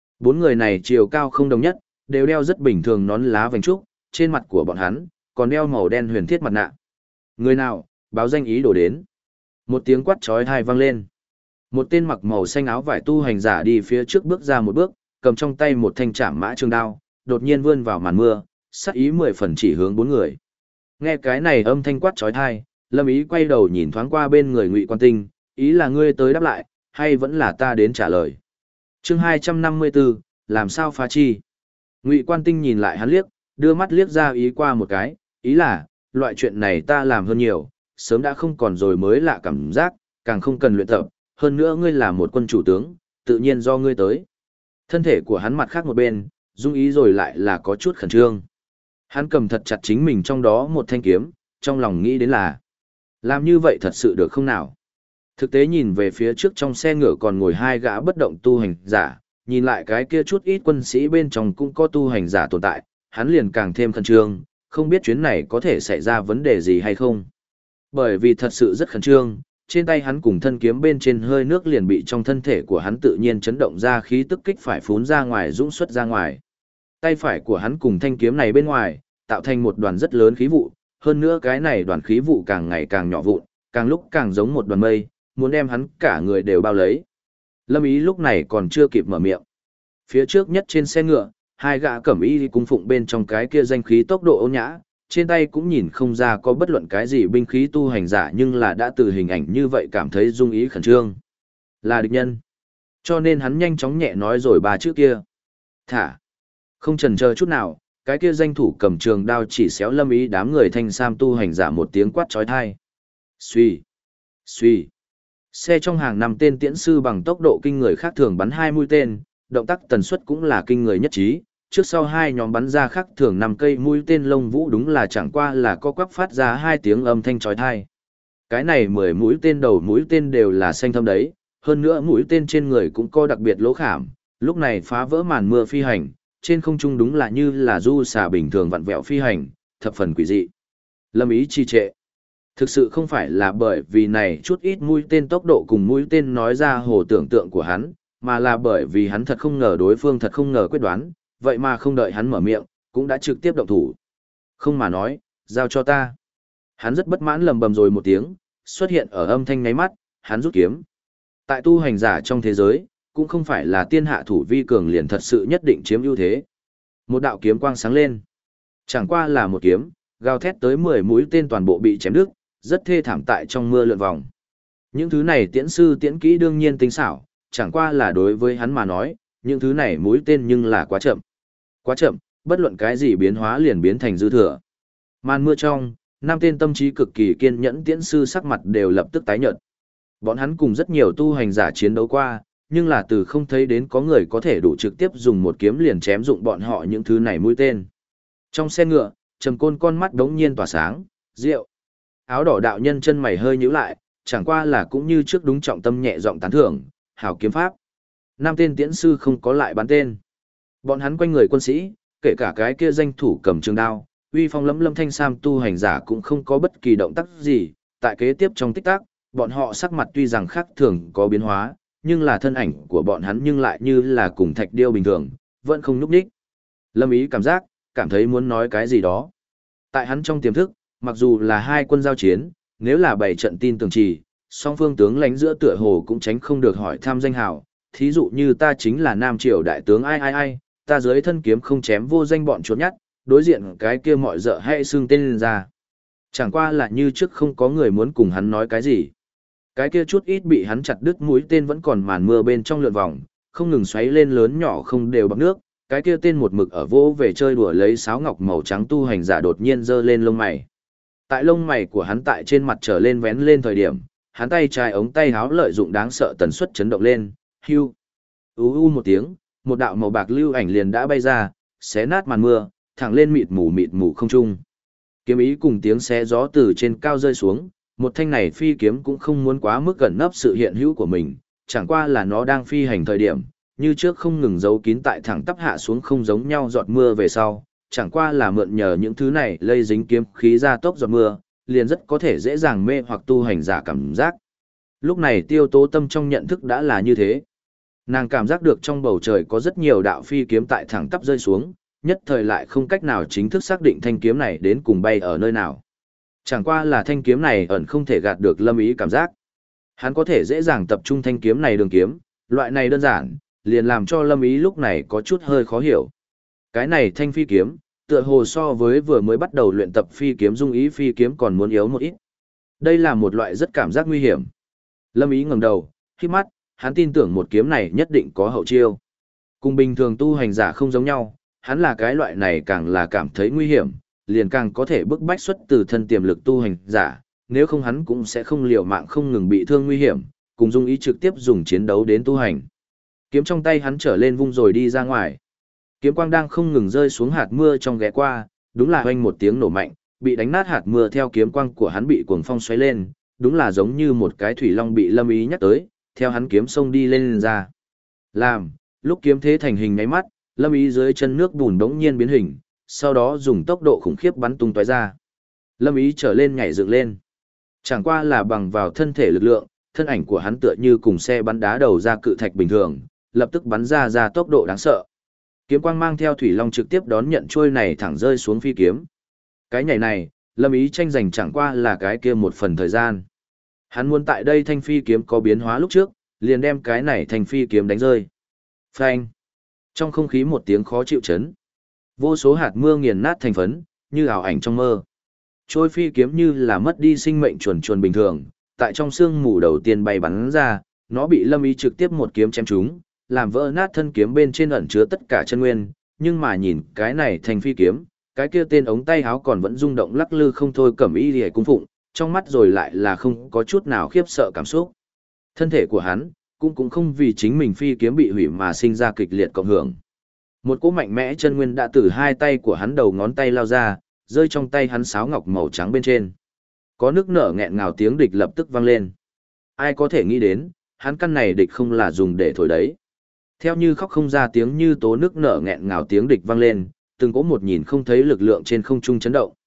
4 người này chiều cao không đồng nhất, đều đeo rất bình thường nón lá vành trúc, trên mặt của bọn hắn còn đeo màu đen huyền thiết mặt nạ. Người nào, báo danh ý đồ đến. Một tiếng quát chói tai vang lên. Một tên mặc màu xanh áo vải tu hành giả đi phía trước bước ra một bước, cầm trong tay một thanh trảm mã trường đao, đột nhiên vươn vào màn mưa, sát ý 10 phần chỉ hướng 4 người. Nghe cái này âm thanh quát chói tai, Lâm Ý quay đầu nhìn thoáng qua bên người Ngụy Quan Tinh, ý là ngươi tới đáp lại, hay vẫn là ta đến trả lời. Chương 254, làm sao phá chi? Ngụy Quan Tinh nhìn lại hắn liếc, đưa mắt liếc ra ý qua một cái, ý là, loại chuyện này ta làm hơn nhiều, sớm đã không còn rồi mới lạ cảm giác, càng không cần luyện tập, hơn nữa ngươi là một quân chủ tướng, tự nhiên do ngươi tới. Thân thể của hắn mặt khác một bên, dung ý rồi lại là có chút khẩn trương. Hắn cầm thật chặt chính mình trong đó một thanh kiếm, trong lòng nghĩ đến là, làm như vậy thật sự được không nào? Thực tế nhìn về phía trước trong xe ngựa còn ngồi 2 gã bất động tu hành giả, nhìn lại cái kia chút ít quân sĩ bên trong cũng có tu hành giả tồn tại, hắn liền càng thêm khẩn trương, không biết chuyến này có thể xảy ra vấn đề gì hay không. Bởi vì thật sự rất khẩn trương, trên tay hắn cùng thân kiếm bên trên hơi nước liền bị trong thân thể của hắn tự nhiên chấn động ra khí tức kích phải phún ra ngoài dũng xuất ra ngoài. Tay phải của hắn cùng thanh kiếm này bên ngoài, tạo thành một đoàn rất lớn khí vụ, hơn nữa cái này đoàn khí vụ càng ngày càng nhỏ vụn, càng lúc càng giống một đoàn mây, muốn đem hắn cả người đều bao lấy. Lâm Ý lúc này còn chưa kịp mở miệng. Phía trước nhất trên xe ngựa, 2 gã cẩm y cung phụng bên trong cái kia danh khí tốc độ ôn nhã, trên tay cũng nhìn không ra có bất luận cái gì binh khí tu hành giả nhưng là đã từ hình ảnh như vậy cảm thấy dung ý khẩn trương. Là địch nhân. Cho nên hắn nhanh chóng nhẹ nói rồi 3 chữ kia. Thả. Không chần chờ chút nào, cái kia danh thủ cầm trường đao chỉ xéo Lâm Ý đám người thanh sam tu hành giả một tiếng quát chói tai. Xuy. Xuy. Xe trong hàng 5 tên tiễn sư bằng tốc độ kinh người khác thường bắn 2 mũi tên, động tác tần suất cũng là kinh người nhất trí. Trước sau 2 nhóm bắn ra khác thường 5 cây mũi tên lông vũ đúng là chẳng qua là co quắp phát ra 2 tiếng âm thanh chói tai. Cái này 10 mũi tên đầu mũi tên đều là xanh thâm đấy, hơn nữa mũi tên trên người cũng có đặc biệt lỗ khảm, lúc này phá vỡ màn mưa phi hành, trên không trung đúng là như là du xà bình thường vặn vẹo phi hành, thập phần quỷ dị. Lâm Ý trì trệ. Thực sự không phải là bởi vì này chút ít mũi tên tốc độ cùng mũi tên nói ra hồ tưởng tượng của hắn, mà là bởi vì hắn thật không ngờ đối phương thật không ngờ quyết đoán, vậy mà không đợi hắn mở miệng, cũng đã trực tiếp động thủ. Không mà nói, giao cho ta. Hắn rất bất mãn lầm bầm rồi một tiếng, xuất hiện ở âm thanh ngáy mắt, hắn rút kiếm. Tại tu hành giả trong thế giới, cũng không phải là tiên hạ thủ vi cường liền thật sự nhất định chiếm ưu thế. Một đạo kiếm quang sáng lên. Chẳng qua là một kiếm, gào thét tới 10 mũi tên toàn bộ bị chém đứt, rất thê thảm tại trong mưa lượn vòng. Những thứ này tiễn sư tiễn kỹ đương nhiên tinh xảo, chẳng qua là đối với hắn mà nói, những thứ này mũi tên nhưng là quá chậm. Quá chậm, bất luận cái gì biến hóa liền biến thành dư thừa. Màn mưa trong, năm tên tâm trí cực kỳ kiên nhẫn tiễn sư sắc mặt đều lập tức tái nhợt. Bọn hắn cùng rất nhiều tu hành giả chiến đấu qua, nhưng là từ không thấy đến có người có thể đủ trực tiếp dùng một kiếm liền chém dụng bọn họ những thứ này mũi tên. Trong xe ngựa, Trầm Côn con mắt đống nhiên tỏa sáng, rượu. Áo đỏ đạo nhân chân mày hơi nhíu lại, chẳng qua là cũng như trước đúng trọng tâm nhẹ giọng tán thưởng, hảo kiếm pháp. Năm tên tiễn sư không có lại bắn tên. Bọn hắn quanh người quân sĩ, kể cả cái kia danh thủ cầm trường đao, uy phong lẫm lâm thanh sam tu hành giả cũng không có bất kỳ động tác gì, tại kế tiếp trong tích tắc, bọn họ sắc mặt tuy rằng khác thường có biến hóa, nhưng là thân ảnh của bọn hắn nhưng lại như là cùng thạch điêu bình thường, vẫn không nhúc nhích. Lâm Ý cảm thấy muốn nói cái gì đó. Tại hắn trong tiềm thức, mặc dù là hai quân giao chiến, nếu là bảy trận tin tưởng trì, song phương tướng lãnh giữa tựa hồ cũng tránh không được hỏi thăm danh hào, thí dụ như ta chính là Nam Triều đại tướng ai, ta dưới thân kiếm không chém vô danh bọn chuột nhắt, đối diện cái kia mọi dợ hay xưng tên lên ra. Chẳng qua là như trước không có người muốn cùng hắn nói cái gì. Cái kia chút ít bị hắn chặt đứt mũi tên vẫn còn màn mưa bên trong lượn vòng, không ngừng xoáy lên lớn nhỏ không đều bằng nước, cái kia tên một mực ở vô về chơi đùa lấy sáo ngọc màu trắng tu hành giả đột nhiên giơ lên lông mày. Tại lông mày của hắn tại trên mặt trở lên vén lên thời điểm, hắn tay trái ống tay háo lợi dụng đáng sợ tần suất chấn động lên, hưu. Một tiếng, một đạo màu bạc lưu ảnh liền đã bay ra, xé nát màn mưa, thẳng lên mịt mù không trung. Kiếm ý cùng tiếng xé gió từ trên cao rơi xuống, một thanh này phi kiếm cũng không muốn quá mức gần nấp sự hiện hữu của mình, chẳng qua là nó đang phi hành thời điểm, như trước không ngừng giấu kín tại thẳng tắp hạ xuống không giống nhau giọt mưa về sau, chẳng qua là mượn nhờ những thứ này lây dính kiếm khí ra tốc giọt mưa, liền rất có thể dễ dàng mê hoặc tu hành giả cảm giác. Lúc này Tiêu Tố Tâm trong nhận thức đã là như thế. Nàng cảm giác được trong bầu trời có rất nhiều đạo phi kiếm tại thẳng tắp rơi xuống, nhất thời lại không cách nào chính thức xác định thanh kiếm này đến cùng bay ở nơi nào. Chẳng qua là thanh kiếm này ẩn không thể gạt được Lâm Ý cảm giác. Hắn có thể dễ dàng tập trung thanh kiếm này đường kiếm, loại này đơn giản, liền làm cho Lâm Ý lúc này có chút hơi khó hiểu. Cái này thanh phi kiếm, tựa hồ so với vừa mới bắt đầu luyện tập phi kiếm dung ý phi kiếm còn muốn yếu một ít. Đây là một loại rất cảm giác nguy hiểm. Lâm Ý ngẩng đầu, khép mắt, hắn tin tưởng một kiếm này nhất định có hậu chiêu. Cùng bình thường tu hành giả không giống nhau, hắn là cái loại này càng là cảm thấy nguy hiểm, liền càng có thể bức bách xuất từ thân tiềm lực tu hành giả, nếu không hắn cũng sẽ không liều mạng không ngừng bị thương nguy hiểm, cùng dung ý trực tiếp dùng chiến đấu đến tu hành. Kiếm trong tay hắn trở lên vung rồi đi ra ngoài. Kiếm quang đang không ngừng rơi xuống hạt mưa trong ghé qua, đúng là oanh một tiếng nổ mạnh, bị đánh nát hạt mưa theo kiếm quang của hắn bị cuồng phong xoáy lên, đúng là giống như một cái thủy long bị Lâm Ý nhắc tới, theo hắn kiếm sông đi lên ra. Lúc kiếm thế thành hình nháy mắt, Lâm Ý dưới chân nước bùn đống nhiên biến hình, sau đó dùng tốc độ khủng khiếp bắn tung tóe ra. Lâm Ý trở lên nhảy dựng lên. Chẳng qua là bằng vào thân thể lực lượng, thân ảnh của hắn tựa như cùng xe bắn đá đầu ra cự thạch bình thường, lập tức bắn ra tốc độ đáng sợ. Kiếm quang mang theo thủy long trực tiếp đón nhận trôi này thẳng rơi xuống phi kiếm. Cái nhảy này, Lâm Ý tranh giành chẳng qua là cái kia một phần thời gian. Hắn muốn tại đây thanh phi kiếm có biến hóa lúc trước, liền đem cái này thanh phi kiếm đánh rơi. Phanh. Trong không khí một tiếng khó chịu chấn. Vô số hạt mưa nghiền nát thành phấn, như ảo ảnh trong mơ. Trôi phi kiếm như là mất đi sinh mệnh chuồn bình thường, tại trong sương mù đầu tiên bay bắn ra, nó bị Lâm Ý trực tiếp một kiếm chém trúng, làm vỡ nát thân kiếm bên trên ẩn chứa tất cả chân nguyên, nhưng mà nhìn cái này thành phi kiếm, cái kia tên ống tay áo còn vẫn rung động lắc lư không thôi cẩm y liễu cung phụng, trong mắt rồi lại là không có chút nào khiếp sợ cảm xúc. Thân thể của hắn cũng không vì chính mình phi kiếm bị hủy mà sinh ra kịch liệt cộng hưởng. Một cỗ mạnh mẽ chân nguyên đã từ hai tay của hắn đầu ngón tay lao ra, rơi trong tay hắn sáo ngọc màu trắng bên trên. Có nước nở nghẹn ngào tiếng địch lập tức vang lên. Ai có thể nghĩ đến, hắn căn này địch không là dùng để thổi đấy. Theo như khóc không ra tiếng như tố nước nở nghẹn ngào tiếng địch vang lên, từng cỗ một nhìn không thấy lực lượng trên không trung chấn động.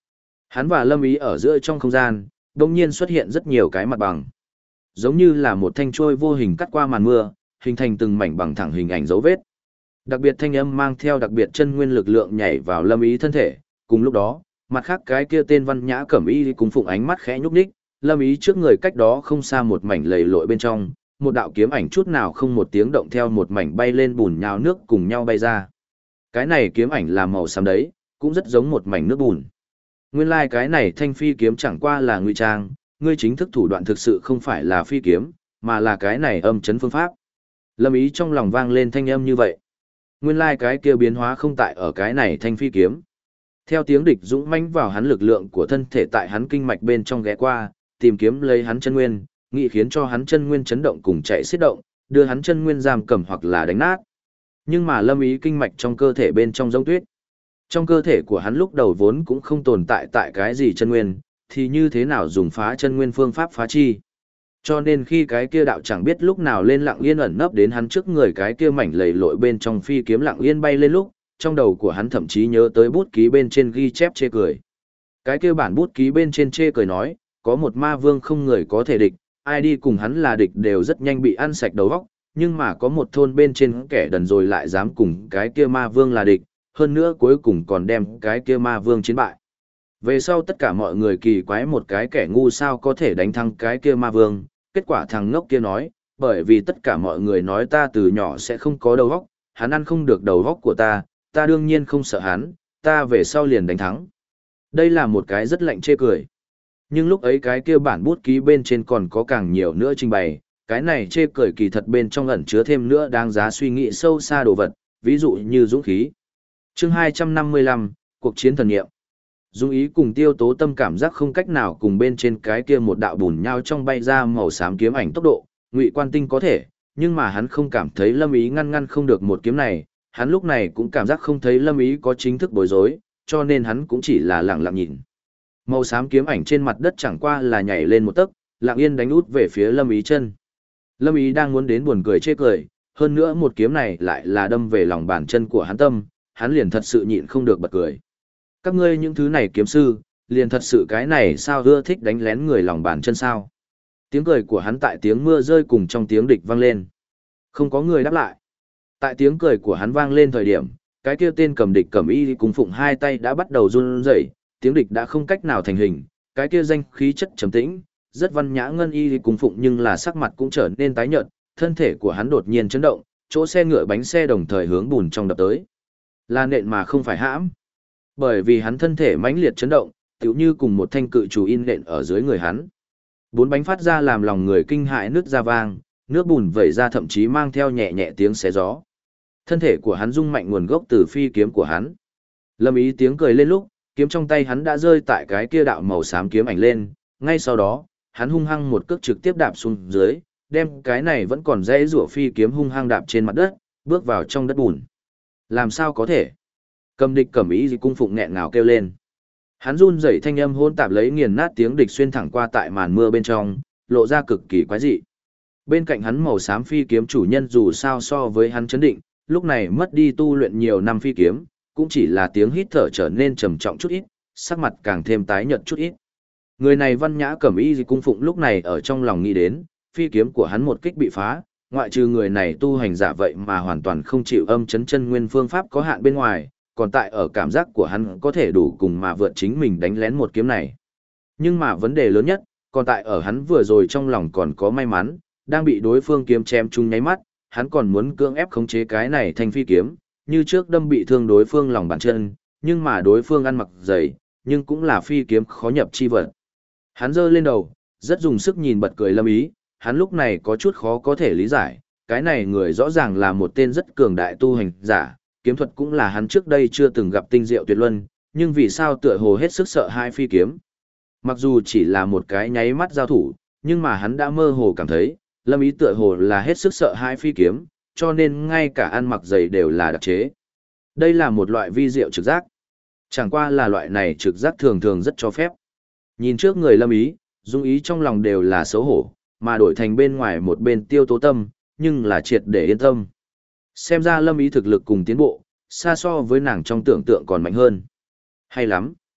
Hắn và Lâm Ý ở giữa trong không gian, đồng nhiên xuất hiện rất nhiều cái mặt bằng. Giống như là một thanh trôi vô hình cắt qua màn mưa, hình thành từng mảnh bằng thẳng hình ảnh dấu vết. Đặc biệt thanh âm mang theo đặc biệt chân nguyên lực lượng nhảy vào Lâm Ý thân thể, cùng lúc đó, mặt khác cái kia tên Văn Nhã Cẩm Y cùng phụng ánh mắt khẽ nhúc nhích, Lâm Ý trước người cách đó không xa một mảnh lầy lội bên trong, một đạo kiếm ảnh chút nào không một tiếng động theo một mảnh bay lên bùn nhào nước cùng nhau bay ra. Cái này kiếm ảnh là màu xám đấy, cũng rất giống một mảnh nước bùn. Nguyên lai cái này thanh phi kiếm chẳng qua là ngụy trang, ngươi chính thức thủ đoạn thực sự không phải là phi kiếm, mà là cái này âm chấn phương pháp. Lâm Ý trong lòng vang lên thanh âm như vậy. Nguyên lai cái kia biến hóa không tại ở cái này thanh phi kiếm. Theo tiếng địch dũng mãnh vào hắn lực lượng của thân thể tại hắn kinh mạch bên trong ghé qua, tìm kiếm lấy hắn chân nguyên, nghĩ khiến cho hắn chân nguyên chấn động cùng chạy xiết động, đưa hắn chân nguyên giam cầm hoặc là đánh nát. Nhưng mà Lâm Ý kinh mạch trong cơ thể bên trong giống tuyết. Trong cơ thể của hắn lúc đầu vốn cũng không tồn tại cái gì chân nguyên, thì như thế nào dùng phá chân nguyên phương pháp phá chi. Cho nên khi cái kia đạo chẳng biết lúc nào lên lặng yên ẩn nấp đến hắn trước người cái kia mảnh lầy lội bên trong phi kiếm lặng yên bay lên lúc, trong đầu của hắn thậm chí nhớ tới bút ký bên trên ghi chép chê cười. Cái kia bản bút ký bên trên chê cười nói, có một ma vương không người có thể địch, ai đi cùng hắn là địch đều rất nhanh bị ăn sạch đầu óc, nhưng mà có một thôn bên trên kẻ đần rồi lại dám cùng cái kia ma vương là địch, hơn nữa cuối cùng còn đem cái kia ma vương chiến bại. Về sau tất cả mọi người kỳ quái một cái kẻ ngu sao có thể đánh thắng cái kia ma vương, kết quả thằng ngốc kia nói, bởi vì tất cả mọi người nói ta từ nhỏ sẽ không có đầu óc, hắn ăn không được đầu óc của ta đương nhiên không sợ hắn, ta về sau liền đánh thắng. Đây là một cái rất lạnh chê cười. Nhưng lúc ấy cái kia bản bút ký bên trên còn có càng nhiều nữa trình bày, cái này chê cười kỳ thật bên trong ẩn chứa thêm nữa đáng giá suy nghĩ sâu xa đồ vật, ví dụ như dũng khí. Chương 255, cuộc chiến thần nghiệm. Dung ý cùng Tiêu Tố Tâm cảm giác không cách nào cùng bên trên cái kia một đạo bùn nhau trong bay ra màu xám kiếm ảnh tốc độ, Ngụy Quan Tinh có thể, nhưng mà hắn không cảm thấy Lâm Ý ngăn không được một kiếm này, hắn lúc này cũng cảm giác không thấy Lâm Ý có chính thức bối rối, cho nên hắn cũng chỉ là lặng lặng nhìn. Màu xám kiếm ảnh trên mặt đất chẳng qua là nhảy lên một tấc, lặng yên đánh út về phía Lâm Ý chân. Lâm Ý đang muốn đến buồn cười chê cười, hơn nữa một kiếm này lại là đâm về lòng bàn chân của hắn tâm, hắn liền thật sự nhịn không được bật cười. Các ngươi những thứ này kiếm sư, liền thật sự cái này sao ưa thích đánh lén người lòng bàn chân sao? Tiếng cười của hắn tại tiếng mưa rơi cùng trong tiếng địch vang lên. Không có người đáp lại. Tại tiếng cười của hắn vang lên thời điểm, cái kia tên cầm địch cầm y cùng phụng hai tay đã bắt đầu run rẩy, tiếng địch đã không cách nào thành hình, cái kia danh khí chất trầm tĩnh, rất văn nhã ngân y cùng phụng nhưng là sắc mặt cũng trở nên tái nhợt, thân thể của hắn đột nhiên chấn động, chỗ xe ngựa bánh xe đồng thời hướng bùn trong đập tới. Là nện mà không phải hãm. Bởi vì hắn thân thể mãnh liệt chấn động, tựu như cùng một thanh cự chủ in nện ở dưới người hắn. Bốn bánh phát ra làm lòng người kinh hãi nứt ra vang, nước bùn vẩy ra thậm chí mang theo nhẹ nhẹ tiếng xé gió. Thân thể của hắn rung mạnh nguồn gốc từ phi kiếm của hắn. Lâm Ý tiếng cười lên lúc, kiếm trong tay hắn đã rơi tại cái kia đạo màu xám kiếm ảnh lên, ngay sau đó, hắn hung hăng một cước trực tiếp đạp xuống dưới, đem cái này vẫn còn dễ rủa phi kiếm hung hăng đạp trên mặt đất, bước vào trong đất bùn. Làm sao có thể? Cầm địch cẩm ý gì cung phụng nghẹn ngào kêu lên. Hắn run rẩy thanh âm hỗn tạp lấy nghiền nát tiếng địch xuyên thẳng qua tại màn mưa bên trong, lộ ra cực kỳ quái dị. Bên cạnh hắn màu xám phi kiếm chủ nhân dù sao so với hắn chấn định, lúc này mất đi tu luyện nhiều năm phi kiếm, cũng chỉ là tiếng hít thở trở nên trầm trọng chút ít, sắc mặt càng thêm tái nhợt chút ít. Người này văn nhã cẩm y gì cung phụng lúc này ở trong lòng nghĩ đến, phi kiếm của hắn một kích bị phá, ngoại trừ người này tu hành giả vậy mà hoàn toàn không chịu âm chấn chân nguyên phương pháp có hạn bên ngoài, còn tại ở cảm giác của hắn có thể đủ cùng mà vượt chính mình đánh lén một kiếm này. Nhưng mà vấn đề lớn nhất, còn tại ở hắn vừa rồi trong lòng còn có may mắn, đang bị đối phương kiếm chém chung nháy mắt, hắn còn muốn cưỡng ép khống chế cái này thành phi kiếm, như trước đâm bị thương đối phương lòng bàn chân, nhưng mà đối phương ăn mặc dày, nhưng cũng là phi kiếm khó nhập chi vật. Hắn giơ lên đầu, rất dùng sức nhìn bật cười Lâm Ý, hắn lúc này có chút khó có thể lý giải, cái này người rõ ràng là một tên rất cường đại tu hành giả, kiếm thuật cũng là hắn trước đây chưa từng gặp tinh diệu tuyệt luân, nhưng vì sao tựa hồ hết sức sợ hai phi kiếm. Mặc dù chỉ là một cái nháy mắt giao thủ, nhưng mà hắn đã mơ hồ cảm thấy, Lâm Ý tựa hồ là hết sức sợ hai phi kiếm, cho nên ngay cả ăn mặc giày đều là đặc chế. Đây là một loại vi diệu trực giác. Chẳng qua là loại này trực giác thường thường rất cho phép. Nhìn trước người Lâm Ý, Dung Ý trong lòng đều là xấu hổ, mà đổi thành bên ngoài một bên Tiêu Tố Tâm, nhưng là triệt để yên tâm. Xem ra Lâm Ý thực lực cùng tiến bộ, xa so với nàng trong tưởng tượng còn mạnh hơn. Hay lắm.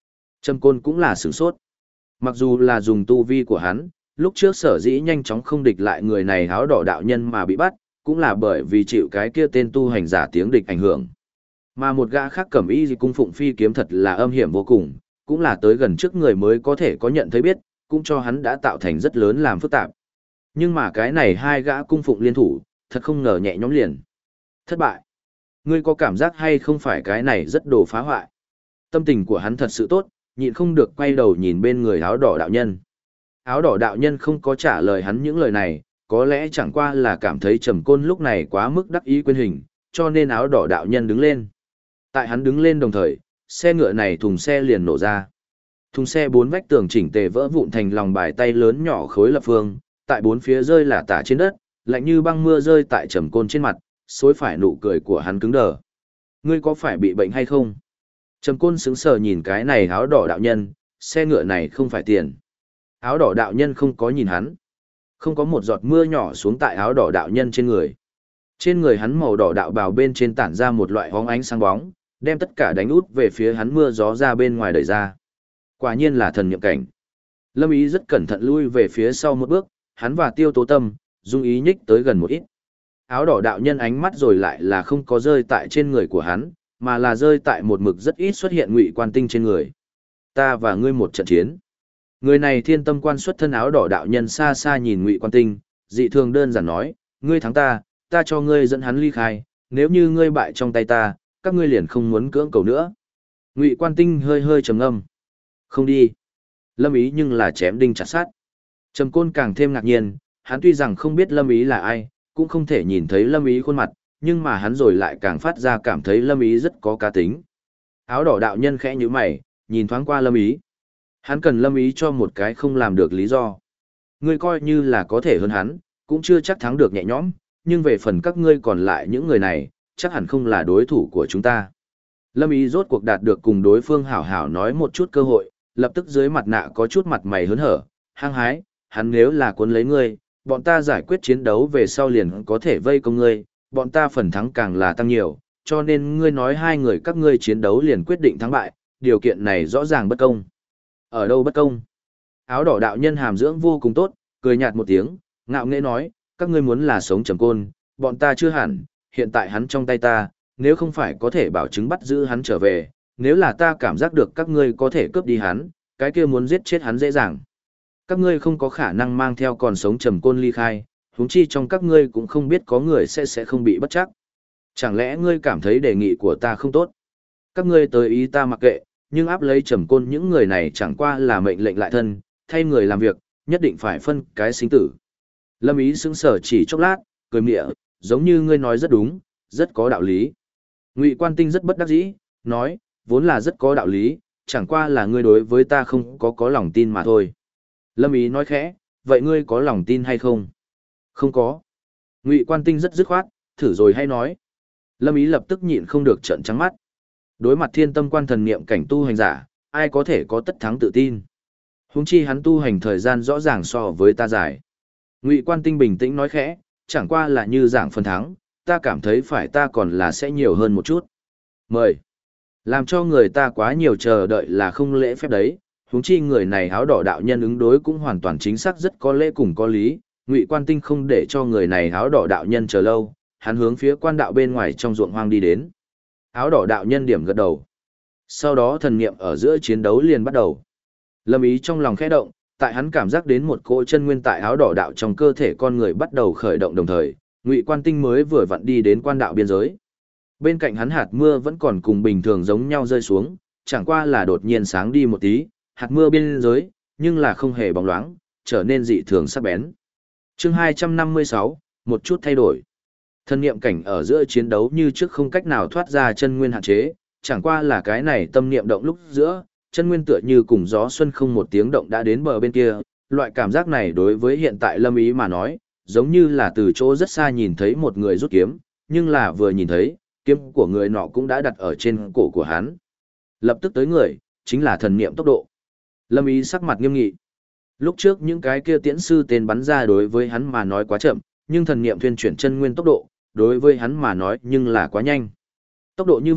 Trầm Côn cũng là sửng sốt. Mặc dù là dùng tu vi của hắn, lúc trước sở dĩ nhanh chóng không địch lại người này áo đỏ đạo nhân mà bị bắt, cũng là bởi vì chịu cái kia tên tu hành giả tiếng địch ảnh hưởng. Mà một gã khác cẩm y cung phụng phi kiếm thật là âm hiểm vô cùng, cũng là tới gần trước người mới có thể có nhận thấy biết, cũng cho hắn đã tạo thành rất lớn làm phức tạp. Nhưng mà cái này hai gã cung phụng liên thủ, thật không ngờ nhẹ nhõm liền. Thất bại. Ngươi có cảm giác hay không phải cái này rất đồ phá hoại? Tâm tình của hắn thật sự tốt, nhịn không được quay đầu nhìn bên người áo đỏ đạo nhân. Áo đỏ đạo nhân không có trả lời hắn những lời này, có lẽ chẳng qua là cảm thấy Trầm Côn lúc này quá mức đắc ý quên hình, cho nên áo đỏ đạo nhân đứng lên. Tại hắn đứng lên đồng thời, xe ngựa này thùng xe liền nổ ra. Thùng xe bốn vách tường chỉnh tề vỡ vụn thành lòng bài tay lớn nhỏ khối lập phương, tại bốn phía rơi lả tả trên đất, lạnh như băng mưa rơi tại Trầm Côn trên mặt, xối phải nụ cười của hắn cứng đờ. Ngươi có phải bị bệnh hay không? Trầm Côn sững sờ nhìn cái này áo đỏ đạo nhân, xe ngựa này không phải tiền. Áo đỏ đạo nhân không có nhìn hắn. Không có một giọt mưa nhỏ xuống tại áo đỏ đạo nhân trên người. Trên người hắn màu đỏ đạo bào bên trên tản ra một loại hóng ánh sáng bóng, đem tất cả đánh út về phía hắn mưa gió ra bên ngoài đẩy ra. Quả nhiên là thần niệm cảnh. Lâm Ý rất cẩn thận lui về phía sau một bước, hắn và Tiêu Tố Tâm, dung ý nhích tới gần một ít. Áo đỏ đạo nhân ánh mắt rồi lại là không có rơi tại trên người của hắn, mà là rơi tại một mực rất ít xuất hiện Ngụy Quan Tinh trên người. Ta và ngươi một trận chiến. Người này thiên tâm quan xuất thân áo đỏ đạo nhân xa xa nhìn Ngụy Quan Tinh, dị thường đơn giản nói, ngươi thắng ta, ta cho ngươi dẫn hắn ly khai, nếu như ngươi bại trong tay ta, các ngươi liền không muốn cưỡng cầu nữa. Ngụy Quan Tinh hơi hơi trầm ngâm. Không đi. Lâm Ý nhưng là chém đinh chặt sắt. Trầm Côn càng thêm ngạc nhiên, hắn tuy rằng không biết Lâm Ý là ai, cũng không thể nhìn thấy Lâm Ý khuôn mặt, nhưng mà hắn rồi lại càng phát ra cảm thấy Lâm Ý rất có cá tính. Áo đỏ đạo nhân khẽ nhíu mày, nhìn thoáng qua Lâm Ý. Hắn cần Lâm Ý cho một cái không làm được lý do. Ngươi coi như là có thể hơn hắn, cũng chưa chắc thắng được nhẹ nhõm, nhưng về phần các ngươi còn lại những người này, chắc hẳn không là đối thủ của chúng ta. Lâm Ý rốt cuộc đạt được cùng đối phương hảo hảo nói một chút cơ hội, lập tức dưới mặt nạ có chút mặt mày hớn hở, hăng hái, hắn nếu là cuốn lấy ngươi, bọn ta giải quyết chiến đấu về sau liền có thể vây công ngươi, bọn ta phần thắng càng là tăng nhiều, cho nên ngươi nói hai người các ngươi chiến đấu liền quyết định thắng bại, điều kiện này rõ ràng bất công. Ở đâu bất công? Áo đỏ đạo nhân hàm dưỡng vô cùng tốt, cười nhạt một tiếng, ngạo nghễ nói, các ngươi muốn là sống Trầm Côn, bọn ta chưa hẳn, hiện tại hắn trong tay ta, nếu không phải có thể bảo chứng bắt giữ hắn trở về, nếu là ta cảm giác được các ngươi có thể cướp đi hắn, cái kia muốn giết chết hắn dễ dàng. Các ngươi không có khả năng mang theo còn sống Trầm Côn ly khai, huống chi trong các ngươi cũng không biết có người sẽ không bị bất chắc. Chẳng lẽ ngươi cảm thấy đề nghị của ta không tốt? Các ngươi tới ý ta mặc kệ, nhưng áp lấy Trầm Côn những người này chẳng qua là mệnh lệnh lại thân, thay người làm việc, nhất định phải phân cái sinh tử. Lâm Ý sững sờ chỉ chốc lát, cười mỉa, giống như ngươi nói rất đúng, rất có đạo lý. Ngụy Quan Tinh rất bất đắc dĩ, nói, vốn là rất có đạo lý, chẳng qua là ngươi đối với ta không có lòng tin mà thôi. Lâm Ý nói khẽ, vậy ngươi có lòng tin hay không? Không có. Ngụy Quan Tinh rất dứt khoát, thử rồi hay nói. Lâm Ý lập tức nhịn không được trợn trắng mắt. Đối mặt thiên tâm quan thần niệm cảnh tu hành giả, ai có thể có tất thắng tự tin. Huống chi hắn tu hành thời gian rõ ràng so với ta dài. Ngụy Quan Tinh bình tĩnh nói khẽ, chẳng qua là như giảng phần thắng, ta cảm thấy phải ta còn là sẽ nhiều hơn một chút. Mời. Làm cho người ta quá nhiều chờ đợi là không lễ phép đấy, huống chi người này áo đỏ đạo nhân ứng đối cũng hoàn toàn chính xác rất có lễ cùng có lý. Ngụy Quan Tinh không để cho người này áo đỏ đạo nhân chờ lâu, hắn hướng phía quan đạo bên ngoài trong ruộng hoang đi đến. Áo đỏ đạo nhân điểm gật đầu. Sau đó thần niệm ở giữa chiến đấu liền bắt đầu. Lâm Ý trong lòng khẽ động, tại hắn cảm giác đến một cỗ chân nguyên tại áo đỏ đạo trong cơ thể con người bắt đầu khởi động đồng thời, Ngụy Quan Tinh mới vừa vặn đi đến quan đạo biên giới. Bên cạnh hắn hạt mưa vẫn còn cùng bình thường giống nhau rơi xuống, chẳng qua là đột nhiên sáng đi một tí, hạt mưa biên giới, nhưng là không hề bóng loáng, trở nên dị thường sắc bén. Chương 256, một chút thay đổi. Thân niệm cảnh ở giữa chiến đấu như trước không cách nào thoát ra chân nguyên hạn chế, chẳng qua là cái này tâm niệm động lúc giữa, chân nguyên tựa như cùng gió xuân không một tiếng động đã đến bờ bên kia, loại cảm giác này đối với hiện tại Lâm Ý mà nói, giống như là từ chỗ rất xa nhìn thấy một người rút kiếm, nhưng là vừa nhìn thấy, kiếm của người nọ cũng đã đặt ở trên cổ của hắn. Lập tức tới người, chính là thần niệm tốc độ. Lâm Ý sắc mặt nghiêm nghị. Lúc trước những cái kia tiễn sư tên bắn ra đối với hắn mà nói quá chậm, nhưng thần niệm thuyên chuyển chân nguyên tốc độ, đối với hắn mà nói nhưng là quá nhanh. Tốc độ như vậy,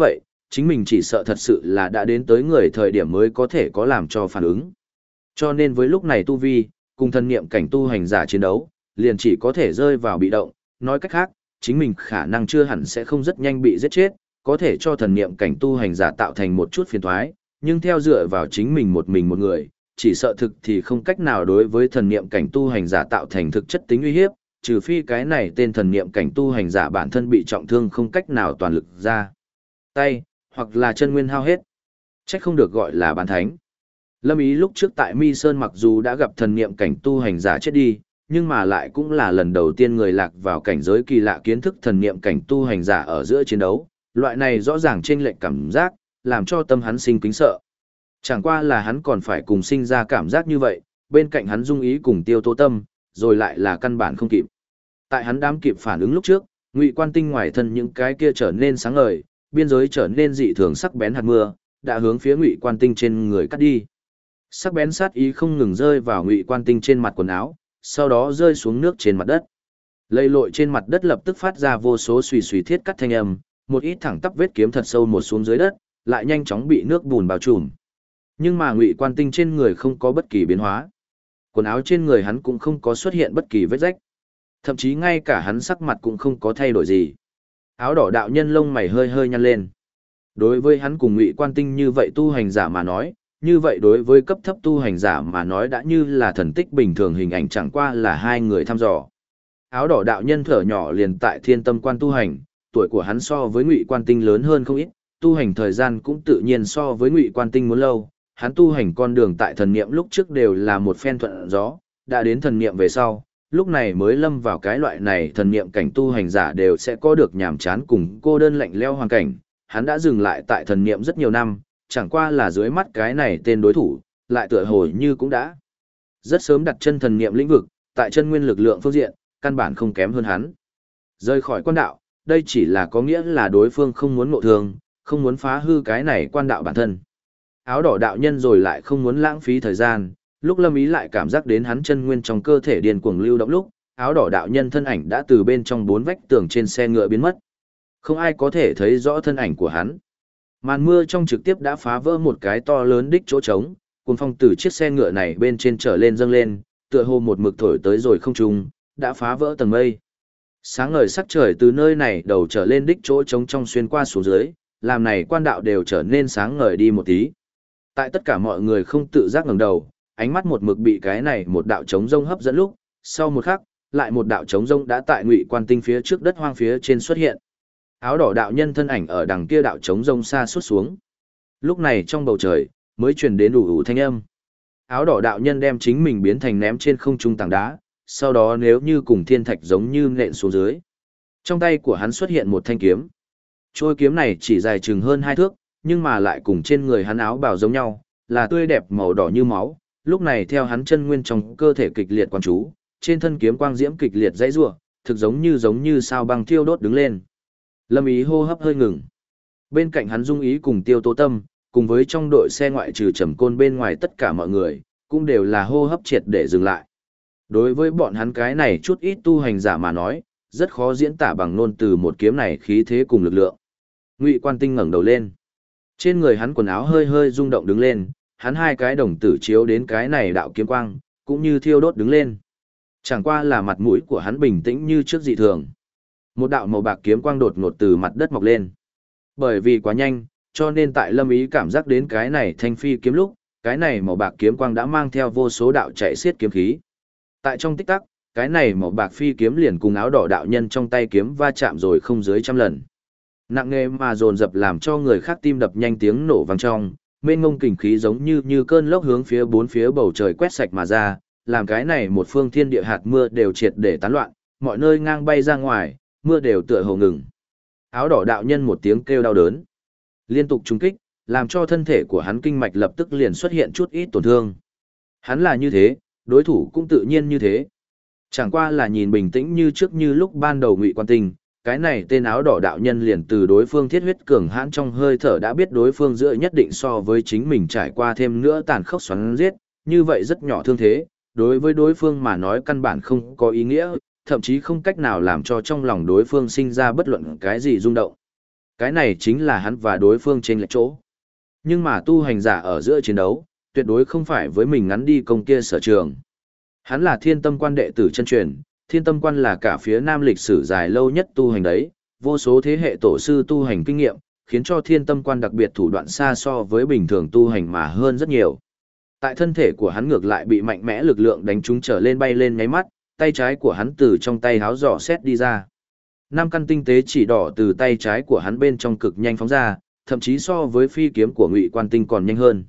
chính mình chỉ sợ thật sự là đã đến tới người thời điểm mới có thể có làm cho phản ứng. Cho nên với lúc này tu vi, cùng thần niệm cảnh tu hành giả chiến đấu, liền chỉ có thể rơi vào bị động, nói cách khác, chính mình khả năng chưa hẳn sẽ không rất nhanh bị giết chết, có thể cho thần niệm cảnh tu hành giả tạo thành một chút phiền toái, nhưng theo dựa vào chính mình một người, chỉ sợ thực thì không cách nào đối với thần niệm cảnh tu hành giả tạo thành thực chất tính uy hiếp, trừ phi cái này tên thần niệm cảnh tu hành giả bản thân bị trọng thương không cách nào toàn lực ra tay, hoặc là chân nguyên hao hết. Trách không được gọi là bán thánh. Lâm Ý lúc trước tại Mi Sơn mặc dù đã gặp thần niệm cảnh tu hành giả chết đi, nhưng mà lại cũng là lần đầu tiên người lạc vào cảnh giới kỳ lạ kiến thức thần niệm cảnh tu hành giả ở giữa chiến đấu, loại này rõ ràng chênh lệch cảm giác, làm cho tâm hắn sinh kính sợ. Chẳng qua là hắn còn phải cùng sinh ra cảm giác như vậy, bên cạnh hắn Dung Ý cùng Tiêu Tố Tâm, rồi lại là căn bản không kịp. Tại hắn đám kịp phản ứng lúc trước, Ngụy Quan Tinh ngoài thân những cái kia trở nên sáng ngời, biên giới trở nên dị thường sắc bén hạt mưa, đã hướng phía Ngụy Quan Tinh trên người cắt đi. Sắc bén sát ý không ngừng rơi vào Ngụy Quan Tinh trên mặt quần áo, sau đó rơi xuống nước trên mặt đất. Lầy lội trên mặt đất lập tức phát ra vô số xùy xùy thiết cắt thanh âm, một ít thẳng tắp vết kiếm thật sâu một xuống dưới đất, lại nhanh chóng bị nước bùn bao trùm. Nhưng mà Ngụy Quan Tinh trên người không có bất kỳ biến hóa. Quần áo trên người hắn cũng không có xuất hiện bất kỳ vết rách. Thậm chí ngay cả hắn sắc mặt cũng không có thay đổi gì. Áo đỏ đạo nhân lông mày hơi hơi nhăn lên. Đối với hắn cùng Ngụy Quan Tinh như vậy tu hành giả mà nói, như vậy đối với cấp thấp tu hành giả mà nói đã như là thần tích bình thường, hình ảnh chẳng qua là hai người thăm dò. Áo đỏ đạo nhân thở nhỏ liền tại Thiên Tâm Quan tu hành, tuổi của hắn so với Ngụy Quan Tinh lớn hơn không ít, tu hành thời gian cũng tự nhiên so với Ngụy Quan Tinh muốn lâu. Hắn tu hành con đường tại thần niệm lúc trước đều là một phen thuận gió, đã đến thần niệm về sau, lúc này mới lâm vào cái loại này thần niệm cảnh tu hành giả đều sẽ có được nhàm chán cùng cô đơn lạnh lẽo hoàn cảnh. Hắn đã dừng lại tại thần niệm rất nhiều năm, chẳng qua là dưới mắt cái này tên đối thủ, lại tựa hồ như cũng đã rất sớm đặt chân thần niệm lĩnh vực, tại chân nguyên lực lượng phương diện, căn bản không kém hơn hắn. Rời khỏi quan đạo, đây chỉ là có nghĩa là đối phương không muốn ngộ thương, không muốn phá hư cái này quan đạo bản thân. Áo đỏ đạo nhân rồi lại không muốn lãng phí thời gian, lúc Lâm Ý lại cảm giác đến hắn chân nguyên trong cơ thể điên cuồng lưu động lúc, áo đỏ đạo nhân thân ảnh đã từ bên trong bốn vách tường trên xe ngựa biến mất. Không ai có thể thấy rõ thân ảnh của hắn. Màn mưa trong trực tiếp đã phá vỡ một cái to lớn đích chỗ trống, cuồng phong từ chiếc xe ngựa này bên trên trở lên dâng lên, tựa hồ một mực thổi tới rồi không trung, đã phá vỡ tầng mây. Sáng ngời sắc trời từ nơi này đầu trở lên đích chỗ trống trong xuyên qua xuống dưới, làm này quan đạo đều trở nên sáng ngời đi một tí. Tại tất cả mọi người không tự giác ngẩng đầu, ánh mắt một mực bị cái này một đạo trống rông hấp dẫn lúc, sau một khắc, lại một đạo trống rông đã tại Ngụy Quan Tinh phía trước đất hoang phía trên xuất hiện. Áo đỏ đạo nhân thân ảnh ở đằng kia đạo trống rông xa suốt xuống. Lúc này trong bầu trời mới truyền đến ù ù thanh âm. Áo đỏ đạo nhân đem chính mình biến thành ném trên không trung tảng đá, sau đó nếu như cùng thiên thạch giống như nện xuống dưới. Trong tay của hắn xuất hiện một thanh kiếm. Trôi kiếm này chỉ dài chừng hơn 2 thước, nhưng mà lại cùng trên người hắn áo bào giống nhau, là tươi đẹp màu đỏ như máu. Lúc này theo hắn chân nguyên trong cơ thể kịch liệt quang chú, trên thân kiếm quang diễm kịch liệt dãy rủa, thực giống như sao băng thiêu đốt đứng lên. Lâm Ý hô hấp hơi ngừng. Bên cạnh hắn Dung Ý cùng Tiêu Tố Tâm, cùng với trong đội xe ngoại trừ Trầm Côn bên ngoài tất cả mọi người, cũng đều là hô hấp triệt để dừng lại. Đối với bọn hắn cái này chút ít tu hành giả mà nói, rất khó diễn tả bằng ngôn từ một kiếm này khí thế cùng lực lượng. Ngụy Quan Tinh ngẩng đầu lên. Trên người hắn quần áo hơi hơi rung động đứng lên, hắn hai cái đồng tử chiếu đến cái này đạo kiếm quang, cũng như thiêu đốt đứng lên. Chẳng qua là mặt mũi của hắn bình tĩnh như trước dị thường. Một đạo màu bạc kiếm quang đột ngột từ mặt đất mọc lên. Bởi vì quá nhanh, cho nên tại Lâm Ý cảm giác đến cái này thanh phi kiếm lúc, cái này màu bạc kiếm quang đã mang theo vô số đạo chạy xiết kiếm khí. Tại trong tích tắc, cái này màu bạc phi kiếm liền cùng áo đỏ đạo nhân trong tay kiếm va chạm rồi không dưới 100 lần. Nặng nề mà dồn dập làm cho người khác tim đập nhanh, tiếng nổ vang trong, mênh mông kình khí giống như cơn lốc hướng phía bốn phía bầu trời quét sạch mà ra, làm cái này một phương thiên địa hạt mưa đều triệt để tán loạn, mọi nơi ngang bay ra ngoài, mưa đều tựa hồ ngừng. Áo đỏ đạo nhân một tiếng kêu đau đớn, liên tục trúng kích, làm cho thân thể của hắn kinh mạch lập tức liền xuất hiện chút ít tổn thương. Hắn là như thế, đối thủ cũng tự nhiên như thế. Chẳng qua là nhìn bình tĩnh như trước như lúc ban đầu Ngụy Quan Tinh, cái này tên áo đỏ đạo nhân liền từ đối phương thiết huyết cường hãn trong hơi thở đã biết đối phương giữa nhất định so với chính mình trải qua thêm nữa tàn khốc xoắn giết, như vậy rất nhỏ thương thế, đối với đối phương mà nói căn bản không có ý nghĩa, thậm chí không cách nào làm cho trong lòng đối phương sinh ra bất luận cái gì rung động. Cái này chính là hắn và đối phương trên lệch chỗ. Nhưng mà tu hành giả ở giữa chiến đấu, tuyệt đối không phải với mình ngắn đi công kia sở trường. Hắn là Thiên Tâm Quan đệ tử chân truyền, Thiên Tâm Quan là cả phía Nam lịch sử dài lâu nhất tu hành đấy, vô số thế hệ tổ sư tu hành kinh nghiệm, khiến cho Thiên Tâm Quan đặc biệt thủ đoạn xa so với bình thường tu hành mà hơn rất nhiều. Tại thân thể của hắn ngược lại bị mạnh mẽ lực lượng đánh trúng trở lên bay lên nháy mắt, tay trái của hắn từ trong tay háo giỏ xét đi ra. 5 căn tinh tế chỉ đỏ từ tay trái của hắn bên trong cực nhanh phóng ra, thậm chí so với phi kiếm của Ngụy Quan Tinh còn nhanh hơn.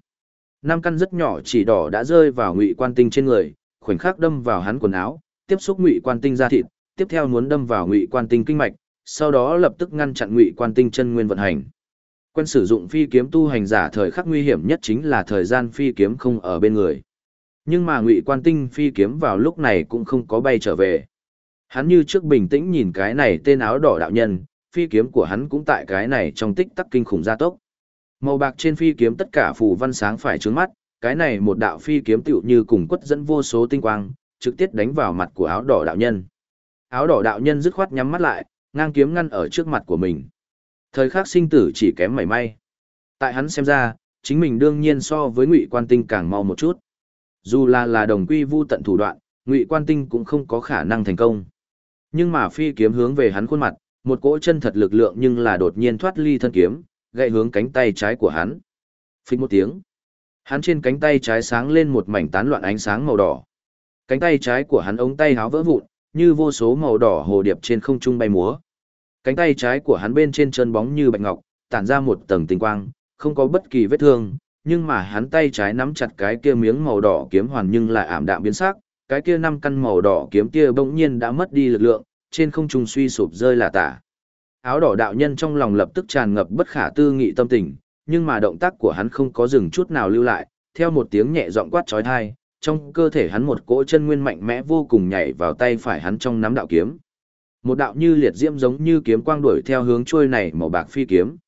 5 căn rất nhỏ chỉ đỏ đã rơi vào Ngụy Quan Tinh trên người, khoảnh khắc đâm vào hắn quần áo, tiếp xúc Ngụy Quan Tinh da thịt, tiếp theo muốn đâm vào Ngụy Quan Tinh kinh mạch, sau đó lập tức ngăn chặn Ngụy Quan Tinh chân nguyên vận hành. Quen sử dụng phi kiếm tu hành giả thời khắc nguy hiểm nhất chính là thời gian phi kiếm không ở bên người. Nhưng mà Ngụy Quan Tinh phi kiếm vào lúc này cũng không có bay trở về. Hắn như trước bình tĩnh nhìn cái này tên áo đỏ đạo nhân, phi kiếm của hắn cũng tại cái này trong tích tắc kinh khủng gia tốc. Màu bạc trên phi kiếm tất cả phù văn sáng phải trướng mắt, cái này một đạo phi kiếm tựu như cùng quất dẫn vô số tinh quang, trực tiếp đánh vào mặt của áo đỏ đạo nhân. Áo đỏ đạo nhân dứt khoát nhắm mắt lại, ngang kiếm ngăn ở trước mặt của mình. Thời khắc sinh tử chỉ kém mảy may. Tại hắn xem ra, chính mình đương nhiên so với Ngụy Quan Tinh càng mau một chút. Dù là đồng quy vu tận thủ đoạn, Ngụy Quan Tinh cũng không có khả năng thành công. Nhưng mà phi kiếm hướng về hắn khuôn mặt, một cỗ chân thật lực lượng nhưng là đột nhiên thoát ly thân kiếm, gậy hướng cánh tay trái của hắn. Phích một tiếng, hắn trên cánh tay trái sáng lên một mảnh tán loạn ánh sáng màu đỏ. Cánh tay trái của hắn ống tay háo vỡ vụn, như vô số màu đỏ hồ điệp trên không trung bay múa. Cánh tay trái của hắn bên trên trơn bóng như bạch ngọc, tản ra một tầng tinh quang, không có bất kỳ vết thương, nhưng mà hắn tay trái nắm chặt cái kia miếng màu đỏ kiếm hoàn nhưng lại ảm đạm biến sắc, cái kia 5 căn màu đỏ kiếm kia bỗng nhiên đã mất đi lực lượng, trên không trung suy sụp rơi là tả. Áo đỏ đạo nhân trong lòng lập tức tràn ngập bất khả tư nghị tâm tình, nhưng mà động tác của hắn không có dừng chút nào lưu lại, theo một tiếng nhẹ giọng quát chói tai, trong cơ thể hắn một cỗ chân nguyên mạnh mẽ vô cùng nhảy vào tay phải hắn trong nắm đạo kiếm. Một đạo như liệt diễm giống như kiếm quang đuổi theo hướng trôi này màu bạc phi kiếm,